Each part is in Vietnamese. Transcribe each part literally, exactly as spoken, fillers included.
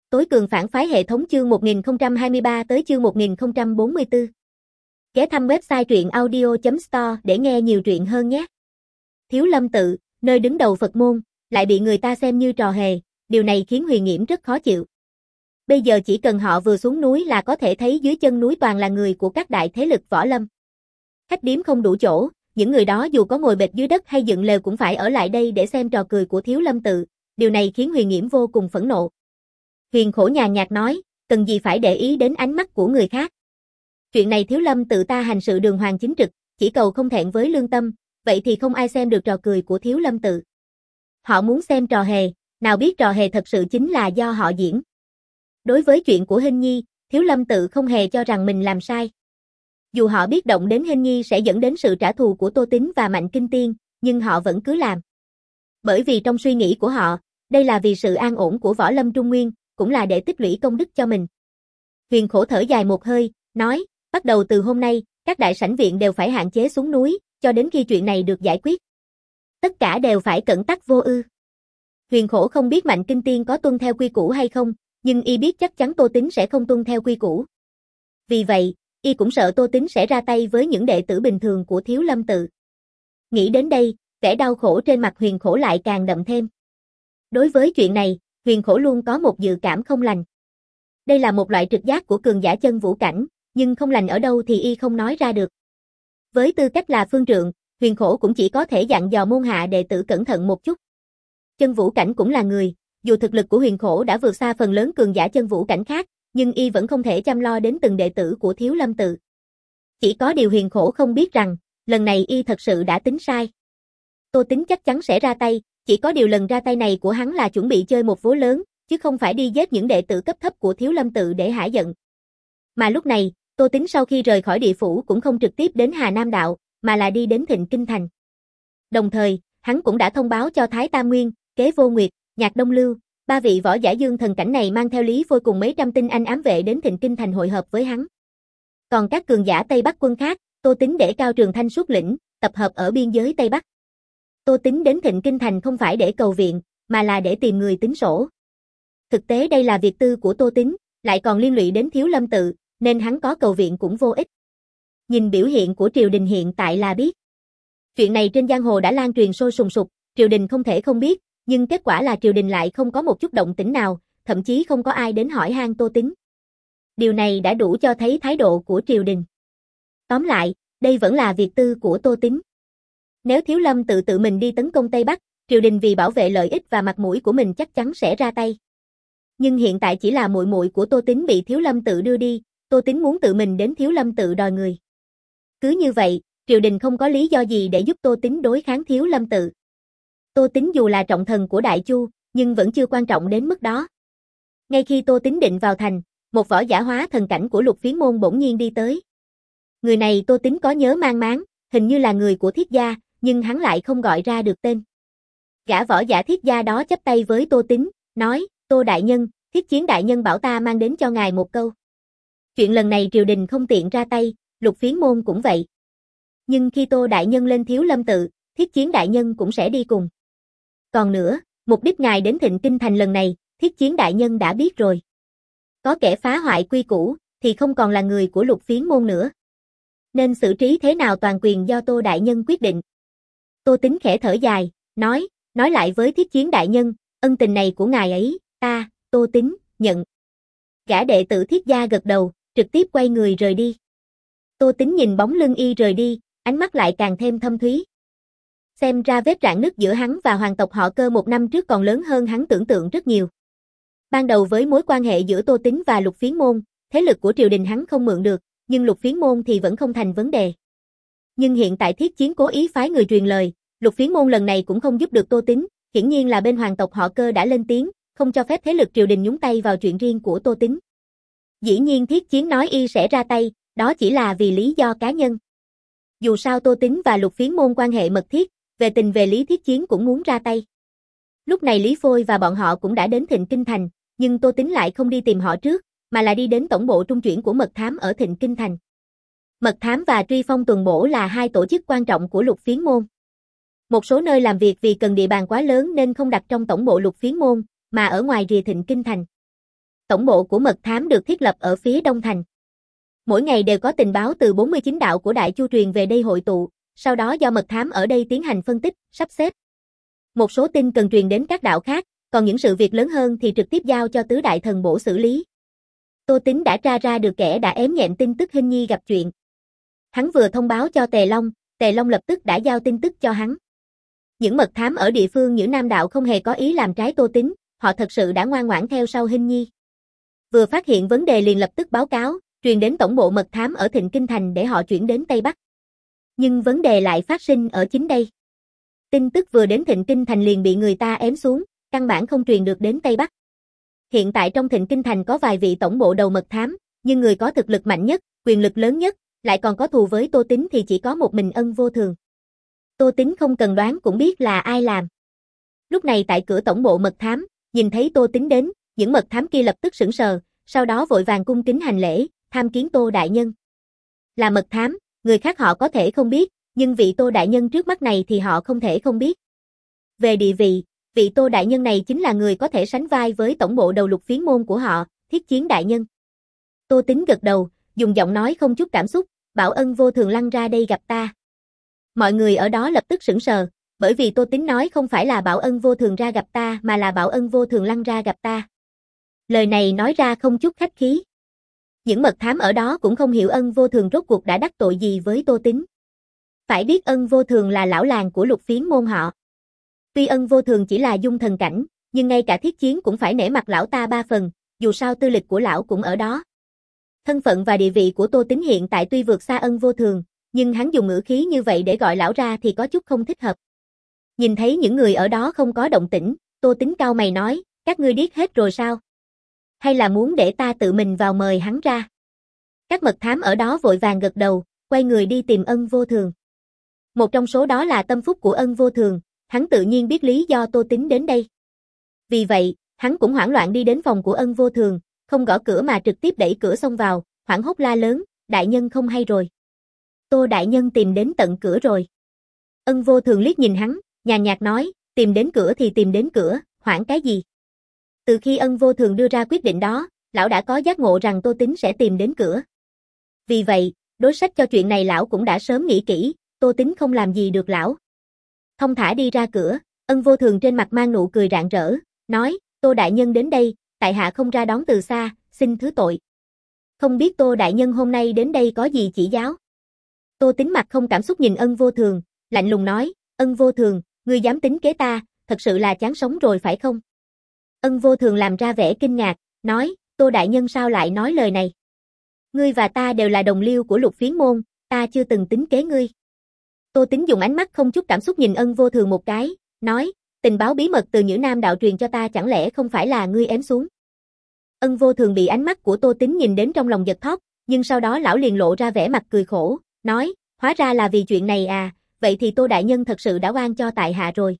Tối cường phản phái hệ thống chương một nghìn không trăm hai mươi ba tới chương một nghìn không trăm bốn mươi tư. Ghé thăm website truyện audio chấm store để nghe nhiều truyện hơn nhé. Thiếu Lâm tự, nơi đứng đầu Phật môn, lại bị người ta xem như trò hề, điều này khiến Huyền Nghiễm rất khó chịu. Bây giờ chỉ cần họ vừa xuống núi là có thể thấy dưới chân núi toàn là người của các đại thế lực võ lâm. Khách điếm không đủ chỗ, những người đó dù có ngồi bệt dưới đất hay dựng lều cũng phải ở lại đây để xem trò cười của Thiếu Lâm tự, điều này khiến Huyền Nghiễm vô cùng phẫn nộ. Huyền Khổ nhàn nhạt nói, cần gì phải để ý đến ánh mắt của người khác. Chuyện này Thiếu Lâm tự ta hành sự đường hoàng chính trực, chỉ cầu không thẹn với lương tâm, vậy thì không ai xem được trò cười của Thiếu Lâm tự. Họ muốn xem trò hề, nào biết trò hề thật sự chính là do họ diễn. Đối với chuyện của Hinh Nhi, Thiếu Lâm tự không hề cho rằng mình làm sai. Dù họ biết động đến Hinh Nhi sẽ dẫn đến sự trả thù của Tô Tín và Mạnh Kinh Tiên, nhưng họ vẫn cứ làm. Bởi vì trong suy nghĩ của họ, đây là vì sự an ổn của võ lâm Trung Nguyên, cũng là để tích lũy công đức cho mình. Huyền Khổ thở dài một hơi, nói, bắt đầu từ hôm nay, các đại sảnh viện đều phải hạn chế xuống núi, cho đến khi chuyện này được giải quyết. Tất cả đều phải cẩn tắc vô ư. Huyền Khổ không biết Mạnh Kinh Tiên có tuân theo quy củ hay không, nhưng y biết chắc chắn Tô Tín sẽ không tuân theo quy củ. Vì vậy, y cũng sợ Tô Tín sẽ ra tay với những đệ tử bình thường của Thiếu Lâm tự. Nghĩ đến đây, vẻ đau khổ trên mặt Huyền Khổ lại càng đậm thêm. Đối với chuyện này, Huyền Khổ luôn có một dự cảm không lành. Đây là một loại trực giác của cường giả chân vũ cảnh, nhưng không lành ở đâu thì y không nói ra được. Với tư cách là phương trượng, Huyền Khổ cũng chỉ có thể dặn dò môn hạ đệ tử cẩn thận một chút. Chân vũ cảnh cũng là người, dù thực lực của Huyền Khổ đã vượt xa phần lớn cường giả chân vũ cảnh khác, nhưng y vẫn không thể chăm lo đến từng đệ tử của Thiếu Lâm tự. Chỉ có điều Huyền Khổ không biết rằng, lần này y thật sự đã tính sai. Tô Tín chắc chắn sẽ ra tay, chỉ có điều lần ra tay này của hắn là chuẩn bị chơi một vố lớn, chứ không phải đi giết những đệ tử cấp thấp của Thiếu Lâm tự để hả giận. Mà lúc này, Tô Tín sau khi rời khỏi địa phủ cũng không trực tiếp đến Hà Nam đạo, mà là đi đến Thịnh Kinh thành. Đồng thời, hắn cũng đã thông báo cho Thái Tam Nguyên, Kế Vô Nguyệt, Nhạc Đông Lưu, ba vị võ giả dương thần cảnh này mang theo Lý Phôi cùng mấy trăm tinh anh ám vệ đến Thịnh Kinh thành hội hợp với hắn. Còn các cường giả Tây Bắc quân khác, Tô Tín để Cao Trường Thanh xuất lĩnh, tập hợp ở biên giới Tây Bắc. Tô Tín đến Thịnh Kinh thành không phải để cầu viện, mà là để tìm người tính sổ. Thực tế đây là việc tư của Tô Tín, lại còn liên lụy đến Thiếu Lâm tự, nên hắn có cầu viện cũng vô ích. Nhìn biểu hiện của triều đình hiện tại là biết. Chuyện này trên giang hồ đã lan truyền sôi sùng sục, triều đình không thể không biết, nhưng kết quả là triều đình lại không có một chút động tĩnh nào, thậm chí không có ai đến hỏi han Tô Tín. Điều này đã đủ cho thấy thái độ của triều đình. Tóm lại, đây vẫn là việc tư của Tô Tín. Nếu Thiếu Lâm tự tự mình đi tấn công Tây Bắc, triều đình vì bảo vệ lợi ích và mặt mũi của mình chắc chắn sẽ ra tay. Nhưng hiện tại chỉ là muội muội của Tô Tín bị Thiếu Lâm tự đưa đi, Tô Tín muốn tự mình đến Thiếu Lâm tự đòi người. Cứ như vậy, triều đình không có lý do gì để giúp Tô Tín đối kháng Thiếu Lâm tự. Tô Tín dù là trọng thần của Đại Chu, nhưng vẫn chưa quan trọng đến mức đó. Ngay khi Tô Tín định vào thành, một võ giả hóa thần cảnh của Lục Phiến môn bỗng nhiên đi tới. Người này Tô Tín có nhớ mang máng, hình như là người của Thiết gia, nhưng hắn lại không gọi ra được tên. Gã võ giả Thiết gia đó chắp tay với Tô Tín, nói, Tô đại nhân, Thiết Chiến đại nhân bảo ta mang đến cho ngài một câu. Chuyện lần này triều đình không tiện ra tay, Lục Phiến môn cũng vậy. Nhưng khi Tô đại nhân lên Thiếu Lâm tự, Thiết Chiến đại nhân cũng sẽ đi cùng. Còn nữa, mục đích ngài đến Thịnh Kinh thành lần này, Thiết Chiến đại nhân đã biết rồi. Có kẻ phá hoại quy củ, thì không còn là người của Lục Phiến môn nữa. Nên xử trí thế nào toàn quyền do Tô đại nhân quyết định. Tô Tín khẽ thở dài, nói, nói lại với Thiết Chiến đại nhân, ân tình này của ngài ấy, ta, Tô Tín, nhận. Gã đệ tử Thiết gia gật đầu, trực tiếp quay người rời đi. Tô Tín nhìn bóng lưng y rời đi, ánh mắt lại càng thêm thâm thúy. Xem ra vết rạn nứt giữa hắn và hoàng tộc họ Cơ một năm trước còn lớn hơn hắn tưởng tượng rất nhiều. Ban đầu với mối quan hệ giữa Tô Tín và Lục Phiến môn, thế lực của triều đình hắn không mượn được, nhưng Lục Phiến môn thì vẫn không thành vấn đề. Nhưng hiện tại Thiết Chiến cố ý phái người truyền lời, Lục Phiến môn lần này cũng không giúp được Tô Tín, hiển nhiên là bên hoàng tộc họ Cơ đã lên tiếng, không cho phép thế lực triều đình nhúng tay vào chuyện riêng của Tô Tín. Dĩ nhiên Thiết Chiến nói y sẽ ra tay, đó chỉ là vì lý do cá nhân. Dù sao Tô Tín và Lục Phiến môn quan hệ mật thiết, về tình về lý Thiết Chiến cũng muốn ra tay. Lúc này Lý Phôi và bọn họ cũng đã đến Thịnh Kinh thành, nhưng Tô Tín lại không đi tìm họ trước, mà là đi đến tổng bộ trung chuyển của Mật Thám ở Thịnh Kinh thành. Mật Thám và Truy Phong Tuần Bổ là hai tổ chức quan trọng của Lục Phiến môn. Một số nơi làm việc vì cần địa bàn quá lớn nên không đặt trong tổng bộ Lục Phiến môn, mà ở ngoài rìa Thịnh Kinh thành. Tổng bộ của mật thám được thiết lập ở phía Đông Thành. Mỗi ngày đều có tình báo từ bốn mươi chín đạo của Đại Chu truyền về đây hội tụ, sau đó do mật thám ở đây tiến hành phân tích, sắp xếp. Một số tin cần truyền đến các đạo khác, còn những sự việc lớn hơn thì trực tiếp giao cho tứ đại thần bổ xử lý. Tô Tín đã tra ra được kẻ đã ém nhẹm tin tức Hinh Nhi gặp chuyện. Hắn vừa thông báo cho Tề Long, Tề Long lập tức đã giao tin tức cho hắn. Những mật thám ở địa phương Nhữ Nam đạo không hề có ý làm trái Tô Tín, họ thật sự đã ngoan ngoãn theo sau Hinh Nhi. Vừa phát hiện vấn đề liền lập tức báo cáo, truyền đến tổng bộ mật thám ở Thịnh Kinh Thành để họ chuyển đến Tây Bắc. Nhưng vấn đề lại phát sinh ở chính đây. Tin tức vừa đến Thịnh Kinh Thành liền bị người ta ém xuống, căn bản không truyền được đến Tây Bắc. Hiện tại trong Thịnh Kinh Thành có vài vị tổng bộ đầu mật thám, nhưng người có thực lực mạnh nhất, quyền lực lớn nhất, lại còn có thù với Tô Tín thì chỉ có một mình Ân Vô Thường. Tô Tín không cần đoán cũng biết là ai làm. Lúc này tại cửa tổng bộ mật thám, nhìn thấy Tô Tín đến, những mật thám kia lập tức sững sờ, sau đó vội vàng cung kính hành lễ, tham kiến Tô đại nhân. Là mật thám, người khác họ có thể không biết, nhưng vị Tô đại nhân trước mắt này thì họ không thể không biết. Về địa vị, vị Tô đại nhân này chính là người có thể sánh vai với tổng bộ đầu Lục Phiến môn của họ, Thiết Chiến đại nhân. Tô Tín gật đầu, dùng giọng nói không chút cảm xúc, bảo Ân Vô Thường lăn ra đây gặp ta. Mọi người ở đó lập tức sững sờ, bởi vì Tô Tín nói không phải là bảo Ân Vô Thường ra gặp ta mà là bảo Ân Vô Thường lăn ra gặp ta. Lời này nói ra không chút khách khí. Những mật thám ở đó cũng không hiểu Ân Vô Thường rốt cuộc đã đắc tội gì với Tô Tín. Phải biết Ân Vô Thường là lão làng của Lục Phiến môn họ. Tuy Ân Vô Thường chỉ là dung thần cảnh, nhưng ngay cả Thiết Chiến cũng phải nể mặt lão ta ba phần, dù sao tư lịch của lão cũng ở đó. Thân phận và địa vị của Tô Tín hiện tại tuy vượt xa Ân Vô Thường, nhưng hắn dùng ngữ khí như vậy để gọi lão ra thì có chút không thích hợp. Nhìn thấy những người ở đó không có động tĩnh, Tô Tín cau mày nói, các ngươi điếc hết rồi sao? Hay là muốn để ta tự mình vào mời hắn ra? Các mật thám ở đó vội vàng gật đầu, quay người đi tìm Ân Vô Thường. Một trong số đó là tâm phúc của Ân Vô Thường, hắn tự nhiên biết lý do Tô Tín đến đây. Vì vậy, hắn cũng hoảng loạn đi đến phòng của Ân Vô Thường, không gõ cửa mà trực tiếp đẩy cửa xông vào, hoảng hốt la lớn, đại nhân không hay rồi. Tô đại nhân tìm đến tận cửa rồi. Ân Vô Thường liếc nhìn hắn, nhàn nhạt nói, tìm đến cửa thì tìm đến cửa, hoảng cái gì? Từ khi Ân Vô Thường đưa ra quyết định đó, lão đã có giác ngộ rằng Tô Tín sẽ tìm đến cửa. Vì vậy, đối sách cho chuyện này lão cũng đã sớm nghĩ kỹ, Tô Tín không làm gì được lão. Thông thả đi ra cửa, Ân Vô Thường trên mặt mang nụ cười rạng rỡ, nói, Tô đại nhân đến đây, tại hạ không ra đón từ xa, xin thứ tội. Không biết Tô đại nhân hôm nay đến đây có gì chỉ giáo? Tô Tín mặt không cảm xúc nhìn Ân Vô Thường, lạnh lùng nói, Ân Vô Thường, ngươi dám tính kế ta, thật sự là chán sống rồi phải không? Ân Vô Thường làm ra vẻ kinh ngạc, nói, Tô đại nhân sao lại nói lời này? Ngươi và ta đều là đồng liêu của Lục Phiến môn, ta chưa từng tính kế ngươi. Tô Tín dùng ánh mắt không chút cảm xúc nhìn Ân Vô Thường một cái, nói, tình báo bí mật từ Nhữ Nam đạo truyền cho ta chẳng lẽ không phải là ngươi ém xuống? Ân Vô Thường bị ánh mắt của Tô Tín nhìn đến trong lòng giật thót, nhưng sau đó lão liền lộ ra vẻ mặt cười khổ, nói, hóa ra là vì chuyện này à, vậy thì Tô đại nhân thật sự đã oan cho tại hạ rồi.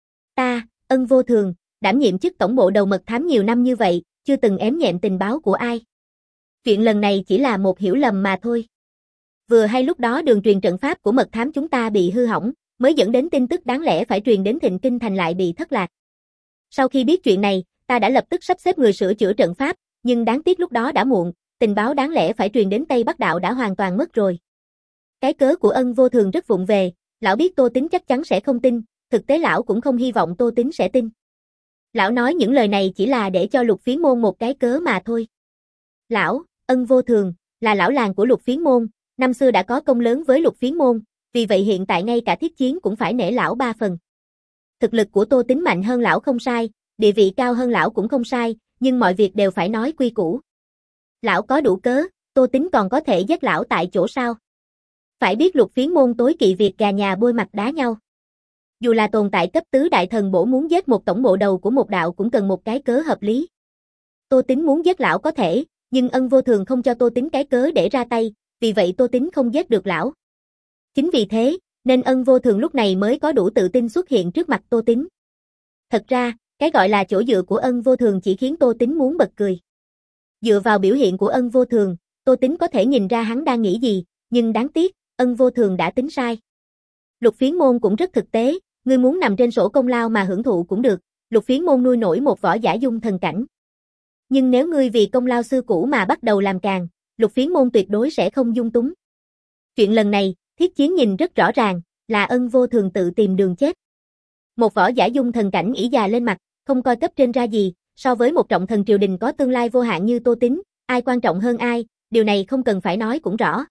Ta, Ân Vô Thường, đảm nhiệm chức tổng bộ đầu mật thám nhiều năm như vậy, chưa từng ém nhẹm tình báo của ai. Chuyện lần này chỉ là một hiểu lầm mà thôi. Vừa hay lúc đó đường truyền trận pháp của mật thám chúng ta bị hư hỏng, mới dẫn đến tin tức đáng lẽ phải truyền đến Thịnh Kinh Thành lại bị thất lạc. Sau khi biết chuyện này, ta đã lập tức sắp xếp người sửa chữa trận pháp, nhưng đáng tiếc lúc đó đã muộn, tình báo đáng lẽ phải truyền đến Tây Bắc đạo đã hoàn toàn mất rồi. Cái cớ của Ân Vô Thường rất vụng về, lão biết Tô Tín chắc chắn sẽ không tin, thực tế lão cũng không hy vọng Tô Tín sẽ tin. Lão nói những lời này chỉ là để cho Lục Phiến môn một cái cớ mà thôi. Lão, Ân Vô Thường, là lão làng của Lục Phiến môn, năm xưa đã có công lớn với Lục Phiến môn, vì vậy hiện tại ngay cả Thiết Chiến cũng phải nể lão ba phần. Thực lực của Tô Tín mạnh hơn lão không sai, địa vị cao hơn lão cũng không sai, nhưng mọi việc đều phải nói quy củ. Lão có đủ cớ, Tô Tín còn có thể giết lão tại chỗ sao? Phải biết Lục Phiến môn tối kỵ việc gà nhà bôi mặt đá nhau. Dù là tồn tại cấp tứ đại thần bổ muốn giết một tổng bộ đầu của một đạo cũng cần một cái cớ hợp lý. Tô Tín muốn giết lão có thể, nhưng Ân Vô Thường không cho Tô Tín cái cớ để ra tay, vì vậy Tô Tín không giết được lão. Chính vì thế, nên Ân Vô Thường lúc này mới có đủ tự tin xuất hiện trước mặt Tô Tín. Thật ra, cái gọi là chỗ dựa của Ân Vô Thường chỉ khiến Tô Tín muốn bật cười. Dựa vào biểu hiện của Ân Vô Thường, Tô Tín có thể nhìn ra hắn đang nghĩ gì, nhưng đáng tiếc, Ân Vô Thường đã tính sai. Lục Phiến môn cũng rất thực tế, ngươi muốn nằm trên sổ công lao mà hưởng thụ cũng được, Lục Phiến môn nuôi nổi một võ giả dung thần cảnh. Nhưng nếu ngươi vì công lao xưa cũ mà bắt đầu làm càng, Lục Phiến môn tuyệt đối sẽ không dung túng. Chuyện lần này, Thiết Chiến nhìn rất rõ ràng, là Ân Vô Thường tự tìm đường chết. Một võ giả dung thần cảnh ỷ già lên mặt, không coi cấp trên ra gì, so với một trọng thần triều đình có tương lai vô hạn như Tô Tín, ai quan trọng hơn ai, điều này không cần phải nói cũng rõ.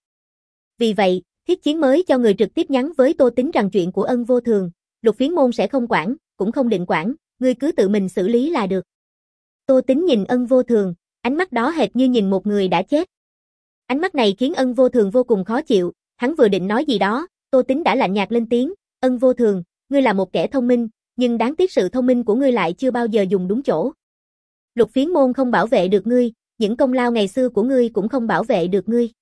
Vì vậy, Thiết Chiến mới cho người trực tiếp nhắn với Tô Tín rằng chuyện của Ân Vô Thường, Lục Phiến môn sẽ không quản, cũng không định quản, ngươi cứ tự mình xử lý là được. Tô Tín nhìn Ân Vô Thường, ánh mắt đó hệt như nhìn một người đã chết. Ánh mắt này khiến Ân Vô Thường vô cùng khó chịu, hắn vừa định nói gì đó, Tô Tín đã lạnh nhạt lên tiếng, Ân Vô Thường, ngươi là một kẻ thông minh, nhưng đáng tiếc sự thông minh của ngươi lại chưa bao giờ dùng đúng chỗ. Lục Phiến môn không bảo vệ được ngươi, những công lao ngày xưa của ngươi cũng không bảo vệ được ngươi.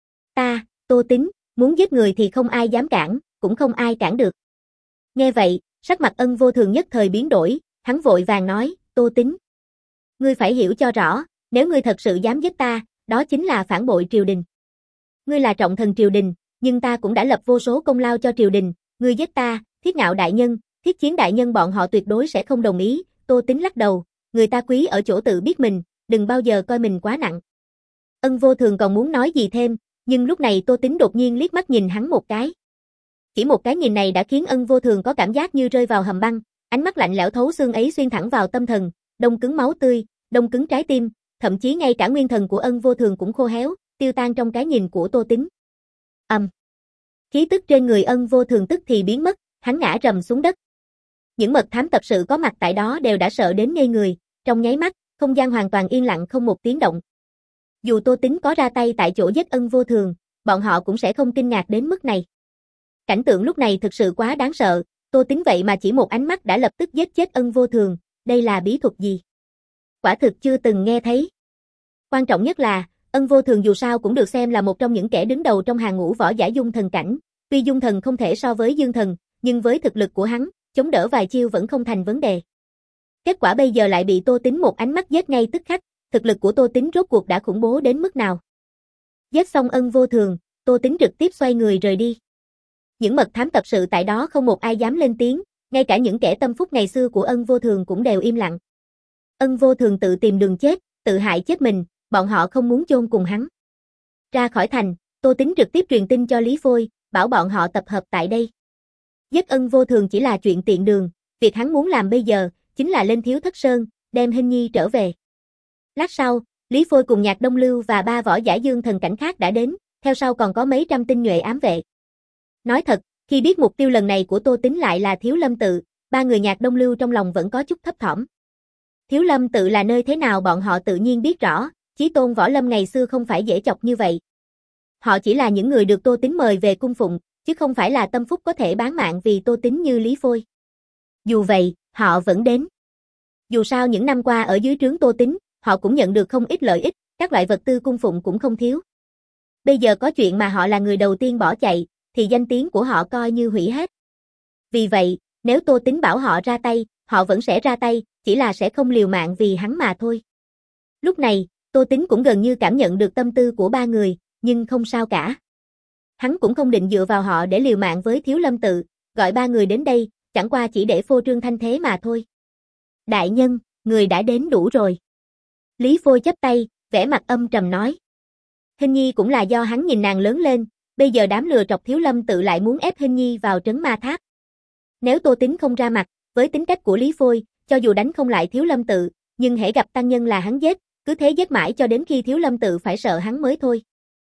Ta, Tô Tín, muốn giết người thì không ai dám cản, cũng không ai cản được. Nghe vậy, sắc mặt Ân Vô Thường nhất thời biến đổi, hắn vội vàng nói, Tô Tín. Ngươi phải hiểu cho rõ, nếu ngươi thật sự dám giết ta, đó chính là phản bội triều đình. Ngươi là trọng thần triều đình, nhưng ta cũng đã lập vô số công lao cho triều đình, ngươi giết ta, Thiết Ngạo đại nhân, Thiết Chiến đại nhân bọn họ tuyệt đối sẽ không đồng ý. Tô Tín lắc đầu, người ta quý ở chỗ tự biết mình, đừng bao giờ coi mình quá nặng. Ân Vô Thường còn muốn nói gì thêm, nhưng lúc này Tô Tín đột nhiên liếc mắt nhìn hắn một cái. Chỉ một cái nhìn này đã khiến Ân Vô Thường có cảm giác như rơi vào hầm băng, ánh mắt lạnh lẽo thấu xương ấy xuyên thẳng vào tâm thần, đông cứng máu tươi, đông cứng trái tim, thậm chí ngay cả nguyên thần của Ân Vô Thường cũng khô héo, tiêu tan trong cái nhìn của Tô Tín. Ầm. Um. Khí tức trên người Ân Vô Thường tức thì biến mất, hắn ngã rầm xuống đất. Những mật thám tập sự có mặt tại đó đều đã sợ đến ngây người, trong nháy mắt, không gian hoàn toàn yên lặng không một tiếng động. Dù Tô Tín có ra tay tại chỗ giết Ân Vô Thường, bọn họ cũng sẽ không kinh ngạc đến mức này. Cảnh tượng lúc này thực sự quá đáng sợ, Tô Tín vậy mà chỉ một ánh mắt đã lập tức giết chết Ân Vô Thường, đây là bí thuật gì? Quả thực chưa từng nghe thấy. Quan trọng nhất là, Ân Vô Thường dù sao cũng được xem là một trong những kẻ đứng đầu trong hàng ngũ võ giả dung thần cảnh, tuy dung thần không thể so với dương thần, nhưng với thực lực của hắn, chống đỡ vài chiêu vẫn không thành vấn đề. Kết quả bây giờ lại bị Tô Tín một ánh mắt giết ngay tức khắc, thực lực của Tô Tín rốt cuộc đã khủng bố đến mức nào. Giết xong Ân Vô Thường, Tô Tín trực tiếp xoay người rời đi. Những mật thám tập sự tại đó không một ai dám lên tiếng, ngay cả những kẻ tâm phúc ngày xưa của Ân Vô Thường cũng đều im lặng. Ân Vô Thường tự tìm đường chết, tự hại chết mình, bọn họ không muốn chôn cùng hắn. Ra khỏi thành, Tô Tín trực tiếp truyền tin cho Lý Phôi, bảo bọn họ tập hợp tại đây. Giết Ân Vô Thường chỉ là chuyện tiện đường, việc hắn muốn làm bây giờ, chính là lên Thiếu Thất Sơn, đem Hinh Nhi trở về. Lát sau, Lý Phôi cùng Nhạc Đông Lưu và ba võ giả dương thần cảnh khác đã đến, theo sau còn có mấy trăm tinh nhuệ ám vệ. Nói thật, khi biết mục tiêu lần này của Tô Tín lại là Thiếu Lâm Tự, ba người Nhạc Đông Lưu trong lòng vẫn có chút thấp thỏm. Thiếu Lâm Tự là nơi thế nào bọn họ tự nhiên biết rõ, chí tôn võ lâm ngày xưa không phải dễ chọc như vậy. Họ chỉ là những người được Tô Tín mời về cung phụng, chứ không phải là tâm phúc có thể bán mạng vì Tô Tín như Lý Phôi. Dù vậy, họ vẫn đến. Dù sao những năm qua ở dưới trướng Tô Tín, họ cũng nhận được không ít lợi ích, các loại vật tư cung phụng cũng không thiếu. Bây giờ có chuyện mà họ là người đầu tiên bỏ chạy, thì danh tiếng của họ coi như hủy hết. Vì vậy, nếu Tô Tín bảo họ ra tay, họ vẫn sẽ ra tay, chỉ là sẽ không liều mạng vì hắn mà thôi. Lúc này, Tô Tín cũng gần như cảm nhận được tâm tư của ba người, nhưng không sao cả. Hắn cũng không định dựa vào họ để liều mạng với Thiếu Lâm Tự, gọi ba người đến đây, chẳng qua chỉ để phô trương thanh thế mà thôi. Đại nhân, người đã đến đủ rồi. Lý Phôi chắp tay, vẻ mặt âm trầm nói. Hinh Nhi cũng là do hắn nhìn nàng lớn lên, bây giờ đám lừa trọc Thiếu Lâm Tự lại muốn ép Hinh Nhi vào trấn ma tháp. Nếu Tô Tín không ra mặt, với tính cách của Lý Phôi, cho dù đánh không lại Thiếu Lâm Tự, nhưng hễ gặp tăng nhân là hắn giết, cứ thế giết mãi cho đến khi Thiếu Lâm Tự phải sợ hắn mới thôi.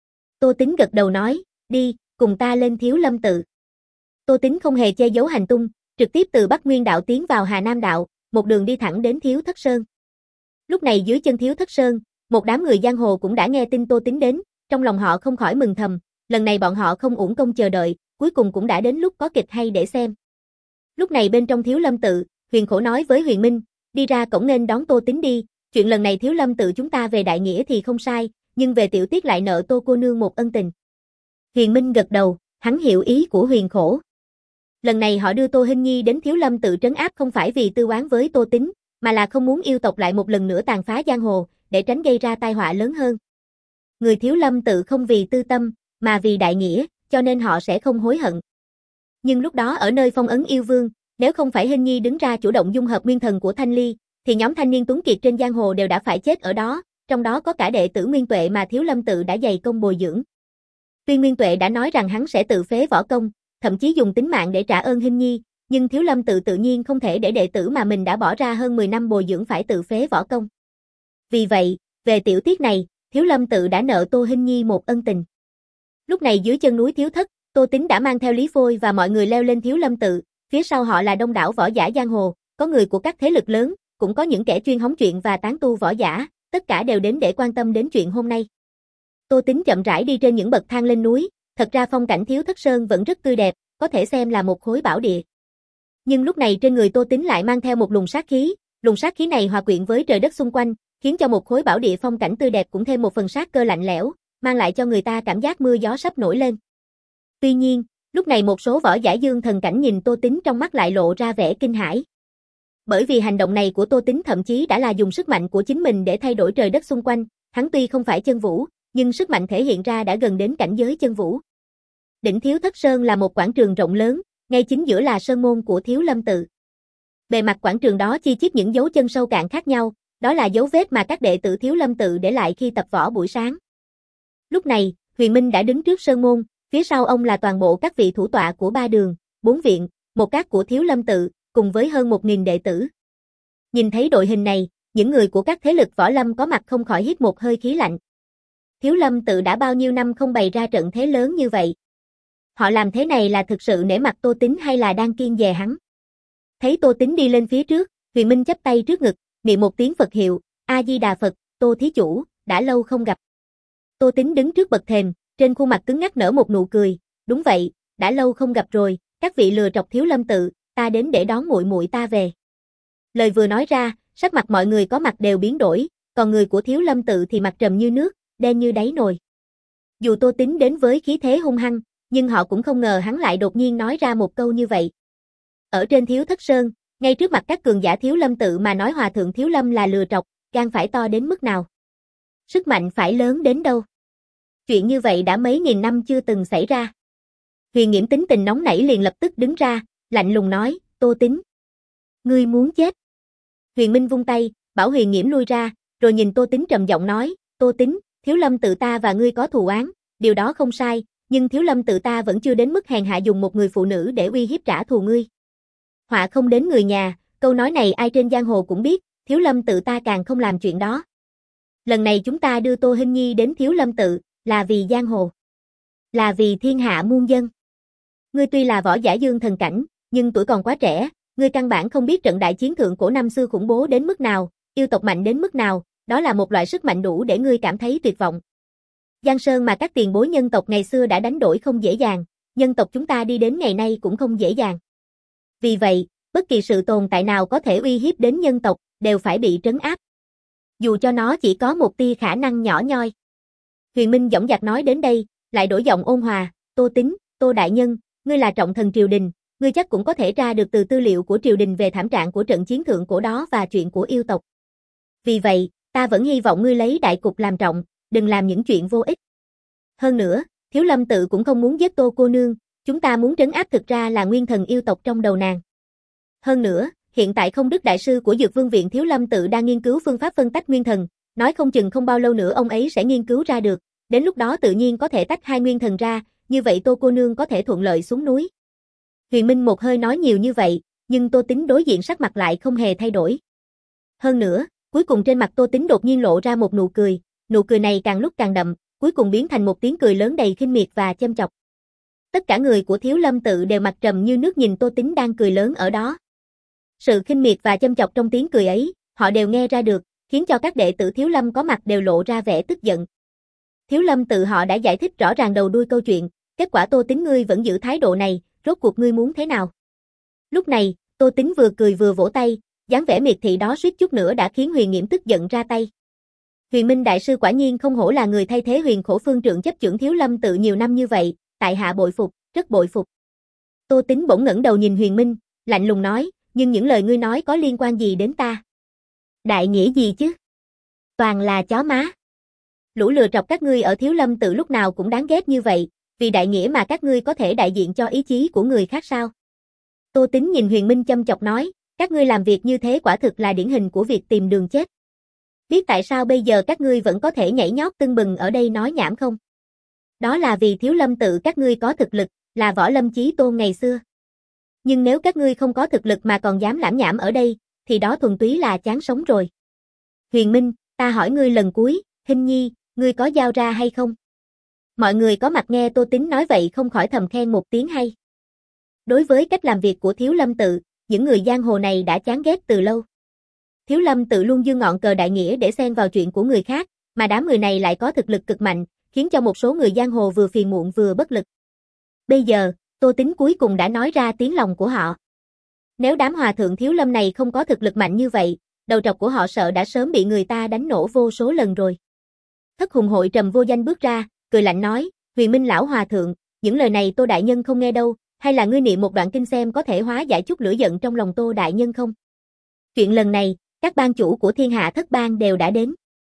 Tô Tín gật đầu nói, đi, cùng ta lên Thiếu Lâm Tự. Tô Tín không hề che giấu hành tung, trực tiếp từ Bắc Nguyên đạo tiến vào Hà Nam đạo, một đường đi thẳng đến Thiếu Thất Sơn. Lúc này dưới chân Thiếu Thất Sơn, một đám người giang hồ cũng đã nghe tin Tô Tín đến, trong lòng họ không khỏi mừng thầm, lần này bọn họ không uổng công chờ đợi, cuối cùng cũng đã đến lúc có kịch hay để xem. Lúc này bên trong Thiếu Lâm Tự, Huyền Khổ nói với Huyền Minh, đi ra cổng nên đón Tô Tín đi, chuyện lần này Thiếu Lâm Tự chúng ta về đại nghĩa thì không sai, nhưng về tiểu tiết lại nợ Tô cô nương một ân tình. Huyền Minh gật đầu, hắn hiểu ý của Huyền Khổ. Lần này họ đưa Tô Hinh Nhi đến Thiếu Lâm Tự trấn áp không phải vì tư oán với Tô Tín, mà là không muốn yêu tộc lại một lần nữa tàn phá giang hồ, để tránh gây ra tai họa lớn hơn. Người Thiếu Lâm Tự không vì tư tâm, mà vì đại nghĩa, cho nên họ sẽ không hối hận. Nhưng lúc đó ở nơi phong ấn yêu vương, nếu không phải Hinh Nhi đứng ra chủ động dung hợp nguyên thần của Thanh Ly, thì nhóm thanh niên tuấn kiệt trên giang hồ đều đã phải chết ở đó, trong đó có cả đệ tử Nguyên Tuệ mà Thiếu Lâm tự đã dày công bồi dưỡng. Tuy Nguyên Tuệ đã nói rằng hắn sẽ tự phế võ công, thậm chí dùng tính mạng để trả ơn Hinh Nhi, nhưng Thiếu Lâm tự tự nhiên không thể để đệ tử mà mình đã bỏ ra hơn mười năm bồi dưỡng phải tự phế võ công. Vì vậy, về tiểu tiết này, Thiếu Lâm tự đã nợ Tô Hinh Nhi một ân tình. Lúc này dưới chân núi Thiếu Thất, Tô Tính đã mang theo Lý Phôi và mọi người leo lên Thiếu Lâm tự, phía sau họ là đông đảo võ giả giang hồ, có người của các thế lực lớn, cũng có những kẻ chuyên hóng chuyện và tán tu võ giả, tất cả đều đến để quan tâm đến chuyện hôm nay. Tô Tính chậm rãi đi trên những bậc thang lên núi, thật ra phong cảnh Thiếu Thất Sơn vẫn rất tươi đẹp, có thể xem là một khối bảo địa. Nhưng lúc này trên người Tô Tính lại mang theo một luồng sát khí, luồng sát khí này hòa quyện với trời đất xung quanh, khiến cho một khối bảo địa phong cảnh tươi đẹp cũng thêm một phần sát cơ lạnh lẽo, mang lại cho người ta cảm giác mưa gió sắp nổi lên. Tuy nhiên, lúc này một số võ giả dương thần cảnh nhìn Tô Tính trong mắt lại lộ ra vẻ kinh hãi. Bởi vì hành động này của Tô Tính thậm chí đã là dùng sức mạnh của chính mình để thay đổi trời đất xung quanh, hắn tuy không phải chân vũ, nhưng sức mạnh thể hiện ra đã gần đến cảnh giới chân vũ. Đỉnh Thiếu Thất Sơn là một quảng trường rộng lớn, ngay chính giữa là sơn môn của Thiếu Lâm tự. Bề mặt quảng trường đó chi chít những dấu chân sâu cạn khác nhau, đó là dấu vết mà các đệ tử Thiếu Lâm tự để lại khi tập võ buổi sáng. Lúc này, Huyền Minh đã đứng trước sơn môn, phía sau ông là toàn bộ các vị thủ tọa của ba đường, bốn viện, một các của Thiếu Lâm tự, cùng với hơn một nghìn đệ tử. Nhìn thấy đội hình này, những người của các thế lực võ lâm có mặt không khỏi hít một hơi khí lạnh. Thiếu Lâm tự đã bao nhiêu năm không bày ra trận thế lớn như vậy. Họ làm thế này là thực sự nể mặt Tô Tính hay là đang kiêng dè hắn? Thấy Tô Tính đi lên phía trước, Huyền Minh chắp tay trước ngực, niệm một tiếng Phật hiệu, A Di Đà Phật, Tô thí chủ, đã lâu không gặp. Tô Tính đứng trước bậc thềm, trên khuôn mặt cứng ngắc nở một nụ cười, đúng vậy, đã lâu không gặp rồi, các vị lừa trọc Thiếu Lâm tự, ta đến để đón muội muội ta về. Lời vừa nói ra, sắc mặt mọi người có mặt đều biến đổi, còn người của Thiếu Lâm tự thì mặt trầm như nước, đen như đáy nồi. Dù Tô Tính đến với khí thế hung hăng, nhưng họ cũng không ngờ hắn lại đột nhiên nói ra một câu như vậy. Ở trên Thiếu Thất Sơn, ngay trước mặt các cường giả Thiếu Lâm tự mà nói hòa thượng Thiếu Lâm là lừa trọc, gan phải to đến mức nào? Sức mạnh phải lớn đến đâu? Chuyện như vậy đã mấy nghìn năm chưa từng xảy ra. Huyền Nghiễm tính tình nóng nảy liền lập tức đứng ra, lạnh lùng nói, Tô Tính, ngươi muốn chết. Huyền Minh vung tay, bảo Huyền Nghiễm lui ra, rồi nhìn Tô Tính trầm giọng nói, Tô Tính, Thiếu Lâm tự ta và ngươi có thù oán, điều đó không sai, nhưng Thiếu Lâm tự ta vẫn chưa đến mức hèn hạ dùng một người phụ nữ để uy hiếp trả thù ngươi. Họa không đến người nhà, câu nói này ai trên giang hồ cũng biết, Thiếu Lâm tự ta càng không làm chuyện đó. Lần này chúng ta đưa Tô Hinh Nhi đến Thiếu Lâm tự, là vì giang hồ, là vì thiên hạ muôn dân. Ngươi tuy là võ giả dương thần cảnh, nhưng tuổi còn quá trẻ, ngươi căn bản không biết trận đại chiến thượng cổ năm xưa khủng bố đến mức nào, yêu tộc mạnh đến mức nào, đó là một loại sức mạnh đủ để ngươi cảm thấy tuyệt vọng. Giang sơn mà các tiền bối nhân tộc ngày xưa đã đánh đổi không dễ dàng, nhân tộc chúng ta đi đến ngày nay cũng không dễ dàng. Vì vậy, bất kỳ sự tồn tại nào có thể uy hiếp đến nhân tộc, đều phải bị trấn áp. Dù cho nó chỉ có một tia khả năng nhỏ nhoi. Huyền Minh dõng dạc nói đến đây, lại đổi giọng ôn hòa, Tô Tính, Tô Đại Nhân, ngươi là trọng thần triều đình, ngươi chắc cũng có thể tra được từ tư liệu của triều đình về thảm trạng của trận chiến thượng cổ đó và chuyện của yêu tộc. Vì vậy, ta vẫn hy vọng ngươi lấy đại cục làm trọng, đừng làm những chuyện vô ích. Hơn nữa, Thiếu Lâm tự cũng không muốn giết Tô cô nương, chúng ta muốn trấn áp thực ra là nguyên thần yêu tộc trong đầu nàng. Hơn nữa, hiện tại Không Đức đại sư của Dược Vương viện Thiếu Lâm tự đang nghiên cứu phương pháp phân tách nguyên thần, nói không chừng không bao lâu nữa ông ấy sẽ nghiên cứu ra được, đến lúc đó tự nhiên có thể tách hai nguyên thần ra, như vậy Tô cô nương có thể thuận lợi xuống núi. Huyền Minh một hơi nói nhiều như vậy, nhưng Tô Tính đối diện sắc mặt lại không hề thay đổi. Hơn nữa, cuối cùng trên mặt Tô Tính đột nhiên lộ ra một nụ cười, nụ cười này càng lúc càng đậm, cuối cùng biến thành một tiếng cười lớn đầy khinh miệt và châm chọc. Tất cả người của Thiếu Lâm tự đều mặt trầm như nước nhìn Tô Tính đang cười lớn ở đó. Sự khinh miệt và châm chọc trong tiếng cười ấy, họ đều nghe ra được, khiến cho các đệ tử Thiếu Lâm có mặt đều lộ ra vẻ tức giận. Thiếu Lâm tự họ đã giải thích rõ ràng đầu đuôi câu chuyện, kết quả Tô Tính ngươi vẫn giữ thái độ này, rốt cuộc ngươi muốn thế nào? Lúc này, Tô Tính vừa cười vừa vỗ tay, dáng vẻ miệt thị đó suýt chút nữa đã khiến Huyền Nghiễm tức giận ra tay. Huyền Minh đại sư quả nhiên không hổ là người thay thế Huyền Khổ phương trượng chấp chưởng Thiếu Lâm tự nhiều năm như vậy, tại hạ bội phục, rất bội phục. Tô Tính bỗng ngẩng đầu nhìn Huyền Minh, lạnh lùng nói, nhưng những lời ngươi nói có liên quan gì đến ta? Đại nghĩa gì chứ? Toàn là chó má. Lũ lừa trọc các ngươi ở Thiếu Lâm tự lúc nào cũng đáng ghét như vậy, vì đại nghĩa mà các ngươi có thể đại diện cho ý chí của người khác sao? Tô Tính nhìn Huyền Minh châm chọc nói, Các ngươi làm việc như thế quả thực là điển hình của việc tìm đường chết. Biết tại sao bây giờ các ngươi vẫn có thể nhảy nhót tưng bừng ở đây nói nhảm không? Đó là vì Thiếu Lâm tự các ngươi có thực lực, là võ lâm chí tôn ngày xưa. Nhưng nếu các ngươi không có thực lực mà còn dám lảm nhảm ở đây, thì đó thuần túy là chán sống rồi. Huyền Minh, ta hỏi ngươi lần cuối, Hinh Nhi, ngươi có giao ra hay không? Mọi người có mặt nghe Tô Tín nói vậy không khỏi thầm khen một tiếng hay. Đối với cách làm việc của Thiếu Lâm tự, những người giang hồ này đã chán ghét từ lâu. Thiếu Lâm tự luôn giơ ngọn cờ đại nghĩa để xen vào chuyện của người khác, mà đám người này lại có thực lực cực mạnh, khiến cho một số người giang hồ vừa phiền muộn vừa bất lực. Bây giờ, Tô Tín cuối cùng đã nói ra tiếng lòng của họ. Nếu đám hòa thượng Thiếu Lâm này không có thực lực mạnh như vậy, đầu trọc của họ sợ đã sớm bị người ta đánh nổ vô số lần rồi. Thất Hùng Hội Trầm Vô Danh bước ra, cười lạnh nói, Huyền Minh lão hòa thượng, những lời này Tô đại nhân không nghe đâu, hay là ngươi niệm một đoạn kinh xem có thể hóa giải chút lửa giận trong lòng Tô đại nhân không? Chuyện lần này, các bang chủ của thiên hạ thất bang đều đã đến.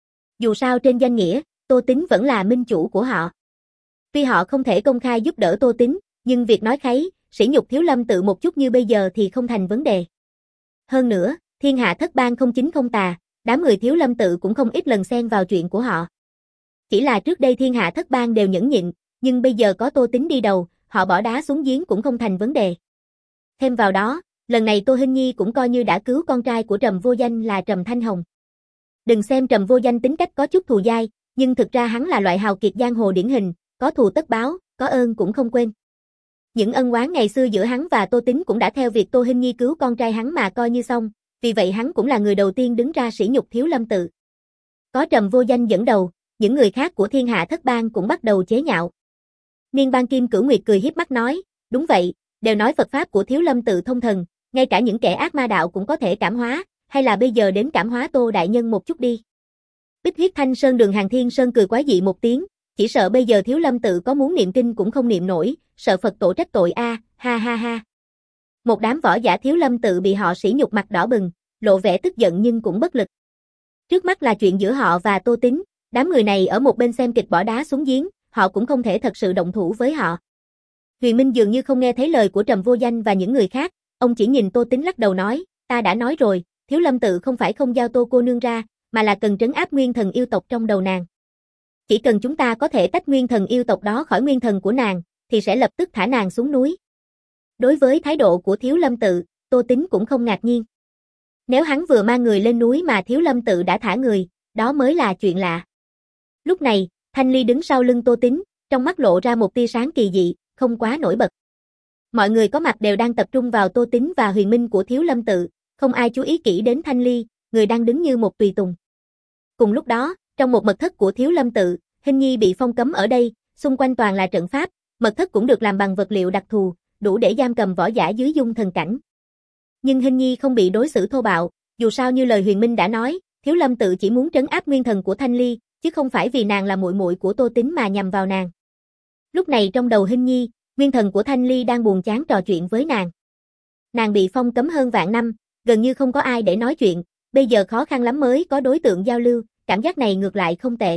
Dù sao trên danh nghĩa, Tô Tín vẫn là minh chủ của họ. Tuy họ không thể công khai giúp đỡ Tô Tín, nhưng việc nói kháy, sỉ nhục Thiếu Lâm tự một chút như bây giờ thì không thành vấn đề. Hơn nữa, thiên hạ thất bang không chính không tà, đám người Thiếu Lâm tự cũng không ít lần xen vào chuyện của họ. Chỉ là trước đây thiên hạ thất bang đều nhẫn nhịn, nhưng bây giờ có Tô Tín đi đầu, họ bỏ đá xuống giếng cũng không thành vấn đề. Thêm vào đó, lần này Tô Hinh Nhi cũng coi như đã cứu con trai của Trầm Vô Danh là Trầm Thanh Hồng. Đừng xem Trầm Vô Danh tính cách có chút thù dai, nhưng thực ra hắn là loại hào kiệt giang hồ điển hình, có thù tất báo, có ơn cũng không quên. Những ân oán ngày xưa giữa hắn và Tô Tín cũng đã theo việc Tô Hinh Nhi cứu con trai hắn mà coi như xong, vì vậy hắn cũng là người đầu tiên đứng ra sỉ nhục Thiếu Lâm tự. Có Trầm Vô Danh dẫn đầu, những người khác của thiên hạ thất bang cũng bắt đầu chế nhạo. Niên Bang Kim Cửu Nguyệt cười hiếp mắt nói, đúng vậy, đều nói Phật pháp của Thiếu Lâm tự thông thần, ngay cả những kẻ ác ma đạo cũng có thể cảm hóa, hay là bây giờ đến cảm hóa Tô đại nhân một chút đi. Bích Huyết Thanh Sơn Đường Hàng Thiên Sơn cười quái dị một tiếng, chỉ sợ bây giờ Thiếu Lâm tự có muốn niệm kinh cũng không niệm nổi, sợ Phật tổ trách tội a, ha ha ha. Một đám võ giả Thiếu Lâm tự bị họ sỉ nhục mặt đỏ bừng, lộ vẻ tức giận nhưng cũng bất lực. Trước mắt là chuyện giữa họ và Tô Tín, đám người này ở một bên xem kịch bỏ đá xuống giếng, họ cũng không thể thật sự động thủ với họ. Huyền Minh dường như không nghe thấy lời của Trầm Vô Danh và những người khác, ông chỉ nhìn Tô Tín lắc đầu nói, ta đã nói rồi, Thiếu Lâm tự không phải không giao Tô cô nương ra, mà là cần trấn áp nguyên thần yêu tộc trong đầu nàng. Chỉ cần chúng ta có thể tách nguyên thần yêu tộc đó khỏi nguyên thần của nàng, thì sẽ lập tức thả nàng xuống núi. Đối với thái độ của Thiếu Lâm tự, Tô Tín cũng không ngạc nhiên. Nếu hắn vừa mang người lên núi mà Thiếu Lâm tự đã thả người, đó mới là chuyện lạ. Lúc này, Thanh Ly đứng sau lưng Tô Tín, trong mắt lộ ra một tia sáng kỳ dị, không quá nổi bật. Mọi người có mặt đều đang tập trung vào Tô Tín và Huyền Minh của Thiếu Lâm tự, không ai chú ý kỹ đến Thanh Ly, người đang đứng như một tùy tùng. Cùng lúc đó, trong một mật thất của Thiếu Lâm tự, Hinh Nhi bị phong cấm ở đây, xung quanh toàn là trận pháp, mật thất cũng được làm bằng vật liệu đặc thù, đủ để giam cầm võ giả dưới dung thần cảnh. Nhưng Hinh Nhi không bị đối xử thô bạo, dù sao như lời Huyền Minh đã nói, Thiếu Lâm tự chỉ muốn trấn áp nguyên thần của Thanh Ly, chứ không phải vì nàng là muội muội của Tô Tín mà nhằm vào nàng. Lúc này trong đầu Hinh Nhi, nguyên thần của Thanh Ly đang buồn chán trò chuyện với nàng. Nàng bị phong cấm hơn vạn năm, gần như không có ai để nói chuyện, bây giờ khó khăn lắm mới có đối tượng giao lưu, cảm giác này ngược lại không tệ.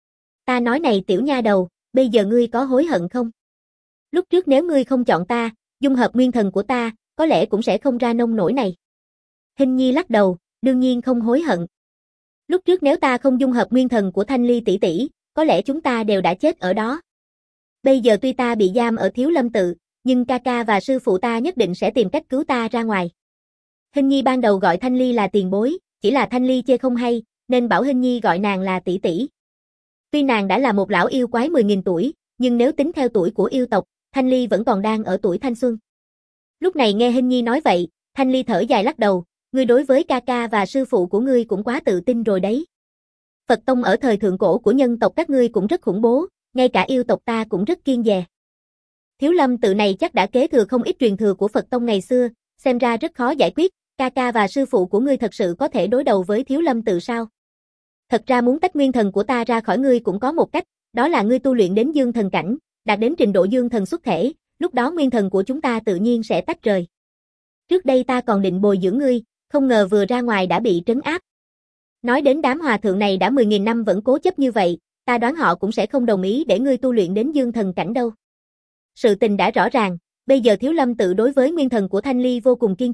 Ta nói này tiểu nha đầu, bây giờ ngươi có hối hận không? Lúc trước nếu ngươi không chọn ta, dung hợp nguyên thần của ta, có lẽ cũng sẽ không ra nông nổi này. Hinh Nhi lắc đầu, đương nhiên không hối hận. Lúc trước nếu ta không dung hợp nguyên thần của Thanh Ly tỷ tỷ, có lẽ chúng ta đều đã chết ở đó. Bây giờ tuy ta bị giam ở Thiếu Lâm tự, nhưng ca ca và sư phụ ta nhất định sẽ tìm cách cứu ta ra ngoài. Hinh Nhi ban đầu gọi Thanh Ly là tiền bối, chỉ là Thanh Ly chê không hay, nên bảo Hinh Nhi gọi nàng là tỷ tỷ. Tuy nàng đã là một lão yêu quái mười nghìn tuổi, nhưng nếu tính theo tuổi của yêu tộc, Thanh Ly vẫn còn đang ở tuổi thanh xuân. Lúc này nghe Hinh Nhi nói vậy, Thanh Ly thở dài lắc đầu, ngươi đối với ca ca và sư phụ của ngươi cũng quá tự tin rồi đấy. Phật tông ở thời thượng cổ của nhân tộc các ngươi cũng rất khủng bố, ngay cả yêu tộc ta cũng rất kiêng dè. Thiếu Lâm tự này chắc đã kế thừa không ít truyền thừa của Phật tông ngày xưa, xem ra rất khó giải quyết, ca ca và sư phụ của ngươi thật sự có thể đối đầu với Thiếu Lâm tự sao? Thật ra muốn tách nguyên thần của ta ra khỏi ngươi cũng có một cách, đó là ngươi tu luyện đến dương thần cảnh, đạt đến trình độ dương thần xuất thể, lúc đó nguyên thần của chúng ta tự nhiên sẽ tách rời. Trước đây ta còn định bồi dưỡng ngươi, không ngờ vừa ra ngoài đã bị trấn áp. Nói đến đám hòa thượng này đã mười nghìn năm vẫn cố chấp như vậy, ta đoán họ cũng sẽ không đồng ý để ngươi tu luyện đến dương thần cảnh đâu. Sự tình đã rõ ràng, bây giờ Thiếu Lâm tự đối với nguyên thần của Thanh Ly vô cùng kiên kỵ,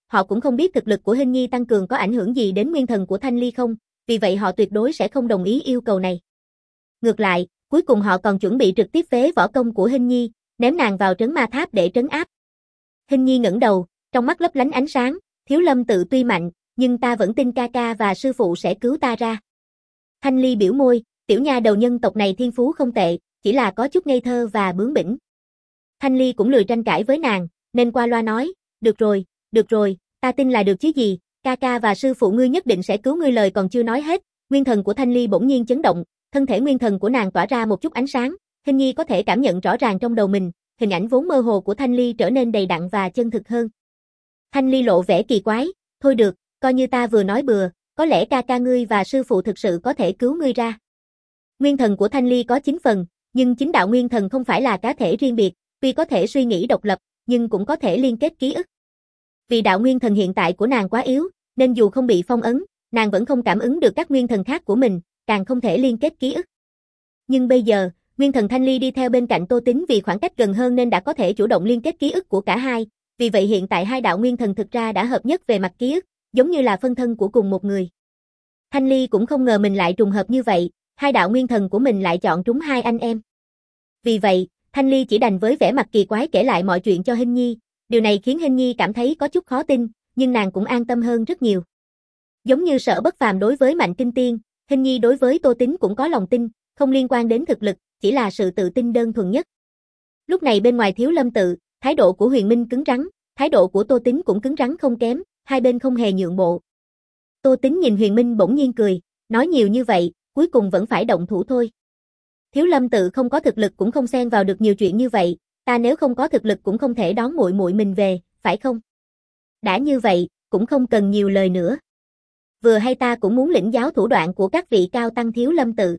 họ cũng không biết thực lực của Hình Nhi tăng cường có ảnh hưởng gì đến nguyên thần của Thanh Ly không, vì vậy họ tuyệt đối sẽ không đồng ý yêu cầu này. Ngược lại, cuối cùng họ còn chuẩn bị trực tiếp phế võ công của Hình Nhi, ném nàng vào trấn ma tháp để trấn áp. Hình Nhi ngẩng đầu, trong mắt lấp lánh ánh sáng, Thiếu Lâm Tự tuy mạnh, nhưng ta vẫn tin ca ca và sư phụ sẽ cứu ta ra. Thanh Ly biểu môi, tiểu nha đầu nhân tộc này thiên phú không tệ, chỉ là có chút ngây thơ và bướng bỉnh. Thanh Ly cũng lười tranh cãi với nàng, nên qua loa nói, được rồi, được rồi, ta tin là được chứ gì, ca ca và sư phụ ngươi nhất định sẽ cứu ngươi. Lời còn chưa nói hết, nguyên thần của Thanh Ly bỗng nhiên chấn động, thân thể nguyên thần của nàng tỏa ra một chút ánh sáng, Hình Nhi có thể cảm nhận rõ ràng trong đầu mình, hình ảnh vốn mơ hồ của Thanh Ly trở nên đầy đặn và chân thực hơn. Thanh Ly lộ vẻ kỳ quái, thôi được, coi như ta vừa nói bừa, có lẽ ca ca ngươi và sư phụ thực sự có thể cứu ngươi ra. Nguyên thần của Thanh Ly có chín phần, nhưng chính đạo nguyên thần không phải là cá thể riêng biệt, tuy có thể suy nghĩ độc lập, nhưng cũng có thể liên kết ký ức. Vì đạo nguyên thần hiện tại của nàng quá yếu, nên dù không bị phong ấn, nàng vẫn không cảm ứng được các nguyên thần khác của mình, càng không thể liên kết ký ức. Nhưng bây giờ, nguyên thần Thanh Ly đi theo bên cạnh Tô Tính vì khoảng cách gần hơn nên đã có thể chủ động liên kết ký ức của cả hai, vì vậy hiện tại hai đạo nguyên thần thực ra đã hợp nhất về mặt ký ức, giống như là phân thân của cùng một người. Thanh Ly cũng không ngờ mình lại trùng hợp như vậy, hai đạo nguyên thần của mình lại chọn trúng hai anh em. Vì vậy, Thanh Ly chỉ đành với vẻ mặt kỳ quái kể lại mọi chuyện cho Hình Nhi, điều này khiến Hình Nhi cảm thấy có chút khó tin, nhưng nàng cũng an tâm hơn rất nhiều. Giống như Sở Bất Phàm đối với Mạnh Kinh Tiên, Hình Nhi đối với Tô Tính cũng có lòng tin, không liên quan đến thực lực, chỉ là sự tự tin đơn thuần nhất. Lúc này bên ngoài Thiếu Lâm Tự, thái độ của Huyền Minh cứng rắn, thái độ của Tô Tính cũng cứng rắn không kém, hai bên không hề nhượng bộ. Tô Tính nhìn Huyền Minh bỗng nhiên cười, nói nhiều như vậy, cuối cùng vẫn phải động thủ thôi. Thiếu Lâm Tự không có thực lực cũng không xen vào được nhiều chuyện như vậy, ta nếu không có thực lực cũng không thể đón muội muội mình về, phải không? Đã như vậy, cũng không cần nhiều lời nữa. Vừa hay ta cũng muốn lĩnh giáo thủ đoạn của các vị cao tăng Thiếu Lâm Tự.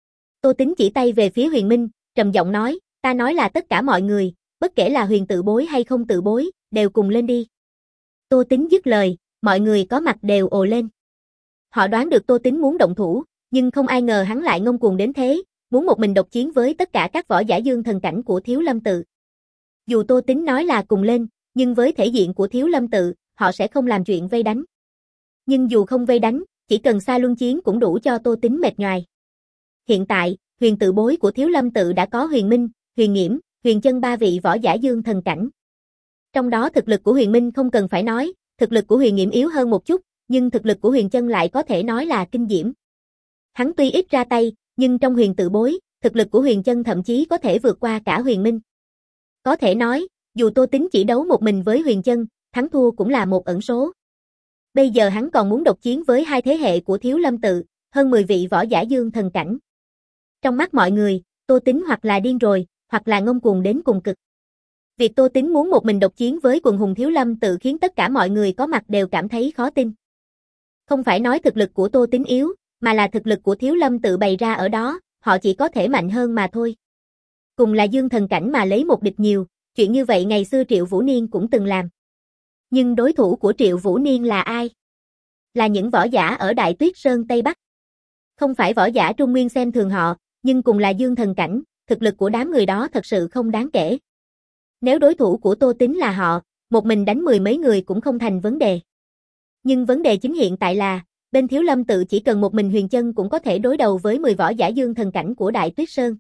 Tô Tính chỉ tay về phía Huyền Minh, trầm giọng nói, ta nói là tất cả mọi người, bất kể là Huyền tự bối hay không tự bối, đều cùng lên đi. Tô Tính dứt lời, mọi người có mặt đều ồ lên. Họ đoán được Tô Tính muốn động thủ, nhưng không ai ngờ hắn lại ngông cuồng đến thế, muốn một mình độc chiến với tất cả các võ giả dương thần cảnh của Thiếu Lâm Tự. Dù Tô Tính nói là cùng lên, nhưng với thể diện của Thiếu Lâm Tự, họ sẽ không làm chuyện vây đánh. Nhưng dù không vây đánh, chỉ cần xa luân chiến cũng đủ cho Tô Tính mệt nhoài. Hiện tại, huyền tự bối của Thiếu Lâm Tự đã có Huyền Minh, Huyền Nghiễm, Huyền Chân ba vị võ giả dương thần cảnh. Trong đó thực lực của Huyền Minh không cần phải nói, thực lực của Huyền Nghiễm yếu hơn một chút, nhưng thực lực của Huyền Chân lại có thể nói là kinh diễm. Hắn tuy ít ra tay, nhưng trong huyền tự bối, thực lực của Huyền Chân thậm chí có thể vượt qua cả Huyền Minh. Có thể nói, dù Tô Tính chỉ đấu một mình với Huyền Chân, thắng thua cũng là một ẩn số. Bây giờ hắn còn muốn độc chiến với hai thế hệ của Thiếu Lâm Tự, hơn mười vị võ giả dương thần cảnh. Trong mắt mọi người, Tô Tính hoặc là điên rồi, hoặc là ngông cuồng đến cùng cực. Việc Tô Tính muốn một mình độc chiến với quần hùng Thiếu Lâm Tự khiến tất cả mọi người có mặt đều cảm thấy khó tin. Không phải nói thực lực của Tô Tính yếu, mà là thực lực của Thiếu Lâm Tự bày ra ở đó, họ chỉ có thể mạnh hơn mà thôi. Cùng là dương thần cảnh mà lấy một địch nhiều, chuyện như vậy ngày xưa Triệu Vũ Niên cũng từng làm. Nhưng đối thủ của Triệu Vũ Niên là ai? Là những võ giả ở Đại Tuyết Sơn Tây Bắc. Không phải võ giả Trung Nguyên xem thường họ, nhưng cùng là dương thần cảnh, thực lực của đám người đó thật sự không đáng kể. Nếu đối thủ của Tô Tính là họ, một mình đánh mười mấy người cũng không thành vấn đề. Nhưng vấn đề chính hiện tại là, bên Thiếu Lâm Tự chỉ cần một mình Huyền Chân cũng có thể đối đầu với mười võ giả dương thần cảnh của Đại Tuyết Sơn.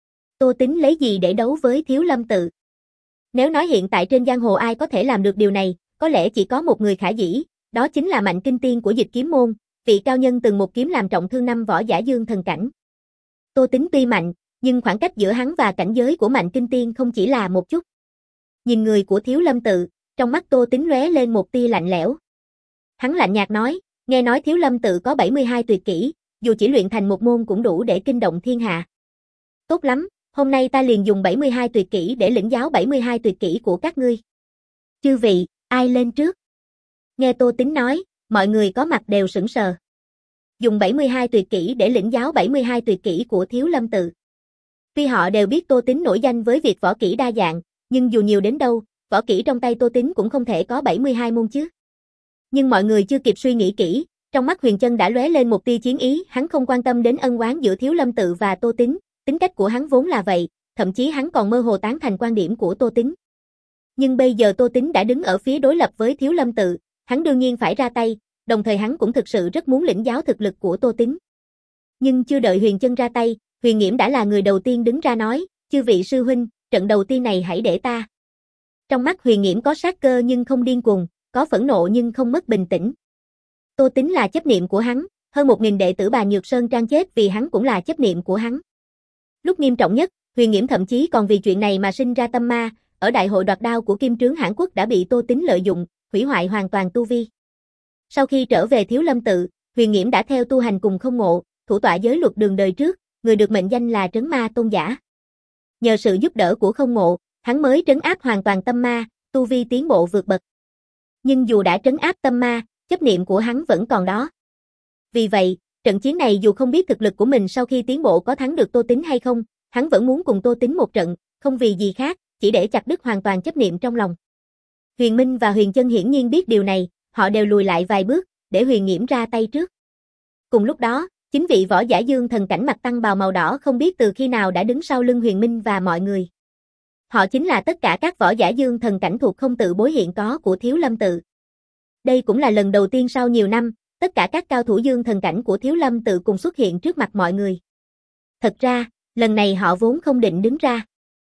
Tô Tính lấy gì để đấu với Thiếu Lâm Tự? Nếu nói hiện tại trên giang hồ ai có thể làm được điều này, có lẽ chỉ có một người khả dĩ, đó chính là Mạnh Kinh Tiên của Dịch Kiếm Môn, vị cao nhân từng một kiếm làm trọng thương năm võ giả dương thần cảnh. Tô Tính tuy mạnh, nhưng khoảng cách giữa hắn và cảnh giới của Mạnh Kinh Tiên không chỉ là một chút. Nhìn người của Thiếu Lâm Tự, trong mắt Tô Tính lóe lên một tia lạnh lẽo. Hắn lạnh nhạt nói, nghe nói Thiếu Lâm Tự có bảy mươi hai tuyệt kỹ, dù chỉ luyện thành một môn cũng đủ để kinh động thiên hạ. Tốt lắm, hôm nay ta liền dùng bảy mươi hai tuyệt kỹ để lĩnh giáo bảy mươi hai tuyệt kỹ của các ngươi. Chư vị, ai lên trước? Nghe Tô Tính nói, mọi người có mặt đều sững sờ. Dùng bảy mươi hai tuyệt kỹ để lĩnh giáo bảy mươi hai tuyệt kỹ của Thiếu Lâm Tự. Tuy họ đều biết Tô Tính nổi danh với việc võ kỹ đa dạng, nhưng dù nhiều đến đâu, võ kỹ trong tay Tô Tính cũng không thể có bảy mươi hai môn chứ. Nhưng mọi người chưa kịp suy nghĩ kỹ, trong mắt Huyền Chân đã lóe lên một tia chiến ý, hắn không quan tâm đến ân oán giữa Thiếu Lâm Tự và Tô Tính, tính cách của hắn vốn là vậy, thậm chí hắn còn mơ hồ tán thành quan điểm của Tô Tính. Nhưng bây giờ Tô Tính đã đứng ở phía đối lập với Thiếu Lâm Tự, hắn đương nhiên phải ra tay, đồng thời hắn cũng thực sự rất muốn lĩnh giáo thực lực của Tô Tín. Nhưng chưa đợi Huyền Chân ra tay, Huyền Nghiễm đã là người đầu tiên đứng ra nói, chư vị sư huynh, trận đầu tiên này hãy để ta. Trong mắt Huyền Nghiễm có sát cơ nhưng không điên cuồng, có phẫn nộ nhưng không mất bình tĩnh. Tô Tín là chấp niệm của hắn, hơn một nghìn đệ tử Bà Nhược Sơn Trang chết vì hắn cũng là chấp niệm của hắn. Lúc nghiêm trọng nhất, Huyền Nghiễm thậm chí còn vì chuyện này mà sinh ra tâm ma, ở đại hội đoạt đao của Kim Trướng Hãn Quốc đã bị Tô Tín lợi dụng, hủy hoại hoàn toàn tu vi. Sau khi trở về Thiếu Lâm tự, Huyền Nghiễm đã theo tu hành cùng Không Ngộ, thủ tọa giới luật đường đời trước, người được mệnh danh là trấn ma tôn giả. Nhờ sự giúp đỡ của Không Ngộ, hắn mới trấn áp hoàn toàn tâm ma, tu vi tiến bộ vượt bậc. Nhưng dù đã trấn áp tâm ma, chấp niệm của hắn vẫn còn đó. Vì vậy, trận chiến này dù không biết thực lực của mình sau khi tiến bộ có thắng được Tô Tín hay không, hắn vẫn muốn cùng Tô Tín một trận, không vì gì khác, chỉ để chặt đứt hoàn toàn chấp niệm trong lòng. Huyền Minh và Huyền Chân hiển nhiên biết điều này, họ đều lùi lại vài bước, để Huyền Nghiễm ra tay trước. Cùng lúc đó, chính vị võ giả Dương Thần Cảnh mặc tăng bào màu đỏ không biết từ khi nào đã đứng sau lưng Huyền Minh và mọi người. Họ chính là tất cả các võ giả Dương Thần Cảnh thuộc Không Tự bối hiện có của Thiếu Lâm tự. Đây cũng là lần đầu tiên sau nhiều năm, tất cả các cao thủ Dương Thần Cảnh của Thiếu Lâm tự cùng xuất hiện trước mặt mọi người. Thật ra, lần này họ vốn không định đứng ra.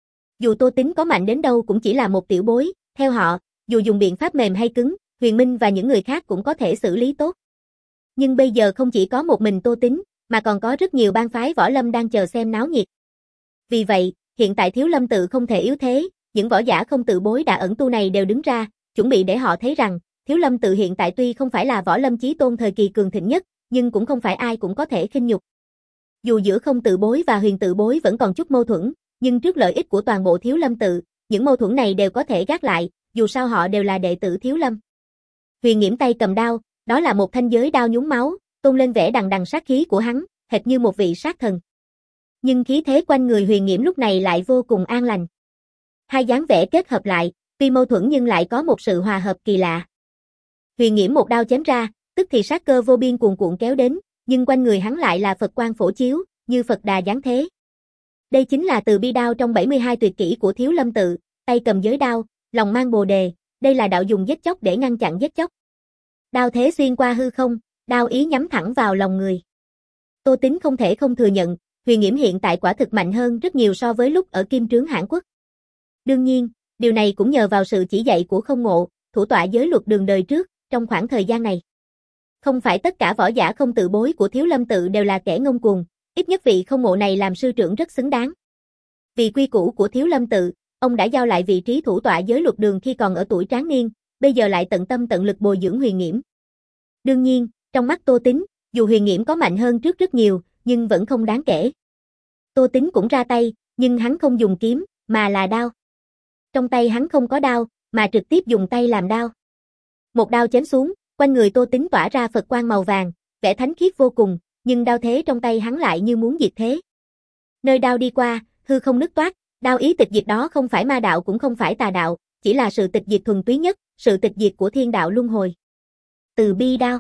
Dù Tô Tín có mạnh đến đâu cũng chỉ là một tiểu bối, theo họ, dù dùng biện pháp mềm hay cứng, Huyền Minh và những người khác cũng có thể xử lý tốt. Nhưng bây giờ không chỉ có một mình Tô Tín, mà còn có rất nhiều bang phái võ lâm đang chờ xem náo nhiệt. Vì vậy, hiện tại Thiếu Lâm tự không thể yếu thế, những võ giả không tự bối đã ẩn tu này đều đứng ra, chuẩn bị để họ thấy rằng, Thiếu Lâm tự hiện tại tuy không phải là võ lâm chí tôn thời kỳ cường thịnh nhất, nhưng cũng không phải ai cũng có thể khinh nhục. Dù giữa không tự bối và huyền tự bối vẫn còn chút mâu thuẫn, nhưng trước lợi ích của toàn bộ Thiếu Lâm tự, những mâu thuẫn này đều có thể gác lại, dù sao họ đều là đệ tử Thiếu Lâm. Huyền Nghiễm tay cầm đao, đó là một thanh giới đao nhúng máu, tôn lên vẻ đằng đằng sát khí của hắn, hệt như một vị sát thần. Nhưng khí thế quanh người Huyền Nghiễm lúc này lại vô cùng an lành. Hai dáng vẻ kết hợp lại, tuy mâu thuẫn nhưng lại có một sự hòa hợp kỳ lạ. Huyền Nghiễm một đao chém ra, tức thì sát cơ vô biên cuồn cuộn kéo đến, nhưng quanh người hắn lại là Phật quang phổ chiếu, như Phật Đà giáng thế. Đây chính là Từ Bi đao trong bảy mươi hai tuyệt kỹ của Thiếu Lâm tự, tay cầm giới đao, lòng mang bồ đề, đây là đạo dùng giết chóc để ngăn chặn giết chóc. Đao thế xuyên qua hư không, đao ý nhắm thẳng vào lòng người. Tô Tín không thể không thừa nhận, Huyền Nghiễm hiện tại quả thực mạnh hơn rất nhiều so với lúc ở Kim Trướng Hãn Quốc. Đương nhiên, điều này cũng nhờ vào sự chỉ dạy của Không Ngộ, thủ tọa giới luật đường đời trước, trong khoảng thời gian này. Không phải tất cả võ giả không tự bối của Thiếu Lâm tự đều là kẻ ngông cuồng, ít nhất vị Không Ngộ này làm sư trưởng rất xứng đáng. Vì quy củ của Thiếu Lâm tự, ông đã giao lại vị trí thủ tọa giới luật đường khi còn ở tuổi tráng niên, bây giờ lại tận tâm tận lực bồi dưỡng Huyền Nghiễm. Đương nhiên, trong mắt Tô Tín, dù Huyền Nghiễm có mạnh hơn trước rất nhiều, nhưng vẫn không đáng kể. Tô Tín cũng ra tay, nhưng hắn không dùng kiếm, mà là đao. Trong tay hắn không có đao, mà trực tiếp dùng tay làm đao. Một đao chém xuống, quanh người Tô Tín tỏa ra Phật quang màu vàng, vẻ thánh khiết vô cùng, nhưng đao thế trong tay hắn lại như muốn diệt thế. Nơi đao đi qua, hư không nứt toát, đao ý tịch diệt đó không phải ma đạo cũng không phải tà đạo, chỉ là sự tịch diệt thuần túy nhất, sự tịch diệt của thiên đạo luân hồi. Từ bi đao.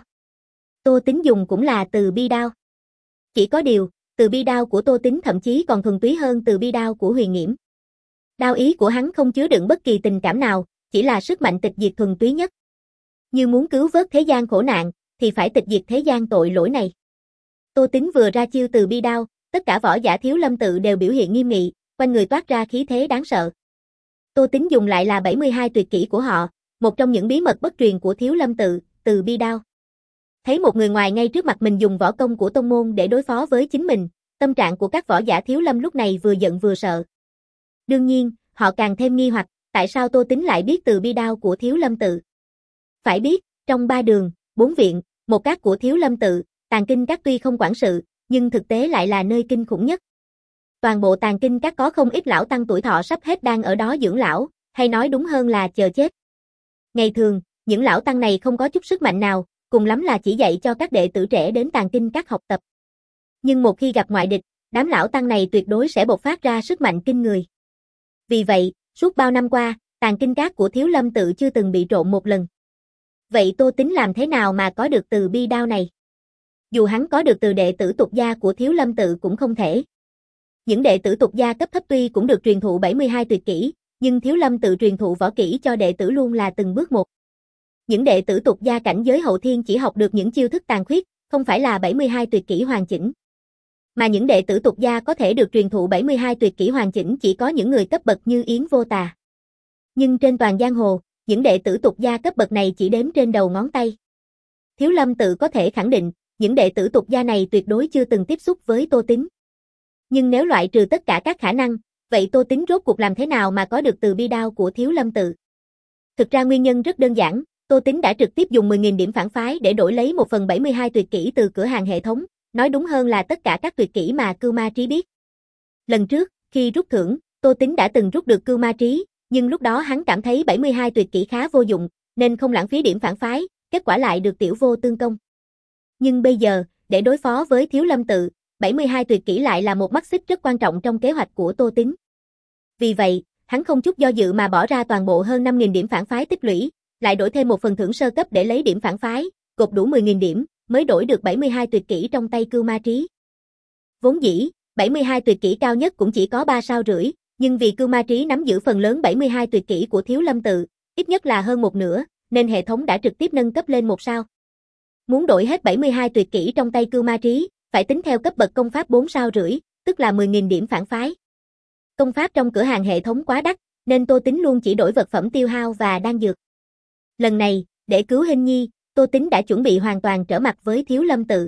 Tô Tín dùng cũng là từ bi đao. Chỉ có điều, từ bi đao của Tô Tín thậm chí còn thuần túy hơn từ bi đao của Huyền Nghiễm. Đao ý của hắn không chứa đựng bất kỳ tình cảm nào, chỉ là sức mạnh tịch diệt thuần túy nhất. Như muốn cứu vớt thế gian khổ nạn, thì phải tịch diệt thế gian tội lỗi này. Tô Tín vừa ra chiêu từ bi đao, tất cả võ giả Thiếu Lâm tự đều biểu hiện nghiêm nghị, quanh người toát ra khí thế đáng sợ. Tô Tín dùng lại là bảy mươi hai tuyệt kỹ của họ, một trong những bí mật bất truyền của Thiếu Lâm tự, từ bi đao. Thấy một người ngoài ngay trước mặt mình dùng võ công của tông môn để đối phó với chính mình, tâm trạng của các võ giả Thiếu Lâm lúc này vừa giận vừa sợ. Đương nhiên, họ càng thêm nghi hoặc, tại sao Tô Tín lại biết từ bi đao của Thiếu Lâm tự. Phải biết, trong ba đường, bốn viện, một các của Thiếu Lâm tự, Tàng Kinh Các tuy không quản sự, nhưng thực tế lại là nơi kinh khủng nhất. Toàn bộ Tàng Kinh Các có không ít lão tăng tuổi thọ sắp hết đang ở đó dưỡng lão, hay nói đúng hơn là chờ chết. Ngày thường, những lão tăng này không có chút sức mạnh nào, cùng lắm là chỉ dạy cho các đệ tử trẻ đến Tàng Kinh Các học tập. Nhưng một khi gặp ngoại địch, đám lão tăng này tuyệt đối sẽ bộc phát ra sức mạnh kinh người. Vì vậy, suốt bao năm qua, Tàng Kinh Các của Thiếu Lâm tự chưa từng bị trộm một lần. Vậy Tô Tín làm thế nào mà có được từ bi đao này? Dù hắn có được từ đệ tử tục gia của Thiếu Lâm tự cũng không thể. Những đệ tử tục gia cấp thấp tuy cũng được truyền thụ bảy mươi hai tuyệt kỹ, nhưng Thiếu Lâm tự truyền thụ võ kỹ cho đệ tử luôn là từng bước một. những đệ tử tục gia cảnh giới hậu thiên chỉ học được những chiêu thức tàn khuyết, không phải là bảy mươi hai tuyệt kỹ hoàn chỉnh. Mà những đệ tử tục gia có thể được truyền thụ bảy mươi hai tuyệt kỹ hoàn chỉnh chỉ có những người cấp bậc như Yến Vô Tà. Nhưng trên toàn giang hồ, những đệ tử tục gia cấp bậc này chỉ đếm trên đầu ngón tay. Thiếu Lâm tự có thể khẳng định, những đệ tử tục gia này tuyệt đối chưa từng tiếp xúc với Tô Tín. Nhưng nếu loại trừ tất cả các khả năng, vậy Tô Tín rốt cuộc làm thế nào mà có được từ bi đao của Thiếu Lâm tự? Thực ra nguyên nhân rất đơn giản, Tô Tín đã trực tiếp dùng mười nghìn điểm phản phái để đổi lấy một phần bảy mươi hai tuyệt kỹ từ cửa hàng hệ thống, nói đúng hơn là tất cả các tuyệt kỹ mà Cưu Ma Trí biết. Lần trước, khi rút thưởng, Tô Tín đã từng rút được Cưu Ma Trí, nhưng lúc đó hắn cảm thấy bảy mươi hai tuyệt kỹ khá vô dụng, nên không lãng phí điểm phản phái, kết quả lại được tiểu vô tương công. Nhưng bây giờ, để đối phó với Thiếu Lâm tự, bảy mươi hai tuyệt kỹ lại là một mắt xích rất quan trọng trong kế hoạch của Tô Tín. Vì vậy, hắn không chút do dự mà bỏ ra toàn bộ hơn năm nghìn điểm phản phái tích lũy, lại đổi thêm một phần thưởng sơ cấp để lấy điểm phản phái, gộp đủ mười nghìn điểm, mới đổi được bảy mươi hai tuyệt kỹ trong tay Cưu Ma Trí. Vốn dĩ, bảy mươi hai tuyệt kỹ cao nhất cũng chỉ có ba sao rưỡi, nhưng vì Cưu Ma Trí nắm giữ phần lớn bảy mươi hai tuyệt kỹ của Thiếu Lâm tự, ít nhất là hơn một nửa, nên hệ thống đã trực tiếp nâng cấp lên một sao. Muốn đổi hết bảy mươi hai tuyệt kỹ trong tay Cưu Ma Trí, phải tính theo cấp bậc công pháp bốn sao rưỡi, tức là mười nghìn điểm phản phái. Công pháp trong cửa hàng hệ thống quá đắt, nên Tô Tín luôn chỉ đổi vật phẩm tiêu hao và đan dược. Lần này, để cứu Hinh Nhi, Tô Tín đã chuẩn bị hoàn toàn trở mặt với Thiếu Lâm tự.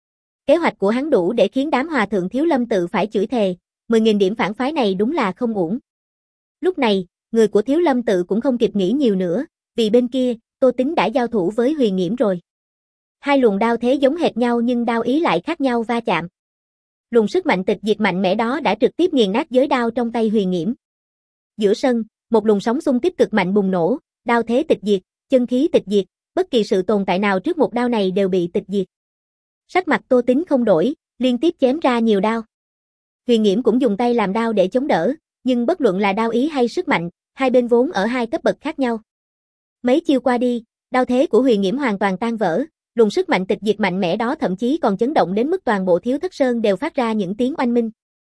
Kế hoạch của hắn đủ để khiến đám hòa thượng Thiếu Lâm tự phải chửi thề, mười nghìn điểm phản phái này đúng là không uổng. Lúc này, người của Thiếu Lâm tự cũng không kịp nghĩ nhiều nữa, vì bên kia, Tô Tín đã giao thủ với Huyền Nghiễm rồi. Hai luồng đao thế giống hệt nhau nhưng đao ý lại khác nhau va chạm. Luồng sức mạnh tịch diệt mạnh mẽ đó đã trực tiếp nghiền nát giới đao trong tay Huyền Nghiễm. Giữa sân, một luồng sóng xung kích cực mạnh bùng nổ, đao thế tịch diệt, chân khí tịch diệt, bất kỳ sự tồn tại nào trước một đao này đều bị tịch diệt. Sắc mặt Tô Tín không đổi, liên tiếp chém ra nhiều đao. Huyền Nghiễm cũng dùng tay làm đao để chống đỡ, nhưng bất luận là đao ý hay sức mạnh, hai bên vốn ở hai cấp bậc khác nhau. Mấy chiêu qua đi, đao thế của Huyền Nghiễm hoàn toàn tan vỡ, luồng sức mạnh tịch diệt mạnh mẽ đó thậm chí còn chấn động đến mức toàn bộ Thiếu Thất Sơn đều phát ra những tiếng oanh minh.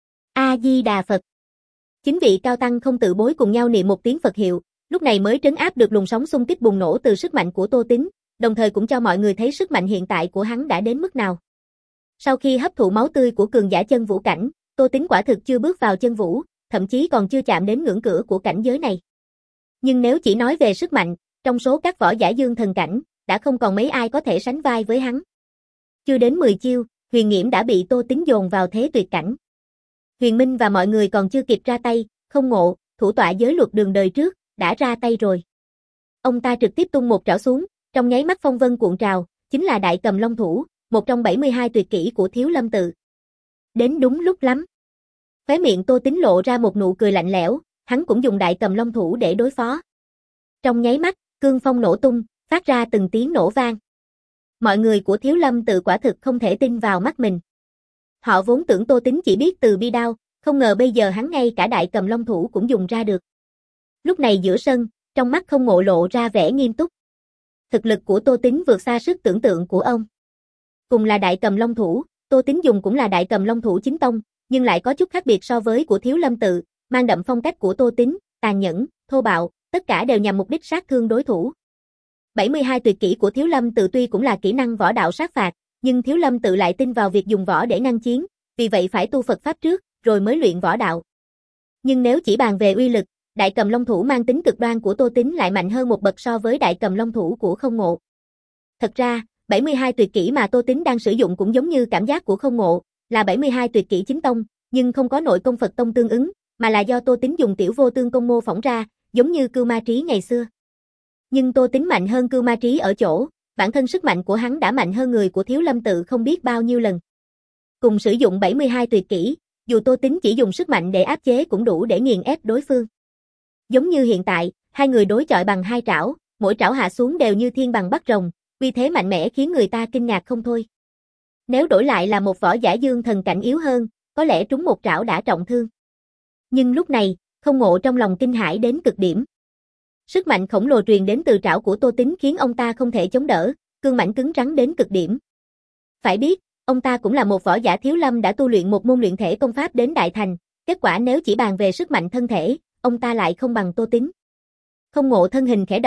A Di Đà Phật. Chính vị cao tăng không tự bối cùng nhau niệm một tiếng Phật hiệu, lúc này mới trấn áp được luồng sóng xung kích bùng nổ từ sức mạnh của Tô Tín, đồng thời cũng cho mọi người thấy sức mạnh hiện tại của hắn đã đến mức nào. Sau khi hấp thụ máu tươi của cường giả chân vũ cảnh, Tô Tín quả thực chưa bước vào chân vũ, thậm chí còn chưa chạm đến ngưỡng cửa của cảnh giới này. Nhưng nếu chỉ nói về sức mạnh, trong số các võ giả dương thần cảnh, đã không còn mấy ai có thể sánh vai với hắn. Chưa đến mười chiêu, Huyền Nghiễm đã bị Tô Tín dồn vào thế tuyệt cảnh. Huyền Minh và mọi người còn chưa kịp ra tay, Không Ngộ, thủ tọa giới luật đường đời trước, đã ra tay rồi. Ông ta trực tiếp tung một trảo xuống, trong nháy mắt phong vân cuộn trào, chính là Đại Cầm Long Thủ, một trong bảy mươi hai tuyệt kỹ của Thiếu Lâm tự. Đến đúng lúc lắm. Khóe miệng Tô Tín lộ ra một nụ cười lạnh lẽo, hắn cũng dùng Đại Cầm Long Thủ để đối phó. Trong nháy mắt, cương phong nổ tung, phát ra từng tiếng nổ vang. Mọi người của Thiếu Lâm tự quả thực không thể tin vào mắt mình. Họ vốn tưởng Tô Tín chỉ biết từ bi đao, không ngờ bây giờ hắn ngay cả Đại Cầm Long Thủ cũng dùng ra được. Lúc này giữa sân, trong mắt Không Ngộ lộ ra vẻ nghiêm túc. Thực lực của Tô Tín vượt xa sức tưởng tượng của ông. Cùng là Đại Cầm Long Thủ, Tô Tín dùng cũng là Đại Cầm Long Thủ chính tông, nhưng lại có chút khác biệt so với của Thiếu Lâm tự, mang đậm phong cách của Tô Tín, tàn nhẫn, thô bạo, tất cả đều nhằm mục đích sát thương đối thủ. bảy mươi hai tuyệt kỹ của Thiếu Lâm tự tuy cũng là kỹ năng võ đạo sát phạt, nhưng Thiếu Lâm tự lại tin vào việc dùng võ để ngăn chiến, vì vậy phải tu Phật pháp trước, rồi mới luyện võ đạo. Nhưng nếu chỉ bàn về uy lực, Đại Cầm Long Thủ mang tính cực đoan của Tô Tín lại mạnh hơn một bậc so với Đại Cầm Long Thủ của Không Ngộ. Thật ra, bảy mươi hai tuyệt kỹ mà Tô Tín đang sử dụng cũng giống như cảm giác của Không Ngộ, là bảy mươi hai tuyệt kỹ chính tông, nhưng không có nội công Phật tông tương ứng, mà là do Tô Tín dùng tiểu vô tương công mô phỏng ra, giống như Cưu Ma Trí ngày xưa. Nhưng Tô Tín mạnh hơn Cưu Ma Trí ở chỗ, bản thân sức mạnh của hắn đã mạnh hơn người của Thiếu Lâm tự không biết bao nhiêu lần. Cùng sử dụng bảy mươi hai tuyệt kỹ, dù Tô Tín chỉ dùng sức mạnh để áp chế cũng đủ để nghiền ép đối phương. Giống như hiện tại, hai người đối chọi bằng hai trảo, mỗi trảo hạ xuống đều như thiên bằng bắt rồng, uy thế mạnh mẽ khiến người ta kinh ngạc không thôi. Nếu đổi lại là một võ giả dương thần cảnh yếu hơn, có lẽ trúng một trảo đã trọng thương. Nhưng lúc này, Không Ngộ trong lòng kinh hãi đến cực điểm. Sức mạnh khổng lồ truyền đến từ trảo của Tô Tín khiến ông ta không thể chống đỡ, cương mãnh cứng rắn đến cực điểm. Phải biết, ông ta cũng là một võ giả Thiếu Lâm đã tu luyện một môn luyện thể công pháp đến đại thành, kết quả nếu chỉ bàn về sức mạnh thân thể, ông ta lại không bằng Tô Tín. Không Ngộ thân hình khẽ động,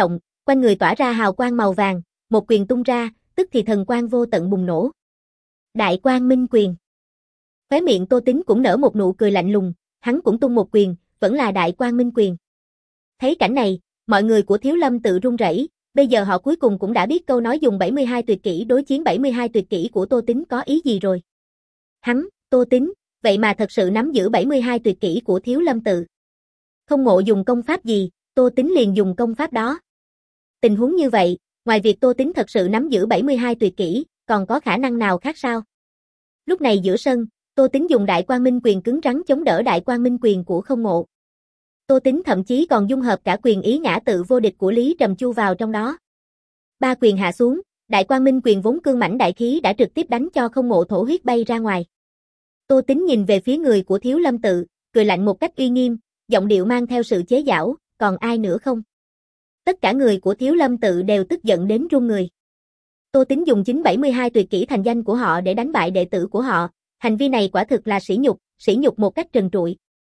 quanh người tỏa ra hào quang màu vàng, một quyền tung ra, tức thì thần quang vô tận bùng nổ. Đại Quang Minh Quyền. Khóe miệng Tô Tín cũng nở một nụ cười lạnh lùng, hắn cũng tung một quyền, vẫn là Đại Quang Minh Quyền. Thấy cảnh này, mọi người của Thiếu Lâm tự run rẩy, bây giờ họ cuối cùng cũng đã biết câu nói dùng bảy mươi hai tuyệt kỹ đối chiến bảy mươi hai tuyệt kỹ của Tô Tín có ý gì rồi. Hắn, Tô Tín, vậy mà thật sự nắm giữ bảy mươi hai tuyệt kỹ của Thiếu Lâm tự. Không Ngộ dùng công pháp gì, Tô Tín liền dùng công pháp đó. Tình huống như vậy, ngoài việc Tô Tín thật sự nắm giữ bảy mươi hai tuyệt kỹ, còn có khả năng nào khác sao? Lúc này giữa sân, Tô Tín dùng Đại Quang Minh Quyền cứng rắn chống đỡ Đại Quang Minh Quyền của Không Ngộ. Tô Tín thậm chí còn dung hợp cả quyền ý ngã tự vô địch của Lý Trầm Chu vào trong đó. Ba quyền hạ xuống, Đại Quang Minh Quyền vốn cương mãnh đại khí đã trực tiếp đánh cho Không Ngộ thổ huyết bay ra ngoài. Tô Tín nhìn về phía người của Thiếu Lâm tự, cười lạnh một cách uy nghiêm, giọng điệu mang theo sự chế giễu, còn ai nữa không? Tất cả người của Thiếu Lâm tự đều tức giận đến run người. Tô Tín dùng chính bảy mươi hai tuyệt kỹ thành danh của họ để đánh bại đệ tử của họ, hành vi này quả thực là sỉ nhục, sỉ nhục một cách trần trụi.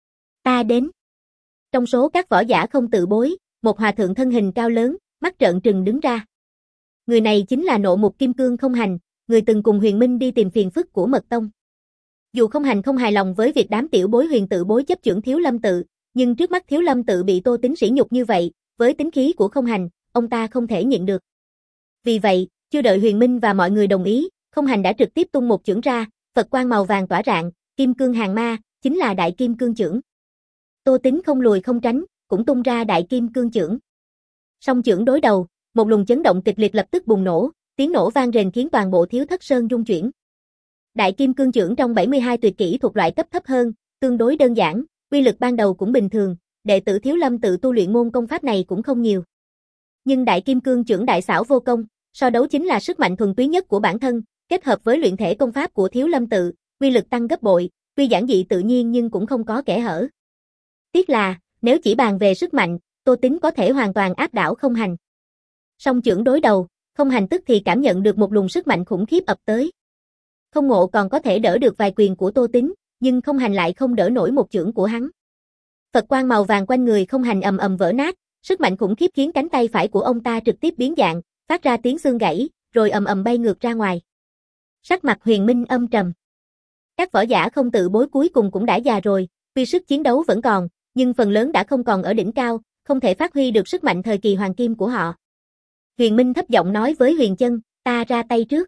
Ta đến. Trong số các võ giả không tự bối, một hòa thượng thân hình cao lớn, mắt trợn trừng đứng ra. Người này chính là Nộ Mục Kim Cương Không Hành, người từng cùng Huyền Minh đi tìm phiền phức của Mật Tông. Dù Không Hành không hài lòng với việc đám tiểu bối Huyền tự bối chấp chưởng Thiếu Lâm tự, nhưng trước mắt Thiếu Lâm tự bị Tô Tín sỉ nhục như vậy, với tính khí của Không Hành, ông ta không thể nhịn được. Vì vậy, chưa đợi Huyền Minh và mọi người đồng ý, Không Hành đã trực tiếp tung một chưởng ra, Phật quang màu vàng tỏa rạng, Kim Cương Hàng Ma, chính là Đại Kim Cương chưởng. Tô Tín không lùi không tránh, cũng tung ra Đại Kim Cương chưởng. Song chưởng đối đầu, một luồng chấn động kịch liệt lập tức bùng nổ, tiếng nổ vang rền khiến toàn bộ Thiếu Thất Sơn rung chuyển. Đại Kim Cương chưởng trong bảy mươi hai tuyệt kỹ thuộc loại cấp thấp hơn, tương đối đơn giản, uy lực ban đầu cũng bình thường, đệ tử Thiếu Lâm tự tu luyện môn công pháp này cũng không nhiều. Nhưng Đại Kim Cương chưởng đại xảo vô công, so đấu chính là sức mạnh thuần túy nhất của bản thân, kết hợp với luyện thể công pháp của Thiếu Lâm tự, uy lực tăng gấp bội, tuy giản dị tự nhiên nhưng cũng không có kẽ hở. Tiếc là, nếu chỉ bàn về sức mạnh, Tô Tín có thể hoàn toàn áp đảo Không Hành. Song chưởng đối đầu, Không Hành tức thì cảm nhận được một luồng sức mạnh khủng khiếp ập tới. Không Ngộ còn có thể đỡ được vài quyền của Tô Tín, nhưng Không Hành lại không đỡ nổi một chưởng của hắn. Phật quang màu vàng quanh người Không Hành ầm ầm vỡ nát, sức mạnh khủng khiếp khiến cánh tay phải của ông ta trực tiếp biến dạng, phát ra tiếng xương gãy, rồi ầm ầm bay ngược ra ngoài. Sắc mặt Huyền Minh âm trầm. Các võ giả không tự bối cuối cùng cũng đã già rồi, tuy sức chiến đấu vẫn còn, nhưng phần lớn đã không còn ở đỉnh cao, không thể phát huy được sức mạnh thời kỳ hoàng kim của họ. Huyền Minh thấp giọng nói với Huyền Chân, ta ra tay trước.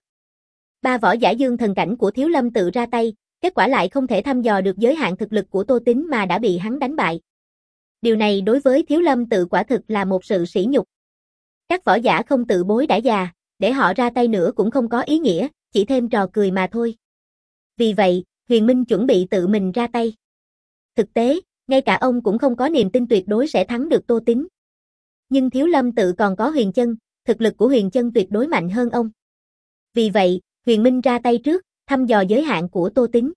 Ba võ giả dương thần cảnh của Thiếu Lâm tự ra tay, kết quả lại không thể thăm dò được giới hạn thực lực của Tô Tín mà đã bị hắn đánh bại. Điều này đối với Thiếu Lâm tự quả thực là một sự sỉ nhục. Các võ giả không tự bối đã già, để họ ra tay nữa cũng không có ý nghĩa, chỉ thêm trò cười mà thôi. Vì vậy, Huyền Minh chuẩn bị tự mình ra tay. Thực tế, ngay cả ông cũng không có niềm tin tuyệt đối sẽ thắng được Tô Tín. Nhưng Thiếu Lâm tự còn có Huyền Chân, thực lực của Huyền Chân tuyệt đối mạnh hơn ông. Vì vậy, Huyền Minh ra tay trước, thăm dò giới hạn của Tô Tín.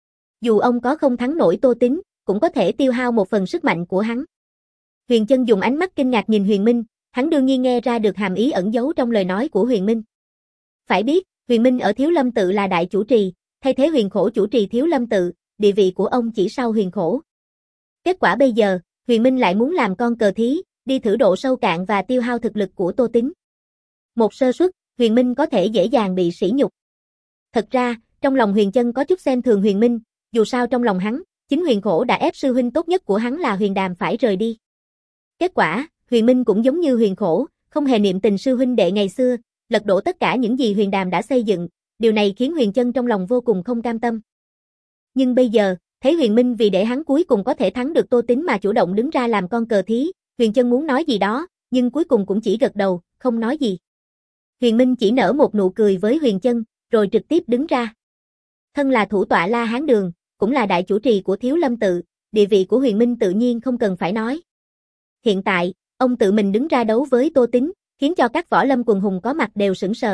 Dù ông có không thắng nổi Tô Tín, cũng có thể tiêu hao một phần sức mạnh của hắn. Huyền Chân dùng ánh mắt kinh ngạc nhìn Huyền Minh, hắn đương nhiên nghe ra được hàm ý ẩn giấu trong lời nói của Huyền Minh. Phải biết, Huyền Minh ở Thiếu Lâm tự là đại chủ trì, thay thế Huyền Khổ chủ trì Thiếu Lâm tự, địa vị của ông chỉ sau Huyền Khổ. Kết quả bây giờ, Huyền Minh lại muốn làm con cờ thí, đi thử độ sâu cạn và tiêu hao thực lực của Tô Tín. Một sơ suất, Huyền Minh có thể dễ dàng bị sỉ nhục. Thật ra, trong lòng Huyền Chân có chút xem thường Huyền Minh, dù sao trong lòng hắn, chính Huyền Khổ đã ép sư huynh tốt nhất của hắn là Huyền Đàm phải rời đi. Kết quả, Huyền Minh cũng giống như Huyền Khổ, không hề niệm tình sư huynh đệ ngày xưa, lật đổ tất cả những gì Huyền Đàm đã xây dựng, điều này khiến Huyền Chân trong lòng vô cùng không cam tâm. Nhưng bây giờ, thấy Huyền Minh vì để hắn cuối cùng có thể thắng được Tô Tín mà chủ động đứng ra làm con cờ thí, Huyền Chân muốn nói gì đó, nhưng cuối cùng cũng chỉ gật đầu, không nói gì. Huyền Minh chỉ nở một nụ cười với Huyền Chân, rồi trực tiếp đứng ra. Thân là thủ tọa La Hán Đường, cũng là đại chủ trì của Thiếu Lâm tự, địa vị của Huyền Minh tự nhiên không cần phải nói. Hiện tại, ông tự mình đứng ra đấu với Tô Tín, khiến cho các võ lâm quần hùng có mặt đều sững sờ.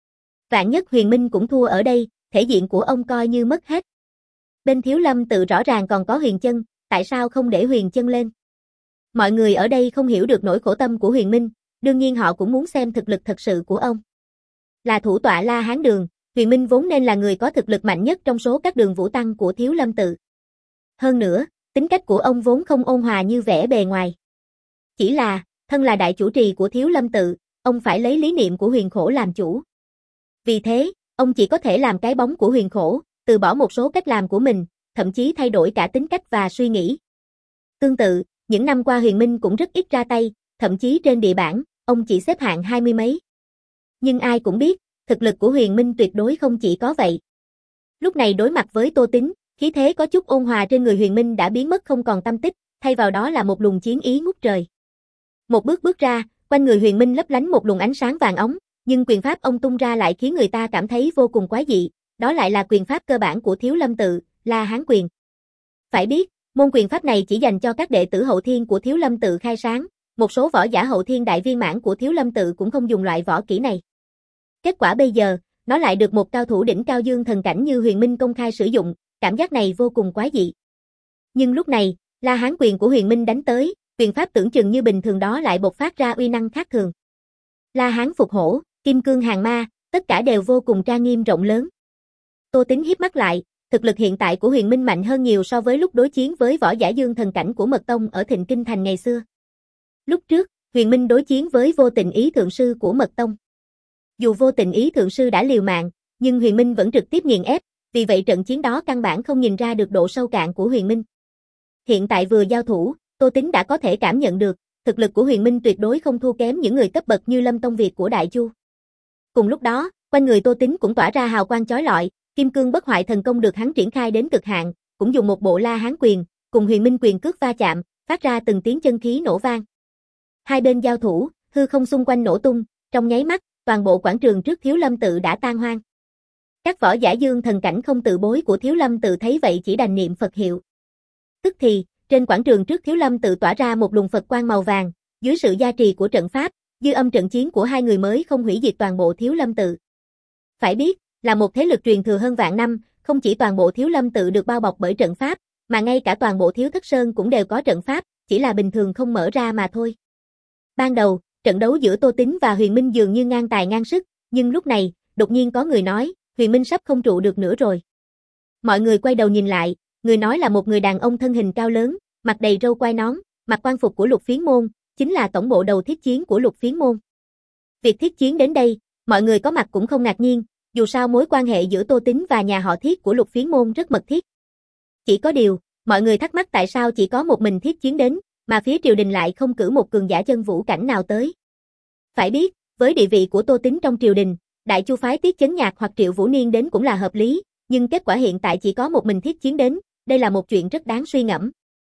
Vạn nhất Huyền Minh cũng thua ở đây, thể diện của ông coi như mất hết. Bên Thiếu Lâm tự rõ ràng còn có Huyền Chân, tại sao không để Huyền Chân lên? Mọi người ở đây không hiểu được nỗi khổ tâm của Huyền Minh, đương nhiên họ cũng muốn xem thực lực thật sự của ông. Là thủ tọa La Hán Đường, Huyền Minh vốn nên là người có thực lực mạnh nhất trong số các đường vũ tăng của Thiếu Lâm tự. Hơn nữa, tính cách của ông vốn không ôn hòa như vẻ bề ngoài. Chỉ là, Thân là đại chủ trì của Thiếu Lâm tự, ông phải lấy lý niệm của Huyền Khổ làm chủ. Vì thế, ông chỉ có thể làm cái bóng của Huyền Khổ, từ bỏ một số cách làm của mình, thậm chí thay đổi cả tính cách và suy nghĩ. Tương tự, những năm qua Huyền Minh cũng rất ít ra tay, thậm chí trên địa bảng, ông chỉ xếp hạng hai mươi mấy. Nhưng ai cũng biết, thực lực của Huyền Minh tuyệt đối không chỉ có vậy. Lúc này đối mặt với Tô Tín, khí thế có chút ôn hòa trên người Huyền Minh đã biến mất không còn tăm tích, thay vào đó là một luồng chiến ý ngút trời. Một bước bước ra, quanh người Huyền Minh lấp lánh một luồng ánh sáng vàng óng, nhưng quyền pháp ông tung ra lại khiến người ta cảm thấy vô cùng quái dị, đó lại là quyền pháp cơ bản của Thiếu Lâm tự, La Hán quyền. Phải biết, môn quyền pháp này chỉ dành cho các đệ tử hậu thiên của Thiếu Lâm tự khai sáng, một số võ giả hậu thiên đại viên mãn của Thiếu Lâm tự cũng không dùng loại võ kỹ này. Kết quả bây giờ, nó lại được một cao thủ đỉnh cao dương thần cảnh như Huyền Minh công khai sử dụng, cảm giác này vô cùng quái dị. Nhưng lúc này, La Hán quyền của Huyền Minh đánh tới, quyền pháp tưởng chừng như bình thường đó lại bộc phát ra uy năng khác thường. La Hán phục hổ, kim cương hàng ma, tất cả đều vô cùng trang nghiêm rộng lớn. Tô Tín híp mắt lại, thực lực hiện tại của Huyền Minh mạnh hơn nhiều so với lúc đối chiến với võ giả dương thần cảnh của Mật Tông ở Thịnh Kinh Thành ngày xưa. Lúc trước, Huyền Minh đối chiến với Vô Tình Ý thượng sư của Mật Tông. Dù Vô Tình Ý thượng sư đã liều mạng, nhưng Huyền Minh vẫn trực tiếp nghiền ép, vì vậy trận chiến đó căn bản không nhìn ra được độ sâu cạn của Huyền Minh. Hiện tại vừa giao thủ, Tô Tín đã có thể cảm nhận được, thực lực của Huyền Minh tuyệt đối không thua kém những người cấp bậc như Lâm Tông Việt của Đại Chu. Cùng lúc đó, quanh người Tô Tín cũng tỏa ra hào quang chói lọi, kim cương bất hoại thần công được hắn triển khai đến cực hạn, cũng dùng một bộ La Hán quyền, cùng Huyền Minh quyền cước va chạm, phát ra từng tiếng chân khí nổ vang. Hai bên giao thủ, hư không xung quanh nổ tung, trong nháy mắt, toàn bộ quảng trường trước Thiếu Lâm tự đã tan hoang. Các võ giả dương thần cảnh không tự bối của Thiếu Lâm tự thấy vậy chỉ đành niệm Phật hiệu. Tức thì, trên quảng trường trước Thiếu Lâm tự tỏa ra một luồng Phật quang màu vàng, dưới sự gia trì của trận pháp, dư âm trận chiến của hai người mới không hủy diệt toàn bộ Thiếu Lâm tự. Phải biết, là một thế lực truyền thừa hơn vạn năm, không chỉ toàn bộ Thiếu Lâm tự được bao bọc bởi trận pháp, mà ngay cả toàn bộ Thiếu Thất Sơn cũng đều có trận pháp, chỉ là bình thường không mở ra mà thôi. Ban đầu, trận đấu giữa Tô Tín và Huyền Minh dường như ngang tài ngang sức, nhưng lúc này, đột nhiên có người nói, Huyền Minh sắp không trụ được nữa rồi. Mọi người quay đầu nhìn lại, người nói là một người đàn ông thân hình cao lớn, mặt đầy râu quai nón, mặc quan phục của Lục Phiến môn, chính là tổng bộ đầu thiết chiến của Lục Phiến môn. Việc thiết chiến đến đây, mọi người có mặt cũng không ngạc nhiên, dù sao mối quan hệ giữa Tô Tín và nhà họ Thiết của Lục Phiến môn rất mật thiết. Chỉ có điều, mọi người thắc mắc tại sao chỉ có một mình thiết chiến đến, mà phía triều đình lại không cử một cường giả chân vũ cảnh nào tới. Phải biết, với địa vị của Tô Tín trong triều đình, Đại Chu phái Tiết Chấn Nhạc hoặc Triệu Vũ Niên đến cũng là hợp lý, nhưng kết quả hiện tại chỉ có một mình thiết chiến đến, đây là một chuyện rất đáng suy ngẫm.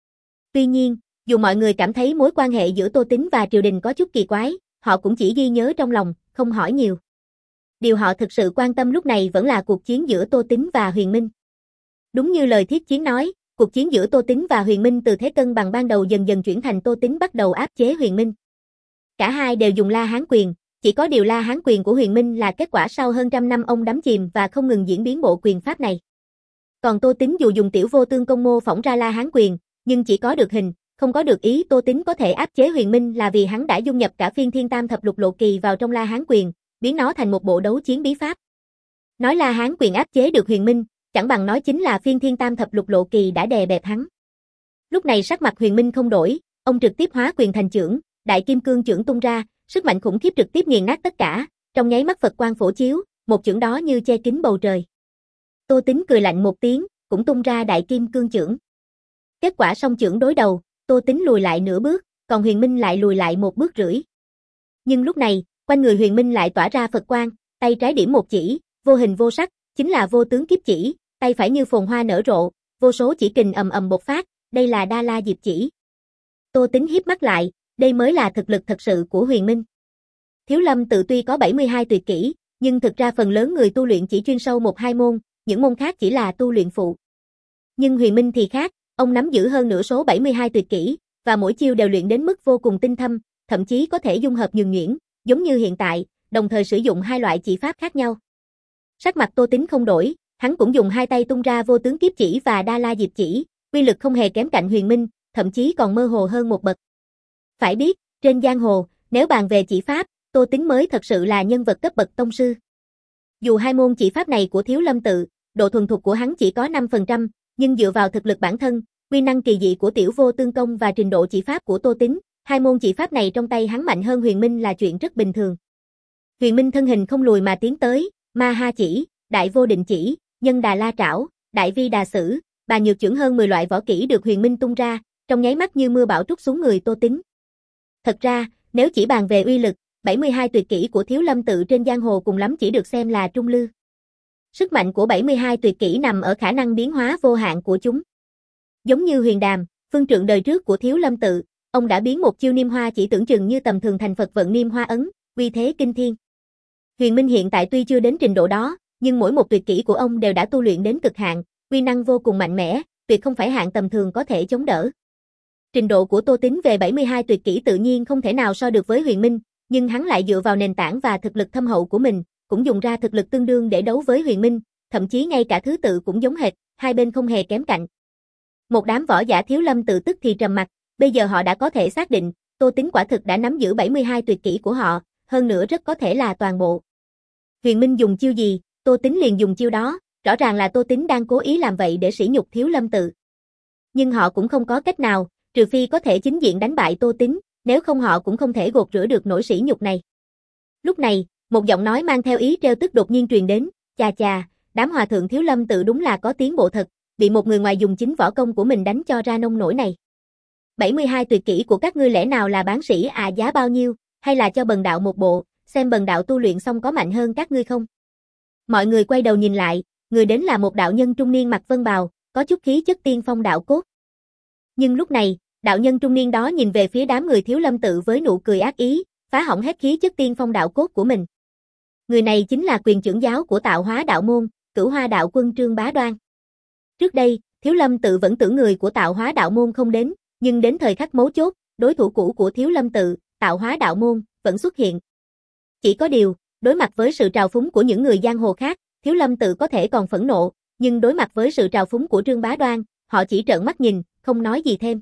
Tuy nhiên, dù mọi người cảm thấy mối quan hệ giữa Tô Tín và triều đình có chút kỳ quái, họ cũng chỉ ghi nhớ trong lòng, không hỏi nhiều. Điều họ thực sự quan tâm lúc này vẫn là cuộc chiến giữa Tô Tín và Huyền Minh. Đúng như lời thiết chiến nói, cuộc chiến giữa Tô Tín và Huyền Minh từ thế cân bằng ban đầu dần dần chuyển thành Tô Tín bắt đầu áp chế Huyền Minh. Cả hai đều dùng La Hán quyền, chỉ có điều La Hán quyền của Huyền Minh là kết quả sau hơn trăm năm ông đắm chìm và không ngừng diễn biến bộ quyền pháp này. Còn Tô Tín dù dùng Tiểu Vô Tương công mô phỏng ra La Hán quyền, nhưng chỉ có được hình, không có được ý. Tô Tín có thể áp chế Huyền Minh là vì hắn đã dung nhập cả phiên thiên tam thập lục lộ kỳ vào trong La Hán quyền, biến nó thành một bộ đấu chiến bí pháp. Nói La Hán quyền áp chế được Huyền Minh, chẳng bằng nói chính là phiên thiên tam thập lục lộ kỳ đã đè bẹp hắn. Lúc này sắc mặt Huyền Minh không đổi, ông trực tiếp hóa quyền thành chưởng, đại kim cương chưởng tung ra, sức mạnh khủng khiếp trực tiếp nghiền nát tất cả, trong nháy mắt Phật quang phổ chiếu, một chưởng đó như che kín bầu trời. Tô Tín cười lạnh một tiếng, cũng tung ra đại kim cương chưởng. Kết quả song chưởng đối đầu, Tô Tín lùi lại nửa bước, còn Huyền Minh lại lùi lại một bước rưỡi. Nhưng lúc này, quanh người Huyền Minh lại tỏa ra Phật quang, tay trái điểm một chỉ, vô hình vô sắc, chính là vô tướng kiếp chỉ, tay phải như phồn hoa nở rộ, vô số chỉ kình ầm ầm bộc phát, đây là Đa La Diệp chỉ. Tô Tín híp mắt lại, đây mới là thực lực thật sự của Huyền Minh. Thiếu Lâm tự tuy có bảy mươi hai tuyệt kỹ, nhưng thực ra phần lớn người tu luyện chỉ chuyên sâu một hai môn, những môn khác chỉ là tu luyện phụ. Nhưng Huyền Minh thì khác, ông nắm giữ hơn nửa số bảy mươi hai tuyệt kỹ, và mỗi chiêu đều luyện đến mức vô cùng tinh thâm, thậm chí có thể dung hợp nhuần nhuyễn, giống như hiện tại, đồng thời sử dụng hai loại chỉ pháp khác nhau. Sắc mặt Tô Tín không đổi, hắn cũng dùng hai tay tung ra vô tướng kiếp chỉ và Đa La Diệp chỉ, uy lực không hề kém cạnh Huyền Minh, thậm chí còn mơ hồ hơn một bậc. Phải biết, trên giang hồ, nếu bàn về chỉ pháp, Tô Tín mới thật sự là nhân vật cấp bậc tông sư. Dù hai môn chỉ pháp này của Thiếu Lâm tự, độ thuần thục của hắn chỉ có năm phần trăm, nhưng dựa vào thực lực bản thân, uy năng kỳ dị của Tiểu Vô Tương công và trình độ chỉ pháp của Tô Tín, Hai môn chỉ pháp này trong tay hắn mạnh hơn Huyền Minh là chuyện rất bình thường. Huyền Minh thân hình không lùi mà tiến tới, Ma Ha chỉ, Đại Vô Định chỉ, Nhân Đà La trảo, Đại Vi Đà sử, Bà Nhược chưởng hơn mười loại võ kỹ được Huyền Minh tung ra, trong nháy mắt như mưa bão trút xuống người Tô Tín. Thật ra, nếu chỉ bàn về uy lực, bảy mươi hai tuyệt kỹ của Thiếu Lâm tự trên giang hồ cùng lắm chỉ được xem là trung lư. Sức mạnh của bảy mươi hai tuyệt kỹ nằm ở khả năng biến hóa vô hạn của chúng. Giống như Huyền Đàm, phương trượng đời trước của Thiếu Lâm tự, ông đã biến một chiêu Niêm Hoa chỉ tưởng chừng như tầm thường thành Phật vận Niêm Hoa ấn, uy thế kinh thiên. Huyền Minh hiện tại tuy chưa đến trình độ đó, nhưng mỗi một tuyệt kỹ của ông đều đã tu luyện đến cực hạn, uy năng vô cùng mạnh mẽ, tuyệt không phải hạng tầm thường có thể chống đỡ. Trình độ của Tô Tín về bảy mươi hai tuyệt kỹ tự nhiên không thể nào so được với Huyền Minh, nhưng hắn lại dựa vào nền tảng và thực lực thâm hậu của mình, cũng dùng ra thực lực tương đương để đấu với Huyền Minh, thậm chí ngay cả thứ tự cũng giống hệt, hai bên không hề kém cạnh. Một đám võ giả Thiếu Lâm tự tức thì trầm mặc, bây giờ họ đã có thể xác định, Tô Tín quả thực đã nắm giữ bảy mươi hai tuyệt kỹ của họ, hơn nữa rất có thể là toàn bộ. Huyền Minh dùng chiêu gì, Tô Tín liền dùng chiêu đó, rõ ràng là Tô Tín đang cố ý làm vậy để sỉ nhục Thiếu Lâm tự. Nhưng họ cũng không có cách nào, trừ phi có thể chính diện đánh bại Tô Tín, nếu không họ cũng không thể gột rửa được nỗi sỉ nhục này. Lúc này, một giọng nói mang theo ý trêu tức đột nhiên truyền đến, chà chà, đám hòa thượng Thiếu Lâm tự đúng là có tiến bộ thật, bị một người ngoài dùng chính võ công của mình đánh cho ra nông nổi này. bảy mươi hai tuyệt kỹ của các ngươi lẽ nào là bán sỉ à, giá bao nhiêu, hay là cho bần đạo một bộ, xem bần đạo tu luyện xong có mạnh hơn các ngươi không? Mọi người quay đầu nhìn lại, người đến là một đạo nhân trung niên mặc vân bào, có chút khí chất tiên phong đạo cốt. Nhưng lúc này, đạo nhân trung niên đó nhìn về phía đám người Thiếu Lâm tự với nụ cười ác ý, phá hỏng hết khí chất tiên phong đạo cốt của mình. Người này chính là quyền trưởng giáo của Tạo Hóa đạo môn, Cửu Hoa đạo quân Trương Bá Đoan. Trước đây, Thiếu Lâm tự vẫn tưởng người của Tạo Hóa đạo môn không đến, nhưng đến thời khắc mấu chốt, đối thủ cũ của Thiếu Lâm tự, Tạo Hóa đạo môn, vẫn xuất hiện. Chỉ có điều, đối mặt với sự trào phúng của những người giang hồ khác, Thiếu Lâm tự có thể còn phẫn nộ, nhưng đối mặt với sự trào phúng của Trương Bá Đoan, họ chỉ trợn mắt nhìn, không nói gì thêm.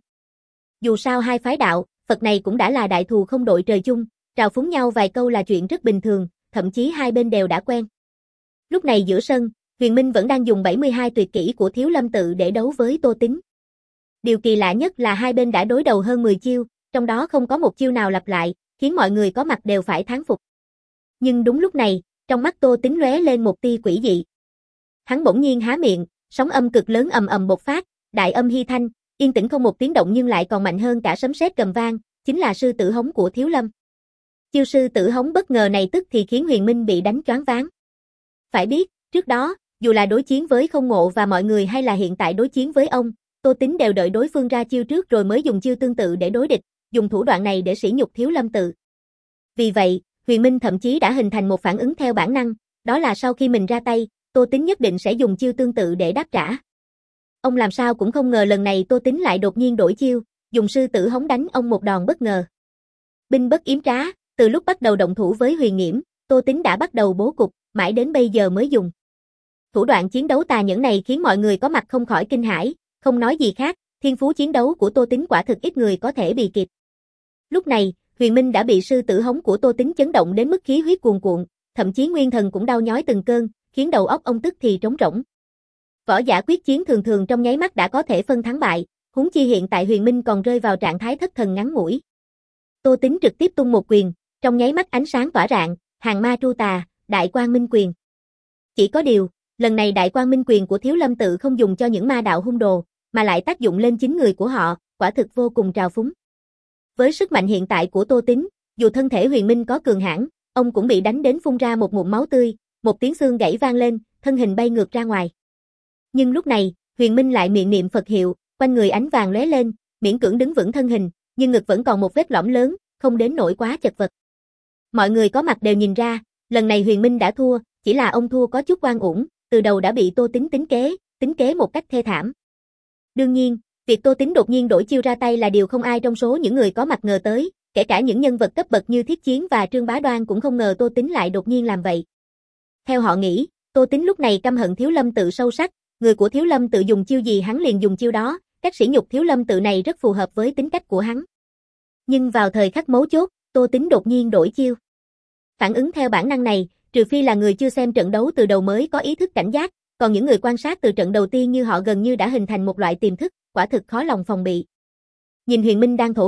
Dù sao hai phái đạo, Phật này cũng đã là đại thù không đội trời chung, trào phúng nhau vài câu là chuyện rất bình thường, thậm chí hai bên đều đã quen. Lúc này giữa sân, Huyền Minh vẫn đang dùng bảy mươi hai tuyệt kỹ của Thiếu Lâm tự để đấu với Tô Tín. Điều kỳ lạ nhất là hai bên đã đối đầu hơn mười chiêu, trong đó không có một chiêu nào lặp lại, khiến mọi người có mặt đều phải thán phục. Nhưng đúng lúc này, trong mắt Tô Tín lóe lên một tia quỷ dị. Hắn bỗng nhiên há miệng, sóng âm cực lớn ầm ầm bộc phát, đại âm hy thanh, yên tĩnh không một tiếng động nhưng lại còn mạnh hơn cả sấm sét gầm vang, chính là sư tử hống của Thiếu Lâm. Chiêu sư tử hống bất ngờ này tức thì khiến Huyền Minh bị đánh choáng váng. Phải biết, trước đó, dù là đối chiến với Không Ngộ và mọi người hay là hiện tại đối chiến với ông, Tô Tín đều đợi đối phương ra chiêu trước rồi mới dùng chiêu tương tự để đối địch, dùng thủ đoạn này để sỉ nhục Thiếu Lâm tự. Vì vậy, Huyền Minh thậm chí đã hình thành một phản ứng theo bản năng, đó là sau khi mình ra tay, Tô Tín nhất định sẽ dùng chiêu tương tự để đáp trả. Ông làm sao cũng không ngờ lần này Tô Tín lại đột nhiên đổi chiêu, dùng sư tử hống đánh ông một đòn bất ngờ. Binh bất yếm trá, từ lúc bắt đầu động thủ với Huyền Nghiễm, Tô Tín đã bắt đầu bố cục, mãi đến bây giờ mới dùng. Thủ đoạn chiến đấu tà nhẫn này khiến mọi người có mặt không khỏi kinh hãi, không nói gì khác, thiên phú chiến đấu của Tô Tín quả thực ít người có thể bì kịp. Lúc này, Huyền Minh đã bị sư tử hống của Tô Tín chấn động đến mức khí huyết cuồn cuộn, thậm chí nguyên thần cũng đau nhói từng cơn, khiến đầu óc ông tức thì trống rỗng. Võ giả quyết chiến thường thường trong nháy mắt đã có thể phân thắng bại, huống chi hiện tại Huyền Minh còn rơi vào trạng thái thất thần ngắn ngủi. Tô Tín trực tiếp tung một quyền, trong nháy mắt ánh sáng tỏa rạng, hàng ma tru tà, đại quang minh quyền. Chỉ có điều, lần này đại quang minh quyền của Thiếu Lâm tự không dùng cho những ma đạo hung đồ, mà lại tác dụng lên chính người của họ, quả thực vô cùng trào phúng. Với sức mạnh hiện tại của Tô Tín, dù thân thể Huyền Minh có cường hãn, ông cũng bị đánh đến phun ra một ngụm máu tươi, một tiếng xương gãy vang lên, thân hình bay ngược ra ngoài. Nhưng lúc này, Huyền Minh lại miệng niệm Phật hiệu, quanh người ánh vàng lóe lên, miễn cưỡng đứng vững thân hình, nhưng ngực vẫn còn một vết lõm lớn, không đến nỗi quá chật vật. Mọi người có mặt đều nhìn ra, lần này Huyền Minh đã thua, chỉ là ông thua có chút oan uổng, từ đầu đã bị Tô Tín tính kế, tính kế một cách thê thảm. Đương nhiên, việc Tô Tín đột nhiên đổi chiêu ra tay là điều không ai trong số những người có mặt ngờ tới, kể cả những nhân vật cấp bậc như Thiết Chiến và Trương Bá Đoan cũng không ngờ Tô Tín lại đột nhiên làm vậy. Theo họ nghĩ, Tô Tín lúc này căm hận Thiếu Lâm tự sâu sắc, người của Thiếu Lâm tự dùng chiêu gì hắn liền dùng chiêu đó, cách sỉ nhục Thiếu Lâm tự này rất phù hợp với tính cách của hắn. Nhưng vào thời khắc mấu chốt, Tô Tín đột nhiên đổi chiêu. Phản ứng theo bản năng này, trừ phi là người chưa xem trận đấu từ đầu mới có ý thức cảnh giác, còn những người quan sát từ trận đầu tiên như họ gần như đã hình thành một loại tiềm thức, quả thực khó lòng phòng bị. Nhìn Huyền Minh đang thổ huyết,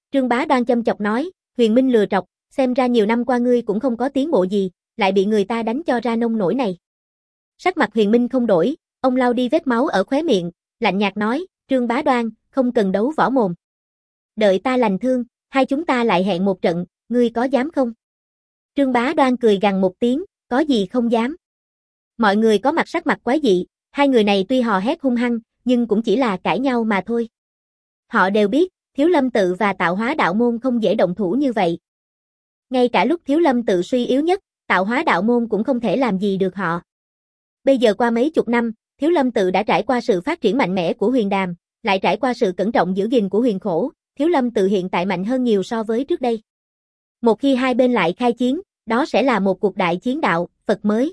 Trương Bá Đoan châm chọc nói, Huyền Minh lừa trọc, xem ra nhiều năm qua ngươi cũng không có tiến bộ gì, lại bị người ta đánh cho ra nông nổi này. Sắc mặt Huyền Minh không đổi, ông lau đi vết máu ở khóe miệng, lạnh nhạt nói, Trương Bá Đoan, không cần đấu võ mồm. Đợi ta lành thương, hai chúng ta lại hẹn một trận, ngươi có dám không? Trương Bá Đoan cười gằn một tiếng, có gì không dám. Mọi người có mặt sắc mặt quái dị, hai người này tuy hò hét hung hăng, nhưng cũng chỉ là cãi nhau mà thôi. Họ đều biết, Thiếu Lâm tự và Tạo Hóa đạo môn không dễ động thủ như vậy. Ngay cả lúc Thiếu Lâm tự suy yếu nhất, Tạo Hóa đạo môn cũng không thể làm gì được họ. Bây giờ qua mấy chục năm, Thiếu Lâm tự đã trải qua sự phát triển mạnh mẽ của Huyền Đàm, lại trải qua sự cẩn trọng giữ gìn của Huyền Khổ, Thiếu Lâm tự hiện tại mạnh hơn nhiều so với trước đây. Một khi hai bên lại khai chiến, đó sẽ là một cuộc đại chiến đạo, Phật mới.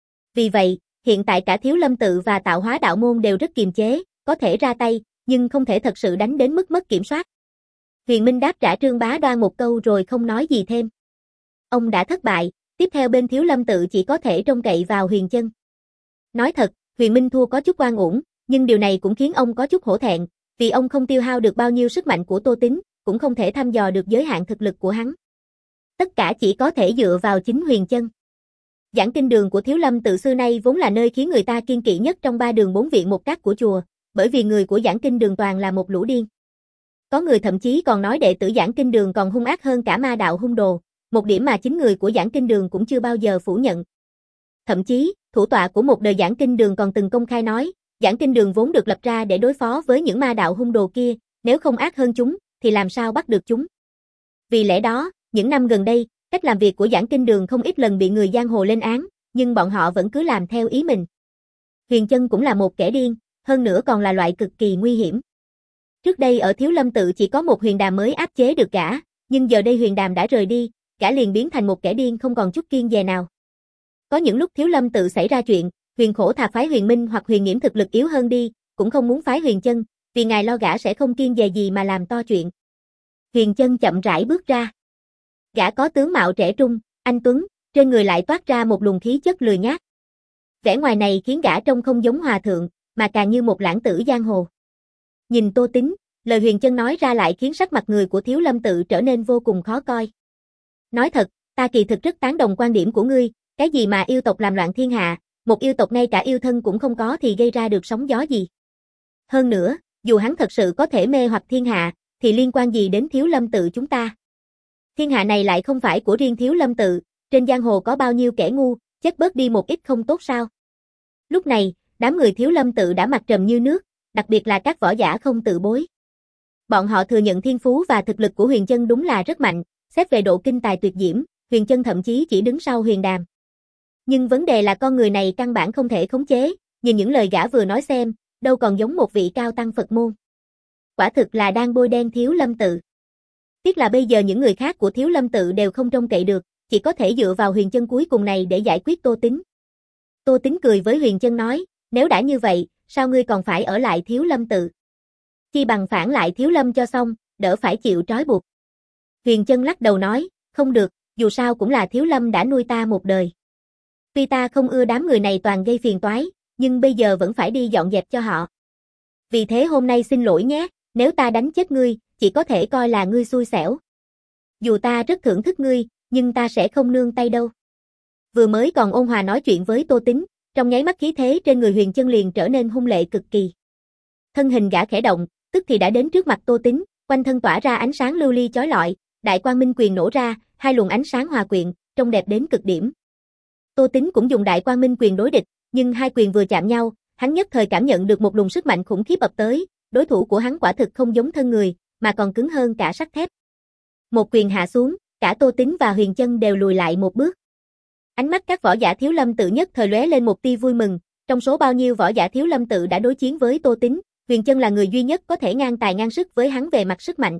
Vì vậy, hiện tại cả Thiếu Lâm tự và Tạo Hóa đạo môn đều rất kiềm chế, có thể ra tay, nhưng không thể thật sự đánh đến mức mất kiểm soát. Huyền Minh đáp trả Trương Bá Đoan một câu rồi không nói gì thêm. Ông đã thất bại, tiếp theo bên Thiếu Lâm tự chỉ có thể trông cậy vào Huyền Chân. Nói thật, Huyền Minh thua có chút oan uổng, nhưng điều này cũng khiến ông có chút hổ thẹn, vì ông không tiêu hao được bao nhiêu sức mạnh của Tô Tín, cũng không thể thăm dò được giới hạn thực lực của hắn. Tất cả chỉ có thể dựa vào chính Huyền Chân. Giảng kinh đường của Thiếu Lâm tự xưa nay vốn là nơi khiến người ta kiêng kỵ nhất trong ba đường bốn viện một các của chùa, bởi vì người của giảng kinh đường toàn là một lũ điên. Có người thậm chí còn nói đệ tử giảng kinh đường còn hung ác hơn cả ma đạo hung đồ, một điểm mà chính người của giảng kinh đường cũng chưa bao giờ phủ nhận. Thậm chí, thủ tọa của một đời giảng kinh đường còn từng công khai nói, giảng kinh đường vốn được lập ra để đối phó với những ma đạo hung đồ kia, nếu không ác hơn chúng, thì làm sao bắt được chúng. Vì lẽ đó, những năm gần đây, cách làm việc của giảng kinh đường không ít lần bị người giang hồ lên án, nhưng bọn họ vẫn cứ làm theo ý mình. Huyền Chân cũng là một kẻ điên, hơn nữa còn là loại cực kỳ nguy hiểm. Trước đây ở Thiếu Lâm tự chỉ có một Huyền Đàm mới áp chế được gã, nhưng giờ đây Huyền Đàm đã rời đi, gã liền biến thành một kẻ điên không còn chút kiêng dè nào. Có những lúc Thiếu Lâm tự xảy ra chuyện, Huyền Khổ thà phái Huyền Minh hoặc Huyền Nghiễm thực lực yếu hơn đi, cũng không muốn phái Huyền Chân, vì ngài lo gã sẽ không kiêng dè gì mà làm to chuyện. Huyền Chân chậm rãi bước ra. Gã có tướng mạo trẻ trung, anh tuấn, trên người lại toát ra một luồng khí chất lười nhác. Vẻ ngoài này khiến gã trông không giống hòa thượng, mà càng như một lãng tử giang hồ. Nhìn Tô Tín, lời Huyền Chân nói ra lại khiến sắc mặt người của Thiếu Lâm tự trở nên vô cùng khó coi. Nói thật, ta kỳ thực rất tán đồng quan điểm của ngươi, cái gì mà yêu tộc làm loạn thiên hạ, một yêu tộc ngay cả yêu thân cũng không có thì gây ra được sóng gió gì. Hơn nữa, dù hắn thật sự có thể mê hoặc thiên hạ, thì liên quan gì đến Thiếu Lâm tự chúng ta? Thiên hạ này lại không phải của riêng Thiếu Lâm tự, trên giang hồ có bao nhiêu kẻ ngu, chết bớt đi một ít không tốt sao? Lúc này, đám người Thiếu Lâm tự đã mặt trầm như nước, đặc biệt là các võ giả không tự bối. Bọn họ thừa nhận thiên phú và thực lực của Huyền Chân đúng là rất mạnh, xét về độ kinh tài tuyệt diễm, Huyền Chân thậm chí chỉ đứng sau Huyền Đàm. Nhưng vấn đề là con người này căn bản không thể khống chế, nhìn những lời gã vừa nói xem, đâu còn giống một vị cao tăng Phật môn. Quả thực là đang bôi đen Thiếu Lâm tự. Tiếc là bây giờ những người khác của Thiếu Lâm tự đều không trông cậy được, chỉ có thể dựa vào Huyền Chân cuối cùng này để giải quyết Tô Tín. Tô Tín cười với Huyền Chân nói, nếu đã như vậy, sao ngươi còn phải ở lại Thiếu Lâm tự? Chi bằng phản lại Thiếu Lâm cho xong, đỡ phải chịu trói buộc. Huyền Chân lắc đầu nói, không được, dù sao cũng là Thiếu Lâm đã nuôi ta một đời. Tuy ta không ưa đám người này toàn gây phiền toái, nhưng bây giờ vẫn phải đi dọn dẹp cho họ. Vì thế hôm nay xin lỗi nhé, nếu ta đánh chết ngươi, chỉ có thể coi là ngươi xui xẻo. Dù ta rất thưởng thức ngươi, nhưng ta sẽ không nương tay đâu. Vừa mới còn ôn hòa nói chuyện với Tô Tín, trong nháy mắt khí thế trên người Huyền Chân liền trở nên hung lệ cực kỳ. Thân hình gã khẽ động, tức thì đã đến trước mặt Tô Tín, quanh thân tỏa ra ánh sáng lưu ly chói lọi, đại quang minh quyền nổ ra, hai luồng ánh sáng hòa quyện, trông đẹp đến cực điểm. Tô Tín cũng dùng đại quang minh quyền đối địch, nhưng hai quyền vừa chạm nhau, hắn nhất thời cảm nhận được một luồng sức mạnh khủng khiếp ập tới, đối thủ của hắn quả thực không giống thân người, mà còn cứng hơn cả sắt thép. Một quyền hạ xuống, cả Tô Tín và Huyền Chân đều lùi lại một bước. Ánh mắt các võ giả Thiếu Lâm tự nhất thời lóe lên một tia vui mừng, trong số bao nhiêu võ giả Thiếu Lâm tự đã đối chiến với Tô Tín, Huyền Chân là người duy nhất có thể ngang tài ngang sức với hắn về mặt sức mạnh.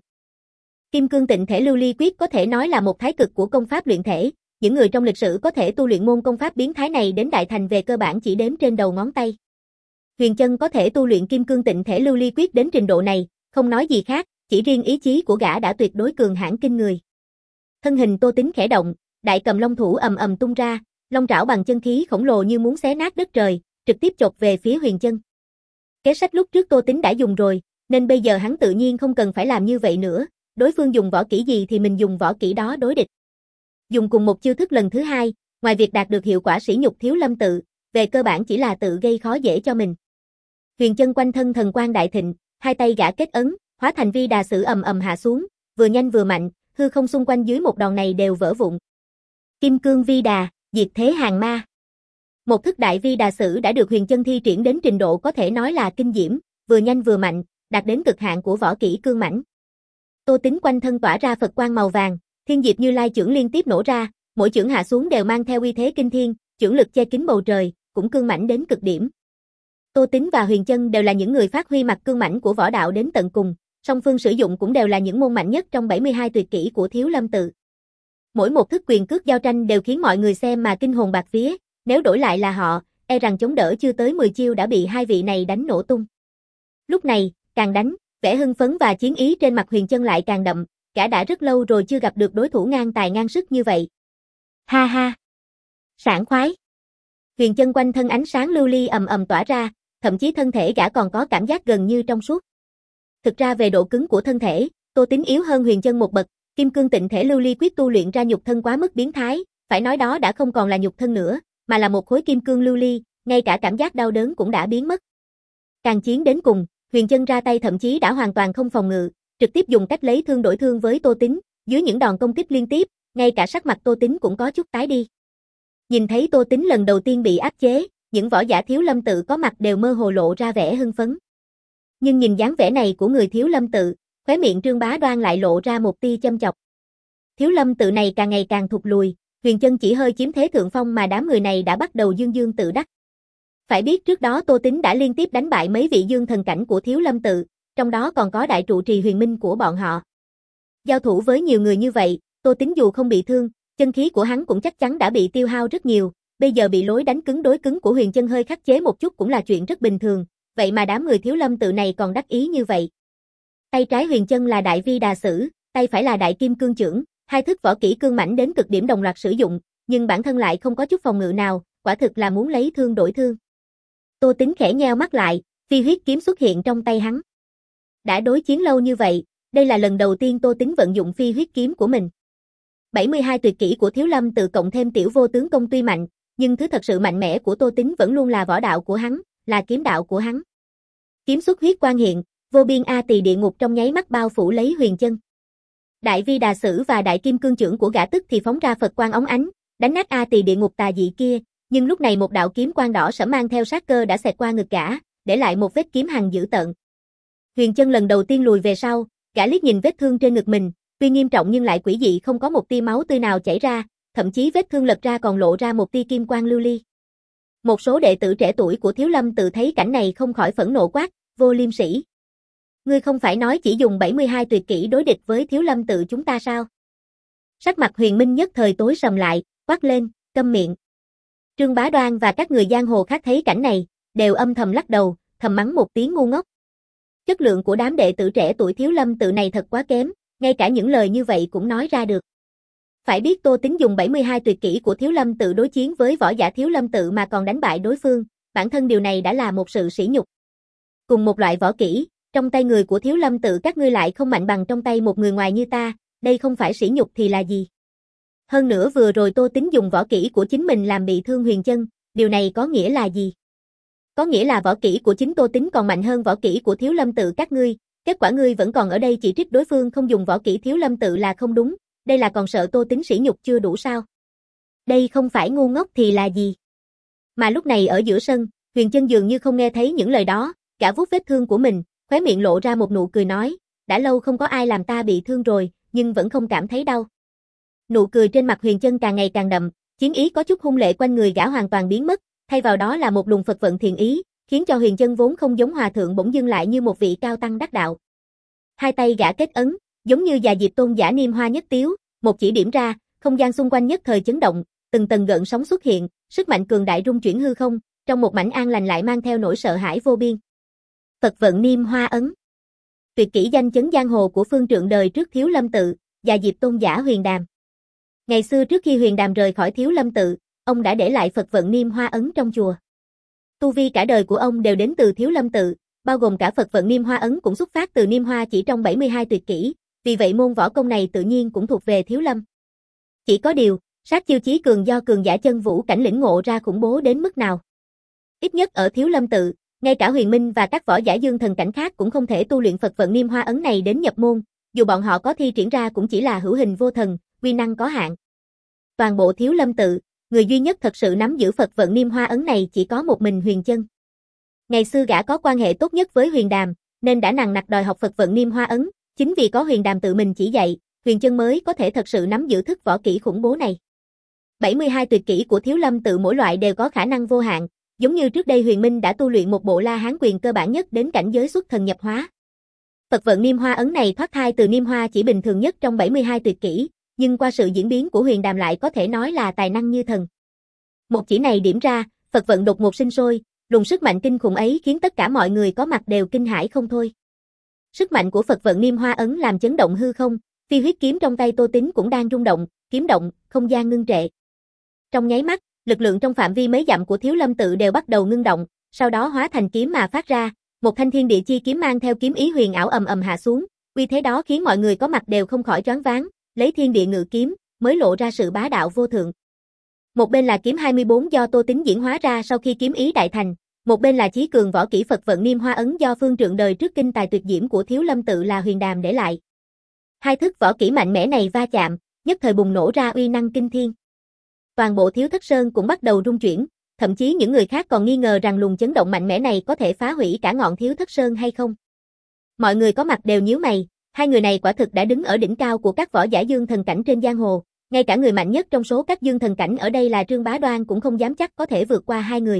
Kim Cương Tịnh Thể Lưu Ly Quyết có thể nói là một thái cực của công pháp luyện thể, những người trong lịch sử có thể tu luyện môn công pháp biến thái này đến đại thành về cơ bản chỉ đếm trên đầu ngón tay. Huyền Chân có thể tu luyện Kim Cương Tịnh Thể Lưu Ly Quyết đến trình độ này, không nói gì khác, chỉ riêng ý chí của gã đã tuyệt đối cường hãn kinh người. Thân hình Tô Tín khẽ động, đại cầm long thủ ầm ầm tung ra, long trảo bằng chân khí khổng lồ như muốn xé nát đất trời, trực tiếp chộp về phía Huyền Chân. Kế sách lúc trước Tô Tín đã dùng rồi, nên bây giờ hắn tự nhiên không cần phải làm như vậy nữa, đối phương dùng võ kỹ gì thì mình dùng võ kỹ đó đối địch. Dùng cùng một chiêu thức lần thứ hai, ngoài việc đạt được hiệu quả sỉ nhục Thiếu Lâm tự, về cơ bản chỉ là tự gây khó dễ cho mình. Huyền Chân quanh thân thần quang đại thịnh, hai tay gã kết ấn, hóa thành vi đà sử ầm ầm hạ xuống, vừa nhanh vừa mạnh, hư không xung quanh dưới một đòn này đều vỡ vụn. Kim cương vi đà, diệt thế hàng ma. Một thức đại vi đà sử đã được Huyền Chân thi triển đến trình độ có thể nói là kinh diễm, vừa nhanh vừa mạnh, đạt đến cực hạn của võ kỹ cương mãnh. Tô Tính quanh thân tỏa ra Phật quang màu vàng, Thiên Diệp Như Lai chưởng liên tiếp nổ ra, mỗi chưởng hạ xuống đều mang theo uy thế kinh thiên, chưởng lực che kín bầu trời, cũng cương mãnh đến cực điểm. Tô Tính và Huyền Chân đều là những người phát huy mặt cương mãnh của võ đạo đến tận cùng, song phương sử dụng cũng đều là những môn mạnh nhất trong bảy mươi hai tuyệt kỹ của Thiếu Lâm tự. Mỗi một thức quyền cước giao tranh đều khiến mọi người xem mà kinh hồn bạt vía, nếu đổi lại là họ, e rằng chống đỡ chưa tới mười chiêu đã bị hai vị này đánh nổ tung. Lúc này, càng đánh, vẻ hưng phấn và chiến ý trên mặt Huyền Chân lại càng đậm, cả đã rất lâu rồi chưa gặp được đối thủ ngang tài ngang sức như vậy. Ha ha! Sảng khoái! Huyền Chân quanh thân ánh sáng lưu ly ầm ầm tỏa ra, thậm chí thân thể gã còn có cảm giác gần như trong suốt. Thực ra về độ cứng của thân thể, Tô Tính yếu hơn Huyền Chân một bậc, Kim Cương Tịnh Thể Lưu Ly Quyết tu luyện ra nhục thân quá mức biến thái, phải nói đó đã không còn là nhục thân nữa, mà là một khối kim cương lưu ly, ngay cả cảm giác đau đớn cũng đã biến mất. Càng chiến đến cùng, Huyền Chân ra tay thậm chí đã hoàn toàn không phòng ngự, trực tiếp dùng cách lấy thương đổi thương với Tô Tính, dưới những đòn công kích liên tiếp, ngay cả sắc mặt Tô Tính cũng có chút tái đi. Nhìn thấy Tô Tính lần đầu tiên bị áp chế, những võ giả Thiếu Lâm tự có mặt đều mơ hồ lộ ra vẻ hưng phấn. Nhưng nhìn dáng vẻ này của người Thiếu Lâm tự, khóe miệng Trương Bá Đoan lại lộ ra một tia châm chọc. Thiếu Lâm tự này càng ngày càng thụt lùi, Huyền Chân chỉ hơi chiếm thế thượng phong mà đám người này đã bắt đầu dương dương tự đắc. Phải biết trước đó Tô Tính đã liên tiếp đánh bại mấy vị dương thần cảnh của Thiếu Lâm tự, trong đó còn có đại trụ trì Huyền Minh của bọn họ. Giao thủ với nhiều người như vậy, Tô Tính dù không bị thương, chân khí của hắn cũng chắc chắn đã bị tiêu hao rất nhiều, bây giờ bị lối đánh cứng đối cứng của Huyền Chân hơi khắc chế một chút cũng là chuyện rất bình thường, vậy mà đám người Thiếu Lâm tự này còn đắc ý như vậy. Tay trái Huyền Chân là đại vi đà sử, tay phải là đại kim cương chưởng, hai thức võ kỹ cương mãnh đến cực điểm đồng loạt sử dụng, nhưng bản thân lại không có chút phòng ngự nào, quả thực là muốn lấy thương đổi thương. Tô Tính khẽ nheo mắt lại, phi huyết kiếm xuất hiện trong tay hắn. Đã đối chiến lâu như vậy, đây là lần đầu tiên Tô Tính vận dụng phi huyết kiếm của mình. bảy mươi hai tuyệt kỹ của Thiếu Lâm tự cộng thêm tiểu vô tướng công tuy mạnh, nhưng thứ thật sự mạnh mẽ của Tô Tính vẫn luôn là võ đạo của hắn, là kiếm đạo của hắn. Kiếm xuất huyết quang hiện, vô biên A Tỳ địa ngục trong nháy mắt bao phủ lấy Huyền Chân. Đại vi đà sử và đại kim cương chưởng của gã tức thì phóng ra Phật quang óng ánh, đánh nát A Tỳ địa ngục tà dị kia, nhưng lúc này một đạo kiếm quang đỏ sẫm mang theo sát cơ đã xẹt qua ngực gã, để lại một vết kiếm hằn dữ tợn. Huyền Chân lần đầu tiên lùi về sau, gã liếc nhìn vết thương trên ngực mình, tuy nghiêm trọng nhưng lại quỷ dị không có một tia máu tươi nào chảy ra, thậm chí vết thương lật ra còn lộ ra một tia kim quang lưu ly. Một số đệ tử trẻ tuổi của Thiếu Lâm tự thấy cảnh này không khỏi phẫn nộ quát, Vô Liêm Sĩ. Ngươi không phải nói chỉ dùng bảy mươi hai tuyệt kỹ đối địch với Thiếu Lâm tự chúng ta sao? Sắc mặt Huyền Minh nhất thời tối sầm lại, quát lên, câm miệng. Trương Bá Đoan và các người giang hồ khác thấy cảnh này, đều âm thầm lắc đầu, thầm mắng một tiếng ngu ngốc. Chất lượng của đám đệ tử trẻ tuổi Thiếu Lâm tự này thật quá kém, ngay cả những lời như vậy cũng nói ra được. Phải biết Tô Tính dùng bảy mươi hai tuyệt kỹ của Thiếu Lâm tự đối chiến với võ giả Thiếu Lâm tự mà còn đánh bại đối phương, bản thân điều này đã là một sự sỉ nhục. Cùng một loại võ kỹ, trong tay người của Thiếu Lâm tự các ngươi lại không mạnh bằng trong tay một người ngoài như ta, đây không phải sỉ nhục thì là gì? Hơn nữa vừa rồi Tô Tính dùng võ kỹ của chính mình làm bị thương Huyền Chân, điều này có nghĩa là gì? Có nghĩa là võ kỹ của chính Tô Tính còn mạnh hơn võ kỹ của Thiếu Lâm tự các ngươi, kết quả ngươi vẫn còn ở đây chỉ trích đối phương không dùng võ kỹ Thiếu Lâm tự là không đúng, đây là còn sợ Tô Tính sỉ nhục chưa đủ sao? Đây không phải ngu ngốc thì là gì? Mà lúc này ở giữa sân, Huyền Chân dường như không nghe thấy những lời đó, gã vuốt vết thương của mình, khóe miệng lộ ra một nụ cười nói, đã lâu không có ai làm ta bị thương rồi, nhưng vẫn không cảm thấy đau. Nụ cười trên mặt Huyền Chân càng ngày càng đậm, chiến ý có chút hung lệ quanh người gã hoàn toàn biến mất, thay vào đó là một luồng Phật vận thiện ý, khiến cho Huyền Chân vốn không giống hòa thượng bỗng dưng lại như một vị cao tăng đắc đạo. Hai tay gã kết ấn, giống như già diệp tôn giả niêm hoa nhất tiếu, một chỉ điểm ra, không gian xung quanh nhất thời chấn động, từng tầng gợn sóng xuất hiện, sức mạnh cường đại rung chuyển hư không, trong một mảnh an lành lại mang theo nỗi sợ hãi vô biên. Phật vận niêm hoa ấn. Tuyệt kỹ danh chấn giang hồ của phương trượng đời trước Thiếu Lâm tự, già diệp tôn giả Huyền Đàm. Ngày xưa trước khi Huyền Đàm rời khỏi Thiếu Lâm tự, ông đã để lại Phật vận niêm hoa ấn trong chùa. Tu vi cả đời của ông đều đến từ Thiếu Lâm tự, bao gồm cả Phật vận niêm hoa ấn cũng xuất phát từ niêm hoa chỉ trong bảy mươi hai tuyệt kỹ, vì vậy môn võ công này tự nhiên cũng thuộc về Thiếu Lâm. Chỉ có điều, sát chiêu chí cường do cường giả chân vũ cảnh lĩnh ngộ ra khủng bố đến mức nào. Ít nhất ở Thiếu Lâm tự, ngay cả Huyền Minh và các võ giả dương thần cảnh khác cũng không thể tu luyện Phật vận Niêm Hoa ấn này đến nhập môn, dù bọn họ có thi triển ra cũng chỉ là hữu hình vô thần, uy năng có hạn. Toàn bộ Thiếu Lâm tự, người duy nhất thật sự nắm giữ Phật vận Niêm Hoa ấn này chỉ có một mình Huyền Chân. Ngày xưa gã có quan hệ tốt nhất với Huyền Đàm, nên đã nằng nặc đòi học Phật vận Niêm Hoa ấn, chính vì có Huyền Đàm tự mình chỉ dạy, Huyền Chân mới có thể thật sự nắm giữ thức võ kỹ khủng bố này. bảy mươi hai tuyệt kỹ của Thiếu Lâm tự mỗi loại đều có khả năng vô hạn, giống như trước đây Huyền Minh đã tu luyện một bộ La Hán quyền cơ bản nhất đến cảnh giới xuất thần nhập hóa. Phật vận Niêm Hoa ấn này thoát thai từ Niêm Hoa chỉ bình thường nhất trong bảy mươi hai tuyệt kỹ, nhưng qua sự diễn biến của Huyền Đàm lại có thể nói là tài năng như thần. Một chỉ này điểm ra, Phật vận đột ngột sinh sôi, luồng sức mạnh kinh khủng ấy khiến tất cả mọi người có mặt đều kinh hãi không thôi. Sức mạnh của Phật vận Niêm Hoa ấn làm chấn động hư không, phi huyết kiếm trong tay Tô Tín cũng đang rung động, kiếm động, không gian ngưng trệ. Trong nháy mắt, lực lượng trong phạm vi mấy dặm của Thiếu Lâm tự đều bắt đầu ngưng động, sau đó hóa thành kiếm mà phát ra, một thanh thiên địa chi kiếm mang theo kiếm ý huyền ảo ầm ầm hạ xuống, uy thế đó khiến mọi người có mặt đều không khỏi choáng váng, lấy thiên địa ngự kiếm, mới lộ ra sự bá đạo vô thượng. Một bên là kiếm hai mươi bốn do Tô Tín diễn hóa ra sau khi kiếm ý đại thành, một bên là chí cường võ kỹ Phật vận Niêm Hoa ấn do phương trượng đời trước kinh tài tuyệt diễm của Thiếu Lâm tự là Huyền Đàm để lại. Hai thức võ kỹ mạnh mẽ này va chạm, nhất thời bùng nổ ra uy năng kinh thiên. Toàn bộ Thiếu Thất Sơn cũng bắt đầu rung chuyển, thậm chí những người khác còn nghi ngờ rằng luồng chấn động mạnh mẽ này có thể phá hủy cả ngọn Thiếu Thất Sơn hay không. Mọi người có mặt đều nhíu mày, hai người này quả thực đã đứng ở đỉnh cao của các võ giả dương thần cảnh trên giang hồ, ngay cả người mạnh nhất trong số các dương thần cảnh ở đây là Trương Bá Đoan cũng không dám chắc có thể vượt qua hai người.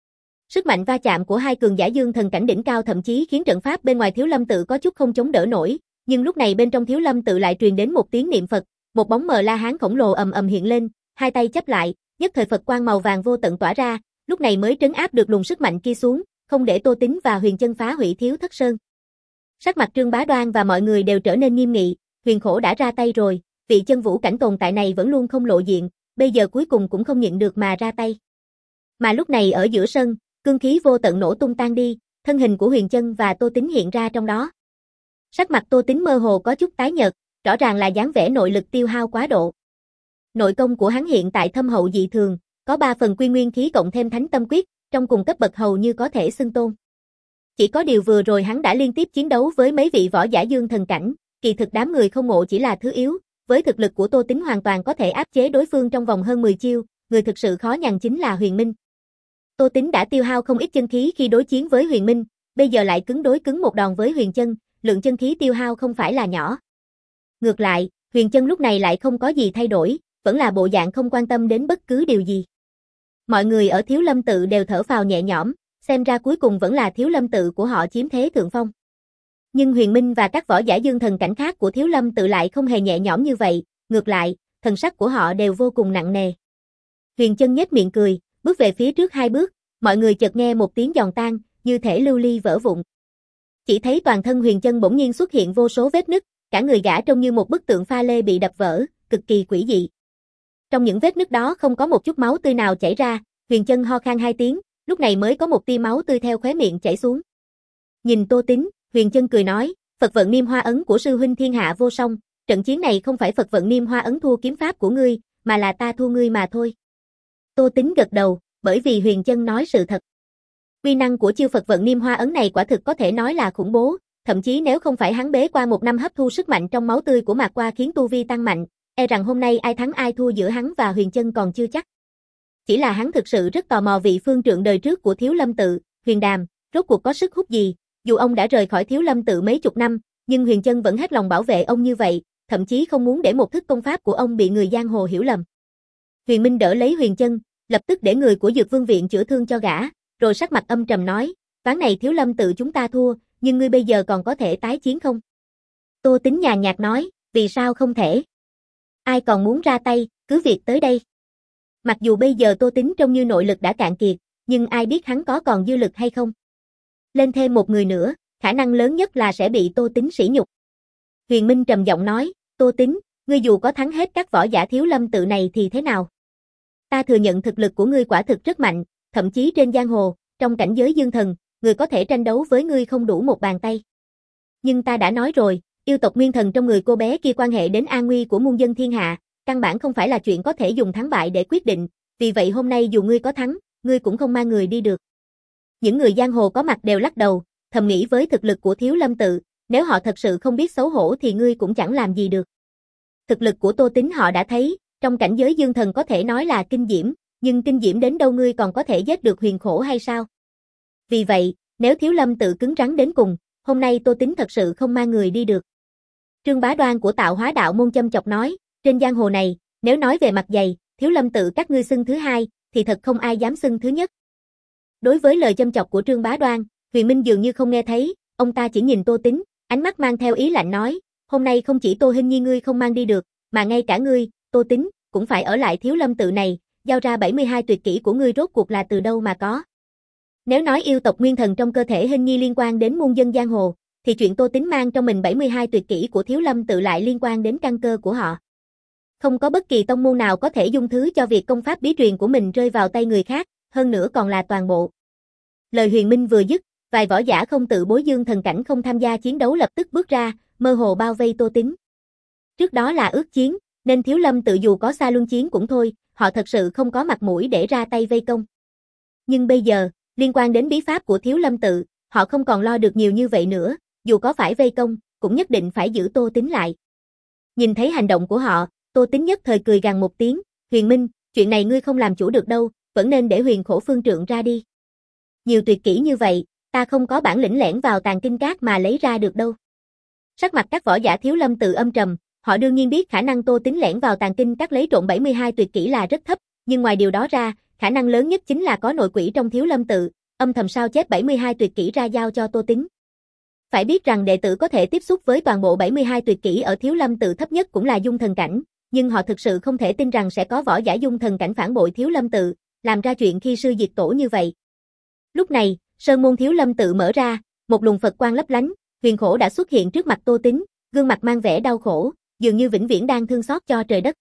Sức mạnh va chạm của hai cường giả dương thần cảnh đỉnh cao thậm chí khiến trận pháp bên ngoài Thiếu Lâm tự có chút không chống đỡ nổi, nhưng lúc này bên trong Thiếu Lâm tự lại truyền đến một tiếng niệm Phật, một bóng mờ La Hán khổng lồ ầm ầm hiện lên, hai tay chắp lại, nhất thời Phật quang màu vàng vô tận tỏa ra, lúc này mới trấn áp được luồng sức mạnh kia xuống, không để Tô Tín và Huyền Chân phá hủy Thiếu Thất Sơn. Sắc mặt Trương Bá Đoan và mọi người đều trở nên nghiêm nghị, Huyền Khổ đã ra tay rồi, vị chân vũ cảnh tồn tại này vẫn luôn không lộ diện, bây giờ cuối cùng cũng không nhịn được mà ra tay. Mà lúc này ở giữa sân, cương khí vô tận nổ tung tan đi, thân hình của Huyền Chân và Tô Tín hiện ra trong đó. Sắc mặt Tô Tín mơ hồ có chút tái nhợt, rõ ràng là dáng vẻ nội lực tiêu hao quá độ. Nội công của hắn hiện tại thâm hậu dị thường, có ba phần quy nguyên khí cộng thêm thánh tâm quyết, trong cùng cấp bậc hầu như có thể xưng tôn. Chỉ có điều vừa rồi hắn đã liên tiếp chiến đấu với mấy vị võ giả dương thần cảnh, kỳ thực đám người không ngộ chỉ là thứ yếu, với thực lực của Tô Tín hoàn toàn có thể áp chế đối phương trong vòng hơn mười chiêu, người thực sự khó nhằn chính là Huyền Minh. Tô Tín đã tiêu hao không ít chân khí khi đối chiến với Huyền Minh, bây giờ lại cứng đối cứng một đòn với Huyền Chân, lượng chân khí tiêu hao không phải là nhỏ. Ngược lại, Huyền Chân lúc này lại không có gì thay đổi, vẫn là bộ dạng không quan tâm đến bất cứ điều gì. Mọi người ở Thiếu Lâm tự đều thở phào nhẹ nhõm, xem ra cuối cùng vẫn là Thiếu Lâm tự của họ chiếm thế thượng phong. Nhưng Huyền Minh và các võ giả dương thần cảnh khác của Thiếu Lâm tự lại không hề nhẹ nhõm như vậy, ngược lại, thần sắc của họ đều vô cùng nặng nề. Huyền Chân nhếch miệng cười, bước về phía trước hai bước, mọi người chợt nghe một tiếng giòn tan, như thể lưu ly vỡ vụn. Chỉ thấy toàn thân Huyền Chân bỗng nhiên xuất hiện vô số vết nứt, cả người gã trông như một bức tượng pha lê bị đập vỡ, cực kỳ quỷ dị. Trong những vết nứt đó không có một chút máu tươi nào chảy ra, Huyền Chân ho khan hai tiếng, lúc này mới có một tia máu tươi theo khóe miệng chảy xuống. Nhìn Tô Tín, Huyền Chân cười nói, Phật vận Niêm Hoa ấn của sư huynh thiên hạ vô song, trận chiến này không phải Phật vận Niêm Hoa ấn thua kiếm pháp của ngươi, mà là ta thua ngươi mà thôi. Tô Tín gật đầu, bởi vì Huyền Chân nói sự thật. Uy năng của chiêu Phật vận Niêm Hoa ấn này quả thực có thể nói là khủng bố, thậm chí nếu không phải hắn bế qua một năm hấp thu sức mạnh trong máu tươi của Mạc Qua khiến tu vi tăng mạnh, e rằng hôm nay ai thắng ai thua giữa hắn và Huyền Chân còn chưa chắc. Chỉ là hắn thực sự rất tò mò vị phương trượng đời trước của Thiếu Lâm tự, Huyền Đàm, rốt cuộc có sức hút gì, dù ông đã rời khỏi Thiếu Lâm tự mấy chục năm, nhưng Huyền Chân vẫn hết lòng bảo vệ ông như vậy, thậm chí không muốn để một thức công pháp của ông bị người giang hồ hiểu lầm. Huyền Minh đỡ lấy Huyền Chân, lập tức để người của Dược Vương viện chữa thương cho gã, rồi sắc mặt âm trầm nói, ván này Thiếu Lâm tự chúng ta thua, nhưng ngươi bây giờ còn có thể tái chiến không? Tô Tín nhàn nhạt nói, vì sao không thể? Ai còn muốn ra tay, cứ việc tới đây. Mặc dù bây giờ Tô Tín trông như nội lực đã cạn kiệt, nhưng ai biết hắn có còn dư lực hay không? Lên thêm một người nữa, khả năng lớn nhất là sẽ bị Tô Tín sỉ nhục. Huyền Minh trầm giọng nói, Tô Tín, ngươi dù có thắng hết các võ giả Thiếu Lâm tự này thì thế nào? Ta thừa nhận thực lực của ngươi quả thực rất mạnh, thậm chí trên giang hồ, trong cảnh giới dương thần, người có thể tranh đấu với ngươi không đủ một bàn tay. Nhưng ta đã nói rồi, Yêu tộc nguyên thần trong người cô bé kia quan hệ đến an nguy của muôn dân thiên hạ, căn bản không phải là chuyện có thể dùng thắng bại để quyết định, vì vậy hôm nay dù ngươi có thắng, ngươi cũng không mang người đi được. Những người giang hồ có mặt đều lắc đầu, thầm nghĩ với thực lực của Thiếu Lâm Tự, nếu họ thật sự không biết xấu hổ thì ngươi cũng chẳng làm gì được. Thực lực của Tô Tín họ đã thấy, trong cảnh giới dương thần có thể nói là kinh diễm, nhưng kinh diễm đến đâu ngươi còn có thể giết được Huyền Khổ hay sao? Vì vậy, nếu Thiếu Lâm Tự cứng rắn đến cùng, hôm nay Tô Tín thật sự không mang người đi được. Trương Bá Đoan của Tạo Hóa Đạo Môn châm chọc nói, trên giang hồ này, nếu nói về mặt dày, Thiếu Lâm Tự các ngươi xưng thứ hai, thì thật không ai dám xưng thứ nhất. Đối với lời châm chọc của Trương Bá Đoan, Huyền Minh dường như không nghe thấy, ông ta chỉ nhìn Tô Tín, ánh mắt mang theo ý lạnh nói, hôm nay không chỉ Tô Hinh Nhi ngươi không mang đi được, mà ngay cả ngươi, Tô Tín, cũng phải ở lại Thiếu Lâm Tự này, giao ra bảy mươi hai tuyệt kỹ của ngươi rốt cuộc là từ đâu mà có. Nếu nói yêu tộc nguyên thần trong cơ thể Hinh Nhi liên quan đến muôn dân giang hồ, thì chuyện Tô Tín mang trong mình bảy mươi hai tuyệt kỹ của Thiếu Lâm Tự lại liên quan đến căn cơ của họ. Không có bất kỳ tông môn nào có thể dung thứ cho việc công pháp bí truyền của mình rơi vào tay người khác, hơn nữa còn là toàn bộ. Lời Huyền Minh vừa dứt, vài võ giả không tự bối dương thần cảnh không tham gia chiến đấu lập tức bước ra, mơ hồ bao vây Tô Tín. Trước đó là ước chiến, nên Thiếu Lâm Tự dù có xa luân chiến cũng thôi, họ thật sự không có mặt mũi để ra tay vây công. Nhưng bây giờ, liên quan đến bí pháp của Thiếu Lâm Tự, họ không còn lo được nhiều như vậy nữa, dù có phải vây công, cũng nhất định phải giữ Tô Tín lại. Nhìn thấy hành động của họ, Tô Tín nhất thời cười gằn một tiếng, Huyền Minh, chuyện này ngươi không làm chủ được đâu, vẫn nên để Huyền Khổ phương trượng ra đi. Nhiều tuyệt kỹ như vậy, ta không có bản lĩnh lẻn vào tàng kinh các mà lấy ra được đâu. Sắc mặt các võ giả Thiếu Lâm Tự âm trầm, họ đương nhiên biết khả năng Tô Tín lẻn vào tàng kinh các lấy trộm bảy mươi hai tuyệt kỹ là rất thấp, nhưng ngoài điều đó ra, khả năng lớn nhất chính là có nội quỷ trong Thiếu Lâm Tự, âm thầm sao chép bảy mươi hai tuyệt kỹ ra giao cho Tô Tín. Phải biết rằng đệ tử có thể tiếp xúc với toàn bộ bảy mươi hai tuyệt kỹ ở Thiếu Lâm Tự thấp nhất cũng là dung thần cảnh, nhưng họ thực sự không thể tin rằng sẽ có võ giả dung thần cảnh phản bội Thiếu Lâm Tự, làm ra chuyện khi sư diệt tổ như vậy. Lúc này, sơn môn Thiếu Lâm Tự mở ra, một luồng Phật quang lấp lánh, Huyền Khổ đã xuất hiện trước mặt Tô Tín, gương mặt mang vẻ đau khổ, dường như vĩnh viễn đang thương xót cho trời đất.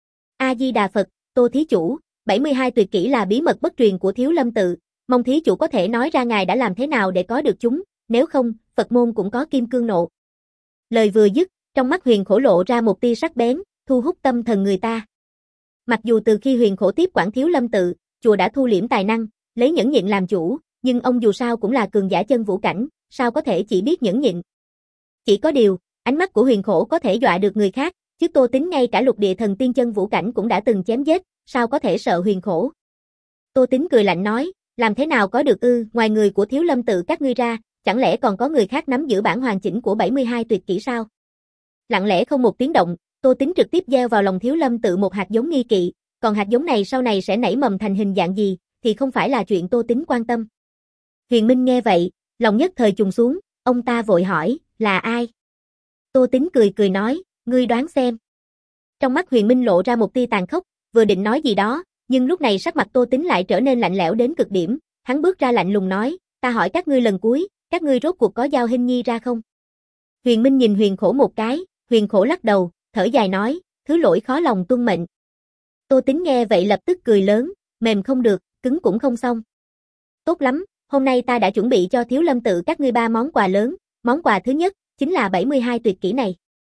A Di Đà Phật, Tô thí chủ, bảy mươi hai tuyệt kỹ là bí mật bất truyền của Thiếu Lâm Tự, mong thí chủ có thể nói ra ngài đã làm thế nào để có được chúng, nếu không, Phật môn cũng có kim cương nộ. Lời vừa dứt, trong mắt Huyền Khổ lộ ra một tia sắc bén, thu hút tâm thần người ta. Mặc dù từ khi Huyền Khổ tiếp quản Thiếu Lâm Tự, chùa đã thu liễm tài năng, lấy nhẫn nhịn làm chủ, nhưng ông dù sao cũng là cường giả chân vũ cảnh, sao có thể chỉ biết nhẫn nhịn. Chỉ có điều, ánh mắt của Huyền Khổ có thể dọa được người khác, chứ Tô Tín ngay cả lục địa thần tiên chân vũ cảnh cũng đã từng chém giết, sao có thể sợ Huyền Khổ. Tô Tín cười lạnh nói, làm thế nào có được ư, ngoài người của Thiếu Lâm Tự các ngươi ra, chẳng lẽ còn có người khác nắm giữ bản hoàn chỉnh của bảy mươi hai tuyệt kỹ sao? Lặng lẽ không một tiếng động, Tô Tín trực tiếp gieo vào lòng Thiếu Lâm Tự một hạt giống nghi kỵ, còn hạt giống này sau này sẽ nảy mầm thành hình dạng gì, thì không phải là chuyện Tô Tín quan tâm. Huyền Minh nghe vậy, lòng nhất thời trùng xuống, ông ta vội hỏi, là ai? Tô Tín cười cười nói, ngươi đoán xem. Trong mắt Huyền Minh lộ ra một tia tàn khốc, vừa định nói gì đó, nhưng lúc này sắc mặt Tô Tín lại trở nên lạnh lẽo đến cực điểm, hắn bước ra lạnh lùng nói, ta hỏi các ngươi lần cuối, các ngươi rốt cuộc có giao Hinh Nhi ra không? Huyền Minh nhìn Huyền Khổ một cái, Huyền Khổ lắc đầu, thở dài nói, thứ lỗi khó lòng tuân mệnh. Tô Tín nghe vậy lập tức cười lớn, mềm không được, cứng cũng không xong. Tốt lắm, hôm nay ta đã chuẩn bị cho Thiếu Lâm Tự các ngươi ba món quà lớn, món quà thứ nhất, chính là bảy mươi hai tuyệt kỹ này.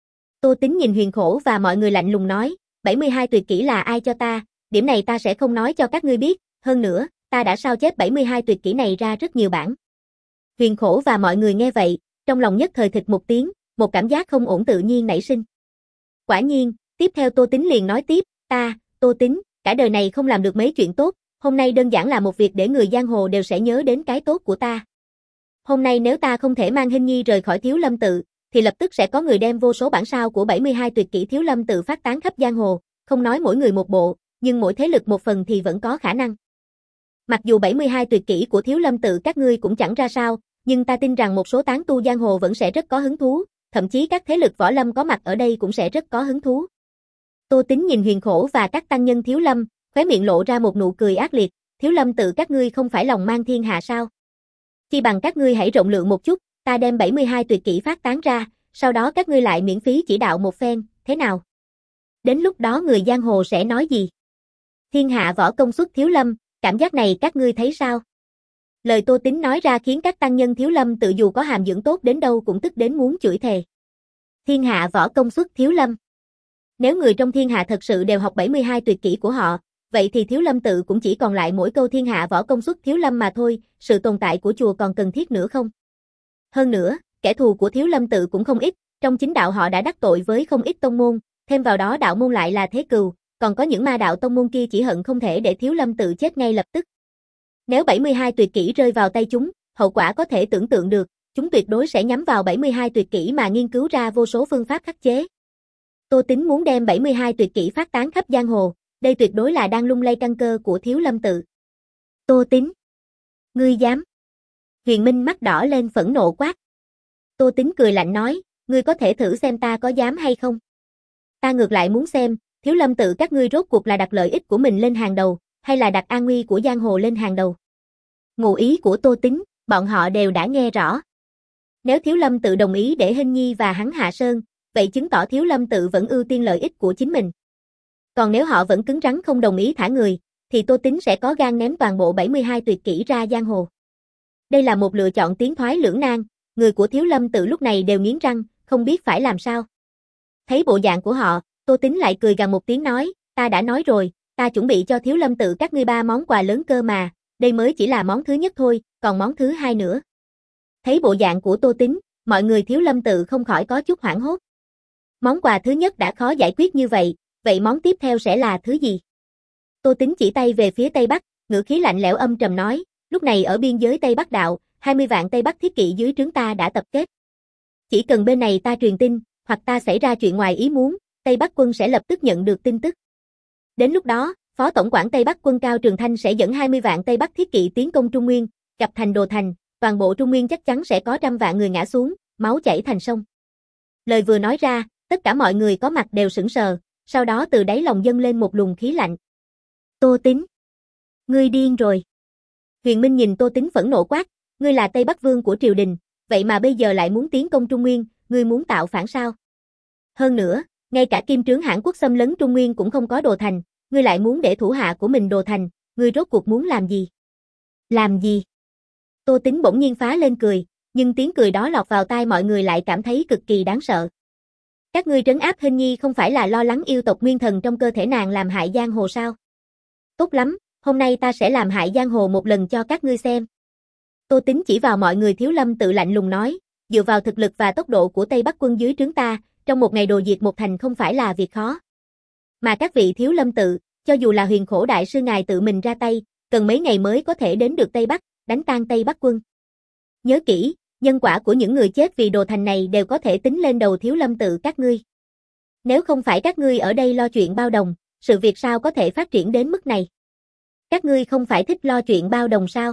Tô Tín nhìn Huyền Khổ và mọi người lạnh lùng nói, bảy mươi hai tuyệt kỹ là ai cho ta, điểm này ta sẽ không nói cho các ngươi biết, hơn nữa, ta đã sao chép bảy mươi hai tuyệt kỹ này ra rất nhiều bản. Huyền Khổ và mọi người nghe vậy, trong lòng nhất thời thịch một tiếng, một cảm giác không ổn tự nhiên nảy sinh. Quả nhiên, tiếp theo Tô Tín liền nói tiếp, ta, Tô Tín, cả đời này không làm được mấy chuyện tốt, hôm nay đơn giản là một việc để người giang hồ đều sẽ nhớ đến cái tốt của ta. Hôm nay nếu ta không thể mang Hinh Nhi rời khỏi Thiếu Lâm Tự, thì lập tức sẽ có người đem vô số bản sao của bảy mươi hai tuyệt kỹ Thiếu Lâm Tự phát tán khắp giang hồ, không nói mỗi người một bộ, nhưng mỗi thế lực một phần thì vẫn có khả năng. Mặc dù bảy mươi hai tuyệt kỹ của Thiếu Lâm Tự các ngươi cũng chẳng ra sao, nhưng ta tin rằng một số tán tu giang hồ vẫn sẽ rất có hứng thú, thậm chí các thế lực võ lâm có mặt ở đây cũng sẽ rất có hứng thú. Tô Tín nhìn Huyền Khổ và các tăng nhân Thiếu Lâm, khóe miệng lộ ra một nụ cười ác liệt, Thiếu Lâm Tự các ngươi không phải lòng mang thiên hạ sao? Chi bằng các ngươi hãy rộng lượng một chút, ta đem bảy mươi hai tuyệt kỹ phát tán ra, sau đó các ngươi lại miễn phí chỉ đạo một phen, thế nào? Đến lúc đó người giang hồ sẽ nói gì? Thiên hạ võ công xuất Thiếu Lâm, cảm giác này các ngươi thấy sao? Lời Tô Tín nói ra khiến các tăng nhân Thiếu Lâm Tự dù có hàm dưỡng tốt đến đâu cũng tức đến muốn chửi thề. Thiên hạ võ công xuất Thiếu Lâm. Nếu người trong thiên hạ thật sự đều học bảy mươi hai tuyệt kỹ của họ, vậy thì Thiếu Lâm tự cũng chỉ còn lại mỗi câu thiên hạ võ công xuất Thiếu Lâm mà thôi, sự tồn tại của chùa còn cần thiết nữa không? Hơn nữa, kẻ thù của Thiếu Lâm tự cũng không ít, trong chính đạo họ đã đắc tội với không ít tông môn, thêm vào đó đạo môn lại là thế cừu, còn có những ma đạo tông môn kia chỉ hận không thể để Thiếu Lâm tự chết ngay lập tức. Nếu bảy mươi hai tuyệt kỹ rơi vào tay chúng, hậu quả có thể tưởng tượng được, chúng tuyệt đối sẽ nhắm vào bảy mươi hai tuyệt kỹ mà nghiên cứu ra vô số phương pháp khắc chế. Tô Tín muốn đem bảy mươi hai tuyệt kỹ phát tán khắp giang hồ, đây tuyệt đối là đang lung lay căn cơ của Thiếu Lâm tự. Tô Tín, ngươi dám? Huyền Minh mắt đỏ lên phẫn nộ quát. Tô Tín cười lạnh nói, ngươi có thể thử xem ta có dám hay không? Ta ngược lại muốn xem, Thiếu Lâm tự các ngươi rốt cuộc là đặt lợi ích của mình lên hàng đầu, hay là đặt an nguy của giang hồ lên hàng đầu? Ngụ ý của Tô Tín, bọn họ đều đã nghe rõ. Nếu Thiếu Lâm tự đồng ý để Hinh Nhi và hắn hạ sơn, vậy chứng tỏ Thiếu Lâm tự vẫn ưu tiên lợi ích của chính mình. Còn nếu họ vẫn cứng rắn không đồng ý thả người, thì Tô Tín sẽ có gan ném toàn bộ bảy mươi hai tuyệt kỹ ra giang hồ. Đây là một lựa chọn tiến thoái lưỡng nan, người của Thiếu Lâm tự lúc này đều nghiến răng, không biết phải làm sao. Thấy bộ dạng của họ, Tô Tín lại cười gằn một tiếng nói, ta đã nói rồi, ta chuẩn bị cho Thiếu Lâm tự các ngươi ba món quà lớn cơ mà, đây mới chỉ là món thứ nhất thôi, còn món thứ hai nữa. Thấy bộ dạng của Tô Tín, mọi người Thiếu Lâm tự không khỏi có chút hoảng hốt. Món quà thứ nhất đã khó giải quyết như vậy, vậy món tiếp theo sẽ là thứ gì? Tô Tín chỉ tay về phía Tây Bắc, ngữ khí lạnh lẽo âm trầm nói, lúc này ở biên giới Tây Bắc đạo, hai mươi vạn Tây Bắc thiết kỵ dưới trướng ta đã tập kết. Chỉ cần bên này ta truyền tin, hoặc ta xảy ra chuyện ngoài ý muốn, Tây Bắc quân sẽ lập tức nhận được tin tức. Đến lúc đó, Phó Tổng quản Tây Bắc quân Cao Trường Thanh sẽ dẫn hai mươi vạn Tây Bắc thiết kỵ tiến công Trung Nguyên, gặp thành Đồ Thành, toàn bộ Trung Nguyên chắc chắn sẽ có trăm vạn người ngã xuống, máu chảy thành sông. Lời vừa nói ra, tất cả mọi người có mặt đều sững sờ, sau đó từ đáy lòng dâng lên một luồng khí lạnh. Tô Tín, ngươi điên rồi. Huyền Minh nhìn Tô Tín phẫn nộ quát, ngươi là Tây Bắc Vương của triều đình, vậy mà bây giờ lại muốn tiến công Trung Nguyên, ngươi muốn tạo phản sao? Hơn nữa, ngay cả kim trướng Hãn Quốc xâm lấn Trung Nguyên cũng không có Đồ Thành, ngươi lại muốn để thủ hạ của mình Đồ Thành, ngươi rốt cuộc muốn làm gì? Làm gì? Tô Tín bỗng nhiên phá lên cười, nhưng tiếng cười đó lọt vào tai mọi người lại cảm thấy cực kỳ đáng sợ. Các ngươi trấn áp Hinh Nhi không phải là lo lắng yêu tộc nguyên thần trong cơ thể nàng làm hại giang hồ sao? Tốt lắm, hôm nay ta sẽ làm hại giang hồ một lần cho các ngươi xem. Tô Tín chỉ vào mọi người Thiếu Lâm tự lạnh lùng nói, dựa vào thực lực và tốc độ của Tây Bắc quân dưới trướng ta, trong một ngày đồ diệt một thành không phải là việc khó. Mà các vị Thiếu Lâm tự, cho dù là Huyền Khổ đại sư ngài tự mình ra tay, cần mấy ngày mới có thể đến được Tây Bắc, đánh tan Tây Bắc quân. Nhớ kỹ, nhân quả của những người chết vì Đồ Thành này đều có thể tính lên đầu Thiếu Lâm tự các ngươi. Nếu không phải các ngươi ở đây lo chuyện bao đồng, sự việc sao có thể phát triển đến mức này? Các ngươi không phải thích lo chuyện bao đồng sao?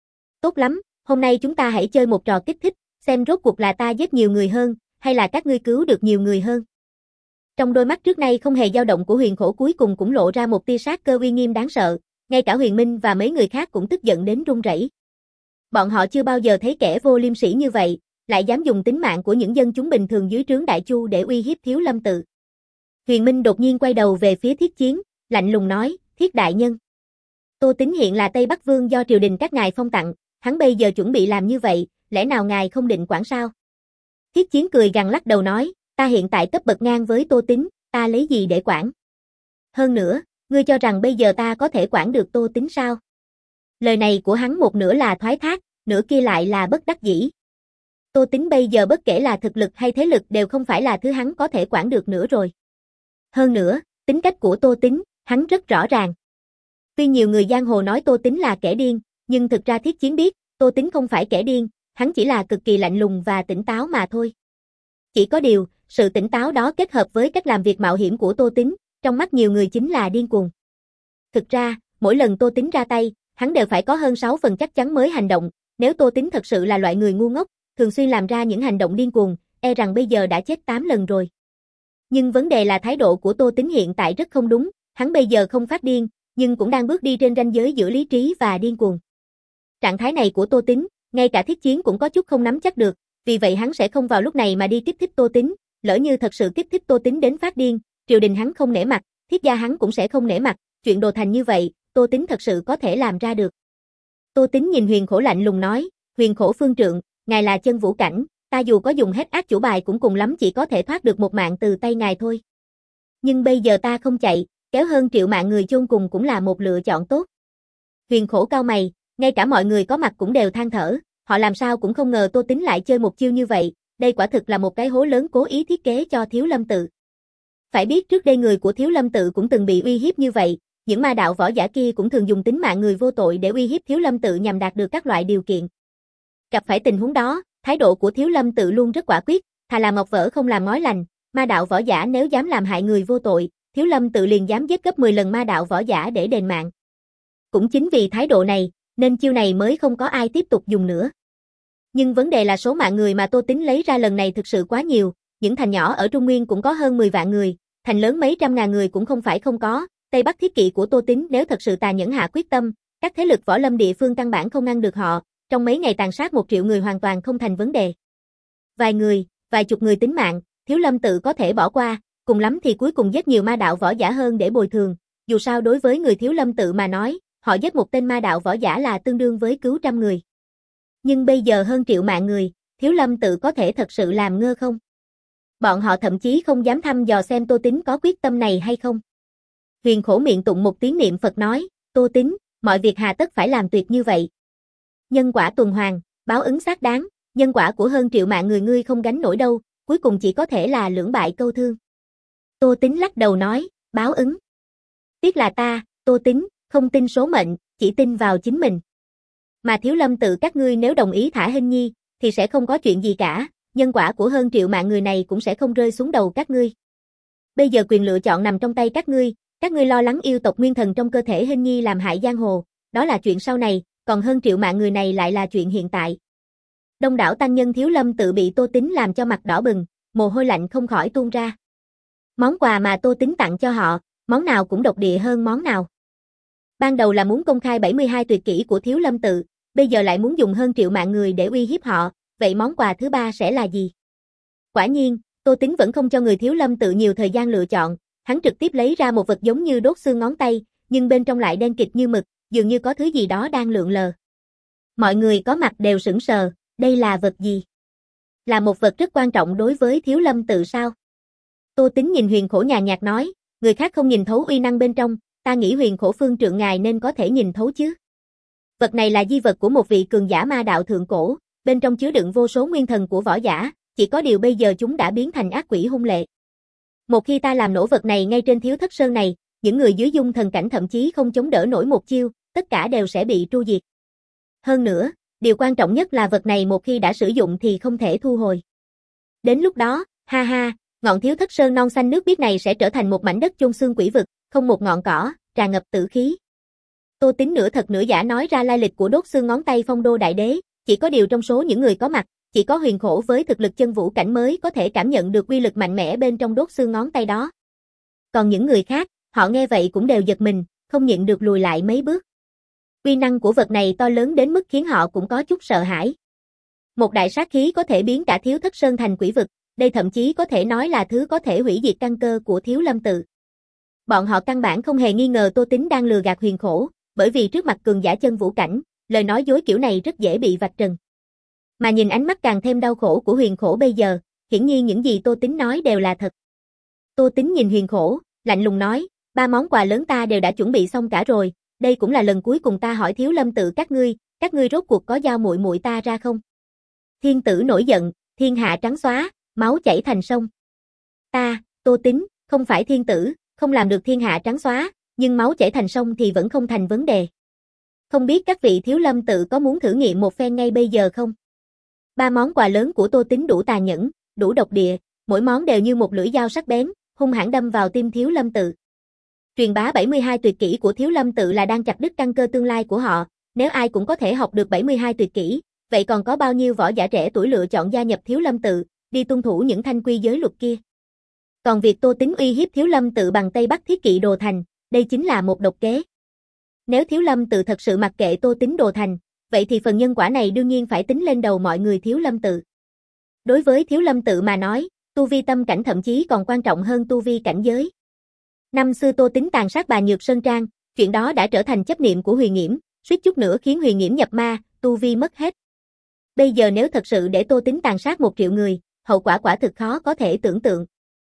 Tốt lắm, hôm nay chúng ta hãy chơi một trò kích thích, xem rốt cuộc là ta giết nhiều người hơn, hay là các ngươi cứu được nhiều người hơn. Trong đôi mắt trước nay không hề dao động của Huyền Khổ cuối cùng cũng lộ ra một tia sát cơ uy nghiêm đáng sợ, ngay cả Huyền Minh và mấy người khác cũng tức giận đến run rẩy. Bọn họ chưa bao giờ thấy kẻ vô liêm sỉ như vậy, lại dám dùng tính mạng của những dân chúng bình thường dưới trướng Đại Chu để uy hiếp Thiếu Lâm tự. Huyền Minh đột nhiên quay đầu về phía Thiết Chiến, lạnh lùng nói, Thiết đại nhân. Tô Tín hiện là Tây Bắc Vương do triều đình các ngài phong tặng, hắn bây giờ chuẩn bị làm như vậy, lẽ nào ngài không định quản sao? Thiết Chiến cười gằn lắc đầu nói, ta hiện tại cấp bậc ngang với Tô Tín, ta lấy gì để quản? Hơn nữa, ngươi cho rằng bây giờ ta có thể quản được Tô Tín sao? Lời này của hắn một nửa là thoái thác, nửa kia lại là bất đắc dĩ. Tô Tín bây giờ bất kể là thực lực hay thế lực đều không phải là thứ hắn có thể quản được nữa rồi. Hơn nữa, tính cách của Tô Tín, hắn rất rõ ràng. Tuy nhiều người giang hồ nói Tô Tín là kẻ điên, nhưng thực ra Thiết Chiến biết, Tô Tín không phải kẻ điên, hắn chỉ là cực kỳ lạnh lùng và tỉnh táo mà thôi. Chỉ có điều, sự tỉnh táo đó kết hợp với cách làm việc mạo hiểm của Tô Tín, trong mắt nhiều người chính là điên cuồng. Thực ra, mỗi lần Tô Tín ra tay, hắn đều phải có hơn sáu phần chắc chắn mới hành động, nếu Tô Tín thật sự là loại người ngu ngốc, thường xuyên làm ra những hành động điên cuồng, e rằng bây giờ đã chết tám lần rồi. Nhưng vấn đề là thái độ của Tô Tín hiện tại rất không đúng, hắn bây giờ không phát điên, nhưng cũng đang bước đi trên ranh giới giữa lý trí và điên cuồng. Trạng thái này của Tô Tín, ngay cả Thiết Chiến cũng có chút không nắm chắc được, vì vậy hắn sẽ không vào lúc này mà đi kích thích Tô Tín, lỡ như thật sự kích thích Tô Tín đến phát điên, triều đình hắn không nể mặt, Thiết gia hắn cũng sẽ không nể mặt, chuyện Đồ Thành như vậy, Tô Tín thật sự có thể làm ra được. Tô Tín nhìn Huyền Khổ lạnh lùng nói, Huyền Khổ phương trượng, ngài là chân vũ cảnh, ta dù có dùng hết ác chủ bài cũng cùng lắm chỉ có thể thoát được một mạng từ tay ngài thôi. Nhưng bây giờ ta không chạy, kéo hơn triệu mạng người chôn cùng cũng là một lựa chọn tốt. Huyền Khổ cau mày, ngay cả mọi người có mặt cũng đều than thở, họ làm sao cũng không ngờ Tô Tính lại chơi một chiêu như vậy, đây quả thực là một cái hố lớn cố ý thiết kế cho Thiếu Lâm Tự. Phải biết trước đây người của Thiếu Lâm Tự cũng từng bị uy hiếp như vậy, những ma đạo võ giả kia cũng thường dùng tính mạng người vô tội để uy hiếp Thiếu Lâm Tự nhằm đạt được các loại điều kiện. Gặp phải tình huống đó, thái độ của Thiếu Lâm Tự luôn rất quả quyết, thà làm ngọc vỡ không làm ngói lành, ma đạo võ giả nếu dám làm hại người vô tội, Thiếu Lâm Tự liền dám giết gấp mười lần ma đạo võ giả để đền mạng. Cũng chính vì thái độ này, nên chiêu này mới không có ai tiếp tục dùng nữa. Nhưng vấn đề là số mạng người mà Tô Tính lấy ra lần này thực sự quá nhiều, những thành nhỏ ở Trung Nguyên cũng có hơn mười vạn người, thành lớn mấy trăm ngàn người cũng không phải không có, Tây Bắc thiết kỵ của Tô Tính nếu thật sự tà nhẫn hạ quyết tâm, các thế lực võ lâm địa phương căn bản không ngăn được họ, trong mấy ngày tàn sát một triệu người hoàn toàn không thành vấn đề. Vài người, vài chục người tính mạng, Thiếu Lâm Tự có thể bỏ qua, cùng lắm thì cuối cùng giết nhiều ma đạo võ giả hơn để bồi thường, dù sao đối với người Thiếu Lâm Tự mà nói, họ giết một tên ma đạo võ giả là tương đương với cứu trăm người. Nhưng bây giờ hơn triệu mạng người, Thiếu Lâm Tự có thể thật sự làm ngơ không? Bọn họ thậm chí không dám thăm dò xem Tô Tính có quyết tâm này hay không. Huyền Khổ miệng tụng một tiếng niệm Phật nói, Tô Tính, mọi việc hà tất phải làm tuyệt như vậy. Nhân quả tuần hoàn, báo ứng xác đáng, nhân quả của hơn triệu mạng người ngươi không gánh nổi đâu, cuối cùng chỉ có thể là lưỡng bại câu thương. Tô Tính lắc đầu nói, báo ứng. Tiếc là ta, Tô Tính, không tin số mệnh, chỉ tin vào chính mình. Mà Thiếu Lâm Tự các ngươi nếu đồng ý thả Hinh Nhi, thì sẽ không có chuyện gì cả, nhân quả của hơn triệu mạng người này cũng sẽ không rơi xuống đầu các ngươi. Bây giờ quyền lựa chọn nằm trong tay các ngươi, các ngươi lo lắng yêu tộc nguyên thần trong cơ thể Hinh Nhi làm hại giang hồ, đó là chuyện sau này, còn hơn triệu mạng người này lại là chuyện hiện tại. Đông đảo tăng nhân Thiếu Lâm Tự bị Tô Tính làm cho mặt đỏ bừng, mồ hôi lạnh không khỏi tuôn ra. Món quà mà Tô Tính tặng cho họ, món nào cũng độc địa hơn món nào. Ban đầu là muốn công khai bảy mươi hai tuyệt kỹ của Thiếu Lâm Tự, bây giờ lại muốn dùng hơn triệu mạng người để uy hiếp họ, vậy món quà thứ ba sẽ là gì? Quả nhiên, Tô Tính vẫn không cho người Thiếu Lâm Tự nhiều thời gian lựa chọn, hắn trực tiếp lấy ra một vật giống như đốt xương ngón tay, nhưng bên trong lại đen kịt như mực, dường như có thứ gì đó đang lượn lờ. Mọi người có mặt đều sững sờ, đây là vật gì? Là một vật rất quan trọng đối với Thiếu Lâm Tự sao? Tô Tính nhìn Huyền Khổ nhàn nhạt nói, người khác không nhìn thấu uy năng bên trong, ta nghĩ Huyền Khổ phương trượng ngài nên có thể nhìn thấu chứ. Vật này là di vật của một vị cường giả ma đạo thượng cổ, bên trong chứa đựng vô số nguyên thần của võ giả, chỉ có điều bây giờ chúng đã biến thành ác quỷ hung lệ. Một khi ta làm nổ vật này ngay trên Thiếu Thất Sơn này, những người dưới dung thần cảnh thậm chí không chống đỡ nổi một chiêu, tất cả đều sẽ bị tru diệt. Hơn nữa, điều quan trọng nhất là vật này một khi đã sử dụng thì không thể thu hồi. Đến lúc đó, ha ha, ngọn Thiếu Thất Sơn non xanh nước biếc này sẽ trở thành một mảnh đất chôn xương quỷ vực, không một ngọn cỏ, tràn ngập tử khí. Tô Tính nửa thật nửa giả nói ra lai lịch của đốt xương ngón tay Phong Đô Đại Đế, chỉ có điều trong số những người có mặt, chỉ có Huyền Khổ với thực lực chân vũ cảnh mới có thể cảm nhận được uy lực mạnh mẽ bên trong đốt xương ngón tay đó. Còn những người khác, họ nghe vậy cũng đều giật mình, không nhịn được lùi lại mấy bước. Uy năng của vật này to lớn đến mức khiến họ cũng có chút sợ hãi. Một đại sát khí có thể biến cả Thiếu Thất Sơn thành quỷ vực, đây thậm chí có thể nói là thứ có thể hủy diệt căn cơ của Thiếu Lâm Tự. Bọn họ căn bản không hề nghi ngờ Tô Tính đang lừa gạt Huyền Khổ, bởi vì trước mặt cường giả chân vũ cảnh, lời nói dối kiểu này rất dễ bị vạch trần. Mà nhìn ánh mắt càng thêm đau khổ của Huyền Khổ bây giờ, hiển nhiên những gì Tô Tính nói đều là thật. Tô Tính nhìn Huyền Khổ, lạnh lùng nói, ba món quà lớn ta đều đã chuẩn bị xong cả rồi, đây cũng là lần cuối cùng ta hỏi Thiếu Lâm Tự các ngươi, các ngươi rốt cuộc có giao muội muội ta ra không? Thiên tử nổi giận, thiên hạ trắng xóa, máu chảy thành sông. Ta, Tô Tính, không phải thiên tử, không làm được thiên hạ trắng xóa, nhưng máu chảy thành sông thì vẫn không thành vấn đề. Không biết các vị Thiếu Lâm Tự có muốn thử nghiệm một phen ngay bây giờ không? Ba món quà lớn của Tô Tính đủ tà nhẫn, đủ độc địa, mỗi món đều như một lưỡi dao sắc bén, hung hãn đâm vào tim Thiếu Lâm Tự. Truyền bá bảy mươi hai tuyệt kỹ của Thiếu Lâm Tự là đang chặt đứt căn cơ tương lai của họ, nếu ai cũng có thể học được bảy mươi hai tuyệt kỹ, vậy còn có bao nhiêu võ giả trẻ tuổi lựa chọn gia nhập Thiếu Lâm Tự, đi tuân thủ những thanh quy giới luật kia. Còn việc Tô Tính uy hiếp Thiếu Lâm Tự bằng Tây Bắc thiết kỵ đồ thành, đây chính là một độc kế. Nếu Thiếu Lâm Tự thật sự mặc kệ Tô Tính đồ thành, vậy thì phần nhân quả này đương nhiên phải tính lên đầu mọi người Thiếu Lâm Tự. Đối với Thiếu Lâm Tự mà nói, tu vi tâm cảnh thậm chí còn quan trọng hơn tu vi cảnh giới. Năm xưa Tô Tính tàn sát bà Nhược Sơn Trang, chuyện đó đã trở thành chấp niệm của Huyền Nghiễm, suýt chút nữa khiến Huyền Nghiễm nhập ma, tu vi mất hết. Bây giờ nếu thật sự để Tô Tính tàn sát một triệu người, hậu quả quả thực khó có thể tưởng tượng.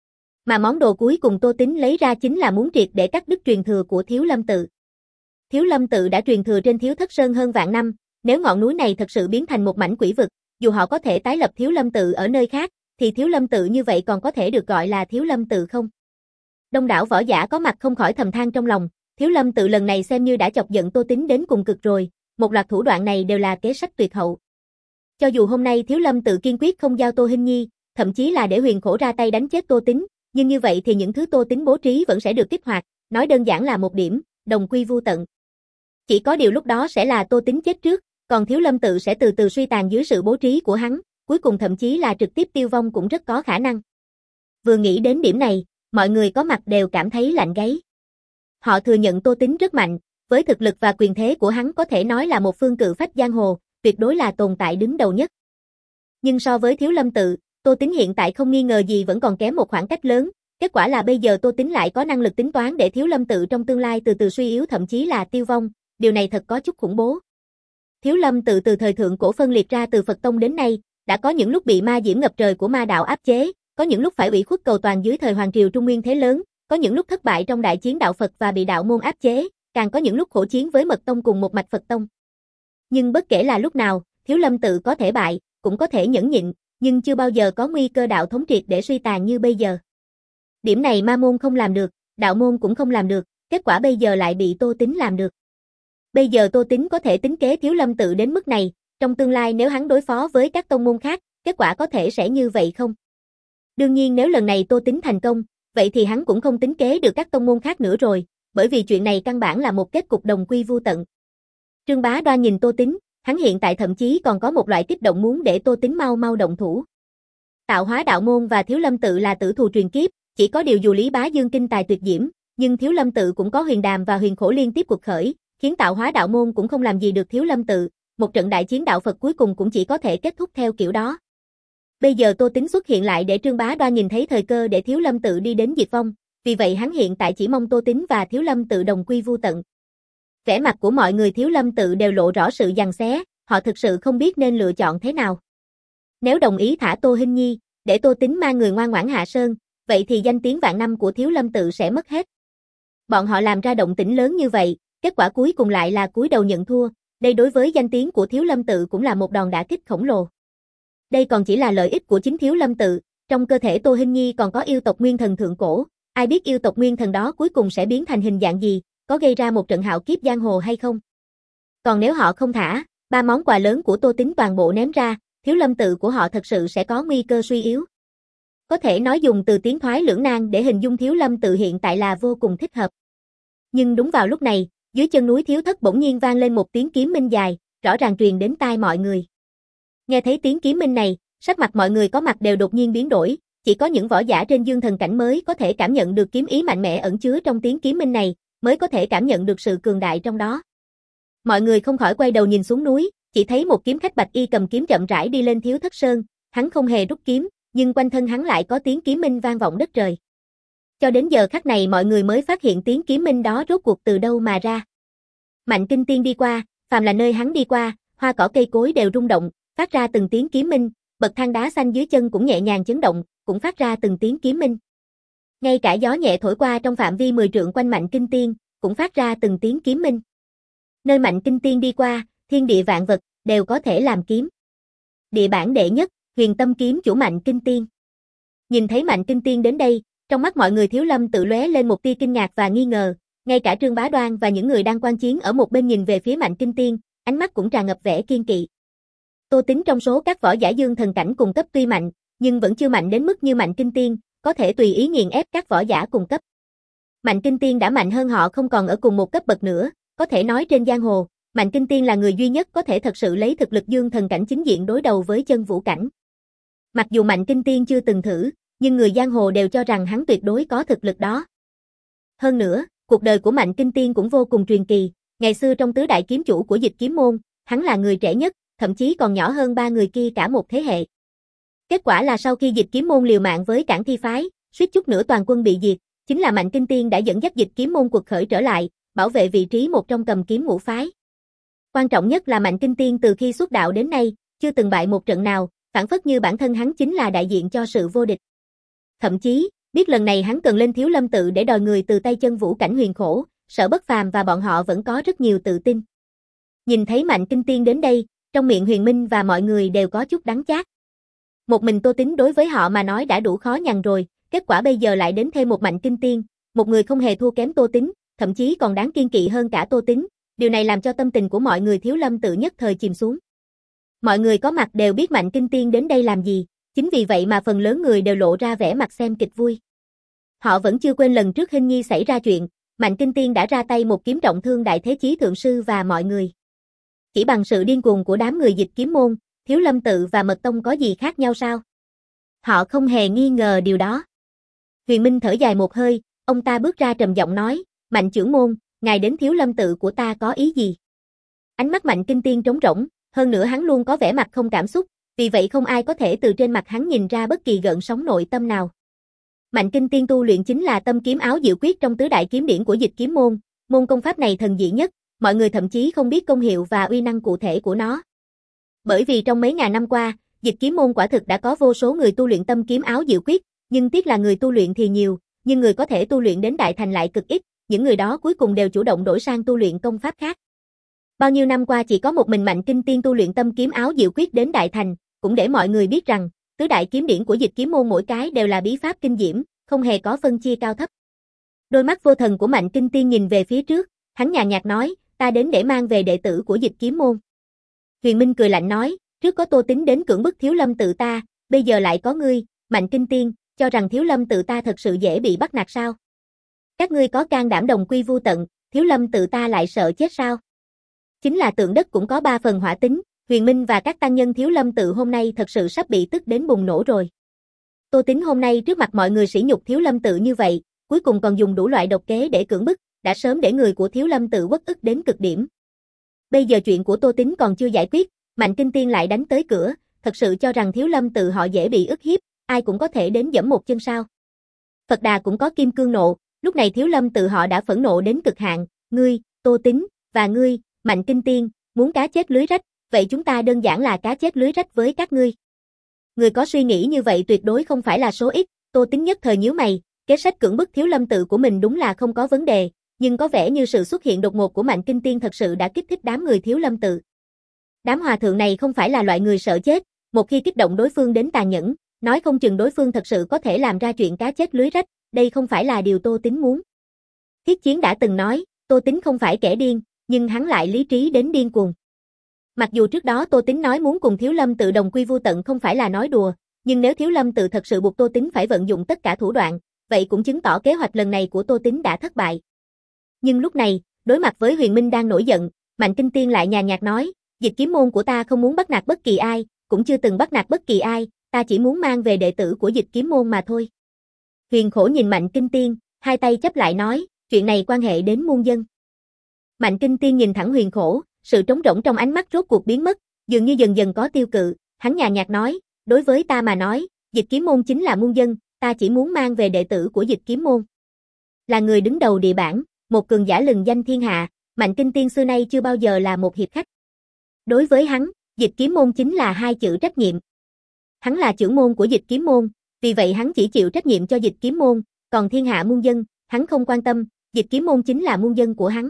Mà món đồ cuối cùng Tô Tính lấy ra chính là muốn triệt để cắt đứt truyền thừa của Thiếu Lâm Tự. Thiếu Lâm Tự đã truyền thừa trên Thiếu Thất Sơn hơn vạn năm, nếu ngọn núi này thật sự biến thành một mảnh quỷ vực, dù họ có thể tái lập Thiếu Lâm Tự ở nơi khác, thì Thiếu Lâm Tự như vậy còn có thể được gọi là Thiếu Lâm Tự không? Đông đảo võ giả có mặt không khỏi thầm than trong lòng, Thiếu Lâm Tự lần này xem như đã chọc giận Tô Tính đến cùng cực rồi, một loạt thủ đoạn này đều là kế sách tuyệt hậu. Cho dù hôm nay Thiếu Lâm Tự kiên quyết không giao Tô Hinh Nhi, thậm chí là để Huyền Khổ ra tay đánh chết Tô Tính, nhưng như vậy thì những thứ Tô Tính bố trí vẫn sẽ được kích hoạt, nói đơn giản là một điểm, đồng quy vu tận. Chỉ có điều lúc đó sẽ là Tô Tính chết trước, còn Thiếu Lâm Tự sẽ từ từ suy tàn dưới sự bố trí của hắn, cuối cùng thậm chí là trực tiếp tiêu vong cũng rất có khả năng. Vừa nghĩ đến điểm này, mọi người có mặt đều cảm thấy lạnh gáy. Họ thừa nhận Tô Tính rất mạnh, với thực lực và quyền thế của hắn có thể nói là một phương cự phách giang hồ, tuyệt đối là tồn tại đứng đầu nhất. Nhưng so với Thiếu Lâm Tự, Tô Tính hiện tại không nghi ngờ gì vẫn còn kém một khoảng cách lớn, kết quả là bây giờ Tô Tính lại có năng lực tính toán để Thiếu Lâm Tự trong tương lai từ từ suy yếu thậm chí là tiêu vong, điều này thật có chút khủng bố. Thiếu Lâm Tự từ thời thượng cổ phân liệt ra từ Phật Tông đến nay, đã có những lúc bị ma diễm ngập trời của ma đạo áp chế, có những lúc phải ủy khuất cầu toàn dưới thời Hoàng Triều Trung Nguyên thế lớn, có những lúc thất bại trong đại chiến đạo Phật và bị đạo môn áp chế, càng có những lúc khổ chiến với Mật Tông cùng một mạch Phật Tông. Nhưng bất kể là lúc nào, Thiếu Lâm Tự có thể bại, cũng có thể nhẫn nhịn, nhưng chưa bao giờ có nguy cơ đạo thống triệt để suy tàn như bây giờ. Điểm này ma môn không làm được, đạo môn cũng không làm được, kết quả bây giờ lại bị Tô Tính làm được. Bây giờ Tô Tính có thể tính kế Thiếu Lâm Tự đến mức này, trong tương lai nếu hắn đối phó với các tông môn khác, kết quả có thể sẽ như vậy không? Đương nhiên nếu lần này Tô Tính thành công, vậy thì hắn cũng không tính kế được các tông môn khác nữa rồi, bởi vì chuyện này căn bản là một kết cục đồng quy vu tận. Trương Bá Đoan nhìn Tô Tính, hắn hiện tại thậm chí còn có một loại kích động muốn để Tô Tính mau mau động thủ. Tạo Hóa Đạo Môn và Thiếu Lâm Tự là tử thù truyền kiếp, chỉ có điều dù Lý Bá Dương kinh tài tuyệt diễm, nhưng Thiếu Lâm Tự cũng có Huyền Đàm và Huyền Khổ liên tiếp cuộc khởi, khiến Tạo Hóa Đạo Môn cũng không làm gì được Thiếu Lâm Tự, một trận đại chiến đạo Phật cuối cùng cũng chỉ có thể kết thúc theo kiểu đó. Bây giờ Tô Tính xuất hiện lại để Trương Bá Đoan nhìn thấy thời cơ để Thiếu Lâm Tự đi đến diệt vong, vì vậy hắn hiện tại chỉ mong Tô Tính và Thiếu Lâm Tự đồng quy vu tận. Vẻ mặt của mọi người Thiếu Lâm Tự đều lộ rõ sự giằng xé, họ thực sự không biết nên lựa chọn thế nào. Nếu đồng ý thả Tô Hinh Nhi, để Tô Tính mang người ngoan ngoãn hạ sơn, vậy thì danh tiếng vạn năm của Thiếu Lâm Tự sẽ mất hết. Bọn họ làm ra động tĩnh lớn như vậy, kết quả cuối cùng lại là cúi đầu nhận thua, đây đối với danh tiếng của Thiếu Lâm Tự cũng là một đòn đả kích khổng lồ. Đây còn chỉ là lợi ích của chính Thiếu Lâm Tự, trong cơ thể Tô Hinh Nhi còn có yêu tộc Nguyên Thần thượng cổ, ai biết yêu tộc Nguyên Thần đó cuối cùng sẽ biến thành hình dạng gì, có gây ra một trận hạo kiếp giang hồ hay không. Còn nếu họ không thả, ba món quà lớn của Tô Tính toàn bộ ném ra, Thiếu Lâm Tự của họ thật sự sẽ có nguy cơ suy yếu. Có thể nói dùng từ tiến thoái lưỡng nan để hình dung Thiếu Lâm Tự hiện tại là vô cùng thích hợp. Nhưng đúng vào lúc này, dưới chân núi Thiếu Thất bỗng nhiên vang lên một tiếng kiếm minh dài, rõ ràng truyền đến tai mọi người. Nghe thấy tiếng kiếm minh này, sắc mặt mọi người có mặt đều đột nhiên biến đổi, chỉ có những võ giả trên dương thần cảnh mới có thể cảm nhận được kiếm ý mạnh mẽ ẩn chứa trong tiếng kiếm minh này, mới có thể cảm nhận được sự cường đại trong đó. Mọi người không khỏi quay đầu nhìn xuống núi, chỉ thấy một kiếm khách bạch y cầm kiếm chậm rãi đi lên Thiếu Thất Sơn, hắn không hề rút kiếm, nhưng quanh thân hắn lại có tiếng kiếm minh vang vọng đất trời. Cho đến giờ khắc này mọi người mới phát hiện tiếng kiếm minh đó rốt cuộc từ đâu mà ra. Mạnh Kinh Tiên đi qua, phàm là nơi hắn đi qua, hoa cỏ cây cối đều rung động, phát ra từng tiếng kiếm minh, bậc thang đá xanh dưới chân cũng nhẹ nhàng chấn động, cũng phát ra từng tiếng kiếm minh. Ngay cả gió nhẹ thổi qua trong phạm vi mười trượng quanh Mạnh Kinh Tiên, cũng phát ra từng tiếng kiếm minh. Nơi Mạnh Kinh Tiên đi qua, thiên địa vạn vật đều có thể làm kiếm. Địa bản đệ nhất, Huyền Tâm kiếm chủ Mạnh Kinh Tiên. Nhìn thấy Mạnh Kinh Tiên đến đây, trong mắt mọi người Thiếu Lâm Tự lóe lên một tia kinh ngạc và nghi ngờ, ngay cả Trương Bá Đoan và những người đang quan chiến ở một bên nhìn về phía Mạnh Kinh Tiên, ánh mắt cũng tràn ngập vẻ kiên kỵ. Tô Tính trong số các võ giả dương thần cảnh cùng cấp tuy mạnh, nhưng vẫn chưa mạnh đến mức như Mạnh Kinh Tiên, có thể tùy ý nghiền ép các võ giả cùng cấp. Mạnh Kinh Tiên đã mạnh hơn họ không còn ở cùng một cấp bậc nữa, có thể nói trên giang hồ, Mạnh Kinh Tiên là người duy nhất có thể thật sự lấy thực lực dương thần cảnh chính diện đối đầu với chân vũ cảnh. Mặc dù Mạnh Kinh Tiên chưa từng thử, nhưng người giang hồ đều cho rằng hắn tuyệt đối có thực lực đó. Hơn nữa, cuộc đời của Mạnh Kinh Tiên cũng vô cùng truyền kỳ, ngày xưa trong tứ đại kiếm chủ của Dịch Kiếm môn, hắn là người trẻ nhất, thậm chí còn nhỏ hơn ba người kia cả một thế hệ. Kết quả là sau khi Dịch Kiếm môn liều mạng với Cản Thi phái, suýt chút nữa toàn quân bị diệt, chính là Mạnh Kinh Tiên đã dẫn dắt Dịch Kiếm môn quật khởi trở lại, bảo vệ vị trí một trong cầm kiếm ngũ phái. Quan trọng nhất là Mạnh Kinh Tiên từ khi xuất đạo đến nay, chưa từng bại một trận nào, phảng phất như bản thân hắn chính là đại diện cho sự vô địch. Thậm chí, biết lần này hắn cần lên Thiếu Lâm tự để đòi người từ tay chân Vũ Cảnh Huyền Khổ, Sở Bất Phàm và bọn họ vẫn có rất nhiều tự tin. Nhìn thấy Mạnh Kinh Tiên đến đây, trong miệng Huyền Minh và mọi người đều có chút đắng chát. Một mình Tô Tín đối với họ mà nói đã đủ khó nhằn rồi, kết quả bây giờ lại đến thêm một Mạnh Kinh Tiên, một người không hề thua kém Tô Tín, thậm chí còn đáng kiêng kỵ hơn cả Tô Tín, điều này làm cho tâm tình của mọi người Thiếu Lâm tự nhất thời chìm xuống. Mọi người có mặt đều biết Mạnh Kinh Tiên đến đây làm gì, chính vì vậy mà phần lớn người đều lộ ra vẻ mặt xem kịch vui. Họ vẫn chưa quên lần trước Hinh Nhi xảy ra chuyện, Mạnh Kinh Tiên đã ra tay một kiếm trọng thương Đại Thế Chí Thượng Sư và mọi người. Chỉ bằng sự điên cuồng của đám người Dịch Kiếm môn, Thiếu Lâm tự và Mật tông có gì khác nhau sao? Họ không hề nghi ngờ điều đó. Huyền Minh thở dài một hơi, ông ta bước ra trầm giọng nói, Mạnh trưởng môn, ngài đến Thiếu Lâm tự của ta có ý gì? Ánh mắt Mạnh Kinh Tiên trống rỗng, hơn nữa hắn luôn có vẻ mặt không cảm xúc, vì vậy không ai có thể từ trên mặt hắn nhìn ra bất kỳ gợn sóng nội tâm nào. Mạnh Kinh Tiên tu luyện chính là Tâm Kiếm Áo Diệu Quyết trong tứ đại kiếm điển của Dịch Kiếm môn, môn công pháp này thần dị nhất, mọi người thậm chí không biết công hiệu và uy năng cụ thể của nó. Bởi vì trong mấy ngàn năm qua, Dịch Kiếm môn quả thực đã có vô số người tu luyện Tâm Kiếm Áo Diệu Quyết, nhưng tiếc là người tu luyện thì nhiều, nhưng người có thể tu luyện đến đại thành lại cực ít, những người đó cuối cùng đều chủ động đổi sang tu luyện công pháp khác. Bao nhiêu năm qua chỉ có một mình Mạnh Kinh Tiên tu luyện Tâm Kiếm Áo Diệu Quyết đến đại thành, cũng để mọi người biết rằng, tứ đại kiếm điển của Dịch Kiếm môn mỗi cái đều là bí pháp kinh diễm, không hề có phân chia cao thấp. Đôi mắt vô thần của Mạnh Kinh Tiên nhìn về phía trước, hắn nhàn nhạt nói, ta đến để mang về đệ tử của Dịch Kiếm môn. Huyền Minh cười lạnh nói, trước có Tô Tín đến cưỡng bức Thiếu Lâm tự ta, bây giờ lại có ngươi, Mạnh Kinh Tiên, cho rằng Thiếu Lâm tự ta thật sự dễ bị bắt nạt sao? Các ngươi có can đảm đồng quy vu tận, Thiếu Lâm tự ta lại sợ chết sao? Chính là tượng đất cũng có ba phần hỏa tính, Huyền Minh và các tăng nhân Thiếu Lâm tự hôm nay thật sự sắp bị tức đến bùng nổ rồi. Tô Tín hôm nay trước mặt mọi người sỉ nhục Thiếu Lâm tự như vậy, cuối cùng còn dùng đủ loại độc kế để cưỡng bức, đã sớm để người của Thiếu Lâm tự uất ức đến cực điểm. Bây giờ chuyện của Tô Tín còn chưa giải quyết, Mạnh Kinh Tiên lại đánh tới cửa, thật sự cho rằng Thiếu Lâm tự họ dễ bị ức hiếp, ai cũng có thể đến giẫm một chân sao? Phật Đà cũng có kim cương nộ, lúc này Thiếu Lâm tự họ đã phẫn nộ đến cực hạn, ngươi, Tô Tín, và ngươi, Mạnh Kinh Tiên, muốn cá chết lưới rách, vậy chúng ta đơn giản là cá chết lưới rách với các ngươi. Người có suy nghĩ như vậy tuyệt đối không phải là số ít, Tô Tín nhất thời nhíu mày, kế sách cưỡng bức Thiếu Lâm tự của mình đúng là không có vấn đề, nhưng có vẻ như sự xuất hiện đột ngột của Mạnh Kinh Tiên thật sự đã kích thích đám người Thiếu Lâm tự. Đám hòa thượng này không phải là loại người sợ chết, một khi kích động đối phương đến tàn nhẫn, nói không chừng đối phương thật sự có thể làm ra chuyện cá chết lưới rách, đây không phải là điều Tô Tín muốn. Thiết Chiến đã từng nói, Tô Tín không phải kẻ điên, nhưng hắn lại lý trí đến điên cuồng. Mặc dù trước đó Tô Tín nói muốn cùng Thiếu Lâm tự đồng quy vu tận không phải là nói đùa, nhưng nếu Thiếu Lâm tự thật sự buộc Tô Tín phải vận dụng tất cả thủ đoạn, vậy cũng chứng tỏ kế hoạch lần này của Tô Tín đã thất bại. Nhưng lúc này, đối mặt với Huyền Minh đang nổi giận, Mạnh Kinh Tiên lại nhàn nhạt nói, Dịch Kiếm môn của ta không muốn bắt nạt bất kỳ ai, cũng chưa từng bắt nạt bất kỳ ai, ta chỉ muốn mang về đệ tử của Dịch Kiếm môn mà thôi. Huyền Khổ nhìn Mạnh Kinh Tiên, hai tay chấp lại nói, chuyện này quan hệ đến muôn dân. Mạnh Kinh Tiên nhìn thẳng Huyền Khổ, sự trống rỗng trong ánh mắt rốt cuộc biến mất, dường như dần dần có tiêu cự, hắn nhàn nhạt nói, đối với ta mà nói, Dịch Kiếm môn chính là muôn dân, ta chỉ muốn mang về đệ tử của Dịch Kiếm môn. Là người đứng đầu địa bản, một cường giả lừng danh thiên hạ, Mạnh Kinh Tiên xưa nay chưa bao giờ là một hiệp khách. Đối với hắn, Dịch Kiếm môn chính là hai chữ trách nhiệm. Hắn là trưởng môn của Dịch Kiếm môn, vì vậy hắn chỉ chịu trách nhiệm cho Dịch Kiếm môn, còn thiên hạ muôn dân, hắn không quan tâm, Dịch Kiếm môn chính là muôn dân của hắn.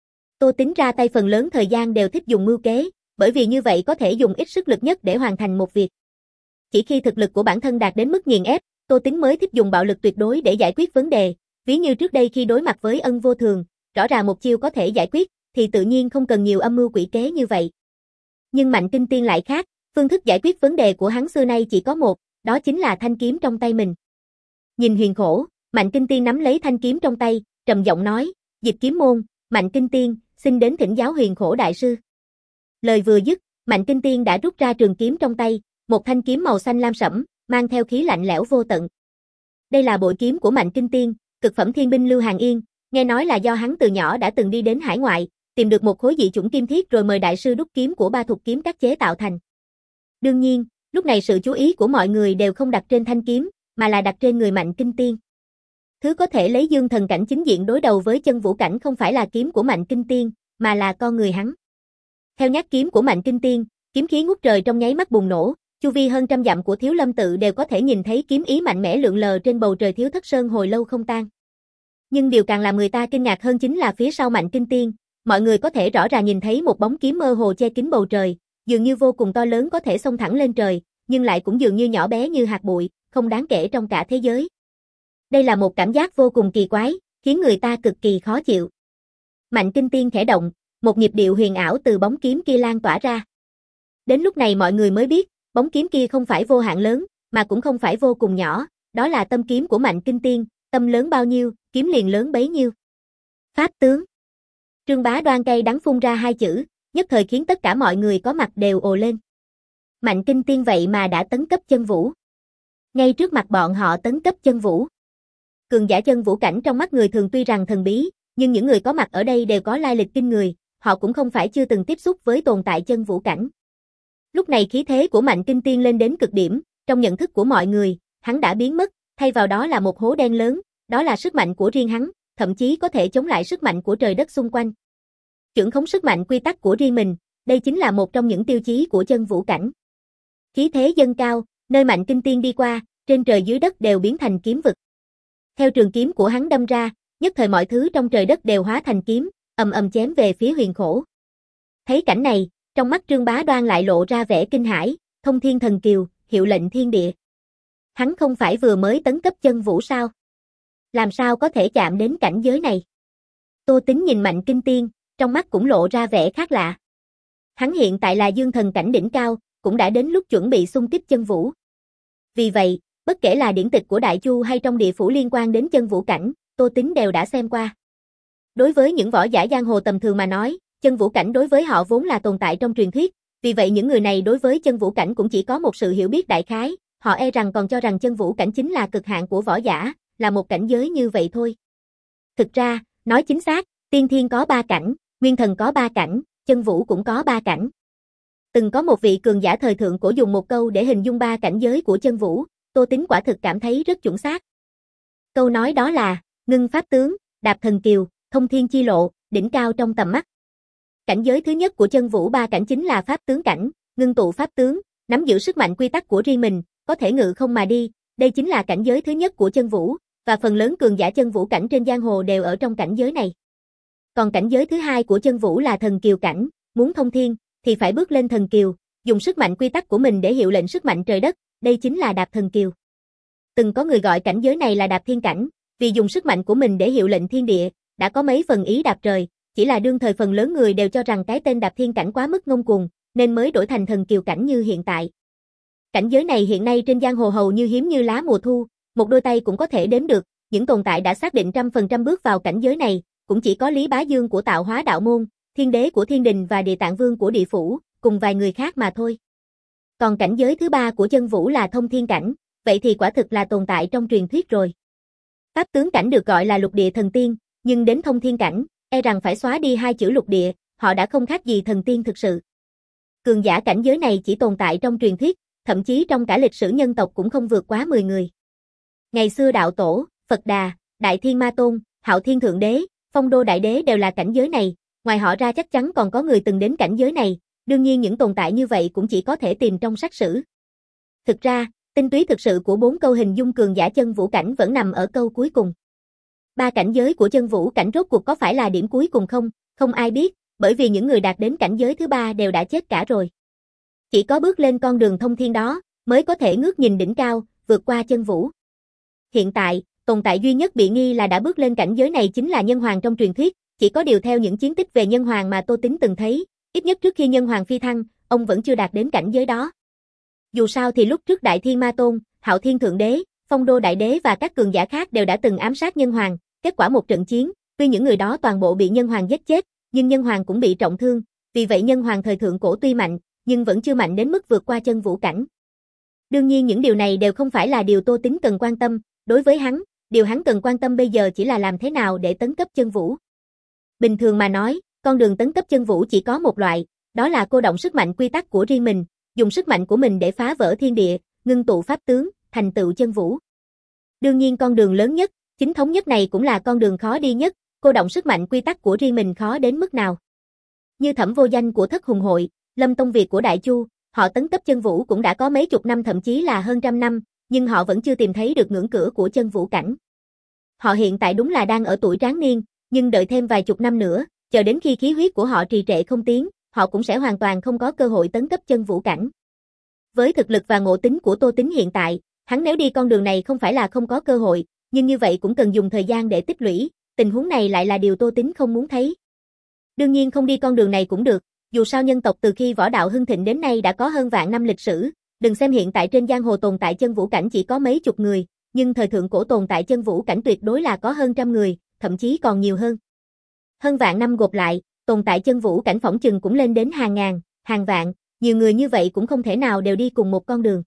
Tô Tín ra tay phần lớn thời gian đều thích dùng mưu kế, bởi vì như vậy có thể dùng ít sức lực nhất để hoàn thành một việc. Chỉ khi thực lực của bản thân đạt đến mức nghiền ép, Tô Tín mới thích dùng bạo lực tuyệt đối để giải quyết vấn đề, ví như trước đây khi đối mặt với Ân Vô Thường, rõ ràng một chiêu có thể giải quyết, thì tự nhiên không cần nhiều âm mưu quỷ kế như vậy. Nhưng Mạnh Kinh Tiên lại khác, phương thức giải quyết vấn đề của hắn xưa nay chỉ có một, đó chính là thanh kiếm trong tay mình. Nhìn Huyền Khổ, Mạnh Kinh Tiên nắm lấy thanh kiếm trong tay, trầm giọng nói, Dịch Kiếm môn, Mạnh Kinh Tiên, xin đến thỉnh giáo Huyền Khổ đại sư. Lời vừa dứt, Mạnh Kinh Tiên đã rút ra trường kiếm trong tay, một thanh kiếm màu xanh lam sẫm, mang theo khí lạnh lẽo vô tận. Đây là bội kiếm của Mạnh Kinh Tiên, cực phẩm thiên binh Lưu Hàn Yên, nghe nói là do hắn từ nhỏ đã từng đi đến hải ngoại, tìm được một khối dị chủng kim thiết rồi mời đại sư đúc kiếm của Ba Thục kiếm các chế tạo thành. Đương nhiên, lúc này sự chú ý của mọi người đều không đặt trên thanh kiếm, mà là đặt trên người Mạnh Kinh Tiên. Thứ có thể lấy dương thần cảnh chính diện đối đầu với chân vũ cảnh không phải là kiếm của Mạnh Kinh Tiên, mà là con người hắn. Theo nhát kiếm của Mạnh Kinh Tiên, Kiếm khí ngút trời trong nháy mắt bùng nổ, chu vi hơn trăm dặm của Thiếu Lâm tự đều có thể nhìn thấy kiếm ý mạnh mẽ lượn lờ trên bầu trời Thiếu Thất Sơn hồi lâu không tan. Nhưng điều càng làm người ta kinh ngạc hơn chính là phía sau Mạnh Kinh Tiên, mọi người có thể rõ ràng nhìn thấy một bóng kiếm mơ hồ che kín bầu trời, dường như vô cùng to lớn có thể xông thẳng lên trời, nhưng lại cũng dường như nhỏ bé như hạt bụi, không đáng kể trong cả thế giới. Đây là một cảm giác vô cùng kỳ quái, khiến người ta cực kỳ khó chịu. Mạnh Kinh Tiên khẽ động, một nhịp điệu huyền ảo từ bóng kiếm kia lan tỏa ra. Đến lúc này mọi người mới biết, bóng kiếm kia không phải vô hạn lớn, mà cũng không phải vô cùng nhỏ, đó là tâm kiếm của Mạnh Kinh Tiên, tâm lớn bao nhiêu, kiếm liền lớn bấy nhiêu. Pháp tướng. Trương Bá Đoan cay đắng phun ra hai chữ, nhất thời khiến tất cả mọi người có mặt đều ồ lên. Mạnh Kinh Tiên vậy mà đã tấn cấp chân vũ. Ngay trước mặt bọn họ tấn cấp chân vũ. Cường giả chân vũ cảnh trong mắt người thường tuy rằng thần bí, nhưng những người có mặt ở đây đều có lai lịch kinh người, họ cũng không phải chưa từng tiếp xúc với tồn tại chân vũ cảnh. Lúc này khí thế của Mạnh Kinh Tiên lên đến cực điểm, trong nhận thức của mọi người, hắn đã biến mất, thay vào đó là một hố đen lớn, đó là sức mạnh của riêng hắn, thậm chí có thể chống lại sức mạnh của trời đất xung quanh. Trưởng khống sức mạnh quy tắc của riêng mình, đây chính là một trong những tiêu chí của chân vũ cảnh. Khí thế dâng cao, nơi Mạnh Kinh Tiên đi qua, trên trời dưới đất đều biến thành kiếm vực. Theo trường kiếm của hắn đâm ra, nhất thời mọi thứ trong trời đất đều hóa thành kiếm, ầm ầm chém về phía Huyền Khổ. Thấy cảnh này, trong mắt Trương Bá Đoan lại lộ ra vẻ kinh hãi, thông thiên thần kiều, hiệu lệnh thiên địa. Hắn không phải vừa mới tấn cấp chân vũ sao? Làm sao có thể chạm đến cảnh giới này? Tô Tính nhìn Mạnh Kinh Tiên, trong mắt cũng lộ ra vẻ khác lạ. Hắn hiện tại là dương thần cảnh đỉnh cao, cũng đã đến lúc chuẩn bị xung kích chân vũ. Vì vậy, bất kể là điển tịch của Đại Chu hay trong địa phủ liên quan đến chân vũ cảnh, Tô Tính đều đã xem qua. Đối với những võ giả giang hồ tầm thường mà nói, chân vũ cảnh đối với họ vốn là tồn tại trong truyền thuyết, vì vậy những người này đối với chân vũ cảnh cũng chỉ có một sự hiểu biết đại khái, họ e rằng còn cho rằng chân vũ cảnh chính là cực hạn của võ giả, là một cảnh giới như vậy thôi. Thực ra, nói chính xác, tiên thiên có ba cảnh, nguyên thần có ba cảnh, chân vũ cũng có ba cảnh. Từng có một vị cường giả thời thượng cổ dùng một câu để hình dung ba cảnh giới của chân vũ, Tô Tính quả thực cảm thấy rất chuẩn xác. Câu nói đó là, ngưng pháp tướng, đạp thần kiều, thông thiên chi lộ, đỉnh cao trong tầm mắt. Cảnh giới thứ nhất của chân vũ ba cảnh chính là pháp tướng cảnh, ngưng tụ pháp tướng, nắm giữ sức mạnh quy tắc của riêng mình, có thể ngự không mà đi, đây chính là cảnh giới thứ nhất của chân vũ, và phần lớn cường giả chân vũ cảnh trên giang hồ đều ở trong cảnh giới này. Còn cảnh giới thứ hai của chân vũ là thần kiều cảnh, muốn thông thiên, thì phải bước lên thần kiều, dùng sức mạnh quy tắc của mình để hiệu lệnh sức mạnh trời đất, đây chính là đạp thần kiều. Từng có người gọi cảnh giới này là đạp thiên cảnh, vì dùng sức mạnh của mình để hiệu lệnh thiên địa, đã có mấy phần ý đạp trời, chỉ là đương thời phần lớn người đều cho rằng cái tên đạp thiên cảnh quá mức ngông cuồng, nên mới đổi thành thần kiều cảnh như hiện tại. Cảnh giới này hiện nay trên giang hồ hầu như hiếm như lá mùa thu, một đôi tay cũng có thể đếm được, những tồn tại đã xác định trăm phần trăm bước vào cảnh giới này, cũng chỉ có Lý Bá Dương của Tạo Hóa Đạo Môn, Thiên Đế của Thiên Đình và Địa Tạng Vương của Địa Phủ, cùng vài người khác mà thôi. Còn cảnh giới thứ ba của chân vũ là thông thiên cảnh, vậy thì quả thực là tồn tại trong truyền thuyết rồi. Pháp tướng cảnh được gọi là lục địa thần tiên, nhưng đến thông thiên cảnh, e rằng phải xóa đi hai chữ lục địa, họ đã không khác gì thần tiên thực sự. Cường giả cảnh giới này chỉ tồn tại trong truyền thuyết, thậm chí trong cả lịch sử nhân tộc cũng không vượt quá mười người. Ngày xưa đạo tổ, Phật Đà, Đại Thiên Ma Tôn, Hạo Thiên Thượng Đế, Phong Đô Đại Đế đều là cảnh giới này, ngoài họ ra chắc chắn còn có người từng đến cảnh giới này, đương nhiên những tồn tại như vậy cũng chỉ có thể tìm trong sách sử. Thực ra, tinh túy thực sự của bốn câu hình dung cường giả chân vũ cảnh vẫn nằm ở câu cuối cùng. Ba cảnh giới của chân vũ cảnh rốt cuộc có phải là điểm cuối cùng không? Không ai biết, bởi vì những người đạt đến cảnh giới thứ ba đều đã chết cả rồi. Chỉ có bước lên con đường thông thiên đó, mới có thể ngước nhìn đỉnh cao, vượt qua chân vũ. Hiện tại, tồn tại duy nhất bị nghi là đã bước lên cảnh giới này chính là Nhân Hoàng trong truyền thuyết, chỉ có điều theo những chiến tích về Nhân Hoàng mà Tô Tính từng thấy, ít nhất trước khi Nhân Hoàng phi thăng, ông vẫn chưa đạt đến cảnh giới đó. Dù sao thì lúc trước Đại Thiên Ma Tôn, Hạo Thiên Thượng Đế, Phong Đô Đại Đế và các cường giả khác đều đã từng ám sát Nhân Hoàng, kết quả một trận chiến, tuy những người đó toàn bộ bị Nhân Hoàng giết chết, nhưng Nhân Hoàng cũng bị trọng thương, vì vậy Nhân Hoàng thời thượng cổ tuy mạnh, nhưng vẫn chưa mạnh đến mức vượt qua chân vũ cảnh. Đương nhiên những điều này đều không phải là điều Tô Tính cần quan tâm, đối với hắn, điều hắn cần quan tâm bây giờ chỉ là làm thế nào để tấn cấp chân vũ. Bình thường mà nói, con đường tấn cấp chân vũ chỉ có một loại, đó là cô động sức mạnh quy tắc của riêng mình, dùng sức mạnh của mình để phá vỡ thiên địa, ngưng tụ pháp tướng, thành tựu chân vũ. Đương nhiên con đường lớn nhất, chính thống nhất này cũng là con đường khó đi nhất, cô động sức mạnh quy tắc của riêng mình khó đến mức nào. Như Thẩm Vô Danh của Thất Hùng Hội, Lâm Tông Việt của Đại Chu, họ tấn cấp chân vũ cũng đã có mấy chục năm thậm chí là hơn trăm năm, nhưng họ vẫn chưa tìm thấy được ngưỡng cửa của chân vũ cảnh. Họ hiện tại đúng là đang ở tuổi tráng niên, nhưng đợi thêm vài chục năm nữa, chờ đến khi khí huyết của họ trì trệ không tiến, họ cũng sẽ hoàn toàn không có cơ hội tấn cấp chân vũ cảnh. Với thực lực và ngộ tính của Tô Tín hiện tại, hắn nếu đi con đường này không phải là không có cơ hội, nhưng như vậy cũng cần dùng thời gian để tích lũy, tình huống này lại là điều Tô Tín không muốn thấy. Đương nhiên không đi con đường này cũng được, dù sao nhân tộc từ khi võ đạo hưng thịnh đến nay đã có hơn vạn năm lịch sử, đừng xem hiện tại trên giang hồ tồn tại chân vũ cảnh chỉ có mấy chục người, nhưng thời thượng cổ tồn tại chân vũ cảnh tuyệt đối là có hơn trăm người, thậm chí còn nhiều hơn. Hơn vạn năm gộp lại, tồn tại chân vũ cảnh phỏng chừng cũng lên đến hàng ngàn, hàng vạn, nhiều người như vậy cũng không thể nào đều đi cùng một con đường.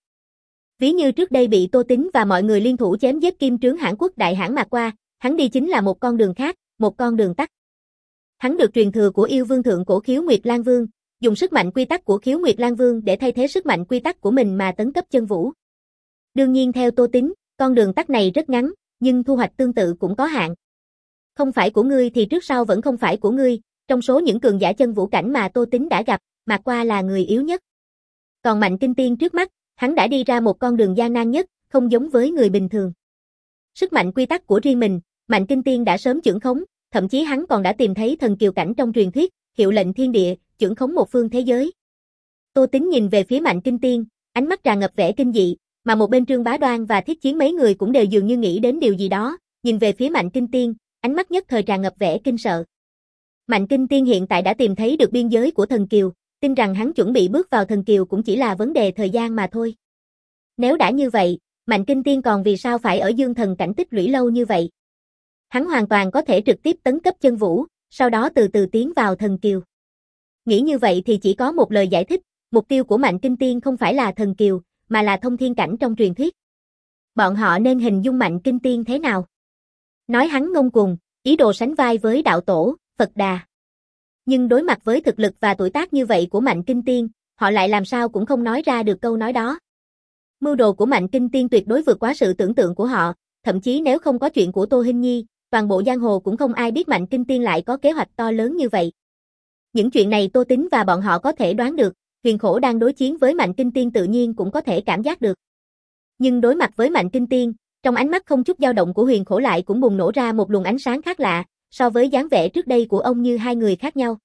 Ví như trước đây bị Tô Tín và mọi người liên thủ chém giết Kim Trướng Hãn Quốc đại hãn Mạc Qua, hắn đi chính là một con đường khác, một con đường tắt. Hắn được truyền thừa của yêu vương thượng cổ Khiếu Nguyệt Lan Vương, dùng sức mạnh quy tắc của Khiếu Nguyệt Lan Vương để thay thế sức mạnh quy tắc của mình mà tấn cấp chân vũ. Đương nhiên theo Tô Tín, con đường tắt này rất ngắn, nhưng thu hoạch tương tự cũng có hạn. Không phải của ngươi thì trước sau vẫn không phải của ngươi, trong số những cường giả chân vũ cảnh mà Tô Tín đã gặp, Mạc Qua là người yếu nhất. Còn Mạnh Kinh Tiên trước mắt, hắn đã đi ra một con đường gian nan nhất, không giống với người bình thường. Sức mạnh quy tắc của riêng mình, Mạnh Kinh Tiên đã sớm chưởng khống, thậm chí hắn còn đã tìm thấy thần kiều cảnh trong truyền thuyết, hiệu lệnh thiên địa, chưởng khống một phương thế giới. Tô Tín nhìn về phía Mạnh Kinh Tiên, ánh mắt tràn ngập vẻ kinh dị, mà một bên Trương Bá Đoan và Thiết Chiến mấy người cũng đều dường như nghĩ đến điều gì đó, nhìn về phía Mạnh Kinh Tiên, ánh mắt nhất thời tràn ngập vẻ kinh sợ. Mạnh Kinh Tiên hiện tại đã tìm thấy được biên giới của thần kiều, tin rằng hắn chuẩn bị bước vào thần kiều cũng chỉ là vấn đề thời gian mà thôi. Nếu đã như vậy, Mạnh Kinh Tiên còn vì sao phải ở dương thần cảnh tích lũy lâu như vậy? Hắn hoàn toàn có thể trực tiếp tấn cấp chân vũ, sau đó từ từ tiến vào thần kiều. Nghĩ như vậy thì chỉ có một lời giải thích, mục tiêu của Mạnh Kinh Tiên không phải là thần kiều, mà là thông thiên cảnh trong truyền thuyết. Bọn họ nên hình dung Mạnh Kinh Tiên thế nào? Nói hắn ngông cuồng, ý đồ sánh vai với đạo tổ, Phật Đà. Nhưng đối mặt với thực lực và tuổi tác như vậy của Mạnh Kinh Tiên, họ lại làm sao cũng không nói ra được câu nói đó. Mưu đồ của Mạnh Kinh Tiên tuyệt đối vượt quá sự tưởng tượng của họ, thậm chí nếu không có chuyện của Tô Hinh Nhi, toàn bộ giang hồ cũng không ai biết Mạnh Kinh Tiên lại có kế hoạch to lớn như vậy. Những chuyện này Tô Tín và bọn họ có thể đoán được, Huyền Khổ đang đối chiến với Mạnh Kinh Tiên tự nhiên cũng có thể cảm giác được. Nhưng đối mặt với Mạnh Kinh Tiên, trong ánh mắt không chút dao động của Huyền Khổ lại cũng bùng nổ ra một luồng ánh sáng khác lạ, so với dáng vẻ trước đây của ông như hai người khác nhau.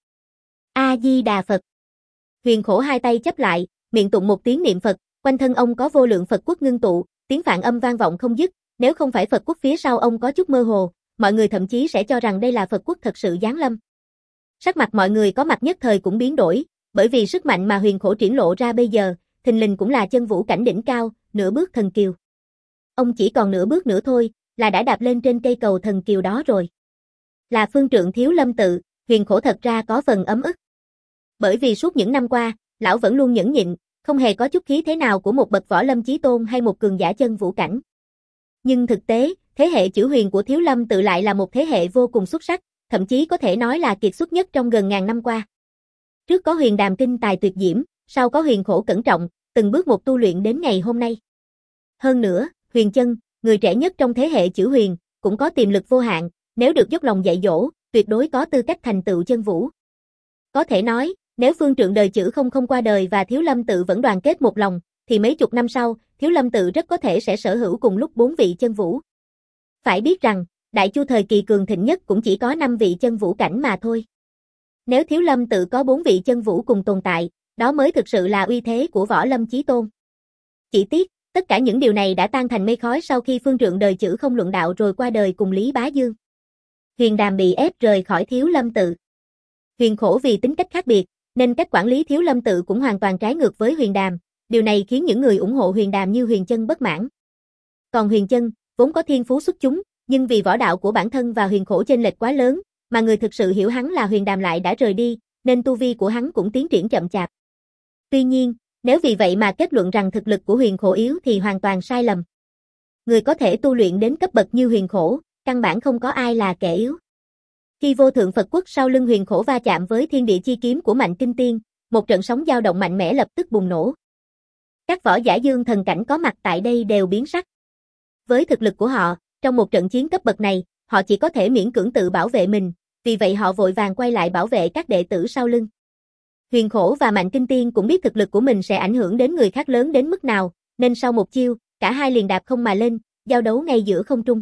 A-di-đà Phật. Huyền Khổ hai tay chắp lại, miệng tụng một tiếng niệm Phật, quanh thân ông có vô lượng Phật quốc ngưng tụ, tiếng phạn âm vang vọng không dứt, nếu không phải Phật quốc phía sau ông có chút mơ hồ, mọi người thậm chí sẽ cho rằng đây là Phật quốc thật sự giáng lâm. Sắc mặt mọi người có mặt nhất thời cũng biến đổi, bởi vì sức mạnh mà Huyền Khổ triển lộ ra bây giờ, thình lình cũng là chân vũ cảnh đỉnh cao, nửa bước thần kiều. Ông chỉ còn nửa bước nữa thôi, là đã đạp lên trên cây cầu thần kiều đó rồi. Là phương trượng Thiếu Lâm tự, Huyền Khổ thật ra có phần ấm ức. Bởi vì suốt những năm qua, lão vẫn luôn nhẫn nhịn, không hề có chút khí thế nào của một bậc võ lâm chí tôn hay một cường giả chân vũ cảnh. Nhưng thực tế, thế hệ chữ Huyền của Thiếu Lâm tự lại là một thế hệ vô cùng xuất sắc, thậm chí có thể nói là kiệt xuất nhất trong gần ngàn năm qua. Trước có Huyền Đàm kinh tài tuyệt diễm, sau có Huyền Khổ cẩn trọng, từng bước một tu luyện đến ngày hôm nay. Hơn nữa, Huyền Chân, người trẻ nhất trong thế hệ chữ Huyền, cũng có tiềm lực vô hạn, nếu được dốc lòng dạy dỗ, tuyệt đối có tư cách thành tựu chân vũ. Có thể nói, nếu phương trượng đời chữ không không qua đời và Thiếu Lâm tự vẫn đoàn kết một lòng, thì mấy chục năm sau, Thiếu Lâm tự rất có thể sẽ sở hữu cùng lúc bốn vị chân vũ. Phải biết rằng, Đại Chu thời kỳ cường thịnh nhất cũng chỉ có năm vị chân vũ cảnh mà thôi. Nếu Thiếu Lâm tự có bốn vị chân vũ cùng tồn tại, đó mới thực sự là uy thế của võ lâm chí tôn. Chỉ tiếc, tất cả những điều này đã tan thành mây khói sau khi phương trượng đời chữ không luận đạo rồi qua đời cùng Lý Bá Dương. Huyền Đàm bị ép rời khỏi Thiếu Lâm tự. Huyền Khổ vì tính cách khác biệt, nên cách quản lý Thiếu Lâm tự cũng hoàn toàn trái ngược với Huyền Đàm, điều này khiến những người ủng hộ Huyền Đàm như Huyền Chân bất mãn. Còn Huyền Chân, vốn có thiên phú xuất chúng, nhưng vì võ đạo của bản thân và Huyền Khổ chênh lệch quá lớn, mà người thực sự hiểu hắn là Huyền Đàm lại đã rời đi, nên tu vi của hắn cũng tiến triển chậm chạp. Tuy nhiên, nếu vì vậy mà kết luận rằng thực lực của Huyền Khổ yếu thì hoàn toàn sai lầm. Người có thể tu luyện đến cấp bậc như Huyền Khổ, căn bản không có ai là kẻ yếu. Khi vô thượng Phật quốc sau lưng Huyền Khổ va chạm với thiên địa chi kiếm của Mạnh Kinh Tiên, một trận sóng dao động mạnh mẽ lập tức bùng nổ. Các võ giả dương thần cảnh có mặt tại đây đều biến sắc. Với thực lực của họ, trong một trận chiến cấp bậc này, họ chỉ có thể miễn cưỡng tự bảo vệ mình, vì vậy họ vội vàng quay lại bảo vệ các đệ tử sau lưng. Huyền Khổ và Mạnh Kinh Tiên cũng biết thực lực của mình sẽ ảnh hưởng đến người khác lớn đến mức nào, nên sau một chiêu, cả hai liền đạp không mà lên, giao đấu ngay giữa không trung.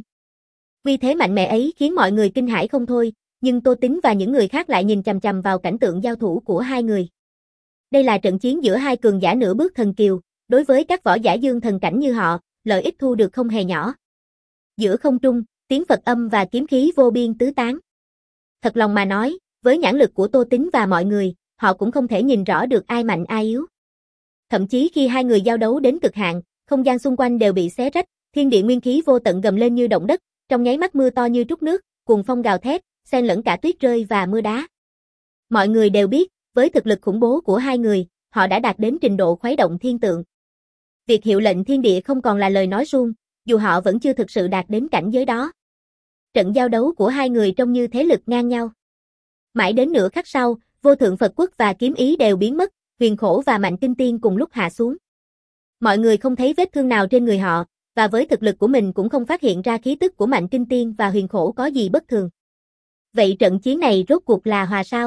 Uy thế mạnh mẽ ấy khiến mọi người kinh hãi không thôi, nhưng Tô Tính và những người khác lại nhìn chằm chằm vào cảnh tượng giao thủ của hai người. Đây là trận chiến giữa hai cường giả nửa bước thần kiều, đối với các võ giả dương thần cảnh như họ, lợi ích thu được không hề nhỏ. Giữa không trung, tiếng Phật âm và kiếm khí vô biên tứ tán. Thật lòng mà nói, với nhãn lực của Tô Tính và mọi người, họ cũng không thể nhìn rõ được ai mạnh ai yếu. Thậm chí khi hai người giao đấu đến cực hạn, không gian xung quanh đều bị xé rách, thiên địa nguyên khí vô tận gầm lên như động đất, trong nháy mắt mưa to như trút nước, cuồng phong gào thét, xen lẫn cả tuyết rơi và mưa đá. Mọi người đều biết, với thực lực khủng bố của hai người, họ đã đạt đến trình độ khuấy động thiên tượng. Việc hiệu lệnh thiên địa không còn là lời nói suông, dù họ vẫn chưa thực sự đạt đến cảnh giới đó. Trận giao đấu của hai người trông như thế lực ngang nhau. Mãi đến nửa khắc sau, Vô Thượng Phật Quốc và Kiếm Ý đều biến mất, Huyền Khổ và Mạnh Kinh Tiên cùng lúc hạ xuống. Mọi người không thấy vết thương nào trên người họ, và với thực lực của mình cũng không phát hiện ra khí tức của Mạnh Kinh Tiên và Huyền Khổ có gì bất thường. Vậy trận chiến này rốt cuộc là hòa sao?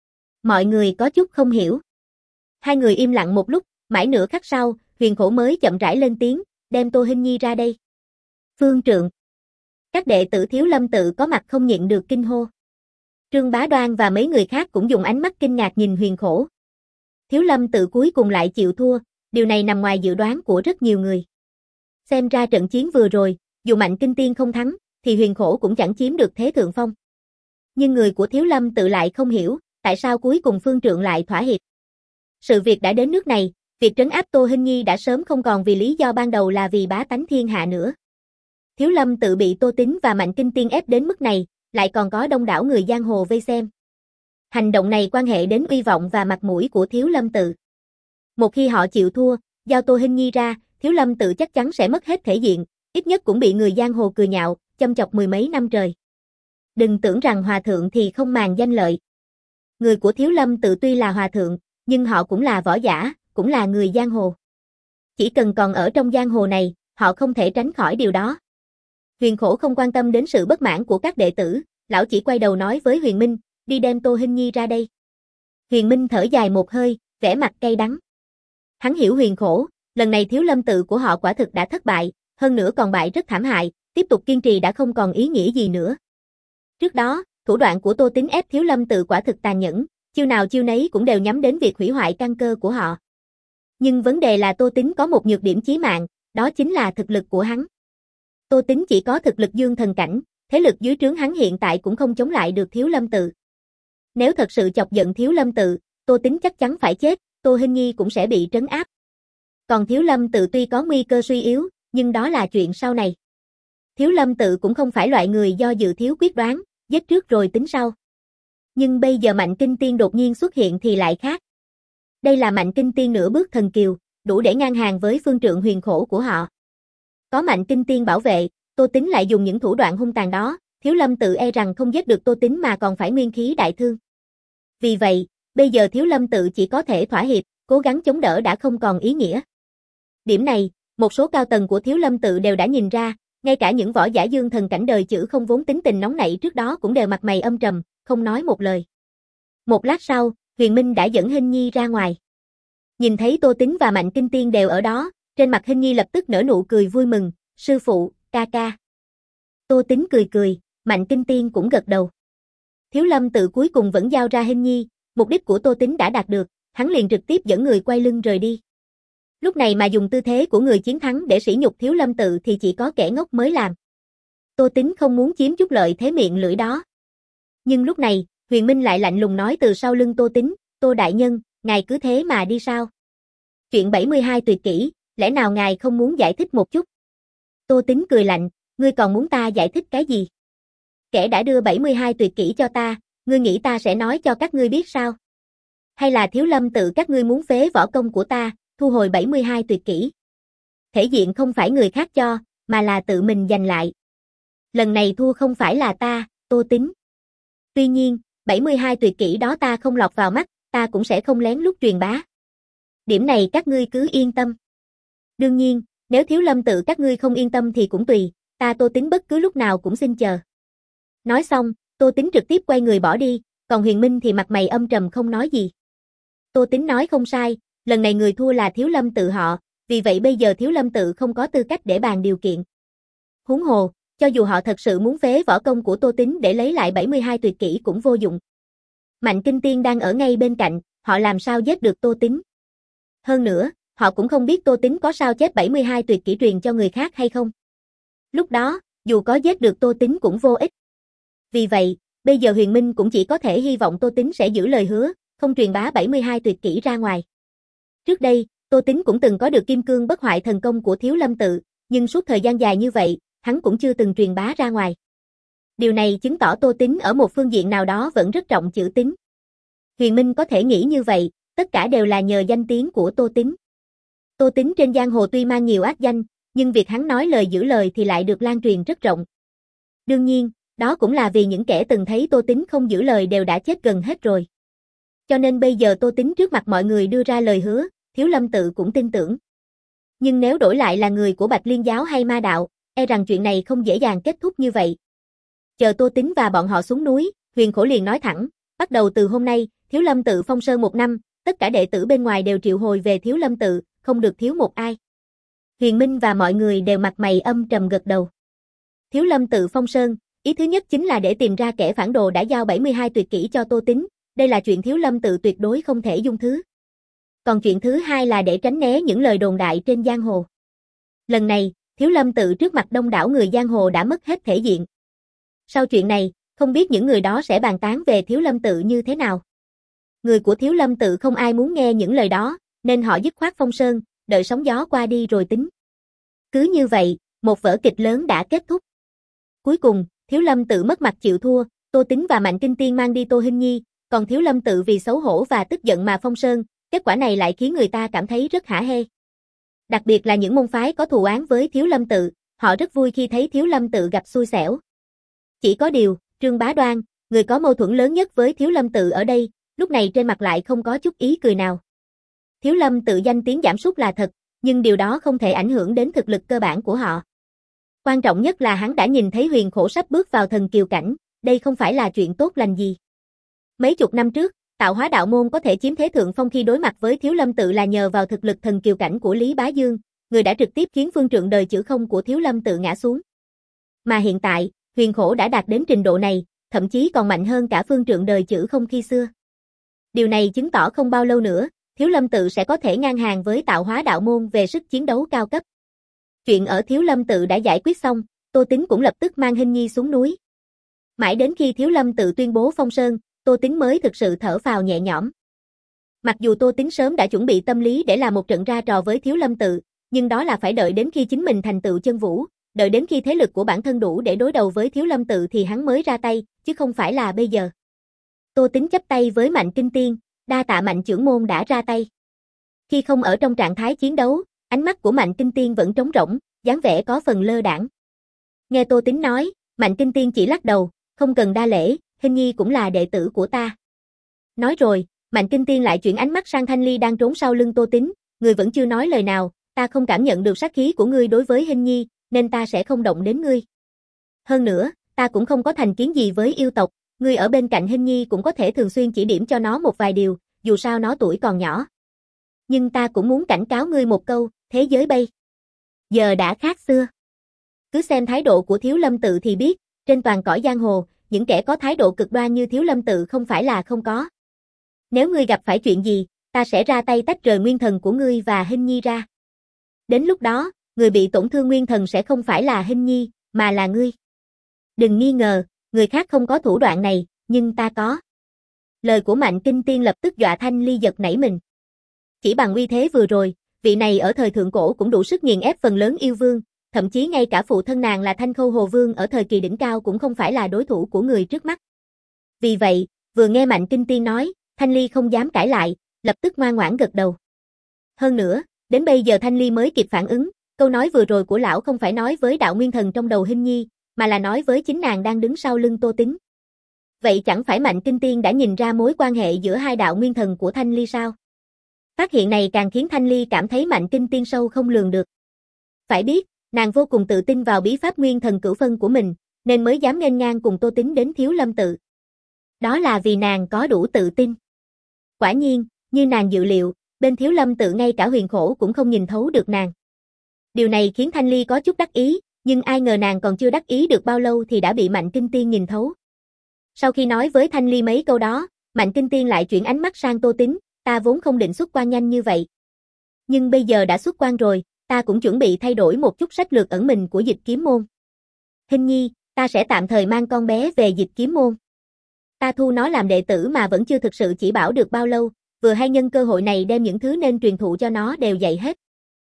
Mọi người có chút không hiểu. Hai người im lặng một lúc, mãi nửa khắc sau, Huyền Khổ mới chậm rãi lên tiếng, đem Tô Hinh Nhi ra đây. Phương Trượng. Các đệ tử Thiếu Lâm Tự có mặt không nhịn được kinh hô. Trương Bá Đoan và mấy người khác cũng dùng ánh mắt kinh ngạc nhìn Huyền Khổ. Thiếu Lâm Tự cuối cùng lại chịu thua, điều này nằm ngoài dự đoán của rất nhiều người. Xem ra trận chiến vừa rồi, dù Mạnh Kinh Tiên không thắng, thì Huyền Khổ cũng chẳng chiếm được thế thượng phong. Nhưng người của Thiếu Lâm Tự lại không hiểu, tại sao cuối cùng Phương Trượng lại thỏa hiệp. Sự việc đã đến nước này, việc trấn áp Tô Hinh Nhi đã sớm không còn vì lý do ban đầu là vì bá tánh thiên hạ nữa. Thiếu Lâm Tự bị Tô Tính và Mạnh Kinh Tiên ép đến mức này, lại còn có đông đảo người giang hồ vây xem. Hành động này quan hệ đến uy vọng và mặt mũi của Thiếu Lâm Tự. Một khi họ chịu thua, giao Tô Hinh Nhi ra, Thiếu Lâm Tự chắc chắn sẽ mất hết thể diện, ít nhất cũng bị người giang hồ cười nhạo, châm chọc mười mấy năm trời. Đừng tưởng rằng hòa thượng thì không màng danh lợi. Người của Thiếu Lâm Tự tuy là hòa thượng, nhưng họ cũng là võ giả, cũng là người giang hồ. Chỉ cần còn ở trong giang hồ này, họ không thể tránh khỏi điều đó. Huyền Khổ không quan tâm đến sự bất mãn của các đệ tử, lão chỉ quay đầu nói với Huyền Minh, đi đem Tô Hinh Nhi ra đây. Huyền Minh thở dài một hơi, vẻ mặt cay đắng. Hắn hiểu Huyền Khổ, lần này Thiếu Lâm Tự của họ quả thực đã thất bại, hơn nữa còn bại rất thảm hại, tiếp tục kiên trì đã không còn ý nghĩa gì nữa. Trước đó, thủ đoạn của Tô Tính ép Thiếu Lâm Tự quả thực tàn nhẫn, chiêu nào chiêu nấy cũng đều nhắm đến việc hủy hoại căn cơ của họ. Nhưng vấn đề là Tô Tính có một nhược điểm chí mạng, đó chính là thực lực của hắn. Tô Tính chỉ có thực lực dương thần cảnh, thế lực dưới trướng hắn hiện tại cũng không chống lại được Thiếu Lâm Tự. Nếu thật sự chọc giận Thiếu Lâm Tự, Tô Tính chắc chắn phải chết, Tô Hinh Nhi cũng sẽ bị trấn áp. Còn Thiếu Lâm Tự tuy có nguy cơ suy yếu, nhưng đó là chuyện sau này. Thiếu Lâm Tự cũng không phải loại người do dự thiếu quyết đoán, giết trước rồi tính sau. Nhưng bây giờ Mạnh Kinh Tiên đột nhiên xuất hiện thì lại khác. Đây là Mạnh Kinh Tiên nửa bước thần kiều, đủ để ngang hàng với Phương Trượng Huyền Khổ của họ. Có Mạnh Kinh Tiên bảo vệ, Tô Tính lại dùng những thủ đoạn hung tàn đó, Thiếu Lâm Tự e rằng không giết được Tô Tính mà còn phải nguyên khí đại thương. Vì vậy, bây giờ Thiếu Lâm Tự chỉ có thể thỏa hiệp, cố gắng chống đỡ đã không còn ý nghĩa. Điểm này, một số cao tầng của Thiếu Lâm Tự đều đã nhìn ra, ngay cả những võ giả dương thần cảnh đời chữ không vốn tính tình nóng nảy trước đó cũng đều mặt mày âm trầm, không nói một lời. Một lát sau, Huyền Minh đã dẫn Hinh Nhi ra ngoài. Nhìn thấy Tô Tính và Mạnh Kinh Tiên đều ở đó, trên mặt Hinh Nhi lập tức nở nụ cười vui mừng, sư phụ, ca ca. Tô Tính cười cười, Mạnh Kinh Tiên cũng gật đầu. Thiếu Lâm Tự cuối cùng vẫn giao ra Hinh Nhi, mục đích của Tô Tính đã đạt được, hắn liền trực tiếp dẫn người quay lưng rời đi. Lúc này mà dùng tư thế của người chiến thắng để sỉ nhục Thiếu Lâm Tự thì chỉ có kẻ ngốc mới làm. Tô Tính không muốn chiếm chút lợi thế miệng lưỡi đó. Nhưng lúc này, Huyền Minh lại lạnh lùng nói từ sau lưng Tô Tính, Tô Đại Nhân, ngài cứ thế mà đi sao? Chuyện bảy mươi hai tuyệt kỹ, lẽ nào ngài không muốn giải thích một chút? Tô Tính cười lạnh, ngươi còn muốn ta giải thích cái gì? Kẻ đã đưa bảy mươi hai tuyệt kỹ cho ta, ngươi nghĩ ta sẽ nói cho các ngươi biết sao? Hay là Thiếu Lâm Tự các ngươi muốn phế võ công của ta, thu hồi bảy mươi hai tuyệt kỹ? Thể diện không phải người khác cho, mà là tự mình giành lại. Lần này thua không phải là ta, Tô Tính. Tuy nhiên, bảy mươi hai tuyệt kỹ đó ta không lọt vào mắt, ta cũng sẽ không lén lút truyền bá. Điểm này các ngươi cứ yên tâm. Đương nhiên, nếu Thiếu Lâm Tự các ngươi không yên tâm thì cũng tùy, ta Tô Tính bất cứ lúc nào cũng xin chờ. Nói xong, Tô Tính trực tiếp quay người bỏ đi, còn Huyền Minh thì mặt mày âm trầm không nói gì. Tô Tính nói không sai, lần này người thua là Thiếu Lâm Tự họ, vì vậy bây giờ Thiếu Lâm Tự không có tư cách để bàn điều kiện. Huống hồ, cho dù họ thật sự muốn phế võ công của Tô Tính để lấy lại bảy mươi hai tuyệt kỹ cũng vô dụng. Mạnh Kinh Tiên đang ở ngay bên cạnh, họ làm sao giết được Tô Tính. Hơn nữa, họ cũng không biết Tô Tính có sao chép bảy mươi hai tuyệt kỹ truyền cho người khác hay không. Lúc đó, dù có giết được Tô Tính cũng vô ích. Vì vậy, bây giờ Huyền Minh cũng chỉ có thể hy vọng Tô Tính sẽ giữ lời hứa, không truyền bá bảy mươi hai tuyệt kỹ ra ngoài. Trước đây, Tô Tính cũng từng có được kim cương bất hoại thần công của Thiếu Lâm Tự, nhưng suốt thời gian dài như vậy, hắn cũng chưa từng truyền bá ra ngoài. Điều này chứng tỏ Tô Tính ở một phương diện nào đó vẫn rất trọng chữ tín. Huyền Minh có thể nghĩ như vậy, tất cả đều là nhờ danh tiếng của Tô Tính. Tô Tính trên giang hồ tuy mang nhiều ác danh, nhưng việc hắn nói lời giữ lời thì lại được lan truyền rất rộng. Đương nhiên, đó cũng là vì những kẻ từng thấy Tô Tính không giữ lời đều đã chết gần hết rồi. Cho nên bây giờ Tô Tính trước mặt mọi người đưa ra lời hứa, Thiếu Lâm Tự cũng tin tưởng. Nhưng nếu đổi lại là người của Bạch Liên Giáo hay Ma Đạo, e rằng chuyện này không dễ dàng kết thúc như vậy. Chờ Tô Tính và bọn họ xuống núi, Huyền Khổ liền nói thẳng, bắt đầu từ hôm nay, Thiếu Lâm Tự phong sơn một năm, tất cả đệ tử bên ngoài đều triệu hồi về Thiếu Lâm Tự, không được thiếu một ai. Huyền Minh và mọi người đều mặt mày âm trầm gật đầu. Thiếu Lâm Tự phong sơn, ý thứ nhất chính là để tìm ra kẻ phản đồ đã giao bảy mươi hai tuyệt kỹ cho Tô Tính, đây là chuyện Thiếu Lâm Tự tuyệt đối không thể dung thứ. Còn chuyện thứ hai là để tránh né những lời đồn đại trên giang hồ. Lần này, Thiếu Lâm Tự trước mặt đông đảo người giang hồ đã mất hết thể diện. Sau chuyện này, không biết những người đó sẽ bàn tán về Thiếu Lâm Tự như thế nào. Người của Thiếu Lâm Tự không ai muốn nghe những lời đó, nên họ dứt khoát phong sơn, đợi sóng gió qua đi rồi tính. Cứ như vậy, một vở kịch lớn đã kết thúc. Cuối cùng, Thiếu Lâm Tự mất mặt chịu thua, Tô Tính và Mạnh Kinh Tiên mang đi Tô Hinh Nhi, còn Thiếu Lâm Tự vì xấu hổ và tức giận mà phong sơn, kết quả này lại khiến người ta cảm thấy rất hả hê. Đặc biệt là những môn phái có thù oán với Thiếu Lâm Tự, họ rất vui khi thấy Thiếu Lâm Tự gặp xui xẻo. Chỉ có điều, Trương Bá Đoan, người có mâu thuẫn lớn nhất với Thiếu Lâm Tự ở đây, lúc này trên mặt lại không có chút ý cười nào. Thiếu Lâm Tự danh tiếng giảm sút là thật, nhưng điều đó không thể ảnh hưởng đến thực lực cơ bản của họ. Quan trọng nhất là hắn đã nhìn thấy Huyền Khổ sắp bước vào thần kiều cảnh, đây không phải là chuyện tốt lành gì. Mấy chục năm trước, Tạo Hóa Đạo Môn có thể chiếm thế thượng phong khi đối mặt với Thiếu Lâm Tự là nhờ vào thực lực thần kiều cảnh của Lý Bá Dương, người đã trực tiếp khiến phương trượng đời chữ không của Thiếu Lâm Tự ngã xuống. Mà hiện tại, Huyền Khổ đã đạt đến trình độ này, thậm chí còn mạnh hơn cả phương trượng đời chữ không khi xưa. Điều này chứng tỏ không bao lâu nữa, Thiếu Lâm Tự sẽ có thể ngang hàng với Tạo Hóa Đạo Môn về sức chiến đấu cao cấp. Chuyện ở Thiếu Lâm Tự đã giải quyết xong, Tô Tính cũng lập tức mang Hinh Nhi xuống núi. Mãi đến khi Thiếu Lâm Tự tuyên bố phong sơn, Tô Tính mới thực sự thở phào nhẹ nhõm. Mặc dù Tô Tính sớm đã chuẩn bị tâm lý để làm một trận ra trò với Thiếu Lâm Tự, nhưng đó là phải đợi đến khi chính mình thành tựu chân vũ, đợi đến khi thế lực của bản thân đủ để đối đầu với Thiếu Lâm Tự thì hắn mới ra tay, chứ không phải là bây giờ. Tô Tính chắp tay với Mạnh Kinh Tiên, đa tạ Mạnh trưởng môn đã ra tay. Khi không ở trong trạng thái chiến đấu, ánh mắt của Mạnh Kinh Tiên vẫn trống rỗng, dáng vẻ có phần lơ đãng. Nghe Tô Tính nói, Mạnh Kinh Tiên chỉ lắc đầu, không cần đa lễ, Hinh Nhi cũng là đệ tử của ta. Nói rồi, Mạnh Kinh Tiên lại chuyển ánh mắt sang Thanh Ly đang trốn sau lưng Tô Tính, người vẫn chưa nói lời nào, ta không cảm nhận được sát khí của ngươi đối với Hinh Nhi, nên ta sẽ không động đến ngươi. Hơn nữa, ta cũng không có thành kiến gì với yêu tộc, ngươi ở bên cạnh Hinh Nhi cũng có thể thường xuyên chỉ điểm cho nó một vài điều, dù sao nó tuổi còn nhỏ. Nhưng ta cũng muốn cảnh cáo ngươi một câu, thế giới bây giờ đã khác xưa. Cứ xem thái độ của Thiếu Lâm Tự thì biết, trên toàn cõi giang hồ, những kẻ có thái độ cực đoan như Thiếu Lâm Tự không phải là không có. Nếu ngươi gặp phải chuyện gì, ta sẽ ra tay tách rời nguyên thần của ngươi và Hinh Nhi ra. Đến lúc đó, người bị tổn thương nguyên thần sẽ không phải là Hinh Nhi, mà là ngươi. Đừng nghi ngờ, người khác không có thủ đoạn này, nhưng ta có. Lời của Mạnh Kinh Tiên lập tức dọa Thanh Ly giật nảy mình. Chỉ bằng uy thế vừa rồi, vị này ở thời thượng cổ cũng đủ sức nghiền ép phần lớn yêu vương, thậm chí ngay cả phụ thân nàng là Thanh Khâu Hồ Vương ở thời kỳ đỉnh cao cũng không phải là đối thủ của người trước mắt. Vì vậy, vừa nghe Mạnh Kinh Tiên nói, Thanh Ly không dám cãi lại, lập tức ngoan ngoãn gật đầu. Hơn nữa, đến bây giờ Thanh Ly mới kịp phản ứng, câu nói vừa rồi của lão không phải nói với đạo nguyên thần trong đầu Hinh Nhi, mà là nói với chính nàng đang đứng sau lưng Tô Tính. Vậy chẳng phải Mạnh Kinh Tiên đã nhìn ra mối quan hệ giữa hai đạo nguyên thần của Thanh Ly sao? Phát hiện này càng khiến Thanh Ly cảm thấy Mạnh Kinh Tiên sâu không lường được. Phải biết, nàng vô cùng tự tin vào bí pháp nguyên thần cửu phân của mình, nên mới dám nghênh ngang cùng Tô Tính đến Thiếu Lâm Tự. Đó là vì nàng có đủ tự tin. Quả nhiên, Như nàng dự liệu, bên Thiếu Lâm Tự ngay cả Huyền Khổ cũng không nhìn thấu được nàng. Điều này khiến Thanh Ly có chút đắc ý, nhưng ai ngờ nàng còn chưa đắc ý được bao lâu thì đã bị Mạnh Kinh Tiên nhìn thấu. Sau khi nói với Thanh Ly mấy câu đó, Mạnh Kinh Tiên lại chuyển ánh mắt sang Tô Tín, ta vốn không định xuất quan nhanh như vậy. Nhưng bây giờ đã xuất quan rồi, ta cũng chuẩn bị thay đổi một chút sách lược ẩn mình của Dịch Kiếm Môn. Hình nhi, ta sẽ tạm thời mang con bé về Dịch Kiếm Môn. Ta thu nó làm đệ tử mà vẫn chưa thực sự chỉ bảo được bao lâu, vừa hay nhân cơ hội này đem những thứ nên truyền thụ cho nó đều dạy hết.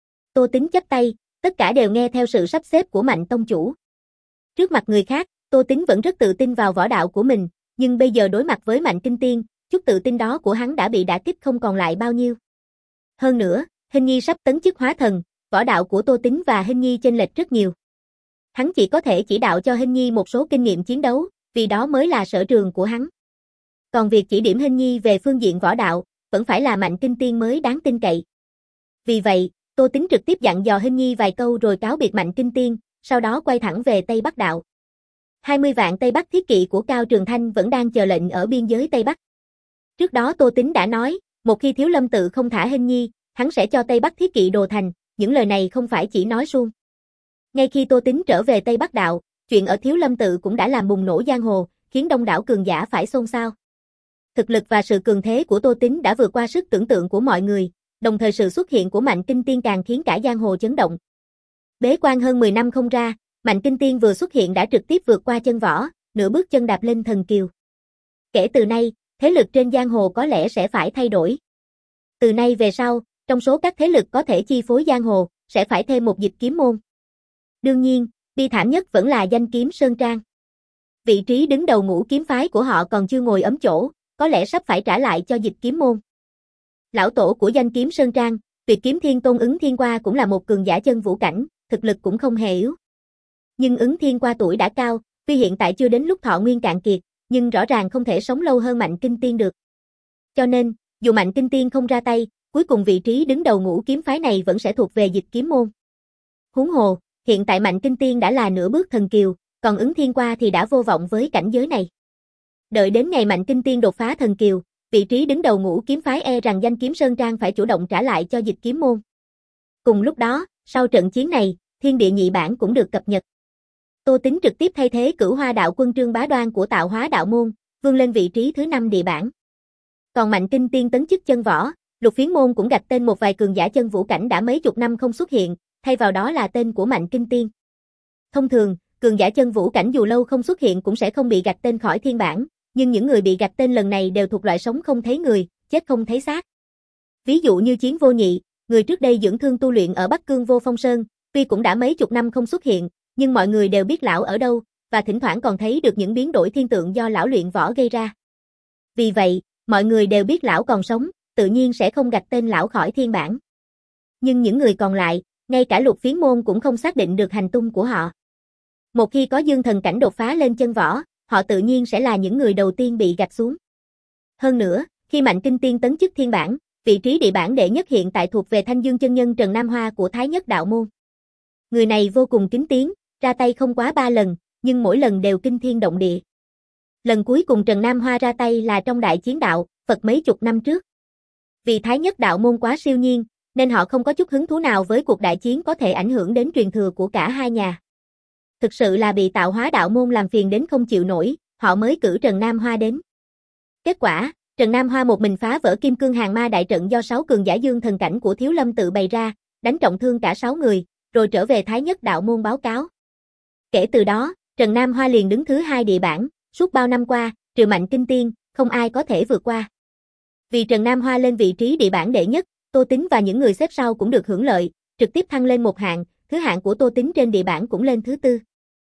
Tô Tín chắp tay, tất cả đều nghe theo sự sắp xếp của Mạnh tông chủ. Trước mặt người khác, Tô Tín vẫn rất tự tin vào võ đạo của mình, nhưng bây giờ đối mặt với Mạnh Kinh Tiên, chút tự tin đó của hắn đã bị đả kích không còn lại bao nhiêu. Hơn nữa, Hình nhi sắp tấn chức hóa thần, võ đạo của Tô Tín và Hình nhi chênh lệch rất nhiều. Hắn chỉ có thể chỉ đạo cho Hình nhi một số kinh nghiệm chiến đấu, vì đó mới là sở trường của hắn. Còn việc chỉ điểm Hình nhi về phương diện võ đạo, vẫn phải là Mạnh Kinh Tiên mới đáng tin cậy. Vì vậy, Tô Tín trực tiếp dặn dò Hình nhi vài câu rồi cáo biệt Mạnh Kinh Tiên, sau đó quay thẳng về Tây Bắc đạo. hai mươi vạn Tây Bắc thiết kỵ của Cao Trường Thanh vẫn đang chờ lệnh ở biên giới Tây Bắc. Trước đó Tô Tín đã nói, một khi Thiếu Lâm Tự không thả Hình nhi, hắn sẽ cho Tây Bắc thiết kỵ đồ thành, những lời này không phải chỉ nói suông. Ngay khi Tô Tín trở về Tây Bắc đạo, chuyện ở Thiếu Lâm Tự cũng đã làm bùng nổ giang hồ, khiến đông đảo cường giả phải xôn xao. Thực lực và sự cường thế của Tô Tín đã vượt qua sức tưởng tượng của mọi người, đồng thời sự xuất hiện của Mạnh Kinh Tiên càng khiến cả giang hồ chấn động. Bế quan hơn mười năm không ra, Mạnh Kinh Tiên vừa xuất hiện đã trực tiếp vượt qua chân võ, nửa bước chân đạp lên thần kiều. Kể từ nay, thế lực trên giang hồ có lẽ sẽ phải thay đổi. Từ nay về sau, trong số các thế lực có thể chi phối giang hồ, sẽ phải thêm một Dịch Kiếm Môn. Đương nhiên, bi thảm nhất vẫn là Danh Kiếm Sơn Trang. Vị trí đứng đầu ngũ kiếm phái của họ còn chưa ngồi ấm chỗ, có lẽ sắp phải trả lại cho Dịch Kiếm Môn. Lão tổ của Danh Kiếm Sơn Trang, Tuyệt Kiếm Thiên Tôn Ứng Thiên Qua cũng là một cường giả chân vũ cảnh, thực lực cũng không hề yếu. Nhưng Ứng Thiên Qua tuổi đã cao, tuy hiện tại chưa đến lúc thọ nguyên cạn kiệt, nhưng rõ ràng không thể sống lâu hơn Mạnh Kinh Tiên được. Cho nên, dù Mạnh Kinh Tiên không ra tay, cuối cùng vị trí đứng đầu ngũ kiếm phái này vẫn sẽ thuộc về Dịch Kiếm Môn. Huống hồ, hiện tại Mạnh Kinh Tiên đã là nửa bước thần kiều, còn Ứng Thiên Qua thì đã vô vọng với cảnh giới này. Đợi đến ngày Mạnh Kinh Tiên đột phá thần kiều, vị trí đứng đầu ngũ kiếm phái e rằng Danh Kiếm Sơn Trang phải chủ động trả lại cho Dịch Kiếm Môn. Cùng lúc đó, sau trận chiến này, Thiên Địa Nhị Bản cũng được cập nhật. Tô Tín trực tiếp thay thế Cửu Hoa Đạo Quân Trương Bá Đoan của Tạo Hóa Đạo Môn, vươn lên vị trí thứ năm địa bản. Còn Mạnh Kinh Tiên tấn chức chân võ, Lục Phiến Môn cũng gạch tên một vài cường giả chân vũ cảnh đã mấy chục năm không xuất hiện, thay vào đó là tên của Mạnh Kinh Tiên. Thông thường, cường giả chân vũ cảnh dù lâu không xuất hiện cũng sẽ không bị gạch tên khỏi thiên bản, nhưng những người bị gạch tên lần này đều thuộc loại sống không thấy người, chết không thấy xác. Ví dụ như Chiến Vô Nhị, người trước đây dưỡng thương tu luyện ở Bắc Cương Vô Phong Sơn, tuy cũng đã mấy chục năm không xuất hiện, nhưng mọi người đều biết lão ở đâu, và thỉnh thoảng còn thấy được những biến đổi thiên tượng do lão luyện võ gây ra. Vì vậy, mọi người đều biết lão còn sống, tự nhiên sẽ không gạch tên lão khỏi thiên bản. Nhưng những người còn lại, ngay cả Lục Phiến Môn cũng không xác định được hành tung của họ. Một khi có dương thần cảnh đột phá lên chân võ, họ tự nhiên sẽ là những người đầu tiên bị gạch xuống. Hơn nữa, khi Mạnh Kinh Tiên tấn chức thiên bản, vị trí địa bản đệ nhất hiện tại thuộc về Thanh Dương chân nhân Trần Nam Hoa của Thái Nhất Đạo Môn. Người này vô cùng kính tiếng, ra tay không quá ba lần, nhưng mỗi lần đều kinh thiên động địa. Lần cuối cùng Trần Nam Hoa ra tay là trong đại chiến đạo, Phật mấy chục năm trước. Vì Thái Nhất Đạo Môn quá siêu nhiên, nên họ không có chút hứng thú nào với cuộc đại chiến có thể ảnh hưởng đến truyền thừa của cả hai nhà. Thực sự là bị Tạo Hóa Đạo Môn làm phiền đến không chịu nổi, họ mới cử Trần Nam Hoa đến. Kết quả, Trần Nam Hoa một mình phá vỡ Kim Cương Hàng Ma đại trận do sáu cường giả dương thần cảnh của Thiếu Lâm Tự bày ra, đánh trọng thương cả sáu người, rồi trở về Thái Nhất Đạo Môn báo cáo. Kể từ đó, Trần Nam Hoa liền đứng thứ hai địa bản, suốt bao năm qua, trừ Mạnh Kinh Tiên, không ai có thể vượt qua. Vì Trần Nam Hoa lên vị trí địa bản đệ nhất, Tô Tín và những người xếp sau cũng được hưởng lợi, trực tiếp thăng lên một hạng, thứ hạng của Tô Tín trên địa bản cũng lên thứ tư.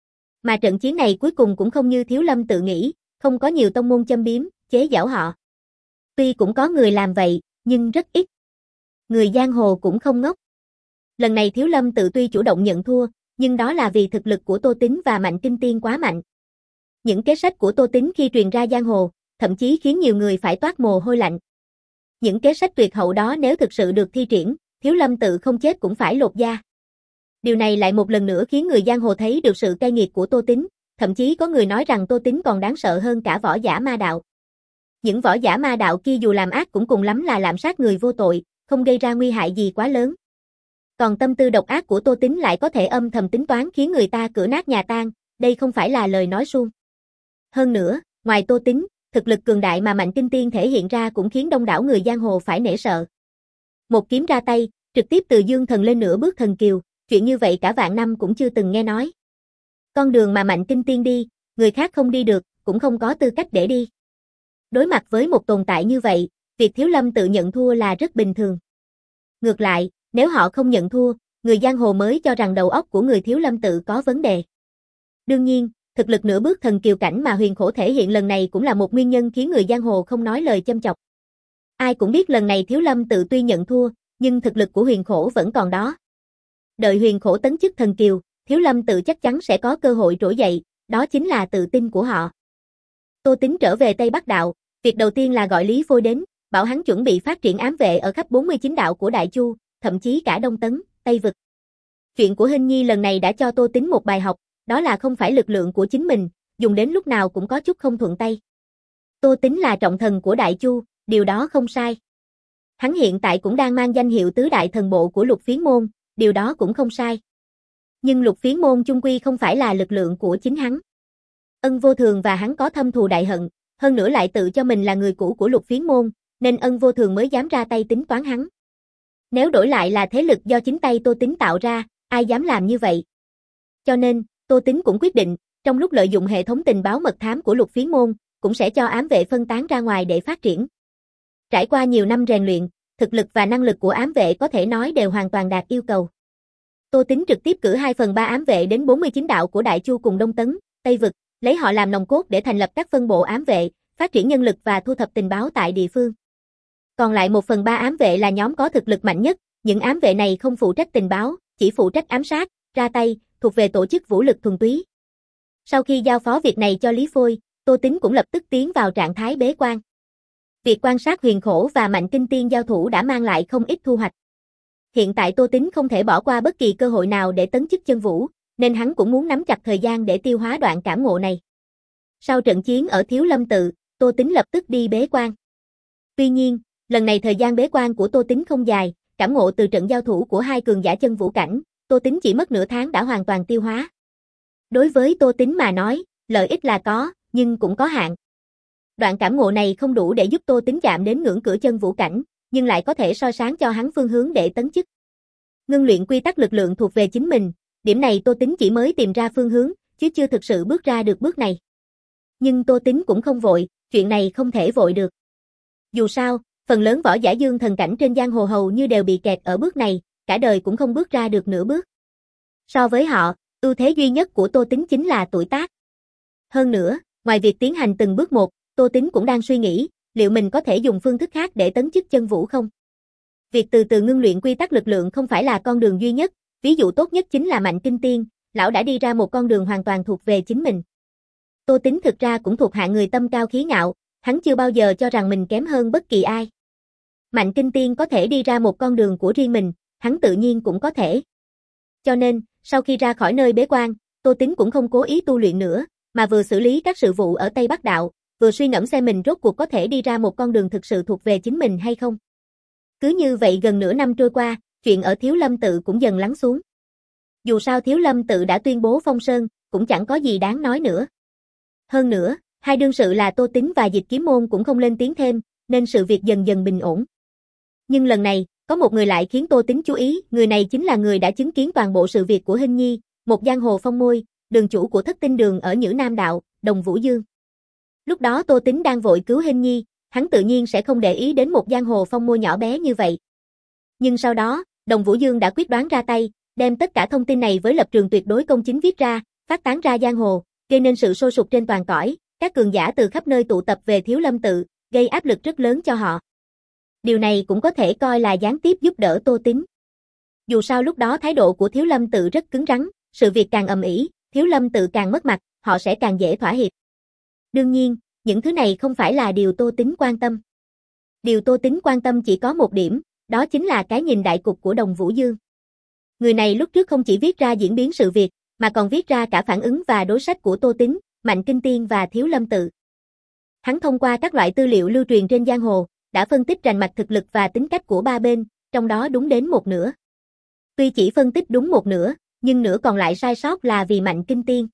Mà trận chiến này cuối cùng cũng không như Thiếu Lâm Tự nghĩ, không có nhiều tông môn châm biếm, chế giễu họ. Tuy cũng có người làm vậy, nhưng rất ít. Người giang hồ cũng không ngốc. Lần này Thiếu Lâm Tự tuy chủ động nhận thua, nhưng đó là vì thực lực của Tô Tín và Mạnh Kinh Tiên quá mạnh. Những kế sách của Tô Tín khi truyền ra giang hồ, thậm chí khiến nhiều người phải toát mồ hôi lạnh. Những kế sách tuyệt hậu đó nếu thực sự được thi triển, Thiếu Lâm Tự không chết cũng phải lột da. Điều này lại một lần nữa khiến người giang hồ thấy được sự cay nghiệt của Tô Tín, thậm chí có người nói rằng Tô Tín còn đáng sợ hơn cả võ giả ma đạo. những võ giả ma đạo kia dù làm ác cũng cùng lắm là lạm sát người vô tội, không gây ra nguy hại gì quá lớn. Còn tâm tư độc ác của Tô Tính lại có thể âm thầm tính toán khiến người ta cửa nát nhà tan, đây không phải là lời nói suông. Hơn nữa, ngoài Tô Tính, thực lực cường đại mà Mạnh Kinh Tiên thể hiện ra cũng khiến đông đảo người giang hồ phải nể sợ. Một kiếm ra tay, trực tiếp từ dương thần lên nửa bước thần kiều, chuyện như vậy cả vạn năm cũng chưa từng nghe nói. Con đường mà Mạnh Kinh Tiên đi, người khác không đi được, cũng không có tư cách để đi. Đối mặt với một tồn tại như vậy, việc Thiếu Lâm tự nhận thua là rất bình thường. Ngược lại, nếu họ không nhận thua, người giang hồ mới cho rằng đầu óc của người Thiếu Lâm tự có vấn đề. Đương nhiên, thực lực nửa bước thần kiều cảnh mà Huyền Khổ thể hiện lần này cũng là một nguyên nhân khiến người giang hồ không nói lời châm chọc. Ai cũng biết lần này Thiếu Lâm tự tuy nhận thua, nhưng thực lực của Huyền Khổ vẫn còn đó. Đợi Huyền Khổ tấn chức thần kiều, Thiếu Lâm tự chắc chắn sẽ có cơ hội trỗi dậy, đó chính là tự tin của họ. Tô Tính trở về Tây Bắc Đạo, việc đầu tiên là gọi Lý Phôi đến, bảo hắn chuẩn bị phát triển ám vệ ở khắp bốn mươi chín đạo của Đại Chu, thậm chí cả Đông Tấn, Tây Vực. Chuyện của Hinh Nhi lần này đã cho Tô Tính một bài học, đó là không phải lực lượng của chính mình, dùng đến lúc nào cũng có chút không thuận tay. Tô Tính là trọng thần của Đại Chu, điều đó không sai. Hắn hiện tại cũng đang mang danh hiệu tứ đại thần bộ của Lục Phiến môn, điều đó cũng không sai. Nhưng Lục Phiến môn chung quy không phải là lực lượng của chính hắn. Ân Vô Thường và hắn có thâm thù đại hận, hơn nữa lại tự cho mình là người cũ của Lục Phiến môn, nên Ân Vô Thường mới dám ra tay tính toán hắn. Nếu đổi lại là thế lực do chính tay Tô Tính tạo ra, ai dám làm như vậy? Cho nên, Tô Tính cũng quyết định, trong lúc lợi dụng hệ thống tình báo mật thám của Lục Phiến môn, cũng sẽ cho ám vệ phân tán ra ngoài để phát triển. Trải qua nhiều năm rèn luyện, thực lực và năng lực của ám vệ có thể nói đều hoàn toàn đạt yêu cầu. Tô Tính trực tiếp cử hai phần ba ám vệ đến bốn mươi chín đạo của Đại Chu cùng Đông Tấn, Tây Vực, lấy họ làm nòng cốt để thành lập các phân bộ ám vệ, phát triển nhân lực và thu thập tình báo tại địa phương. Còn lại một phần ba ám vệ là nhóm có thực lực mạnh nhất, những ám vệ này không phụ trách tình báo, chỉ phụ trách ám sát, ra tay, thuộc về tổ chức vũ lực thuần túy. Sau khi giao phó việc này cho Lý Phôi, Tô Tính cũng lập tức tiến vào trạng thái bế quan. Việc quan sát Huyền Khổ và Mạnh Kinh Tiên giao thủ đã mang lại không ít thu hoạch. Hiện tại Tô Tính không thể bỏ qua bất kỳ cơ hội nào để tấn chức chân vũ, nên hắn cũng muốn nắm chặt thời gian để tiêu hóa đoạn cảm ngộ này. Sau trận chiến ở Thiếu Lâm tự, Tô Tính lập tức đi bế quan. Tuy nhiên, lần này thời gian bế quan của Tô Tính không dài, cảm ngộ từ trận giao thủ của hai cường giả chân vũ cảnh, Tô Tính chỉ mất nửa tháng đã hoàn toàn tiêu hóa. Đối với Tô Tính mà nói, lợi ích là có, nhưng cũng có hạn. Đoạn cảm ngộ này không đủ để giúp Tô Tính chạm đến ngưỡng cửa chân vũ cảnh, nhưng lại có thể soi sáng cho hắn phương hướng để tấn chức. Ngưng luyện quy tắc lực lượng thuộc về chính mình, điểm này Tô Tính chỉ mới tìm ra phương hướng, chứ chưa thực sự bước ra được bước này. Nhưng Tô Tính cũng không vội, chuyện này không thể vội được. Dù sao, phần lớn võ giả dương thần cảnh trên giang hồ hầu như đều bị kẹt ở bước này, cả đời cũng không bước ra được nửa bước. So với họ, ưu thế duy nhất của Tô Tính chính là tuổi tác. Hơn nữa, ngoài việc tiến hành từng bước một, Tô Tính cũng đang suy nghĩ, liệu mình có thể dùng phương thức khác để tấn chức chân vũ không? Việc từ từ ngưng luyện quy tắc lực lượng không phải là con đường duy nhất, ví dụ tốt nhất chính là Mạnh Kinh Tiên, lão đã đi ra một con đường hoàn toàn thuộc về chính mình. Tô Tính thực ra cũng thuộc hạng người tâm cao khí ngạo, hắn chưa bao giờ cho rằng mình kém hơn bất kỳ ai. Mạnh Kinh Tiên có thể đi ra một con đường của riêng mình, hắn tự nhiên cũng có thể. Cho nên, sau khi ra khỏi nơi bế quan, Tô Tính cũng không cố ý tu luyện nữa, mà vừa xử lý các sự vụ ở Tây Bắc Đạo, vừa suy ngẫm xem mình rốt cuộc có thể đi ra một con đường thực sự thuộc về chính mình hay không. Cứ như vậy gần nửa năm trôi qua, chuyện ở Thiếu Lâm tự cũng dần lắng xuống. Dù sao Thiếu Lâm tự đã tuyên bố phong sơn, cũng chẳng có gì đáng nói nữa. Hơn nữa, hai đương sự là Tô Tính và Dịch Kiếm môn cũng không lên tiếng thêm, nên sự việc dần dần bình ổn. Nhưng lần này, có một người lại khiến Tô Tính chú ý, người này chính là người đã chứng kiến toàn bộ sự việc của Hinh Nhi, một giang hồ phong môi, đường chủ của Thất Tinh Đường ở Nhữ Nam Đạo, Đồng Vũ Dương. Lúc đó Tô Tính đang vội cứu Hinh Nhi, hắn tự nhiên sẽ không để ý đến một giang hồ phong môi nhỏ bé như vậy. Nhưng sau đó, Đồng Vũ Dương đã quyết đoán ra tay, đem tất cả thông tin này với lập trường tuyệt đối công chính viết ra, phát tán ra giang hồ, gây nên sự sôi sục trên toàn cõi, các cường giả từ khắp nơi tụ tập về Thiếu Lâm tự, gây áp lực rất lớn cho họ. Điều này cũng có thể coi là gián tiếp giúp đỡ Tô Tính. Dù sao lúc đó thái độ của Thiếu Lâm tự rất cứng rắn, sự việc càng ầm ĩ, Thiếu Lâm tự càng mất mặt, họ sẽ càng dễ thỏa hiệp. Đương nhiên, những thứ này không phải là điều Tô Tính quan tâm. Điều Tô Tính quan tâm chỉ có một điểm, đó chính là cái nhìn đại cục của Đồng Vũ Dương. Người này lúc trước không chỉ viết ra diễn biến sự việc, mà còn viết ra cả phản ứng và đối sách của Tô Tính, Mạnh Kinh Tiên và Thiếu Lâm tự. Hắn thông qua các loại tư liệu lưu truyền trên giang hồ, đã phân tích rành mạch thực lực và tính cách của ba bên, trong đó đúng đến một nửa. Tuy chỉ phân tích đúng một nửa, nhưng nửa còn lại sai sót là vì Mạnh Kinh Tiên.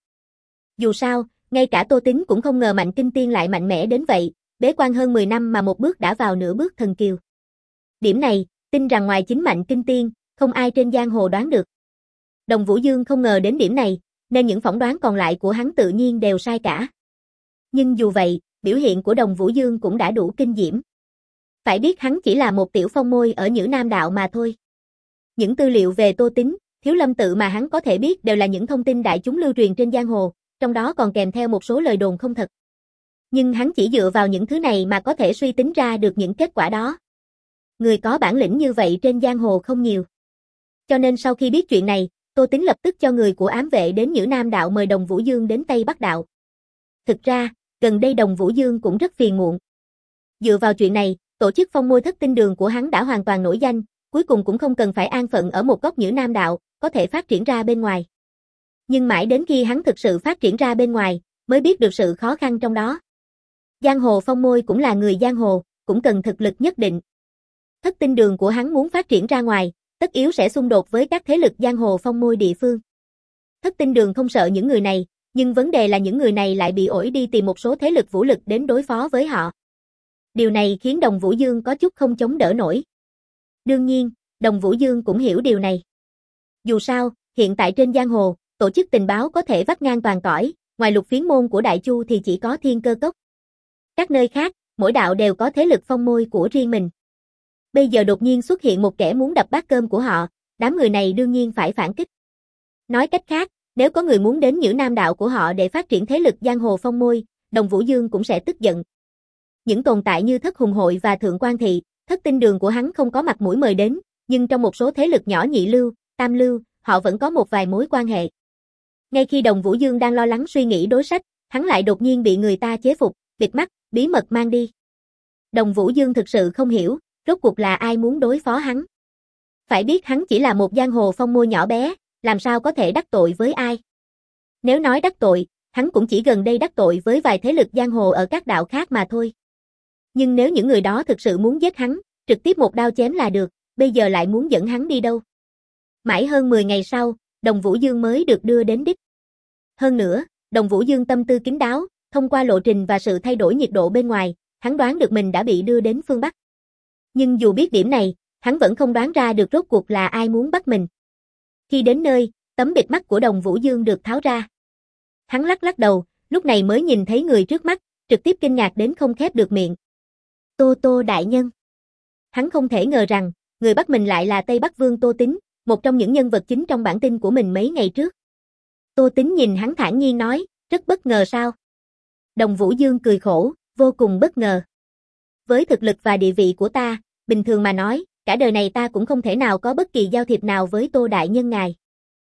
Dù sao, ngay cả Tô Tín cũng không ngờ Mạnh Kinh Tiên lại mạnh mẽ đến vậy, bế quan hơn mười năm mà một bước đã vào nửa bước thần kiều. Điểm này, tin rằng ngoài chính Mạnh Kinh Tiên, không ai trên giang hồ đoán được. Đồng Vũ Dương không ngờ đến điểm này, nên những phỏng đoán còn lại của hắn tự nhiên đều sai cả. Nhưng dù vậy, biểu hiện của Đồng Vũ Dương cũng đã đủ kinh diễm. Phải biết hắn chỉ là một tiểu phong môi ở Nhữ Nam Đạo mà thôi. Những tư liệu về Tô Tín, Thiếu Lâm Tự mà hắn có thể biết đều là những thông tin đại chúng lưu truyền trên giang hồ, trong đó còn kèm theo một số lời đồn không thật. Nhưng hắn chỉ dựa vào những thứ này mà có thể suy tính ra được những kết quả đó. Người có bản lĩnh như vậy trên giang hồ không nhiều. Cho nên sau khi biết chuyện này, Tô Tín lập tức cho người của ám vệ đến Nhữ Nam Đạo mời Đồng Vũ Dương đến Tây Bắc Đạo. Thực ra, gần đây Đồng Vũ Dương cũng rất phiền muộn. Dựa vào chuyện này, tổ chức phong môi thất tinh đường của hắn đã hoàn toàn nổi danh, cuối cùng cũng không cần phải an phận ở một góc Nhữ Nam Đạo, có thể phát triển ra bên ngoài. Nhưng mãi đến khi hắn thực sự phát triển ra bên ngoài, mới biết được sự khó khăn trong đó. Giang hồ phong môi cũng là người giang hồ, cũng cần thực lực nhất định. Thất tinh đường của hắn muốn phát triển ra ngoài, tất yếu sẽ xung đột với các thế lực giang hồ phong môi địa phương. Thất tinh đường không sợ những người này, nhưng vấn đề là những người này lại bị ổi đi tìm một số thế lực vũ lực đến đối phó với họ. Điều này khiến Đồng Vũ Dương có chút không chống đỡ nổi. Đương nhiên, Đồng Vũ Dương cũng hiểu điều này. Dù sao, hiện tại trên giang hồ, tổ chức tình báo có thể vắt ngang toàn cõi, ngoài Lục Phiến môn của Đại Chu thì chỉ có Thiên Cơ Cốc. Các nơi khác, mỗi đạo đều có thế lực phong môi của riêng mình. Bây giờ đột nhiên xuất hiện một kẻ muốn đập bát cơm của họ, đám người này đương nhiên phải phản kích. Nói cách khác, nếu có người muốn đến Nhữ Nam Đạo của họ để phát triển thế lực giang hồ phong môi, Đồng Vũ Dương cũng sẽ tức giận. Những tồn tại như Thất Hùng Hội và Thượng Quan Thị, thất tinh đường của hắn không có mặt mũi mời đến, nhưng trong một số thế lực nhỏ nhị lưu, tam lưu, họ vẫn có một vài mối quan hệ. Ngay khi Đồng Vũ Dương đang lo lắng suy nghĩ đối sách, hắn lại đột nhiên bị người ta chế phục, bịt mắt, bí mật mang đi. Đồng Vũ Dương thực sự không hiểu, rốt cuộc là ai muốn đối phó hắn. Phải biết hắn chỉ là một giang hồ phong môi nhỏ bé, làm sao có thể đắc tội với ai. Nếu nói đắc tội, hắn cũng chỉ gần đây đắc tội với vài thế lực giang hồ ở các đạo khác mà thôi. Nhưng nếu những người đó thực sự muốn giết hắn, trực tiếp một đao chém là được, bây giờ lại muốn dẫn hắn đi đâu. Mãi hơn mười ngày sau, Đồng Vũ Dương mới được đưa đến đích. Hơn nữa, Đồng Vũ Dương tâm tư kín đáo, thông qua lộ trình và sự thay đổi nhiệt độ bên ngoài, hắn đoán được mình đã bị đưa đến phương Bắc. Nhưng dù biết điểm này, hắn vẫn không đoán ra được rốt cuộc là ai muốn bắt mình. Khi đến nơi, tấm bịt mắt của Đồng Vũ Dương được tháo ra. Hắn lắc lắc đầu, lúc này mới nhìn thấy người trước mắt, trực tiếp kinh ngạc đến không khép được miệng. Tô Tô đại nhân. Hắn không thể ngờ rằng, người bắt mình lại là Tây Bắc Vương Tô Tín, một trong những nhân vật chính trong bản tin của mình mấy ngày trước. Tô Tín nhìn hắn thản nhiên nói, rất bất ngờ sao? Đồng Vũ Dương cười khổ, vô cùng bất ngờ. Với thực lực và địa vị của ta, bình thường mà nói, cả đời này ta cũng không thể nào có bất kỳ giao thiệp nào với Tô đại nhân ngài.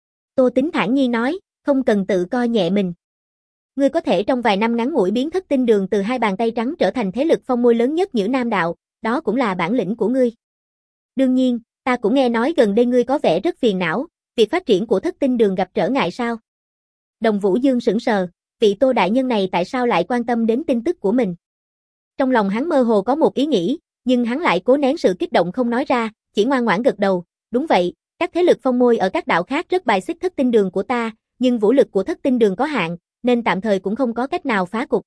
Tô Tín thản nhiên nói, không cần tự coi nhẹ mình. Ngươi có thể trong vài năm ngắn ngủi biến thất tinh đường từ hai bàn tay trắng trở thành thế lực phong môi lớn nhất Nhữ Nam Đạo, đó cũng là bản lĩnh của ngươi. Đương nhiên, ta cũng nghe nói gần đây ngươi có vẻ rất phiền não, việc phát triển của thất tinh đường gặp trở ngại sao? Đồng Vũ Dương sững sờ, vị Tô đại nhân này tại sao lại quan tâm đến tin tức của mình? Trong lòng hắn mơ hồ có một ý nghĩ, nhưng hắn lại cố nén sự kích động không nói ra, chỉ ngoan ngoãn gật đầu, đúng vậy, các thế lực phong môi ở các đạo khác rất bài xích thất tinh đường của ta, nhưng vũ lực của thất tinh đường có hạn, nên tạm thời cũng không có cách nào phá cục.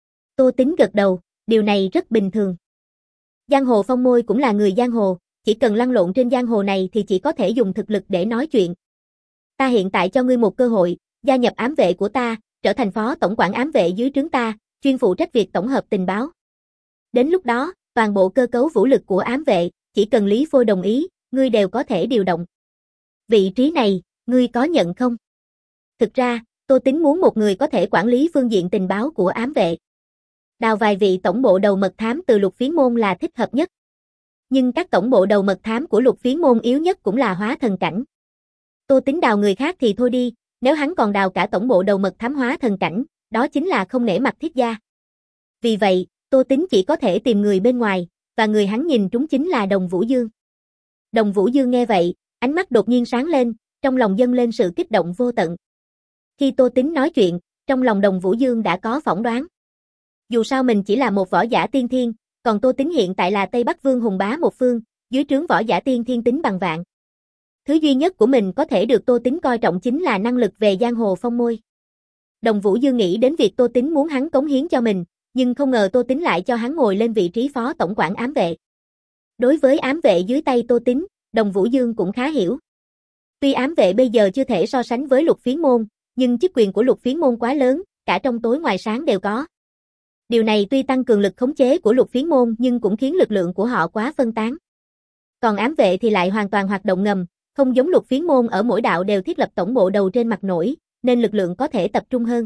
Tô Tín gật đầu, điều này rất bình thường. Giang hồ phong môi cũng là người giang hồ, chỉ cần lăn lộn trên giang hồ này thì chỉ có thể dùng thực lực để nói chuyện. Ta hiện tại cho ngươi một cơ hội, gia nhập ám vệ của ta, trở thành phó tổng quản ám vệ dưới trướng ta, chuyên phụ trách việc tổng hợp tình báo. Đến lúc đó, toàn bộ cơ cấu vũ lực của ám vệ, chỉ cần Lý Phôi đồng ý, ngươi đều có thể điều động. Vị trí này, ngươi có nhận không? Thực ra, Tô Tín muốn một người có thể quản lý phương diện tình báo của ám vệ. Đào vài vị tổng bộ đầu mật thám từ Lục Phiến môn là thích hợp nhất. Nhưng các tổng bộ đầu mật thám của Lục Phiến môn yếu nhất cũng là hóa thần cảnh. Tô Tín đào người khác thì thôi đi, nếu hắn còn đào cả tổng bộ đầu mật thám hóa thần cảnh, đó chính là không nể mặt Thiết gia. Vì vậy, Tô Tín chỉ có thể tìm người bên ngoài, và người hắn nhìn trúng chính là Đồng Vũ Dương. Đồng Vũ Dương nghe vậy, ánh mắt đột nhiên sáng lên, trong lòng dâng lên sự kích động vô tận. Khi Tô Tín nói chuyện, trong lòng Đồng Vũ Dương đã có phỏng đoán. Dù sao mình chỉ là một võ giả tiên thiên, còn Tô Tín hiện tại là Tây Bắc Vương hùng bá một phương, dưới trướng võ giả tiên thiên tính bằng vạn. Thứ duy nhất của mình có thể được Tô Tín coi trọng chính là năng lực về giang hồ phong môi. Đồng Vũ Dương nghĩ đến việc Tô Tín muốn hắn cống hiến cho mình, nhưng không ngờ Tô Tín lại cho hắn ngồi lên vị trí phó tổng quản ám vệ. Đối với ám vệ dưới tay Tô Tín, Đồng Vũ Dương cũng khá hiểu. Tuy ám vệ bây giờ chưa thể so sánh với Lục Phiến môn, nhưng chức quyền của Lục Phiến môn quá lớn, cả trong tối ngoài sáng đều có. Điều này tuy tăng cường lực khống chế của Lục Phiến môn nhưng cũng khiến lực lượng của họ quá phân tán. Còn ám vệ thì lại hoàn toàn hoạt động ngầm, không giống Lục Phiến môn ở mỗi đạo đều thiết lập tổng bộ đầu trên mặt nổi, nên lực lượng có thể tập trung hơn.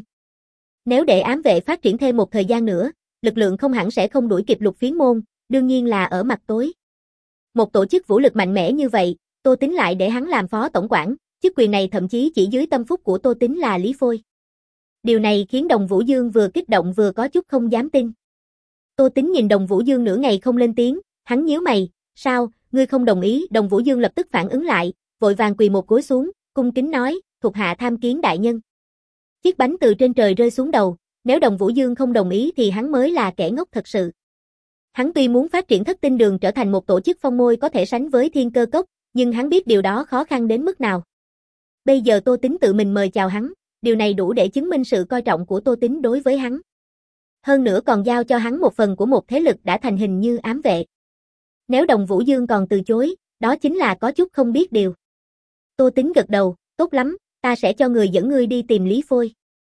Nếu để ám vệ phát triển thêm một thời gian nữa, lực lượng không hẳn sẽ không đuổi kịp Lục Phiến môn, đương nhiên là ở mặt tối. Một tổ chức vũ lực mạnh mẽ như vậy, Tô Tín lại để hắn làm phó tổng quản, chức quyền này thậm chí chỉ dưới tâm phúc của Tô Tín là Lý Phôi. Điều này khiến Đồng Vũ Dương vừa kích động vừa có chút không dám tin. Tô Tín nhìn Đồng Vũ Dương nửa ngày không lên tiếng, hắn nhíu mày, sao, ngươi không đồng ý? Đồng Vũ Dương lập tức phản ứng lại, vội vàng quỳ một gối xuống, cung kính nói, thuộc hạ tham kiến đại nhân. Chiếc bánh từ trên trời rơi xuống đầu, nếu Đồng Vũ Dương không đồng ý thì hắn mới là kẻ ngốc thật sự. Hắn tuy muốn phát triển Thất Tinh Đường trở thành một tổ chức phong môi có thể sánh với Thiên Cơ Cốc, nhưng hắn biết điều đó khó khăn đến mức nào. Bây giờ Tô Tín tự mình mời chào hắn, điều này đủ để chứng minh sự coi trọng của Tô Tín đối với hắn. Hơn nữa còn giao cho hắn một phần của một thế lực đã thành hình như ám vệ. Nếu Đồng Vũ Dương còn từ chối, đó chính là có chút không biết điều. Tô Tín gật đầu, tốt lắm, ta sẽ cho người dẫn ngươi đi tìm Lý Phôi.